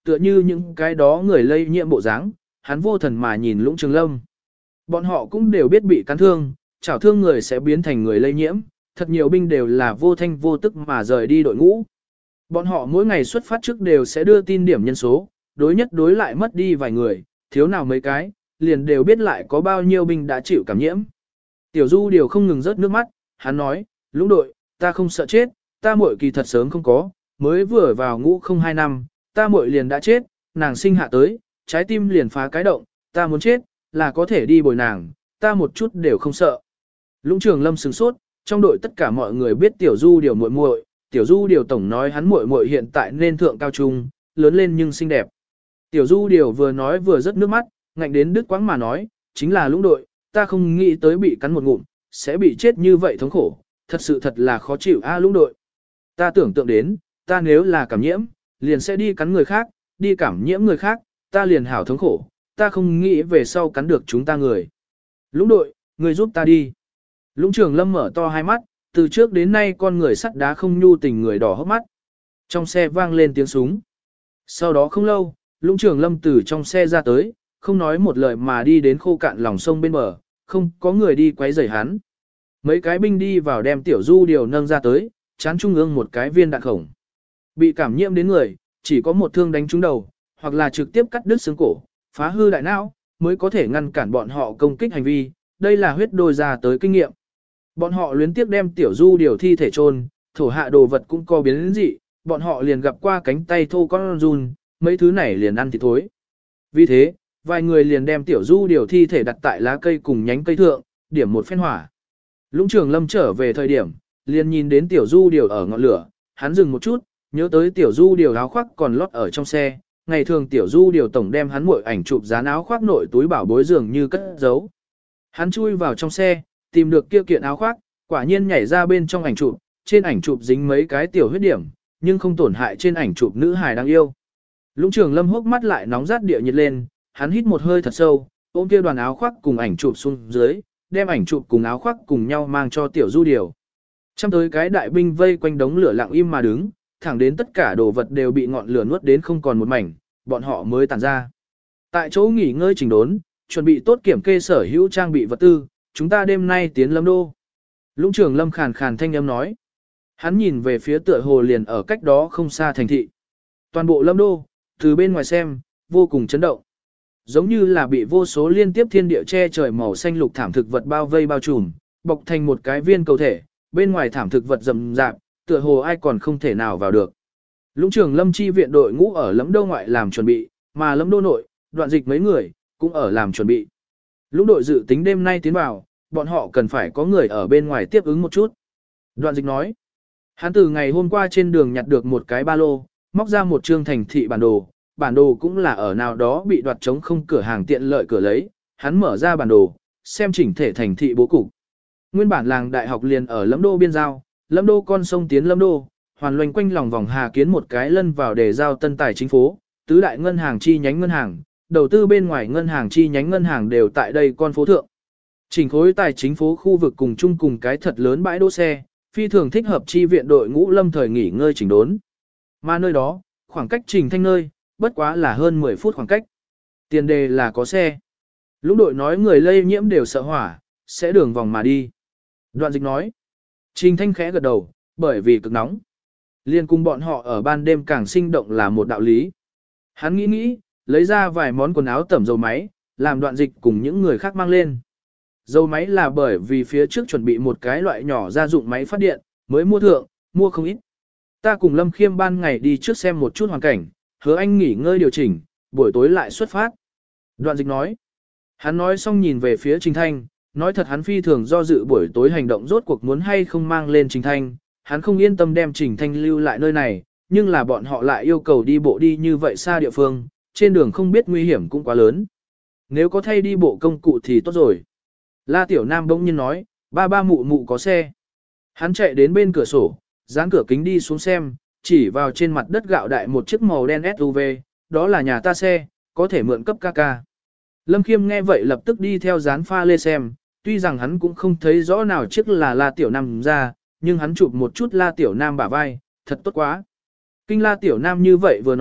tựa như những cái đó người lây nhiễm bộ dáng, hắn vô thần mà nhìn Lũng Trường Lâm. Bọn họ cũng đều biết bị cắn thương, chảo thương người sẽ biến thành người lây nhiễm, thật nhiều binh đều là vô thanh vô tức mà rời đi đội ngũ. Bọn họ mỗi ngày xuất phát trước đều sẽ đưa tin điểm nhân số, đối nhất đối lại mất đi vài người, thiếu nào mấy cái, liền đều biết lại có bao nhiêu binh đã chịu cảm nhiễm. Tiểu Du Điều không ngừng rớt nước mắt, hắn nói, Lũng đội, ta không sợ chết, ta muội kỳ thật sớm không có, mới vừa vào ngũ không hai năm, ta muội liền đã chết, nàng sinh hạ tới, trái tim liền phá cái động, ta muốn chết, là có thể đi bồi nàng, ta một chút đều không sợ. Lũng Trường Lâm sửng sốt, trong đội tất cả mọi người biết Tiểu Du Điều muội muội, Tiểu Du Điều tổng nói hắn muội muội hiện tại nên thượng cao trung, lớn lên nhưng xinh đẹp. Tiểu Du Điều vừa nói vừa rớt nước mắt, ngạnh đến đứt quãng mà nói, chính là Lũng đội, ta không nghĩ tới bị cắn một ngụm, sẽ bị chết như vậy thống khổ, thật sự thật là khó chịu a Lũng đội. Ta tưởng tượng đến, ta nếu là cảm nhiễm, liền sẽ đi cắn người khác, đi cảm nhiễm người khác, ta liền hảo thống khổ, ta không nghĩ về sau cắn được chúng ta người. Lũng đội, người giúp ta đi. Lũng Trường Lâm mở to hai mắt, từ trước đến nay con người sắt đá không nhu tình người đỏ hốc mắt. Trong xe vang lên tiếng súng. Sau đó không lâu, Lũng Trường Lâm từ trong xe ra tới, không nói một lời mà đi đến khô cạn lòng sông bên bờ, không có người đi quấy rầy hắn. Mấy cái binh đi vào đem Tiểu Du Điều nâng ra tới, chán trung ương một cái viên đạn khổng. Bị cảm nhiễm đến người, chỉ có một thương đánh trúng đầu, hoặc là trực tiếp cắt đứt xương cổ, phá hư đại não, mới có thể ngăn cản bọn họ công kích hành vi, đây là huyết đôi ra tới kinh nghiệm. Bọn họ luyến tiếc đem Tiểu Du Điều thi thể chôn, thổ hạ đồ vật cũng có biến đến dị, bọn họ liền gặp qua cánh tay thô con run, mấy thứ này liền ăn thịt thối. Vì thế, vài người liền đem Tiểu Du Điều thi thể đặt tại lá cây cùng nhánh cây thượng, điểm một phen hỏa. Lũng Trường Lâm trở về thời điểm, liền nhìn đến Tiểu Du Điều ở ngọn lửa, hắn dừng một chút, nhớ tới Tiểu Du Điều áo khoác còn lót ở trong xe, ngày thường Tiểu Du Điều tổng đem hắn muội ảnh chụp dán áo khoác nội túi bảo bối dường như cất giấu. Hắn chui vào trong xe, tìm được kia kiện áo khoác, quả nhiên nhảy ra bên trong ảnh chụp, trên ảnh chụp dính mấy cái tiểu huyết điểm, nhưng không tổn hại trên ảnh chụp nữ hài đáng yêu. Lũng Trường Lâm hốc mắt lại nóng rát địa nhiệt lên, hắn hít một hơi thật sâu, ôm kia đoàn áo khoác cùng ảnh chụp xuống dưới, đem ảnh chụp cùng áo khoác cùng nhau mang cho Tiểu Du Điều. Trăm tới cái đại binh vây quanh đống lửa lặng im mà đứng, thẳng đến tất cả đồ vật đều bị ngọn lửa nuốt đến không còn một mảnh, bọn họ mới tản ra. Tại chỗ nghỉ ngơi chỉnh đốn, chuẩn bị tốt kiểm kê sở hữu trang bị vật tư, chúng ta đêm nay tiến Lâm Đô. Lũng Trường Lâm khàn khàn thanh âm nói. Hắn nhìn về phía tựa hồ liền ở cách đó không xa thành thị. Toàn bộ Lâm Đô, từ bên ngoài xem, vô cùng chấn động. Giống như là bị vô số liên tiếp thiên địa che trời màu xanh lục thảm thực vật bao vây bao trùm, bọc thành một cái viên cầu thể, bên ngoài thảm thực vật rậm rạp, tựa hồ ai còn không thể nào vào được. Lũng Trường Lâm chi viện đội ngũ ở Lâm Đô ngoại làm chuẩn bị, mà Lâm Đô nội, Đoạn Dịch mấy người cũng ở làm chuẩn bị. Lũng đội dự tính đêm nay tiến vào, bọn họ cần phải có người ở bên ngoài tiếp ứng một chút. Đoạn Dịch nói, hắn từ ngày hôm qua trên đường nhặt được một cái ba lô, móc ra một trương thành thị bản đồ, bản đồ cũng là ở nào đó bị đoạt trống không cửa hàng tiện lợi cửa lấy, hắn mở ra bản đồ, xem chỉnh thể thành thị bố cục. Nguyên bản làng đại học liền ở Lâm Đô biên giao, Lâm Đô con sông tiến Lâm Đô, hoàn loanh quanh lòng vòng Hà Kiến một cái lân vào để giao tân tài chính phố, tứ đại ngân hàng chi nhánh ngân hàng, đầu tư bên ngoài ngân hàng chi nhánh ngân hàng đều tại đây con phố thượng. Chỉnh khối tài chính phố khu vực cùng chung cùng cái thật lớn bãi đỗ xe, phi thường thích hợp chi viện đội ngũ lâm thời nghỉ ngơi chỉnh đốn. Mà nơi đó, khoảng cách Trình Thanh nơi, bất quá là hơn mười phút khoảng cách. Tiền đề là có xe. Lũng đội nói người lây nhiễm đều sợ hỏa, sẽ đường vòng mà đi. Đoạn Dịch nói. Trình Thanh khẽ gật đầu, bởi vì cực nóng. Liên cùng bọn họ ở ban đêm càng sinh động là một đạo lý. Hắn nghĩ nghĩ, lấy ra vài món quần áo tẩm dầu máy, làm Đoạn Dịch cùng những người khác mang lên. Dầu máy là bởi vì phía trước chuẩn bị một cái loại nhỏ gia dụng máy phát điện, mới mua thượng, mua không ít. Ta cùng Lâm Khiêm ban ngày đi trước xem một chút hoàn cảnh, hứa anh nghỉ ngơi điều chỉnh, buổi tối lại xuất phát. Đoạn Dịch nói. Hắn nói xong nhìn về phía Trình Thanh, nói thật hắn phi thường do dự buổi tối hành động rốt cuộc muốn hay không mang lên Trình Thanh, hắn không yên tâm đem Trình Thanh lưu lại nơi này, nhưng là bọn họ lại yêu cầu đi bộ đi như vậy xa địa phương, trên đường không biết nguy hiểm cũng quá lớn. Nếu có thay đi bộ công cụ thì tốt rồi. La Tiểu Nam bỗng nhiên nói, ba ba mụ mụ có xe. Hắn chạy đến bên cửa sổ, dán cửa kính đi xuống xem, chỉ vào trên mặt đất gạo đại một chiếc màu đen ét u vê, đó là nhà ta xe, có thể mượn cấp ca ca. Lâm Khiêm nghe vậy lập tức đi theo dán pha lê xem, tuy rằng hắn cũng không thấy rõ nào chiếc là La Tiểu Nam ra, nhưng hắn chụp một chút La Tiểu Nam bả vai, thật tốt quá. Kinh La Tiểu Nam như vậy vừa nói,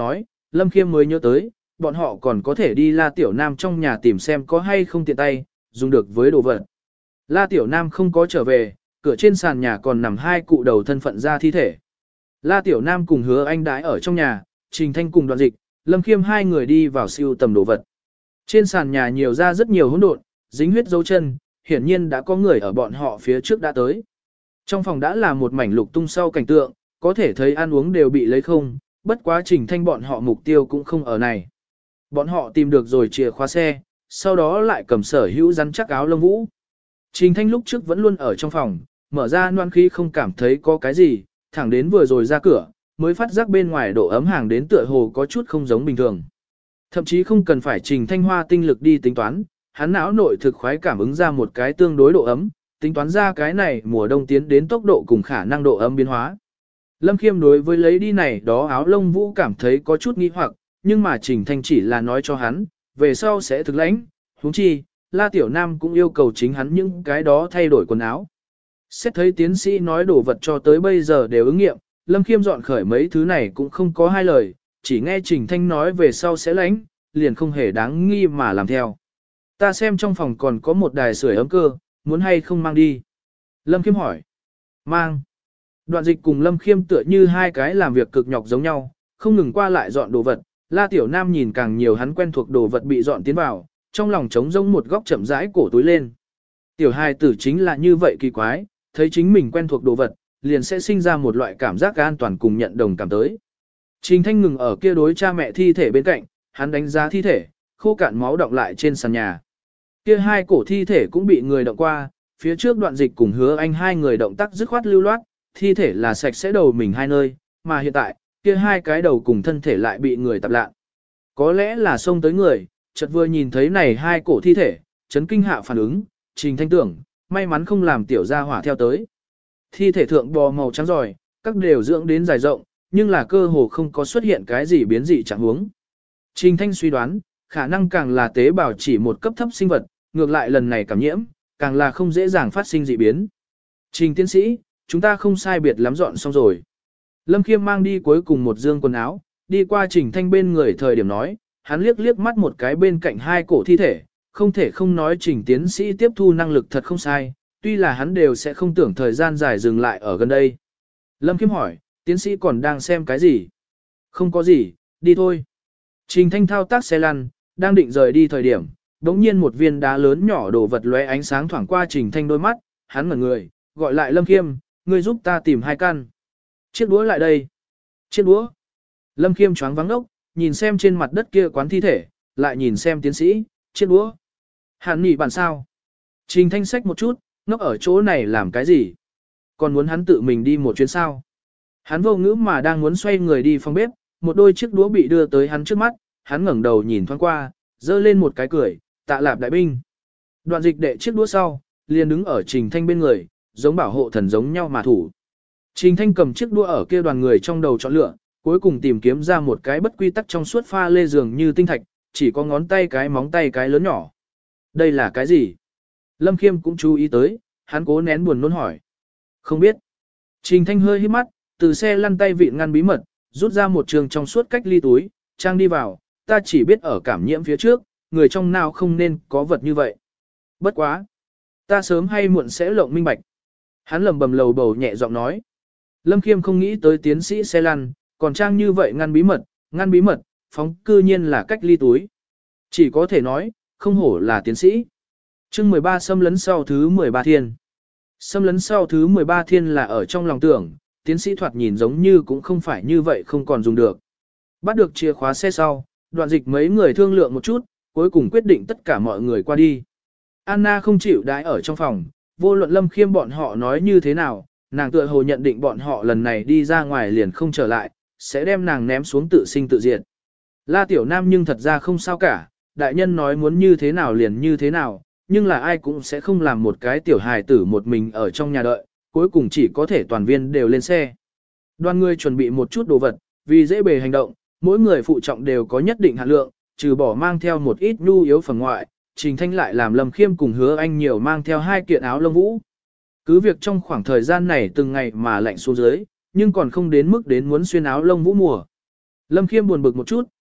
Lâm Khiêm mới nhớ tới, bọn họ còn có thể đi La Tiểu Nam trong nhà tìm xem có hay không tiện tay, dùng được với đồ vật. La Tiểu Nam không có trở về, cửa trên sàn nhà còn nằm hai cụ đầu thân phận ra thi thể. La Tiểu Nam cùng Hứa Anh đãi ở trong nhà, Trình Thanh cùng Đoàn Dịch, Lâm Khiêm hai người đi vào siêu tầm đồ vật. Trên sàn nhà nhiều ra rất nhiều hỗn độn, dính huyết dấu chân, hiển nhiên đã có người ở bọn họ phía trước đã tới. Trong phòng đã là một mảnh lục tung sau cảnh tượng, có thể thấy ăn uống đều bị lấy không, bất quá Trình Thanh bọn họ mục tiêu cũng không ở này. Bọn họ tìm được rồi chìa khóa xe, sau đó lại cầm sở hữu rắn chắc áo lông vũ. Trình Thanh lúc trước vẫn luôn ở trong phòng, mở ra noan khí không cảm thấy có cái gì, thẳng đến vừa rồi ra cửa, mới phát giác bên ngoài độ ấm hàng đến tựa hồ có chút không giống bình thường. Thậm chí không cần phải Trình Thanh hoa tinh lực đi tính toán, hắn não nội thực khoái cảm ứng ra một cái tương đối độ ấm, tính toán ra cái này mùa đông tiến đến tốc độ cùng khả năng độ ấm biến hóa. Lâm Khiêm đối với lấy đi này đó áo lông vũ cảm thấy có chút nghi hoặc, nhưng mà Trình Thanh chỉ là nói cho hắn, về sau sẽ thực lãnh, huống chi, La Tiểu Nam cũng yêu cầu chính hắn những cái đó thay đổi quần áo. Xét thấy tiến sĩ nói đồ vật cho tới bây giờ đều ứng nghiệm, Lâm Khiêm dọn khởi mấy thứ này cũng không có hai lời, chỉ nghe Trình Thanh nói về sau sẽ lãnh, liền không hề đáng nghi mà làm theo. Ta xem trong phòng còn có một đài sưởi ấm cơ, muốn hay không mang đi? Lâm Khiêm hỏi. Mang. Đoạn Dịch cùng Lâm Khiêm tựa như hai cái làm việc cực nhọc giống nhau, không ngừng qua lại dọn đồ vật. La Tiểu Nam nhìn càng nhiều hắn quen thuộc đồ vật bị dọn tiến vào, trong lòng trống rỗng một góc chậm rãi cổ túi lên. Tiểu hài tử chính là như vậy kỳ quái, thấy chính mình quen thuộc đồ vật, liền sẽ sinh ra một loại cảm giác an toàn cùng nhận đồng cảm tới. Trình Thanh ngừng ở kia đối cha mẹ thi thể bên cạnh, hắn đánh giá thi thể, khô cạn máu đọng lại trên sàn nhà. Kia hai cổ thi thể cũng bị người động qua, phía trước Đoạn Dịch cùng Hứa Anh hai người động tác dứt khoát lưu loát, thi thể là sạch sẽ đầu mình hai nơi, mà hiện tại, kia hai cái đầu cùng thân thể lại bị người tạp lạ. Có lẽ là xông tới người, chợt vừa nhìn thấy này hai cổ thi thể, chấn kinh hạ phản ứng, Trình Thanh tưởng, may mắn không làm tiểu gia hỏa theo tới. Thi thể thượng bò màu trắng giỏi, các đều dưỡng đến dài rộng, nhưng là cơ hồ không có xuất hiện cái gì biến dị chẳng huống. Trình Thanh suy đoán, khả năng càng là tế bào chỉ một cấp thấp sinh vật, ngược lại lần này cảm nhiễm, càng là không dễ dàng phát sinh dị biến. Trình tiến sĩ, chúng ta không sai biệt lắm dọn xong rồi. Lâm Khiêm mang đi cuối cùng một dương quần áo, đi qua Trình Thanh bên người thời điểm nói, hắn liếc liếc mắt một cái bên cạnh hai cổ thi thể, không thể không nói Trình tiến sĩ tiếp thu năng lực thật không sai, tuy là hắn đều sẽ không tưởng thời gian dài dừng lại ở gần đây. Lâm Khiêm hỏi, tiến sĩ còn đang xem cái gì? Không có gì, đi thôi. Trình Thanh thao tác xe lăn, đang định rời đi thời điểm, đống nhiên một viên đá lớn nhỏ đổ vật lóe ánh sáng thoảng qua Trình Thanh đôi mắt, hắn ngẩn người, gọi lại Lâm Khiêm, ngươi giúp ta tìm hai căn. Chiếc đũa lại đây. Chiếc đũa. Lâm Khiêm choáng vắng ốc, nhìn xem trên mặt đất kia quán thi thể, lại nhìn xem tiến sĩ, chiếc đũa. Hàn nỉ bản sao? Trình Thanh xách một chút, ngốc ở chỗ này làm cái gì? Còn muốn hắn tự mình đi một chuyến sao? Hắn vô ngữ mà đang muốn xoay người đi phòng bếp, một đôi chiếc đũa bị đưa tới hắn trước mắt, hắn ngẩng đầu nhìn thoáng qua, giơ lên một cái cười, tạ lạp đại binh. Đoạn Dịch đệ chiếc đũa sau, liền đứng ở Trình Thanh bên người, giống bảo hộ thần giống nhau mà thủ. Trình Thanh cầm chiếc đũa ở kia đoàn người trong đầu chọn lựa, cuối cùng tìm kiếm ra một cái bất quy tắc trong suốt pha lê dường như tinh thạch, chỉ có ngón tay cái móng tay cái lớn nhỏ. Đây là cái gì? Lâm Khiêm cũng chú ý tới, hắn cố nén buồn nôn hỏi. Không biết. Trình Thanh hơi hít mắt, từ xe lăn tay vịn ngăn bí mật, rút ra một trường trong suốt cách ly túi, trang đi vào, ta chỉ biết ở cảm nhiễm phía trước, người trong nào không nên có vật như vậy. Bất quá. Ta sớm hay muộn sẽ lộng minh bạch. Hắn lầm bầm lầu bầu nhẹ giọng nói. Lâm Khiêm không nghĩ tới tiến sĩ xe lăn, còn trang như vậy ngăn bí mật, ngăn bí mật, phóng cư nhiên là cách ly túi. Chỉ có thể nói, không hổ là tiến sĩ. chương mười ba xâm lấn sau thứ mười ba thiên. Xâm lấn sau thứ mười ba thiên là ở trong lòng tưởng, tiến sĩ thoạt nhìn giống như cũng không phải như vậy không còn dùng được. Bắt được chìa khóa xe sau, Đoạn Dịch mấy người thương lượng một chút, cuối cùng quyết định tất cả mọi người qua đi. Anna không chịu đãi ở trong phòng, vô luận Lâm Khiêm bọn họ nói như thế nào, nàng tựa hồ nhận định bọn họ lần này đi ra ngoài liền không trở lại, sẽ đem nàng ném xuống tự sinh tự diệt. La Tiểu Nam nhưng thật ra không sao cả, đại nhân nói muốn như thế nào liền như thế nào, nhưng là ai cũng sẽ không làm một cái tiểu hài tử một mình ở trong nhà đợi, cuối cùng chỉ có thể toàn viên đều lên xe. Đoàn người chuẩn bị một chút đồ vật, vì dễ bề hành động, mỗi người phụ trọng đều có nhất định hạn lượng, trừ bỏ mang theo một ít nhu yếu phẩm ngoại, Trình Thanh lại làm Lâm Khiêm cùng Hứa Anh nhiều mang theo hai kiện áo lông vũ. Cứ việc trong khoảng thời gian này từng ngày mà lạnh xuống dưới, nhưng còn không đến mức đến muốn xuyên áo lông vũ mùa. Lâm Khiêm buồn bực một chút,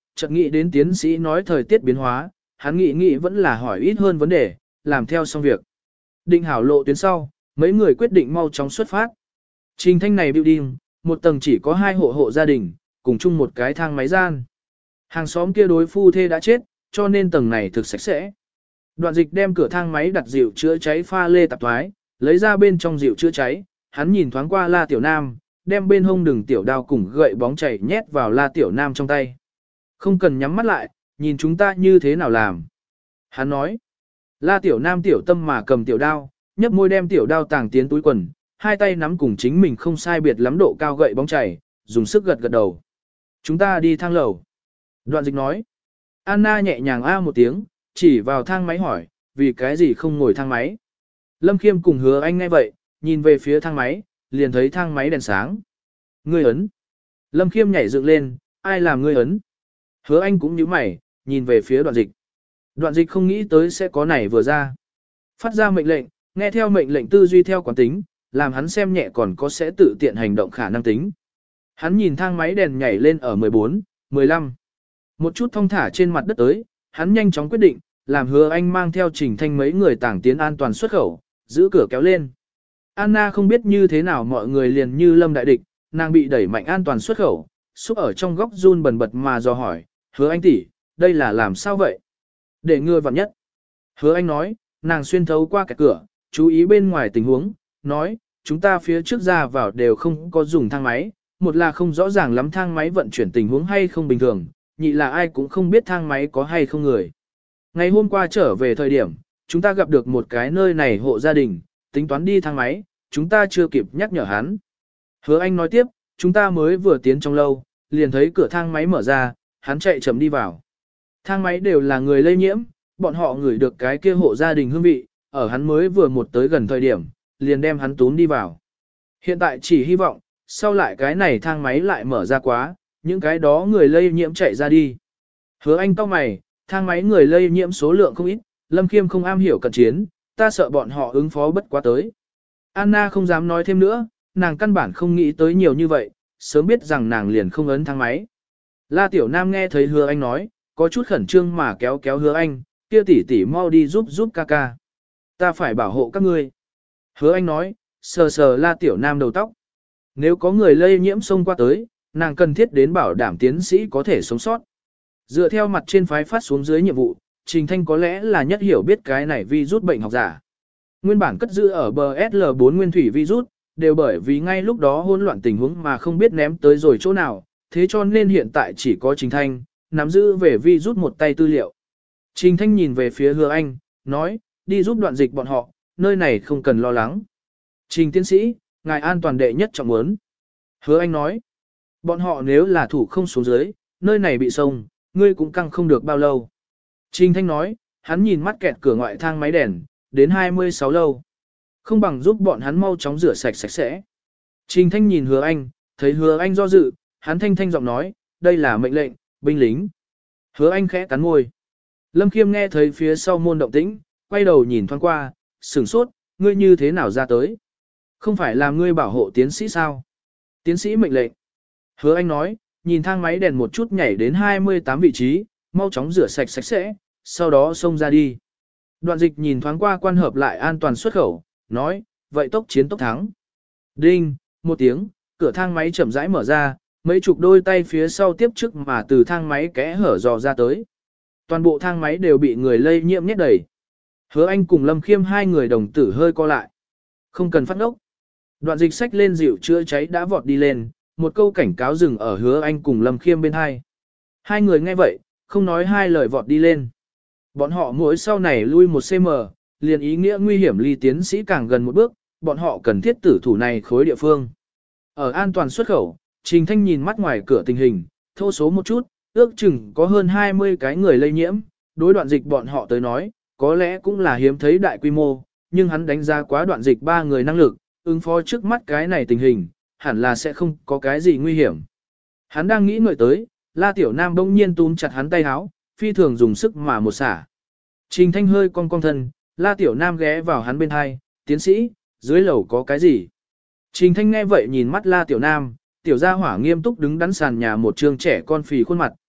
chợt nghĩ đến tiến sĩ nói thời tiết biến hóa, hắn nghĩ nghĩ vẫn là hỏi ít hơn vấn đề, làm theo xong việc. Định hảo lộ tuyến sau, mấy người quyết định mau chóng xuất phát. Trình Thanh này building, một tầng chỉ có hai hộ hộ gia đình, cùng chung một cái thang máy gian. Hàng xóm kia đối phu thê đã chết, cho nên tầng này thực sạch sẽ. Đoạn Dịch đem cửa thang máy đặt dịu chữa cháy pha lê tạp thoái, lấy ra bên trong dịu chữa cháy, hắn nhìn thoáng qua La Tiểu Nam, đem bên hông đường tiểu đao cùng gậy bóng chảy nhét vào La Tiểu Nam trong tay. Không cần nhắm mắt lại, nhìn chúng ta như thế nào làm. Hắn nói, La Tiểu Nam tiểu tâm mà cầm tiểu đao, nhấp môi đem tiểu đao tàng tiến túi quần, hai tay nắm cùng chính mình không sai biệt lắm độ cao gậy bóng chảy, dùng sức gật gật đầu. Chúng ta đi thang lầu. Đoạn Dịch nói, Anna nhẹ nhàng a một tiếng, chỉ vào thang máy hỏi, vì cái gì không ngồi thang máy. Lâm Khiêm cùng Hứa Anh nghe vậy, nhìn về phía thang máy, liền thấy thang máy đèn sáng. Ngươi ấn. Lâm Khiêm nhảy dựng lên, ai làm ngươi ấn. Hứa Anh cũng nhíu mày, nhìn về phía Đoạn Dịch. Đoạn Dịch không nghĩ tới sẽ có này vừa ra. Phát ra mệnh lệnh, nghe theo mệnh lệnh tư duy theo quán tính, làm hắn xem nhẹ còn có sẽ tự tiện hành động khả năng tính. Hắn nhìn thang máy đèn nhảy lên ở mười bốn, mười lăm. Một chút thong thả trên mặt đất tới, hắn nhanh chóng quyết định, làm Hứa Anh mang theo Trình Thanh mấy người tàng tiến an toàn xuất khẩu, giữ cửa kéo lên. Anna không biết như thế nào mọi người liền như lâm đại địch, nàng bị đẩy mạnh an toàn xuất khẩu, xúc ở trong góc run bần bật mà dò hỏi, Hứa Anh tỷ, đây là làm sao vậy? Để ngươi vặn nhất. Hứa Anh nói, nàng xuyên thấu qua cái cửa, chú ý bên ngoài tình huống, nói, chúng ta phía trước ra vào đều không có dùng thang máy, một là không rõ ràng lắm thang máy vận chuyển tình huống hay không bình thường, nhị là ai cũng không biết thang máy có hay không người. Ngày hôm qua trở về thời điểm, chúng ta gặp được một cái nơi này hộ gia đình, tính toán đi thang máy, chúng ta chưa kịp nhắc nhở hắn. Hứa Anh nói tiếp, chúng ta mới vừa tiến trong lâu, liền thấy cửa thang máy mở ra, hắn chạy chậm đi vào. Thang máy đều là người lây nhiễm, bọn họ ngửi được cái kia hộ gia đình hương vị, ở hắn mới vừa một tới gần thời điểm, liền đem hắn túm đi vào. Hiện tại chỉ hy vọng, sau lại cái này thang máy lại mở ra quá, những cái đó người lây nhiễm chạy ra đi. Hứa Anh cau mày, thang máy người lây nhiễm số lượng không ít, Lâm Khiêm không am hiểu cận chiến, ta sợ bọn họ ứng phó bất quá tới. Anna không dám nói thêm nữa, nàng căn bản không nghĩ tới nhiều như vậy, sớm biết rằng nàng liền không ấn thang máy. La Tiểu Nam nghe thấy Hứa Anh nói, có chút khẩn trương mà kéo kéo Hứa Anh, kia tỷ tỷ mau đi giúp giúp ca ca. Ta phải bảo hộ các ngươi. Hứa Anh nói, sờ sờ La Tiểu Nam đầu tóc. Nếu có người lây nhiễm xông qua tới, nàng cần thiết đến bảo đảm tiến sĩ có thể sống sót. Dựa theo mặt trên phái phát xuống dưới nhiệm vụ, Trình Thanh có lẽ là nhất hiểu biết cái này virus bệnh học giả. Nguyên bản cất giữ ở bờ S L bốn nguyên thủy virus, đều bởi vì ngay lúc đó hỗn loạn tình huống mà không biết ném tới rồi chỗ nào, thế cho nên hiện tại chỉ có Trình Thanh, nắm giữ về virus một tay tư liệu. Trình Thanh nhìn về phía Hứa Anh, nói, đi giúp Đoạn Dịch bọn họ, nơi này không cần lo lắng. Trình tiến sĩ, ngài an toàn đệ nhất trọng muốn. Hứa Anh nói, bọn họ nếu là thủ không xuống dưới, nơi này bị sông, ngươi cũng căng không được bao lâu. Trình Thanh nói, hắn nhìn mắt kẹt cửa ngoại thang máy đèn, đến hai mươi sáu lâu. Không bằng giúp bọn hắn mau chóng rửa sạch sạch sẽ. Trình Thanh nhìn Hứa Anh, thấy Hứa Anh do dự, hắn thanh thanh giọng nói, đây là mệnh lệnh, binh lính. Hứa Anh khẽ cắn môi. Lâm Khiêm nghe thấy phía sau môn động tĩnh, quay đầu nhìn thoáng qua, sửng sốt, ngươi như thế nào ra tới? Không phải là ngươi bảo hộ tiến sĩ sao? Tiến sĩ mệnh lệnh. Hứa Anh nói, nhìn thang máy đèn một chút nhảy đến hai mươi tám vị trí, mau chóng rửa sạch sạch sẽ, sau đó xông ra đi. Đoạn Dịch nhìn thoáng qua quan hợp lại an toàn xuất khẩu, nói, vậy tốc chiến tốc thắng. Đinh, một tiếng, cửa thang máy chậm rãi mở ra, mấy chục đôi tay phía sau tiếp trước mà từ thang máy kẽ hở dò ra tới. Toàn bộ thang máy đều bị người lây nhiễm nhét đầy. Hứa Anh cùng Lâm Khiêm hai người đồng tử hơi co lại. Không cần phát ngốc. Đoạn Dịch xách lên dịu chữa cháy đã vọt đi lên, một câu cảnh cáo dừng ở Hứa Anh cùng Lâm Khiêm bên hai. Hai người nghe vậy, không nói hai lời vọt đi lên. Bọn họ mỗi sau này lui một cm, liền ý nghĩa nguy hiểm ly tiến sĩ càng gần một bước, bọn họ cần thiết tử thủ này khối địa phương. Ở an toàn xuất khẩu, Trình Thanh nhìn mắt ngoài cửa tình hình, thô số một chút, ước chừng có hơn hai mươi cái người lây nhiễm, đối Đoạn Dịch bọn họ tới nói, có lẽ cũng là hiếm thấy đại quy mô, nhưng hắn đánh giá quá Đoạn Dịch ba người năng lực, ứng phó trước mắt cái này tình hình, hẳn là sẽ không có cái gì nguy hiểm. Hắn đang nghĩ ngợi tới, La Tiểu Nam bỗng nhiên túm chặt hắn tay áo, phi thường dùng sức mà một xả. Trình Thanh hơi cong cong thân, La Tiểu Nam ghé vào hắn bên hai, tiến sĩ, dưới lầu có cái gì? Trình Thanh nghe vậy nhìn mắt La Tiểu Nam, tiểu gia hỏa nghiêm túc đứng đắn sàn nhà một trương trẻ con phì khuôn mặt,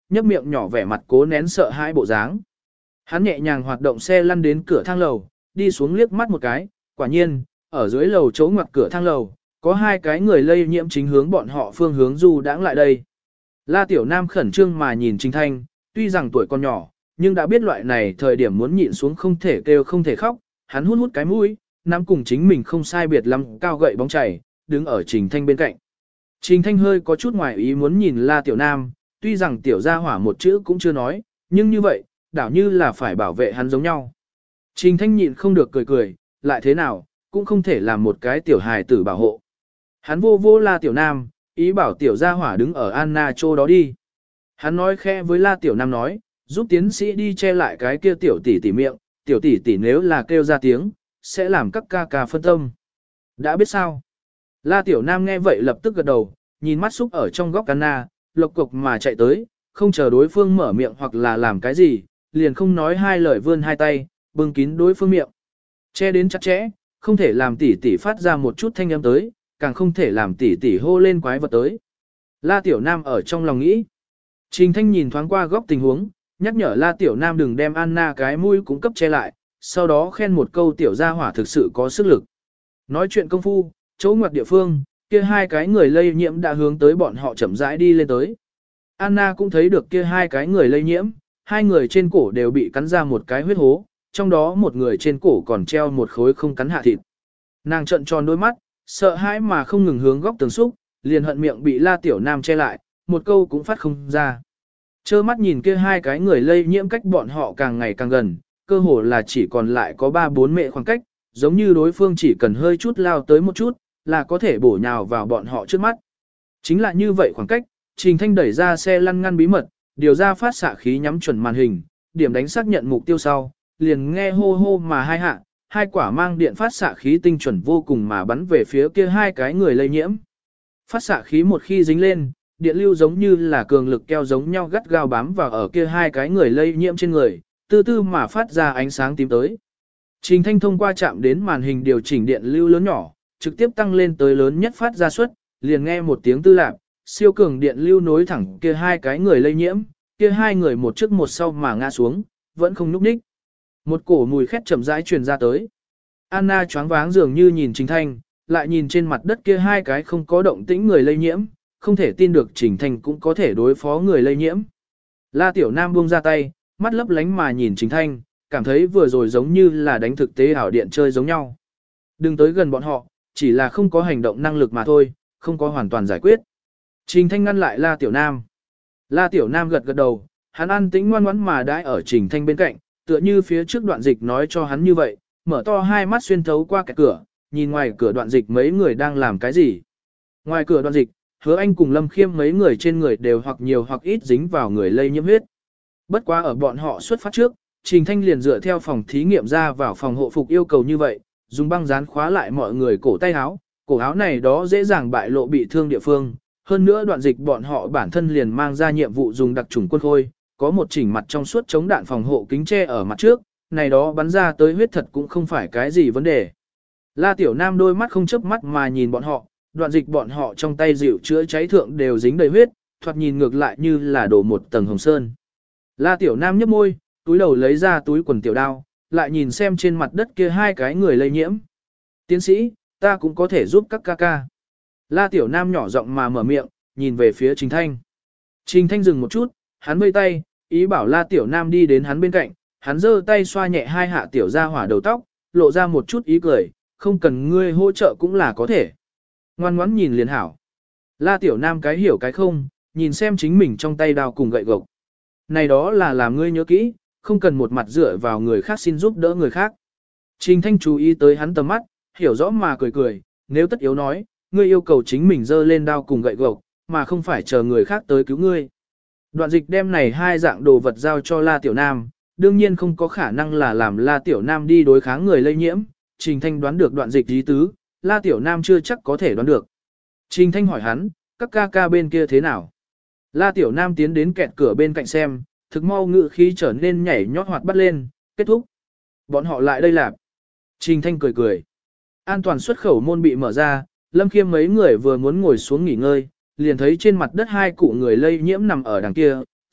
nhấp miệng nhỏ vẻ mặt cố nén sợ hãi bộ dáng. Hắn nhẹ nhàng hoạt động xe lăn đến cửa thang lầu, đi xuống liếc mắt một cái, quả nhiên, ở dưới lầu chỗ ngoặt cửa thang lầu, có hai cái người lây nhiễm chính hướng bọn họ phương hướng du đãng lại đây. La Tiểu Nam khẩn trương mà nhìn Trình Thanh, tuy rằng tuổi còn nhỏ, nhưng đã biết loại này thời điểm muốn nhịn xuống không thể kêu không thể khóc, hắn hút hút cái mũi, nắm cùng chính mình không sai biệt lắm cao gậy bóng chảy, đứng ở Trình Thanh bên cạnh. Trình Thanh hơi có chút ngoài ý muốn nhìn La Tiểu Nam, tuy rằng Tiểu gia hỏa một chữ cũng chưa nói, nhưng như vậy, đảo như là phải bảo vệ hắn giống nhau. Trình Thanh nhịn không được cười cười, lại thế nào, cũng không thể làm một cái tiểu hài tử bảo hộ. Hắn vô vô La Tiểu Nam, ý bảo Tiểu gia hỏa đứng ở Anna chỗ đó đi. Hắn nói khẽ với La Tiểu Nam nói, giúp tiến sĩ đi che lại cái kia tiểu tỷ tỷ miệng, tiểu tỷ tỷ nếu là kêu ra tiếng, sẽ làm các ca ca phân tâm. Đã biết sao? La Tiểu Nam nghe vậy lập tức gật đầu, nhìn mắt xúc ở trong góc Anna, lộc cục mà chạy tới, không chờ đối phương mở miệng hoặc là làm cái gì, liền không nói hai lời vươn hai tay, bưng kín đối phương miệng. Che đến chặt chẽ, không thể làm tỷ tỷ phát ra một chút thanh âm tới, càng không thể làm tỷ tỷ hô lên quái vật tới. La Tiểu Nam ở trong lòng nghĩ. Trình Thanh nhìn thoáng qua góc tình huống, nhắc nhở La Tiểu Nam đừng đem Anna cái mũi cũng cấp che lại, sau đó khen một câu tiểu gia hỏa thực sự có sức lực. Nói chuyện công phu, chỗ ngoặt địa phương, kia hai cái người lây nhiễm đã hướng tới bọn họ chậm rãi đi lên tới. Anna cũng thấy được kia hai cái người lây nhiễm, hai người trên cổ đều bị cắn ra một cái huyết hố, trong đó một người trên cổ còn treo một khối không cắn hạ thịt. Nàng trợn tròn đôi mắt, sợ hãi mà không ngừng hướng góc tường xúc, liền hận miệng bị La Tiểu Nam che lại, một câu cũng phát không ra. Chơ mắt nhìn kia hai cái người lây nhiễm cách bọn họ càng ngày càng gần, cơ hồ là chỉ còn lại có ba bốn mệ khoảng cách, giống như đối phương chỉ cần hơi chút lao tới một chút, là có thể bổ nhào vào bọn họ trước mắt. Chính là như vậy khoảng cách, Trình Thanh đẩy ra xe lăn ngăn bí mật, điều ra phát xạ khí nhắm chuẩn màn hình, điểm đánh xác nhận mục tiêu sau, liền nghe hô hô mà hai hạ, hai quả mang điện phát xạ khí tinh chuẩn vô cùng mà bắn về phía kia hai cái người lây nhiễm. Phát xạ khí một khi dính lên, điện lưu giống như là cường lực keo giống nhau gắt gao bám vào ở kia hai cái người lây nhiễm trên người, từ từ mà phát ra ánh sáng tím tới. Trình Thanh thông qua chạm đến màn hình điều chỉnh điện lưu lớn nhỏ, trực tiếp tăng lên tới lớn nhất phát ra suất, liền nghe một tiếng tư lạp, siêu cường điện lưu nối thẳng kia hai cái người lây nhiễm, kia hai người một trước một sau mà ngã xuống, vẫn không nhúc nhích. Một cổ mùi khét chậm rãi truyền ra tới. Anna choáng váng dường như nhìn Trình Thanh, lại nhìn trên mặt đất kia hai cái không có động tĩnh người lây nhiễm, không thể tin được Trình Thanh cũng có thể đối phó người lây nhiễm. La Tiểu Nam buông ra tay, mắt lấp lánh mà nhìn Trình Thanh, cảm thấy vừa rồi giống như là đánh thực tế ảo điện chơi giống nhau. Đừng tới gần bọn họ, chỉ là không có hành động năng lực mà thôi, không có hoàn toàn giải quyết. Trình Thanh ngăn lại La Tiểu Nam. La Tiểu Nam gật gật đầu, hắn an tĩnh ngoan ngoãn mà đãi ở Trình Thanh bên cạnh, tựa như phía trước Đoạn Dịch nói cho hắn như vậy, mở to hai mắt xuyên thấu qua cái cửa, nhìn ngoài cửa Đoạn Dịch mấy người đang làm cái gì. Ngoài cửa Đoạn Dịch, Hứa Anh cùng Lâm Khiêm mấy người trên người đều hoặc nhiều hoặc ít dính vào người lây nhiễm huyết. Bất quá ở bọn họ xuất phát trước, Trình Thanh liền dựa theo phòng thí nghiệm ra vào phòng hộ phục yêu cầu như vậy, dùng băng dán khóa lại mọi người cổ tay áo, cổ áo này đó dễ dàng bại lộ bị thương địa phương. Hơn nữa Đoạn Dịch bọn họ bản thân liền mang ra nhiệm vụ dùng đặc trùng quân khôi, có một chỉnh mặt trong suốt chống đạn phòng hộ kính che ở mặt trước, này đó bắn ra tới huyết thật cũng không phải cái gì vấn đề. La Tiểu Nam đôi mắt không chớp mắt mà nhìn bọn họ, Đoạn Dịch bọn họ trong tay dịu chữa cháy thượng đều dính đầy huyết, thoạt nhìn ngược lại như là đổ một tầng hồng sơn. La Tiểu Nam nhếch môi, túi đầu lấy ra túi quần tiểu đao, lại nhìn xem trên mặt đất kia hai cái người lây nhiễm. Tiến sĩ, ta cũng có thể giúp các ca ca. La Tiểu Nam nhỏ giọng mà mở miệng, nhìn về phía Trình Thanh. Trình Thanh dừng một chút, hắn vây tay, ý bảo La Tiểu Nam đi đến hắn bên cạnh, hắn giơ tay xoa nhẹ hai hạ tiểu ra hỏa đầu tóc, lộ ra một chút ý cười, không cần ngươi hỗ trợ cũng là có thể. Ngoan ngoãn nhìn liền hảo. La Tiểu Nam cái hiểu cái không, nhìn xem chính mình trong tay đao cùng gậy gộc. Này đó là làm ngươi nhớ kỹ, không cần một mặt dựa vào người khác xin giúp đỡ người khác. Trình Thanh chú ý tới hắn tầm mắt, hiểu rõ mà cười cười, nếu tất yếu nói, ngươi yêu cầu chính mình giơ lên đao cùng gậy gộc, mà không phải chờ người khác tới cứu ngươi. Đoạn Dịch đem này hai dạng đồ vật giao cho La Tiểu Nam, đương nhiên không có khả năng là làm La Tiểu Nam đi đối kháng người lây nhiễm, Trình Thanh đoán được Đoạn Dịch ý tứ, La Tiểu Nam chưa chắc có thể đoán được. Trình Thanh hỏi hắn, các ca ca bên kia thế nào? La Tiểu Nam tiến đến kẹt cửa bên cạnh xem, thực mau ngự khí trở nên nhảy nhót hoạt bắt lên, kết thúc. Bọn họ lại đây làm. Trình Thanh cười cười. An toàn xuất khẩu môn bị mở ra, Lâm Khiêm mấy người vừa muốn ngồi xuống nghỉ ngơi, liền thấy trên mặt đất hai cụ người lây nhiễm nằm ở đằng kia,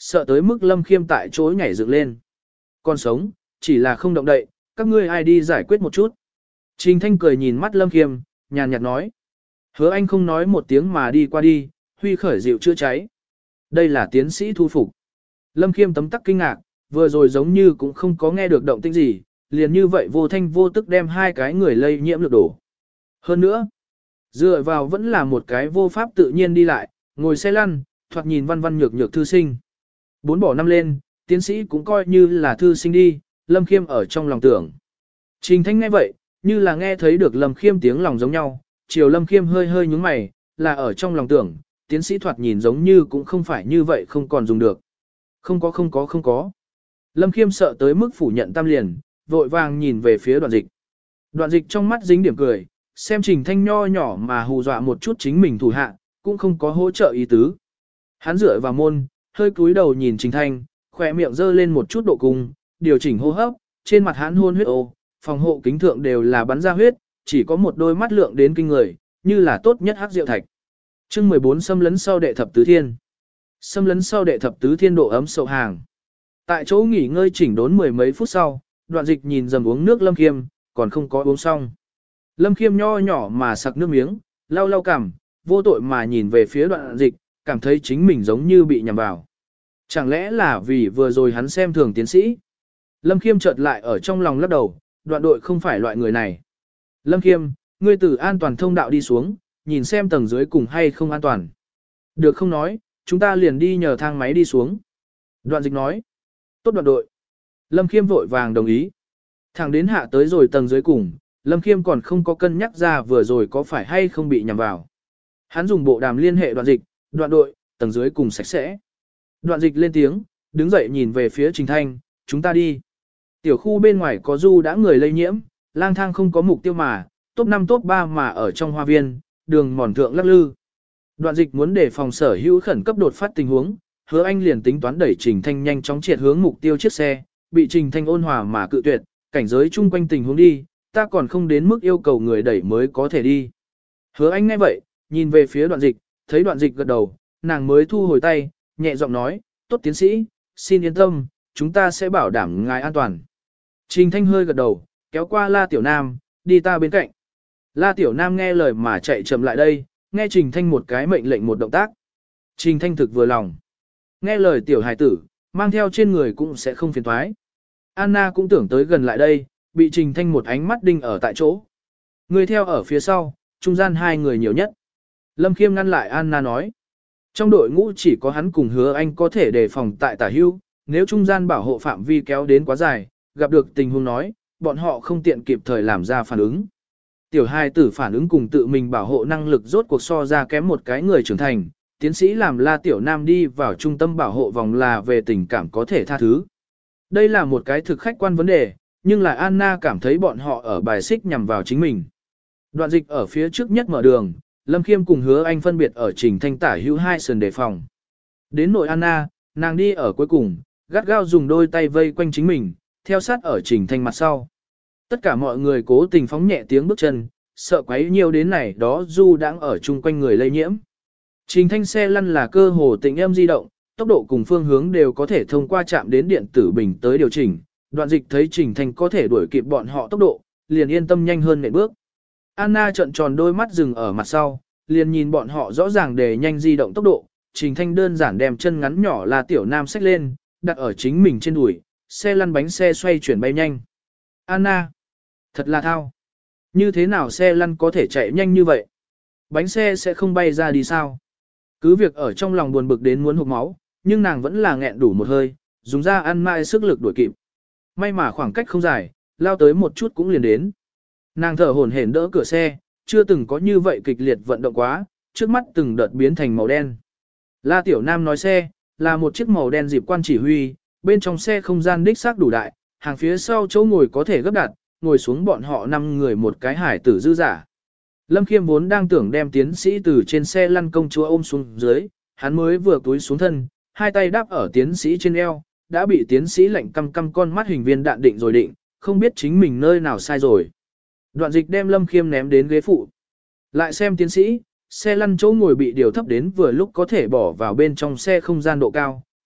sợ tới mức Lâm Khiêm tại chỗ nhảy dựng lên. Còn sống, chỉ là không động đậy, các ngươi ai đi giải quyết một chút. Trình Thanh cười nhìn mắt Lâm Khiêm, nhàn nhạt nói. Hứa Anh không nói một tiếng mà đi qua đi, huy khởi dịu chữa cháy. Đây là tiến sĩ thu phục. Lâm Khiêm tấm tắc kinh ngạc, vừa rồi giống như cũng không có nghe được động tĩnh gì, liền như vậy vô thanh vô tức đem hai cái người lây nhiễm lực đổ. Hơn nữa, dựa vào vẫn là một cái vô pháp tự nhiên đi lại, ngồi xe lăn, thoạt nhìn văn văn nhược nhược thư sinh. Bốn bỏ năm lên, tiến sĩ cũng coi như là thư sinh đi, Lâm Khiêm ở trong lòng tưởng. Trình Thanh nghe vậy, như là nghe thấy được Lâm Khiêm tiếng lòng giống nhau, chiều Lâm Khiêm hơi hơi nhúng mày, là ở trong lòng tưởng, tiến sĩ thoạt nhìn giống như cũng không phải như vậy không còn dùng được. Không có không có không có. Lâm Khiêm sợ tới mức phủ nhận tam liền, vội vàng nhìn về phía đoạn dịch. Đoạn dịch trong mắt dính điểm cười, xem Trình Thanh nho nhỏ mà hù dọa một chút chính mình thủ hạ, cũng không có hỗ trợ ý tứ. Hắn dựa vào môn, hơi cúi đầu nhìn Trình Thanh, khỏe miệng dơ lên một chút độ cung, điều chỉnh hô hấp, trên mặt hắn hôn huyết ô, phòng hộ kính thượng đều là bắn ra huyết, chỉ có một đôi mắt lượng đến kinh người, như là tốt nhất hắc diệu thạch. Chương mười bốn xâm lấn sau đệ thập tứ thiên. Xâm lấn sau đệ thập tứ thiên độ ấm sậu hàng. Tại chỗ nghỉ ngơi chỉnh đốn mười mấy phút sau, đoạn dịch nhìn dầm uống nước Lâm Khiêm, còn không có uống xong. Lâm Khiêm nho nhỏ mà sặc nước miếng, lau lau cằm, vô tội mà nhìn về phía đoạn dịch, cảm thấy chính mình giống như bị nhầm vào. Chẳng lẽ là vì vừa rồi hắn xem thường tiến sĩ? Lâm Khiêm chợt lại ở trong lòng lắc đầu, đoạn đội không phải loại người này. Lâm Khiêm, ngươi từ an toàn thông đạo đi xuống, nhìn xem tầng dưới cùng hay không an toàn. Được không nói, chúng ta liền đi nhờ thang máy đi xuống. Đoạn dịch nói. Tốt đoạn đội. Lâm Khiêm vội vàng đồng ý. Thẳng đến hạ tới rồi tầng dưới cùng, Lâm Khiêm còn không có cân nhắc ra vừa rồi có phải hay không bị nhầm vào. Hắn dùng bộ đàm liên hệ đoạn dịch, đoạn đội, tầng dưới cùng sạch sẽ. Đoạn dịch lên tiếng, đứng dậy nhìn về phía Trình Thanh, chúng ta đi. Tiểu khu bên ngoài có du đã người lây nhiễm, lang thang không có mục tiêu mà, top năm top ba mà ở trong hoa viên, đường mòn thượng lắc lư. Đoạn dịch muốn để phòng sở hữu khẩn cấp đột phát tình huống, Hứa Anh liền tính toán đẩy Trình Thanh nhanh chóng triệt hướng mục tiêu chiếc xe, bị Trình Thanh ôn hòa mà cự tuyệt, cảnh giới chung quanh tình huống đi, ta còn không đến mức yêu cầu người đẩy mới có thể đi. Hứa Anh nghe vậy, nhìn về phía đoạn dịch, thấy đoạn dịch gật đầu, nàng mới thu hồi tay, nhẹ giọng nói, tốt tiến sĩ, xin yên tâm, chúng ta sẽ bảo đảm ngài an toàn. Trình Thanh hơi gật đầu, kéo qua La Tiểu Nam, đi ta bên cạnh. La Tiểu Nam nghe lời mà chạy chậm lại đây, nghe Trình Thanh một cái mệnh lệnh một động tác. Trình Thanh thực vừa lòng. Nghe lời tiểu hài tử, mang theo trên người cũng sẽ không phiền toái. Anna cũng tưởng tới gần lại đây, bị Trình Thanh một ánh mắt đinh ở tại chỗ. Người theo ở phía sau, trung gian hai người nhiều nhất. Lâm Khiêm ngăn lại Anna nói. Trong đội ngũ chỉ có hắn cùng Hứa Anh có thể đề phòng tại tả hưu, nếu trung gian bảo hộ phạm vi kéo đến quá dài, gặp được tình huống nói, bọn họ không tiện kịp thời làm ra phản ứng. Tiểu hài tử phản ứng cùng tự mình bảo hộ năng lực rốt cuộc so ra kém một cái người trưởng thành, tiến sĩ làm La Tiểu Nam đi vào trung tâm bảo hộ vòng là về tình cảm có thể tha thứ. Đây là một cái thực khách quan vấn đề, nhưng là Anna cảm thấy bọn họ ở bài xích nhằm vào chính mình. Đoạn dịch ở phía trước nhất mở đường, Lâm Khiêm cùng Hứa Anh phân biệt ở Trình Thanh tả hữu hai sườn đề phòng. Đến nội Anna, nàng đi ở cuối cùng, gắt gao dùng đôi tay vây quanh chính mình, theo sát ở Trình Thanh mặt sau. Tất cả mọi người cố tình phóng nhẹ tiếng bước chân, sợ quấy nhiều đến này đó du đang ở chung quanh người lây nhiễm. Trình Thanh xe lăn là cơ hồ tĩnh âm di động, tốc độ cùng phương hướng đều có thể thông qua chạm đến điện tử bình tới điều chỉnh. Đoạn dịch thấy Trình Thanh có thể đuổi kịp bọn họ tốc độ, liền yên tâm nhanh hơn nệm bước. Anna trợn tròn đôi mắt dừng ở mặt sau, liền nhìn bọn họ rõ ràng để nhanh di động tốc độ. Trình Thanh đơn giản đem chân ngắn nhỏ là tiểu nam xách lên, đặt ở chính mình trên đùi, xe lăn bánh xe xoay chuyển bay nhanh. Anna, thật là thao. Như thế nào xe lăn có thể chạy nhanh như vậy? Bánh xe sẽ không bay ra đi sao? Cứ việc ở trong lòng buồn bực đến muốn hụt máu, nhưng nàng vẫn là nghẹn đủ một hơi, dùng ra ăn mãi sức lực đuổi kịp. May mà khoảng cách không dài, lao tới một chút cũng liền đến. Nàng thở hổn hển đỡ cửa xe, chưa từng có như vậy kịch liệt vận động quá, trước mắt từng đợt biến thành màu đen. La Tiểu Nam nói xe, là một chiếc màu đen dịp quan chỉ huy, bên trong xe không gian đích xác đủ đại, hàng phía sau chỗ ngồi có thể gấp đặt, ngồi xuống bọn họ năm người một cái hải tử dư giả. Lâm Khiêm vốn đang tưởng đem tiến sĩ từ trên xe lăn công chúa ôm xuống dưới, hắn mới vừa túi xuống thân, hai tay đáp ở tiến sĩ trên eo, đã bị tiến sĩ lạnh căm căm con mắt hình viên đạn định rồi định, không biết chính mình nơi nào sai rồi. Đoạn dịch đem Lâm Khiêm ném đến ghế phụ. Lại xem tiến sĩ, xe lăn chỗ ngồi bị điều thấp đến vừa lúc có thể bỏ vào bên trong xe không gian độ cao,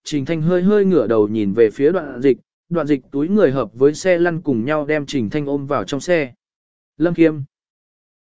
Trình Thanh hơi hơi ngửa đầu nhìn về phía đoạn dịch, đoạn dịch túi người hợp với xe lăn cùng nhau đem Trình Thanh ôm vào trong xe. Lâm Kiêm.